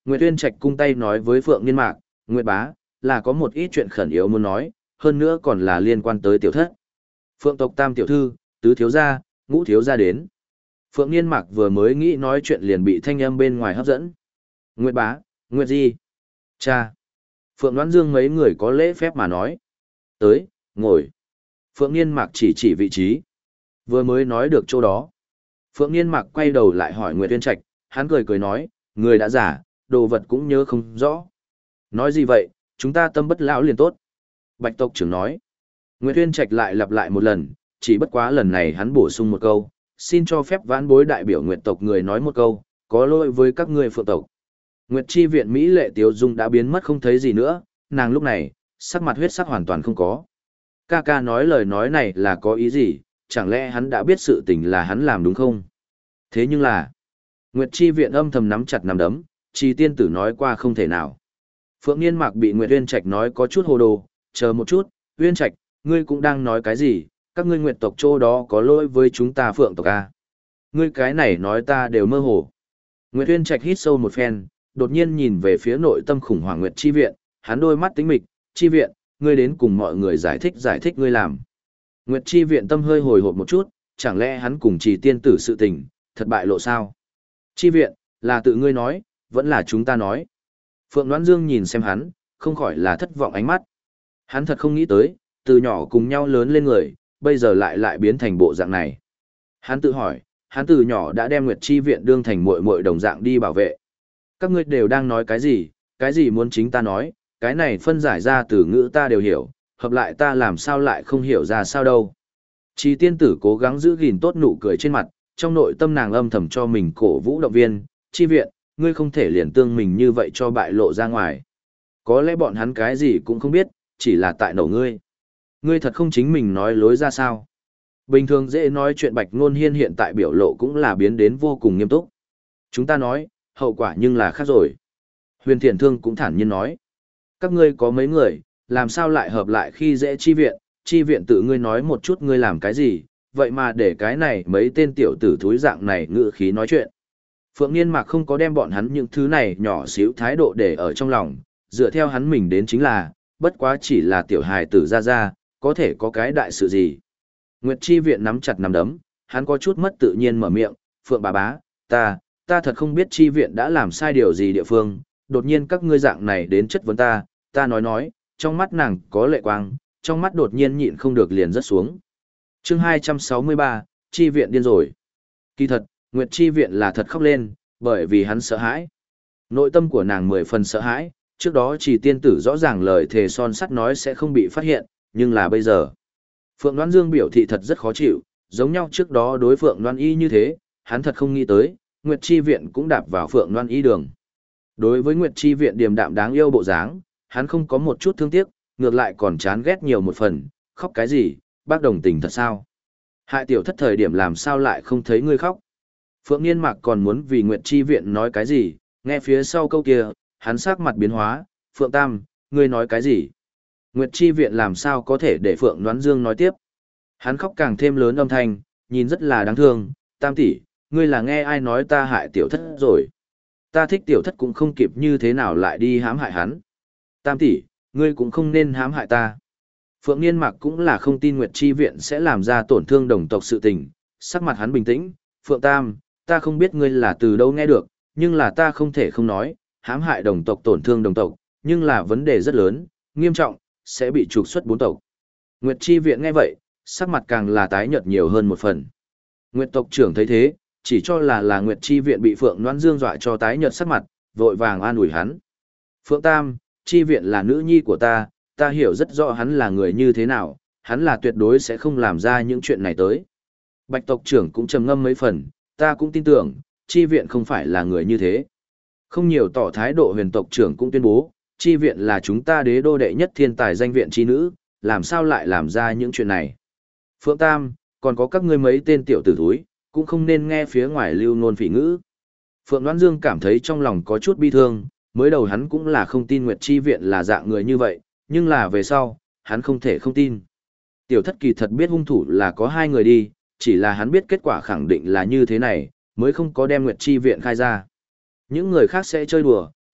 Nguyệt Uyên Trạch cung tay nói với Phượng Niên Mạc, Nguyệt bá, là có một ít chuyện khẩn yếu muốn nói, hơn nữa còn là liên quan tới tiểu thất. Phượng tộc tam tiểu thư, tứ thiếu gia, ngũ thiếu gia đến. Phượng Niên Mạc vừa mới nghĩ nói chuyện liền bị thanh âm bên ngoài hấp dẫn. Nguyệt bá, Nguyệt gì? Cha. Phượng Đoán Dương mấy người có lễ phép mà nói. Tới, ngồi. Phượng Niên Mạc chỉ chỉ vị trí. Vừa mới nói được chỗ đó. Phượng Niên Mạc quay đầu lại hỏi Nguyệt Uyên Trạch, hắn cười cười nói, người đã giả, đồ vật cũng nhớ không rõ. Nói gì vậy, chúng ta tâm bất lão liền tốt. Bạch tộc trưởng nói. Nguyệt Uyên Trạch lại lặp lại một lần, chỉ bất quá lần này hắn bổ sung một câu, xin cho phép vãn bối đại biểu Nguyệt tộc người nói một câu, có lỗi với các ngươi Phượng tộc. Nguyệt Chi viện Mỹ lệ Tiếu Dung đã biến mất không thấy gì nữa, nàng lúc này, sắc mặt huyết sắc hoàn toàn không có. Ca ca nói lời nói này là có ý gì, chẳng lẽ hắn đã biết sự tình là hắn làm đúng không? Thế nhưng là, Nguyệt Chi viện âm thầm nắm chặt nắm đấm, Chi tiên tử nói qua không thể nào. Phượng Niên Mạc bị Nguyệt Uyên Trạch nói có chút hồ đồ, chờ một chút, Uyên Trạch, ngươi cũng đang nói cái gì, các ngươi Nguyệt tộc chỗ đó có lỗi với chúng ta Phượng tộc à? Ngươi cái này nói ta đều mơ hồ. Nguyệt Uyên Trạch hít sâu một phen, đột nhiên nhìn về phía nội tâm khủng hoảng Nguyệt Chi viện, hắn đôi mắt tính mịch, Chi viện, ngươi đến cùng mọi người giải thích ngươi làm. Nguyệt Chi viện tâm hơi hồi hộp một chút, chẳng lẽ hắn cùng Chỉ tiên tử sự tình, thật bại lộ sao? Chi viện, là tự ngươi nói, vẫn là chúng ta nói. Phượng Đoán Dương nhìn xem hắn, không khỏi là thất vọng ánh mắt. Hắn thật không nghĩ tới, từ nhỏ cùng nhau lớn lên người, bây giờ lại biến thành bộ dạng này. Hắn tự hỏi, hắn từ nhỏ đã đem Nguyệt Chi viện đương thành muội muội đồng dạng đi bảo vệ. Các ngươi đều đang nói cái gì muốn chính ta nói, cái này phân giải ra từ ngữ ta đều hiểu, hợp lại ta làm sao lại không hiểu ra sao đâu. Chi tiên tử cố gắng giữ gìn tốt nụ cười trên mặt, trong nội tâm nàng âm thầm cho mình cổ vũ động viên, Chi viện, ngươi không thể liền tương mình như vậy cho bại lộ ra ngoài. Có lẽ bọn hắn cái gì cũng không biết, chỉ là tại nổ ngươi. Ngươi thật không chính mình nói lối ra sao. Bình thường dễ nói chuyện Bạch Ngôn Hiên hiện tại biểu lộ cũng là biến đến vô cùng nghiêm túc. Chúng ta nói, hậu quả nhưng là khác rồi. Huyền Thiện Thương cũng thản nhiên nói. Các ngươi có mấy người, làm sao lại hợp lại khi dễ chi viện tự ngươi nói một chút ngươi làm cái gì, vậy mà để cái này mấy tên tiểu tử thúi dạng này ngự khí nói chuyện. Phượng Niên Mạc không có đem bọn hắn những thứ này nhỏ xíu thái độ để ở trong lòng, dựa theo hắn mình đến chính là, bất quá chỉ là tiểu hài tử ra, có thể có cái đại sự gì. Nguyệt Chi viện nắm chặt nắm đấm, hắn có chút mất tự nhiên mở miệng, Phượng bà bá, ta thật không biết Chi viện đã làm sai điều gì địa phương, đột nhiên các ngươi dạng này đến chất vấn ta nói, trong mắt nàng có lệ quang, trong mắt đột nhiên nhịn không được liền rớt xuống. Chương 263, Chi viện điên rồi. Kỳ thật, Nguyệt Chi viện là thật khóc lên, bởi vì hắn sợ hãi. Nội tâm của nàng 10 phần sợ hãi, trước đó chỉ tiên tử rõ ràng lời thề son sắt nói sẽ không bị phát hiện, nhưng là bây giờ. Phượng Đoán Dương biểu thị thật rất khó chịu, giống nhau trước đó đối Phượng Đoán Y như thế, hắn thật không nghĩ tới, Nguyệt Chi viện cũng đạp vào Phượng Đoán Y đường. Đối với Nguyệt Chi viện điềm đạm đáng yêu bộ dáng, hắn không có một chút thương tiếc, ngược lại còn chán ghét nhiều một phần, khóc cái gì, bác đồng tình thật sao? Hại tiểu thất thời điểm làm sao lại không thấy ngươi khóc? Phượng Niên Mạc còn muốn vì Nguyệt Chi viện nói cái gì, nghe phía sau câu kia, hắn sắc mặt biến hóa, Phượng Tam, ngươi nói cái gì? Nguyệt Chi viện làm sao có thể để Phượng Đoán Dương nói tiếp? Hắn khóc càng thêm lớn âm thanh, nhìn rất là đáng thương, Tam tỷ, ngươi là nghe ai nói ta hại tiểu thất rồi? Ta thích tiểu thất cũng không kịp như thế nào lại đi hãm hại hắn. Tam tỷ, ngươi cũng không nên hãm hại ta. Phượng Niên Mạc cũng là không tin Nguyệt Chi viện sẽ làm ra tổn thương đồng tộc sự tình, sắc mặt hắn bình tĩnh, Phượng Tam, ta không biết ngươi là từ đâu nghe được, nhưng là ta không thể không nói, hãm hại đồng tộc tổn thương đồng tộc, nhưng là vấn đề rất lớn, nghiêm trọng, sẽ bị trục xuất 4 tộc. Nguyệt Chi viện nghe vậy, sắc mặt càng là tái nhợt nhiều hơn một phần. Nguyệt tộc trưởng thấy thế, chỉ cho là Nguyệt Chi viện bị Phượng Loan Dương dọa cho tái nhợt sắc mặt, vội vàng an ủi hắn. Phượng Tam, Chi viện là nữ nhi của ta hiểu rất rõ hắn là người như thế nào, hắn là tuyệt đối sẽ không làm ra những chuyện này tới. Bạch tộc trưởng cũng trầm ngâm mấy phần, ta cũng tin tưởng, Chi viện không phải là người như thế. Không nhiều tỏ thái độ huyền tộc trưởng cũng tuyên bố, Chi viện là chúng ta đế đô đệ nhất thiên tài danh viện chi nữ, làm sao lại làm ra những chuyện này. Phượng Tam, còn có các ngươi mấy tên tiểu tử thúi, cũng không nên nghe phía ngoài lưu nôn phỉ ngữ. Phượng Đoán Dương cảm thấy trong lòng có chút bi thương, mới đầu hắn cũng là không tin Nguyệt Chi viện là dạng người như vậy, nhưng là về sau, hắn không thể không tin. Tiểu thất kỳ thật biết hung thủ là có 2 người đi, chỉ là hắn biết kết quả khẳng định là như thế này, mới không có đem Nguyệt Chi viện khai ra. Những người khác sẽ chơi đùa,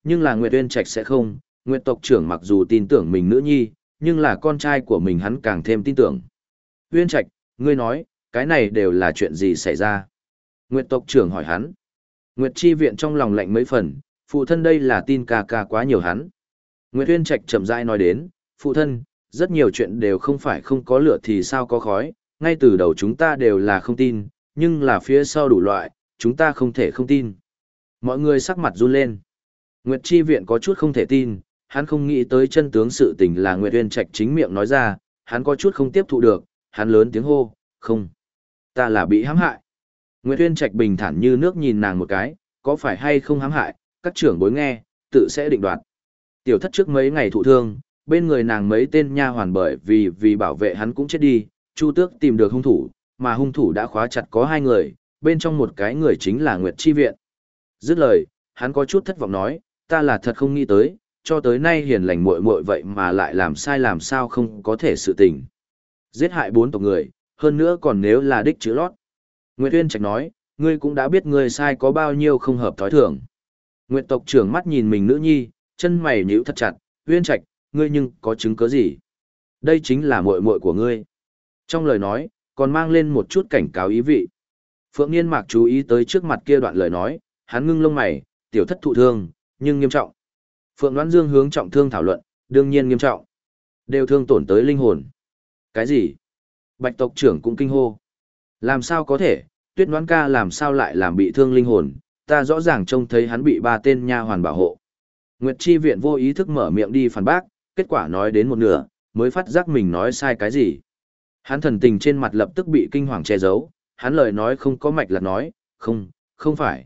Nhưng là Nguyệt Uyên Trạch sẽ không, Nguyệt tộc trưởng mặc dù tin tưởng mình nữ nhi, nhưng là con trai của mình hắn càng thêm tin tưởng. Uyên Trạch, ngươi nói, cái này đều là chuyện gì xảy ra? Nguyệt tộc trưởng hỏi hắn. Nguyệt Chi Viện trong lòng lạnh mấy phần, phụ thân đây là tin ca ca quá nhiều hắn. Nguyệt Uyên Trạch chậm rãi nói đến, phụ thân, rất nhiều chuyện đều không phải không có lửa thì sao có khói, ngay từ đầu chúng ta đều là không tin, nhưng là phía sau đủ loại, chúng ta không thể không tin. Mọi người sắc mặt run lên. Nguyệt Chi Viện có chút không thể tin, hắn không nghĩ tới chân tướng sự tình là Nguyệt Uyên Trạch chính miệng nói ra, hắn có chút không tiếp thụ được, hắn lớn tiếng hô, không, ta là bị hãm hại. Nguyệt Uyên Trạch bình thản như nước nhìn nàng một cái, có phải hay không hãm hại, các trưởng bối nghe, tự sẽ định đoạt. Tiểu thất trước mấy ngày thụ thương, bên người nàng mấy tên nha hoàn bởi vì bảo vệ hắn cũng chết đi, Chu Tước tìm được hung thủ, mà hung thủ đã khóa chặt có 2 người, bên trong một cái người chính là Nguyệt Chi Viện. Dứt lời, hắn có chút thất vọng nói, ta là thật không nghĩ tới, cho tới nay hiền lành muội muội vậy mà lại làm sai làm sao không có thể sự tình. Giết hại 4 tộc người, hơn nữa còn nếu là đích chữ lót. Nguyệt Uyên Trạch nói, ngươi cũng đã biết ngươi sai có bao nhiêu không hợp thói thường. Nguyệt tộc trưởng mắt nhìn mình nữ nhi, chân mày nhíu thật chặt, Uyên Trạch, ngươi nhưng có chứng cứ gì? Đây chính là muội muội của ngươi. Trong lời nói, còn mang lên một chút cảnh cáo ý vị. Phượng Niên Mạc chú ý tới trước mặt kia đoạn lời nói, hắn ngưng lông mày, tiểu thất thụ thương, nhưng nghiêm trọng. Phượng Đoán Dương hướng trọng thương thảo luận, đương nhiên nghiêm trọng. Đều thương tổn tới linh hồn. Cái gì? Bạch tộc trưởng cũng kinh hô. Làm sao có thể, Tuyết Đoán ca làm sao lại làm bị thương linh hồn, ta rõ ràng trông thấy hắn bị 3 tên nha hoàn bảo hộ. Nguyệt Chi Viện vô ý thức mở miệng đi phản bác, kết quả nói đến một nửa, mới phát giác mình nói sai cái gì. Hắn thần tình trên mặt lập tức bị kinh hoàng che giấu, hắn lời nói không có mạch là nói, không phải,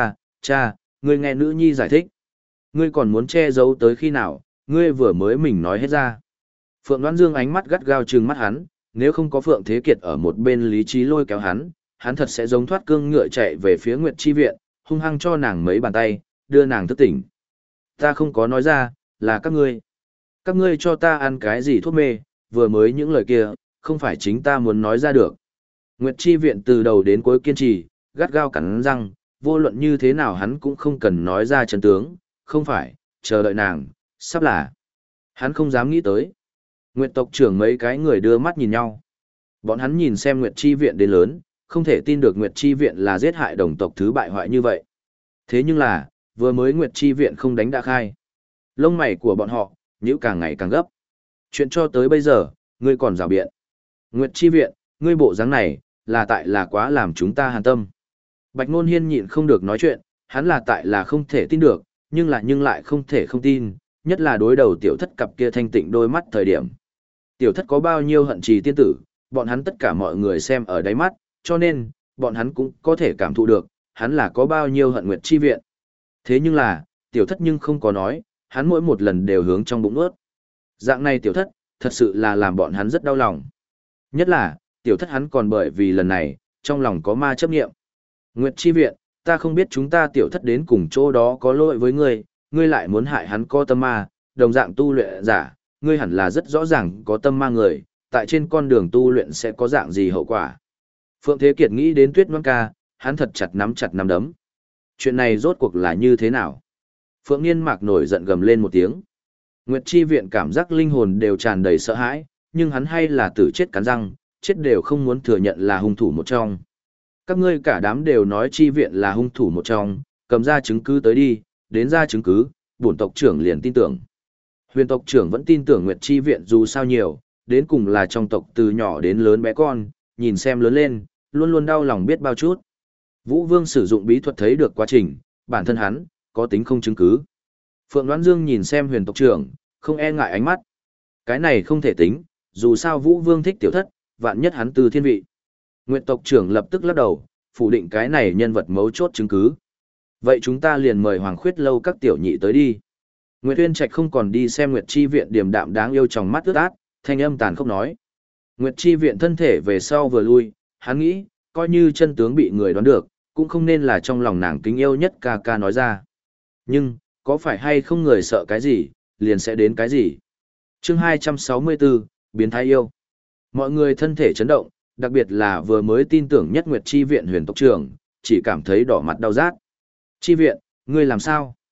cha, ngươi nghe nữ nhi giải thích. Ngươi còn muốn che giấu tới khi nào, ngươi vừa mới mình nói hết ra. Phượng Đoán Dương ánh mắt gắt gao trừng mắt hắn, nếu không có Phượng Thế Kiệt ở một bên lý trí lôi kéo hắn thật sẽ giống thoát cương ngựa chạy về phía Nguyệt Chi Viện, hung hăng cho nàng mấy bàn tay, đưa nàng thức tỉnh. Ta không có nói ra, là các ngươi. Các ngươi cho ta ăn cái gì thuốc mê, vừa mới những lời kia, không phải chính ta muốn nói ra được. Nguyệt Chi Viện từ đầu đến cuối kiên trì, gắt gao cắn răng, vô luận như thế nào hắn cũng không cần nói ra chân tướng, không phải, chờ đợi nàng, sắp là. Hắn không dám nghĩ tới. Nguyệt tộc trưởng mấy cái người đưa mắt nhìn nhau. Bọn hắn nhìn xem Nguyệt Chi Viện đến lớn, không thể tin được Nguyệt Chi Viện là giết hại đồng tộc thứ bại hoại như vậy. Thế nhưng là, vừa mới Nguyệt Chi Viện không đánh đã khai. Lông mày của bọn họ, nhíu càng ngày càng gấp. Chuyện cho tới bây giờ, ngươi còn rào biện. Nguyệt Chi Viện, ngươi bộ dáng này, là tại là quá làm chúng ta hàn tâm. Bạch Nôn Hiên nhịn không được nói chuyện, hắn là tại là không thể tin được, nhưng lại không thể không tin, nhất là đối đầu tiểu thất cặp kia thanh tịnh đôi mắt thời điểm. Tiểu thất có bao nhiêu hận trì tiên tử, bọn hắn tất cả mọi người xem ở đáy mắt, cho nên, bọn hắn cũng có thể cảm thụ được, hắn là có bao nhiêu hận Nguyệt Chi Viện. Thế nhưng là, tiểu thất nhưng không có nói, hắn mỗi một lần đều hướng trong bụng ướt. Dạng này tiểu thất, thật sự là làm bọn hắn rất đau lòng. Nhất là, tiểu thất hắn còn bởi vì lần này, trong lòng có ma chấp nghiệm. Nguyệt Chi Viện, ta không biết chúng ta tiểu thất đến cùng chỗ đó có lỗi với ngươi, ngươi lại muốn hại hắn có tâm ma, đồng dạng tu luyện giả, ngươi hẳn là rất rõ ràng có tâm ma người, tại trên con đường tu luyện sẽ có dạng gì hậu quả. Phượng Thế Kiệt nghĩ đến Tuyết Ngoan ca, hắn thật chặt nắm đấm. Chuyện này rốt cuộc là như thế nào? Phượng Niên Mạc nổi giận gầm lên một tiếng. Nguyệt Chi Viện cảm giác linh hồn đều tràn đầy sợ hãi, nhưng hắn hay là tử chết cắn răng, chết đều không muốn thừa nhận là hung thủ một trong. Các ngươi cả đám đều nói Chi Viện là hung thủ một trong, cầm ra chứng cứ tới đi, đến ra chứng cứ, bổn tộc trưởng liền tin tưởng. Huyền tộc trưởng vẫn tin tưởng Nguyệt Chi Viện dù sao nhiều, đến cùng là trong tộc từ nhỏ đến lớn bé con, nhìn xem lớn lên, luôn luôn đau lòng biết bao chút. Vũ Vương sử dụng bí thuật thấy được quá trình, bản thân hắn, có tính không chứng cứ. Phượng Đoán Dương nhìn xem huyền tộc trưởng, không e ngại ánh mắt. Cái này không thể tính, dù sao Vũ Vương thích tiểu thất, vạn nhất hắn từ thiên vị. Nguyệt tộc trưởng lập tức lắc đầu, phủ định cái này nhân vật mấu chốt chứng cứ. Vậy chúng ta liền mời Hoàng Khuyết Lâu các tiểu nhị tới đi. Nguyệt Uyên Trạch không còn đi xem Nguyệt Chi Viện điềm đạm đáng yêu trong mắt ướt át, thanh âm tàn khốc nói. Nguyệt Chi Viện thân thể về sau vừa lui, hắn nghĩ, coi như chân tướng bị người đoán được, cũng không nên là trong lòng nàng kính yêu nhất ca ca nói ra. Nhưng, có phải hay không người sợ cái gì, liền sẽ đến cái gì. Chương 264, Biến thái yêu. Mọi người thân thể chấn động, đặc biệt là vừa mới tin tưởng nhất Nguyệt Chi Viện huyền tộc trưởng, chỉ cảm thấy đỏ mặt đau rát. Chi Viện, ngươi làm sao?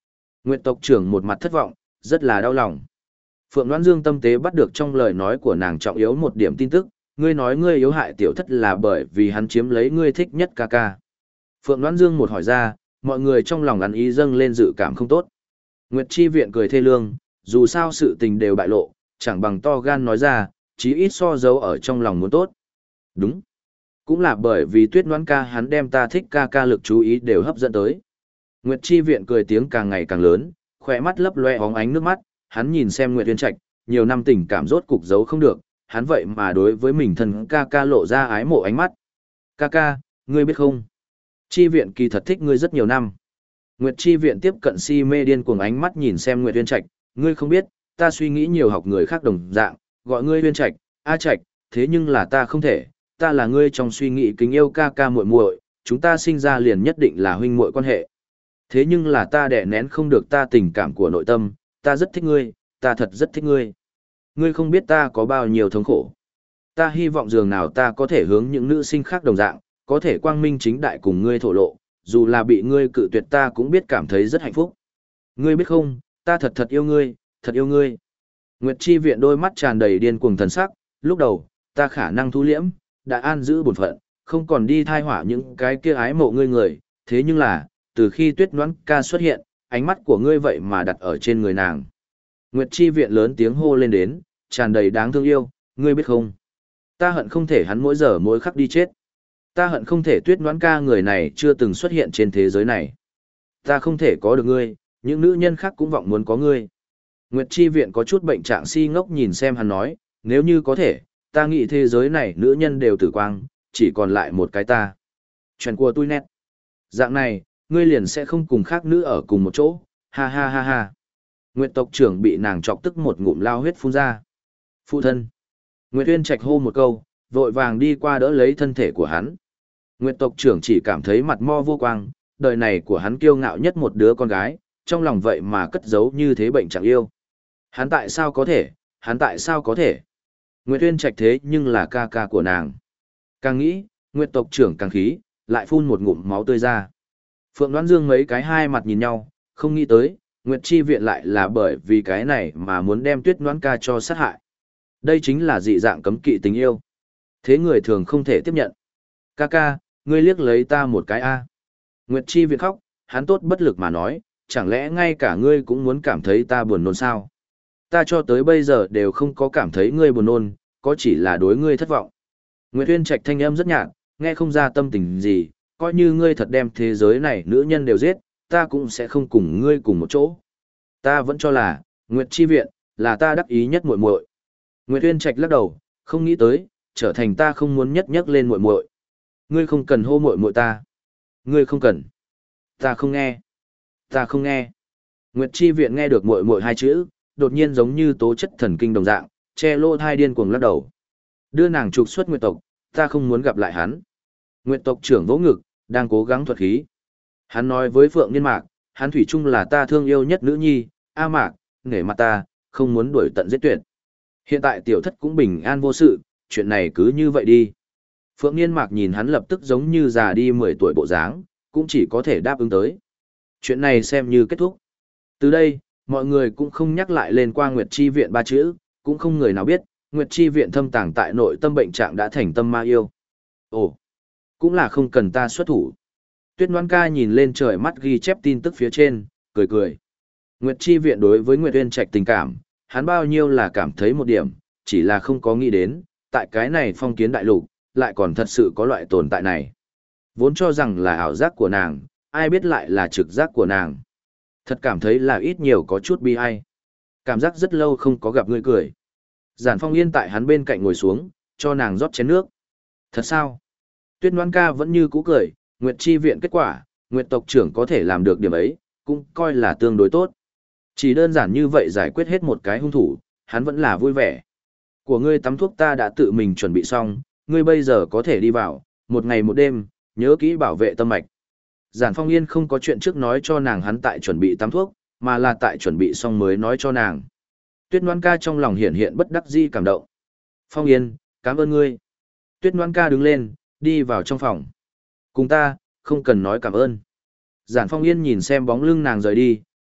Nguyệt tộc trưởng một mặt thất vọng, rất là đau lòng. Phượng Đoán Dương tâm tế bắt được trong lời nói của nàng trọng yếu một điểm tin tức, ngươi nói ngươi yếu hại tiểu thất là bởi vì hắn chiếm lấy ngươi thích nhất ca ca. Phượng Đoán Dương một hỏi ra, mọi người trong lòng ăn ý dâng lên dự cảm không tốt. Nguyệt Chi Viện cười thê lương, dù sao sự tình đều bại lộ, chẳng bằng to gan nói ra, chí ít so dấu ở trong lòng muốn tốt. Đúng. Cũng là bởi vì Tuyết Đoán ca hắn đem ta thích ca ca lực chú ý đều hấp dẫn tới. Nguyệt Chi Viện cười tiếng càng ngày càng lớn, khỏe mắt lấp loe óng ánh nước mắt, hắn nhìn xem Nguyệt Uyên Trạch, nhiều năm tình cảm rốt cục giấu không được, hắn vậy mà đối với mình thân ca ca lộ ra ái mộ ánh mắt. Ca ca, ngươi biết không? Chi Viện kỳ thật thích ngươi rất nhiều năm. Nguyệt Chi Viện tiếp cận si mê điên cuồng ánh mắt nhìn xem Nguyệt Uyên Trạch, ngươi không biết, ta suy nghĩ nhiều học người khác đồng dạng, gọi ngươi Uyên Trạch, A Trạch, thế nhưng là ta không thể, ta là ngươi trong suy nghĩ kính yêu ca ca muội muội, chúng ta sinh ra liền nhất định là huynh muội quan hệ. Thế nhưng là ta đè nén không được ta tình cảm của nội tâm, ta rất thích ngươi, ta thật rất thích ngươi. Ngươi không biết ta có bao nhiêu thống khổ. Ta hy vọng dường nào ta có thể hướng những nữ sinh khác đồng dạng, có thể quang minh chính đại cùng ngươi thổ lộ, dù là bị ngươi cự tuyệt ta cũng biết cảm thấy rất hạnh phúc. Ngươi biết không, ta thật thật yêu ngươi, thật yêu ngươi. Nguyệt Chi Viện đôi mắt tràn đầy điên cuồng thần sắc, lúc đầu, ta khả năng thu liễm, đã an giữ bổn phận, không còn đi thai hỏa những cái kia ái mộ ngươi người, thế nhưng là, từ khi Tuyết Ngoãn ca xuất hiện, ánh mắt của ngươi vậy mà đặt ở trên người nàng. Nguyệt Chi Viện lớn tiếng hô lên đến, tràn đầy đáng thương yêu, ngươi biết không? Ta hận không thể hắn mỗi giờ mỗi khắc đi chết. Ta hận không thể Tuyết Ngoãn ca người này chưa từng xuất hiện trên thế giới này. Ta không thể có được ngươi, những nữ nhân khác cũng vọng muốn có ngươi. Nguyệt Chi Viện có chút bệnh trạng si ngốc nhìn xem hắn nói, nếu như có thể, ta nghĩ thế giới này nữ nhân đều tử quang, chỉ còn lại một cái ta. Chuyện của tôi nét. Dạng này, ngươi liền sẽ không cùng khác nữ ở cùng một chỗ, ha ha ha ha. Nguyệt tộc trưởng bị nàng chọc tức một ngụm lao huyết phun ra. Phụ thân. Nguyệt Uyên Trạch hô một câu, vội vàng đi qua đỡ lấy thân thể của hắn. Nguyệt tộc trưởng chỉ cảm thấy mặt mo vô quang, đời này của hắn kiêu ngạo nhất một đứa con gái, trong lòng vậy mà cất giấu như thế bệnh chẳng yêu. Hắn tại sao có thể, hắn tại sao có thể? Nguyệt Uyên Trạch thế nhưng là ca ca của nàng. Càng nghĩ, Nguyệt tộc trưởng càng khí, lại phun một ngụm máu tươi ra. Phượng Đoán Dương mấy cái hai mặt nhìn nhau, không nghĩ tới, Nguyệt Chi Viện lại là bởi vì cái này mà muốn đem Tuyết Ngoãn ca cho sát hại. Đây chính là dị dạng cấm kỵ tình yêu. Thế người thường không thể tiếp nhận. Ca ca, ngươi liếc lấy ta một cái a. Nguyệt Chi Viện khóc, hắn tốt bất lực mà nói, chẳng lẽ ngay cả ngươi cũng muốn cảm thấy ta buồn nôn sao? Ta cho tới bây giờ đều không có cảm thấy ngươi buồn nôn, có chỉ là đối ngươi thất vọng. Nguyệt Uyên Trạch thanh âm rất nhạt, nghe không ra tâm tình gì, coi như ngươi thật đem thế giới này nữ nhân đều giết, ta cũng sẽ không cùng ngươi cùng một chỗ. Ta vẫn cho là, Nguyệt Chi Viện, là ta đắc ý nhất muội muội. Nguyệt Uyên Trạch lắc đầu, không nghĩ tới, trở thành ta không muốn nhất nhắc lên muội muội. Ngươi không cần hô muội muội ta. Ngươi không cần. Ta không nghe. Ta không nghe. Nguyệt Chi Viện nghe được muội muội hai chữ, đột nhiên giống như tố chất thần kinh đồng dạng, che lô thai điên cuồng lắc đầu. Đưa nàng trục xuất Nguyệt tộc, ta không muốn gặp lại hắn. Nguyệt tộc trưởng vỗ ngực, đang cố gắng thuật khí. Hắn nói với Phượng Niên Mạc, hắn thủy chung là ta thương yêu nhất nữ nhi, A Mạc, nể mặt ta, không muốn đuổi tận giết tuyệt. Hiện tại tiểu thất cũng bình an vô sự, chuyện này cứ như vậy đi. Phượng Niên Mạc nhìn hắn lập tức giống như già đi 10 tuổi bộ dáng, cũng chỉ có thể đáp ứng tới. Chuyện này xem như kết thúc. Từ đây, mọi người cũng không nhắc lại lên qua Nguyệt Chi Viện ba chữ, cũng không người nào biết, Nguyệt Chi Viện thâm tàng tại nội tâm bệnh trạng đã thành tâm ma yêu. Ồ, cũng là không cần ta xuất thủ. Tuyết Ngoãn ca nhìn lên trời mắt ghi chép tin tức phía trên, cười cười. Nguyệt Chi Viện đối với Nguyệt Uyên Trạch tình cảm, hắn bao nhiêu là cảm thấy một điểm, chỉ là không có nghĩ đến, tại cái này phong kiến đại lục, lại còn thật sự có loại tồn tại này. Vốn cho rằng là ảo giác của nàng, ai biết lại là trực giác của nàng. Thật cảm thấy là ít nhiều có chút bi ai. Cảm giác rất lâu không có gặp người cười. Giản Phong Yên tại hắn bên cạnh ngồi xuống, cho nàng rót chén nước. Thật sao? Tuyết Ngoãn ca vẫn như cũ cười, Nguyệt Chi Viện kết quả, Nguyệt tộc trưởng có thể làm được điểm ấy, cũng coi là tương đối tốt. Chỉ đơn giản như vậy giải quyết hết một cái hung thủ, hắn vẫn là vui vẻ. Của ngươi tắm thuốc ta đã tự mình chuẩn bị xong, ngươi bây giờ có thể đi vào, một ngày một đêm, nhớ kỹ bảo vệ tâm mạch. Giản Phong Yên không có chuyện trước nói cho nàng hắn tại chuẩn bị tắm thuốc, mà là tại chuẩn bị xong mới nói cho nàng. Tuyết Ngoãn ca trong lòng hiện hiện bất đắc dĩ cảm động. Phong Yên, cảm ơn ngươi. Tuyết Ngoãn ca đứng lên, đi vào trong phòng. Cùng ta, không cần nói cảm ơn. Giản Phong Yên nhìn xem bóng lưng nàng rời đi,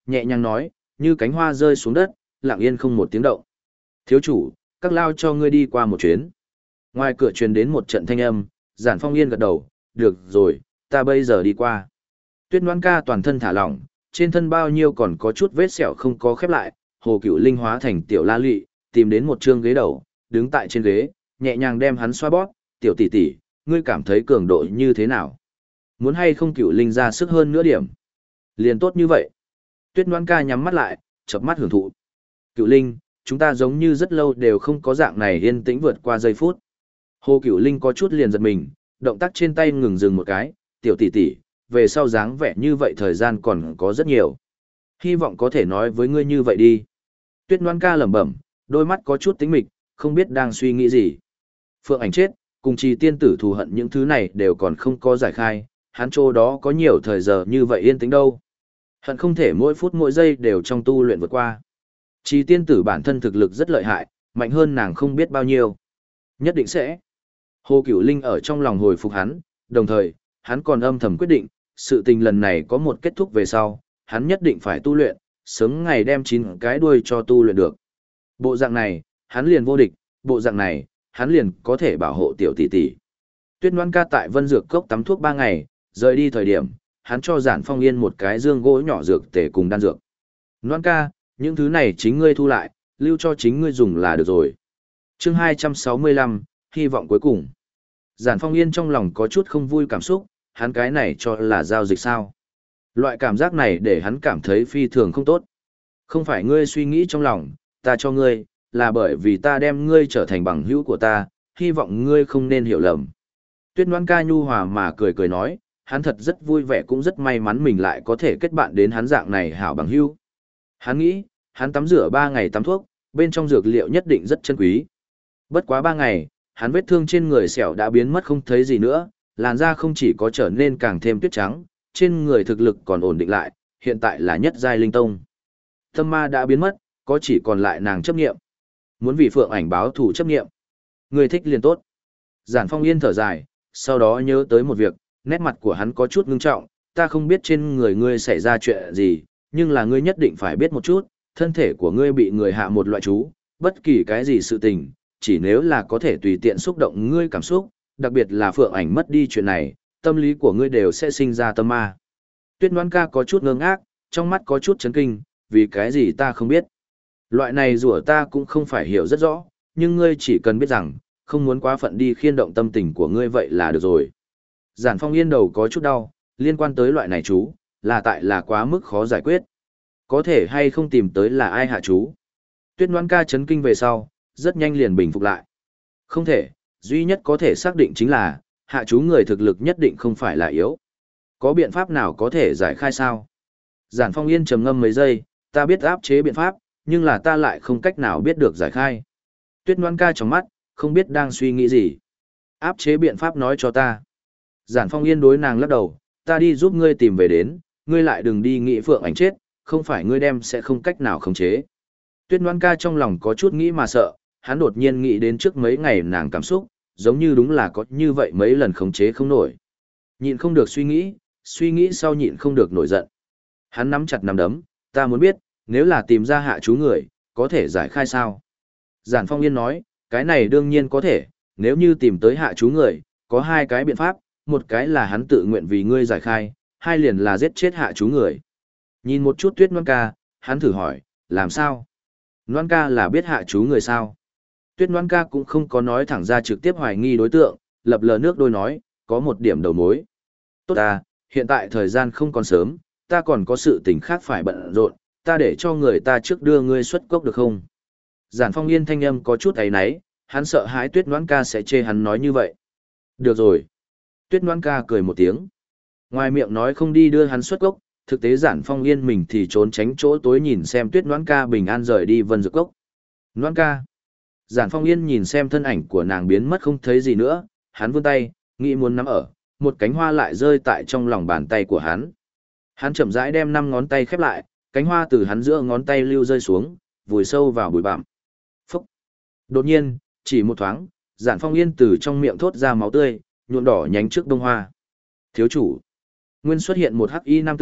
nhẹ nhàng nói, như cánh hoa rơi xuống đất, lặng yên không một tiếng động. Thiếu chủ, các lao cho ngươi đi qua một chuyến. Ngoài cửa truyền đến một trận thanh âm, Giản Phong Yên gật đầu, được rồi, ta bây giờ đi qua. Tuyết Ngoan Ca toàn thân thả lỏng, trên thân bao nhiêu còn có chút vết sẹo không có khép lại, Hồ Cựu Linh hóa thành tiểu la lụy, tìm đến một trương ghế đầu, đứng tại trên ghế, nhẹ nhàng đem hắn xoa bóp, tiểu tỷ tỷ, ngươi cảm thấy cường độ như thế nào? Muốn hay không Cựu Linh ra sức hơn nửa điểm? Liền tốt như vậy. Tuyết Ngoan Ca nhắm mắt lại, chợp mắt hưởng thụ. Cựu Linh, chúng ta giống như rất lâu đều không có dạng này yên tĩnh vượt qua giây phút. Hồ Cựu Linh có chút liền giật mình, động tác trên tay ngừng dừng một cái, tiểu tỷ tỷ, về sau dáng vẻ như vậy thời gian còn có rất nhiều. Hy vọng có thể nói với ngươi như vậy đi. Tuyết Ngoan Ca lẩm bẩm, đôi mắt có chút tính mịch, không biết đang suy nghĩ gì. Phượng Ảnh chết, cùng Trì tiên tử thù hận những thứ này đều còn không có giải khai, hắn chỗ đó có nhiều thời giờ như vậy yên tĩnh đâu. Hận không thể mỗi phút mỗi giây đều trong tu luyện vượt qua. Trì tiên tử bản thân thực lực rất lợi hại, mạnh hơn nàng không biết bao nhiêu. Nhất định sẽ. Hồ Cửu Linh ở trong lòng hồi phục hắn, đồng thời, hắn còn âm thầm quyết định, sự tình lần này có một kết thúc về sau, hắn nhất định phải tu luyện, sớm ngày đem 9 cái đuôi cho tu luyện được. Bộ dạng này, hắn liền vô địch, bộ dạng này, hắn liền có thể bảo hộ tiểu tỷ tỷ. Tuyết Ngoan Ca tại Vân Dược Cốc tắm thuốc 3 ngày, rời đi thời điểm, hắn cho Giản Phong Yên một cái dương gỗ nhỏ dược tề cùng đan dược. Ngoan Ca, những thứ này chính ngươi thu lại, lưu cho chính ngươi dùng là được rồi. Chương 265, hy vọng cuối cùng. Giản Phong Yên trong lòng có chút không vui cảm xúc, hắn cái này cho là giao dịch sao. Loại cảm giác này để hắn cảm thấy phi thường không tốt. Không phải ngươi suy nghĩ trong lòng, ta cho ngươi, là bởi vì ta đem ngươi trở thành bằng hữu của ta, hy vọng ngươi không nên hiểu lầm. Tuyết Ngoan Ca nhu hòa mà cười cười nói, hắn thật rất vui vẻ cũng rất may mắn mình lại có thể kết bạn đến hắn dạng này hảo bằng hữu. Hắn nghĩ, hắn tắm rửa 3 ngày tắm thuốc, bên trong dược liệu nhất định rất chân quý. Bất quá 3 ngày, hắn vết thương trên người sẹo đã biến mất không thấy gì nữa, làn da không chỉ có trở nên càng thêm tuyết trắng, trên người thực lực còn ổn định lại, hiện tại là nhất giai linh tông. Tâm ma đã biến mất, có chỉ còn lại nàng chấp nghiệm. Muốn vì Phượng Ảnh báo thù chấp nghiệm. Người thích liền tốt. Giản Phong Yên thở dài, sau đó nhớ tới một việc, nét mặt của hắn có chút ngưng trọng, ta không biết trên người ngươi xảy ra chuyện gì, nhưng là ngươi nhất định phải biết một chút, thân thể của ngươi bị người hạ một loại chú, bất kỳ cái gì sự tình, chỉ nếu là có thể tùy tiện xúc động ngươi cảm xúc, đặc biệt là Phượng Ảnh mất đi chuyện này, tâm lý của ngươi đều sẽ sinh ra tâm ma. Tuyết Ngoan Ca có chút ngơ ngác, trong mắt có chút chấn kinh, vì cái gì ta không biết. Loại này rủa ta cũng không phải hiểu rất rõ, nhưng ngươi chỉ cần biết rằng, không muốn quá phận đi khiên động tâm tình của ngươi vậy là được rồi. Giản Phong Yên đầu có chút đau, liên quan tới loại này chú, là tại là quá mức khó giải quyết. Có thể hay không tìm tới là ai hạ chú. Tuyết Ngoan Ca chấn kinh về sau, rất nhanh liền bình phục lại. Không thể, duy nhất có thể xác định chính là, hạ chú người thực lực nhất định không phải là yếu. Có biện pháp nào có thể giải khai sao? Giản Phong Yên trầm ngâm mấy giây, ta biết áp chế biện pháp, nhưng là ta lại không cách nào biết được giải khai. Tuyết Ngoan Ca trong mắt, không biết đang suy nghĩ gì. Áp chế biện pháp nói cho ta. Giản Phong Yên đối nàng lắc đầu, ta đi giúp ngươi tìm về đến, ngươi lại đừng đi nghĩ Phượng Ảnh chết, không phải ngươi đem sẽ không cách nào khống chế. Tuyết Ngoan Ca trong lòng có chút nghĩ mà sợ, hắn đột nhiên nghĩ đến trước mấy ngày nàng cảm xúc, giống như đúng là có như vậy mấy lần khống chế không nổi. Nhịn không được suy nghĩ sau nhịn không được nổi giận. Hắn nắm chặt nắm đấm, ta muốn biết, nếu là tìm ra hạ chú người, có thể giải khai sao? Giản Phong Yên nói, cái này đương nhiên có thể, nếu như tìm tới hạ chú người, có 2 cái biện pháp, một cái là hắn tự nguyện vì ngươi giải khai, 2 liền là giết chết hạ chú người. Nhìn một chút Tuyết Ngoan Ca, hắn thử hỏi, làm sao? Ngoan Ca là biết hạ chú người sao? Tuyết Ngoan Ca cũng không có nói thẳng ra trực tiếp hoài nghi đối tượng, lập lờ nước đôi nói, có một điểm đầu mối. Tốt à, hiện tại thời gian không còn sớm, ta còn có sự tình khác phải bận rộn, ta để cho người ta trước đưa ngươi xuất cốc được không? Giản Phong Yên thanh âm có chút áy náy, hắn sợ hãi Tuyết Ngoan Ca sẽ chê hắn nói như vậy. Được rồi. Tuyết Ngoan Ca cười một tiếng. Ngoài miệng nói không đi đưa hắn xuất cốc, thực tế Giản Phong Yên mình thì trốn tránh chỗ tối nhìn xem Tuyết Ngoan Ca bình an rời đi Vân Dược Cốc. Ngoan Ca. Giản Phong Yên nhìn xem thân ảnh của nàng biến mất không thấy gì nữa, hắn vươn tay, nghĩ muốn nắm ở, một cánh hoa lại rơi tại trong lòng bàn tay của hắn. Hắn chậm rãi đem 5 ngón tay khép lại, cánh hoa từ hắn giữa ngón tay lưu rơi xuống, vùi sâu vào bụi bặm. Phúc! Đột nhiên, chỉ một thoáng, Giản Phong Yên từ trong miệng thốt ra máu tươi, nhuộm đỏ nhánh trước bông hoa. Thiếu chủ! Nguyên xuất hiện một hắc y nam tử,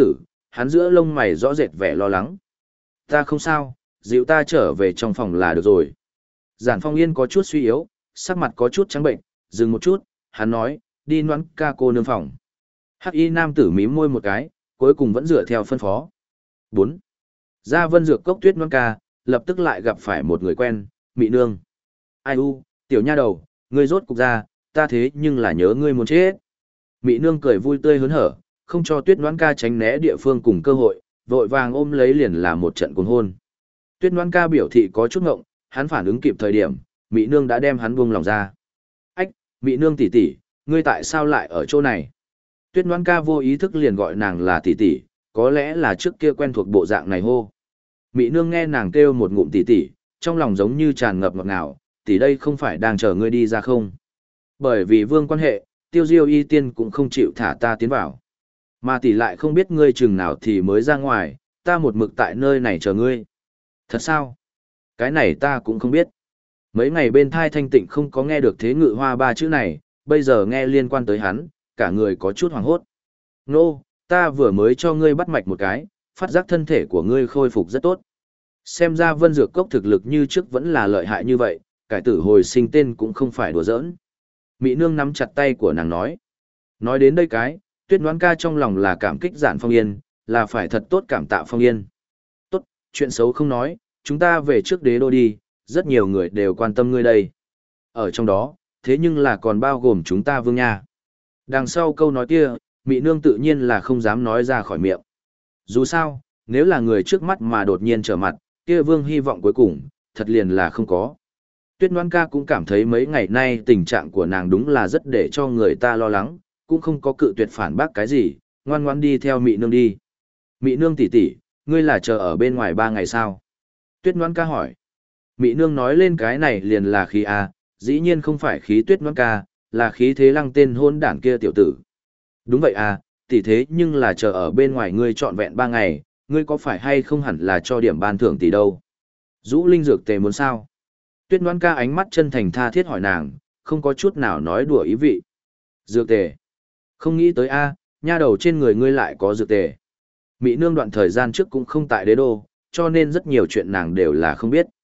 hắn giữa lông mày rõ rệt vẻ lo lắng. Ta không sao, dịu ta trở về trong phòng là được rồi. Giản Phong Yên có chút suy yếu, sắc mặt có chút trắng bệnh, dừng một chút, hắn nói, đi Noãn ca cô nương phòng. Hắc y nam tử mím môi một cái, cuối cùng vẫn dựa theo phân phó. 4. Ra Vân Dược Cốc Tuyết Noãn ca, lập tức lại gặp phải một người quen, Mị Nương. Ai u, tiểu nha đầu, ngươi rốt cục ra, ta thế nhưng là nhớ ngươi muốn chết. Mị Nương cười vui tươi hớn hở, không cho Tuyết Noãn ca tránh né địa phương cùng cơ hội, vội vàng ôm lấy liền là một trận cuồng hôn. Tuyết Noãn ca biểu thị có chút ngộng, hắn phản ứng kịp thời điểm, Mị Nương đã đem hắn buông lòng ra. Ách, Mị Nương tỷ tỷ, ngươi tại sao lại ở chỗ này? Tuyết Noãn ca vô ý thức liền gọi nàng là tỷ tỷ, có lẽ là trước kia quen thuộc bộ dạng này hô. Mị Nương nghe nàng kêu một ngụm tỷ tỷ, trong lòng giống như tràn ngập ngọt ngào, tỷ đây không phải đang chờ ngươi đi ra không? Bởi vì vương quan hệ, Tiêu Diêu y tiên cũng không chịu thả ta tiến vào. Mà tỷ lại không biết ngươi chừng nào thì mới ra ngoài, ta một mực tại nơi này chờ ngươi. Thật sao? Cái này ta cũng không biết. Mấy ngày bên thai thanh tịnh không có nghe được thế ngự hoa ba chữ này, bây giờ nghe liên quan tới hắn, cả người có chút hoảng hốt. Nô, ta vừa mới cho ngươi bắt mạch một cái, phát giác thân thể của ngươi khôi phục rất tốt. Xem ra Vân Dược Cốc thực lực như trước vẫn là lợi hại như vậy, cải tử hồi sinh tên cũng không phải đùa giỡn. Mị Nương nắm chặt tay của nàng nói. Nói đến đây cái, Tuyết Noãn ca trong lòng là cảm kích Giản Phong Yên, là phải thật tốt cảm tạ Phong Yên. Tốt, chuyện xấu không nói, chúng ta về trước đế đô đi, rất nhiều người đều quan tâm ngươi đây. Ở trong đó, thế nhưng là còn bao gồm chúng ta Vương nha. Đằng sau câu nói kia, Mị Nương tự nhiên là không dám nói ra khỏi miệng. Dù sao, nếu là người trước mắt mà đột nhiên trở mặt, kia Vương hy vọng cuối cùng, thật liền là không có. Tuyết Noãn ca cũng cảm thấy mấy ngày nay tình trạng của nàng đúng là rất để cho người ta lo lắng, cũng không có cự tuyệt phản bác cái gì, ngoan ngoãn đi theo Mị Nương đi. Mị Nương tỷ tỷ, ngươi là chờ ở bên ngoài 3 ngày sao? Tuyết Noãn ca hỏi. Mị Nương nói lên cái này liền là khí A, dĩ nhiên không phải khí Tuyết Noãn ca, là khí Thế Lăng tên hôn đản kia tiểu tử. Đúng vậy à, tỷ thế nhưng là chờ ở bên ngoài ngươi trọn vẹn 3 ngày, ngươi có phải hay không hẳn là cho điểm ban thưởng tỷ đâu? Dũ Linh dược tề muốn sao? Tuyết Noãn ca ánh mắt chân thành tha thiết hỏi nàng, không có chút nào nói đùa ý vị. Dược tề. Không nghĩ tới a, nha đầu trên người ngươi lại có dược tề. Mị Nương đoạn thời gian trước cũng không tại đế đô, cho nên rất nhiều chuyện nàng đều là không biết.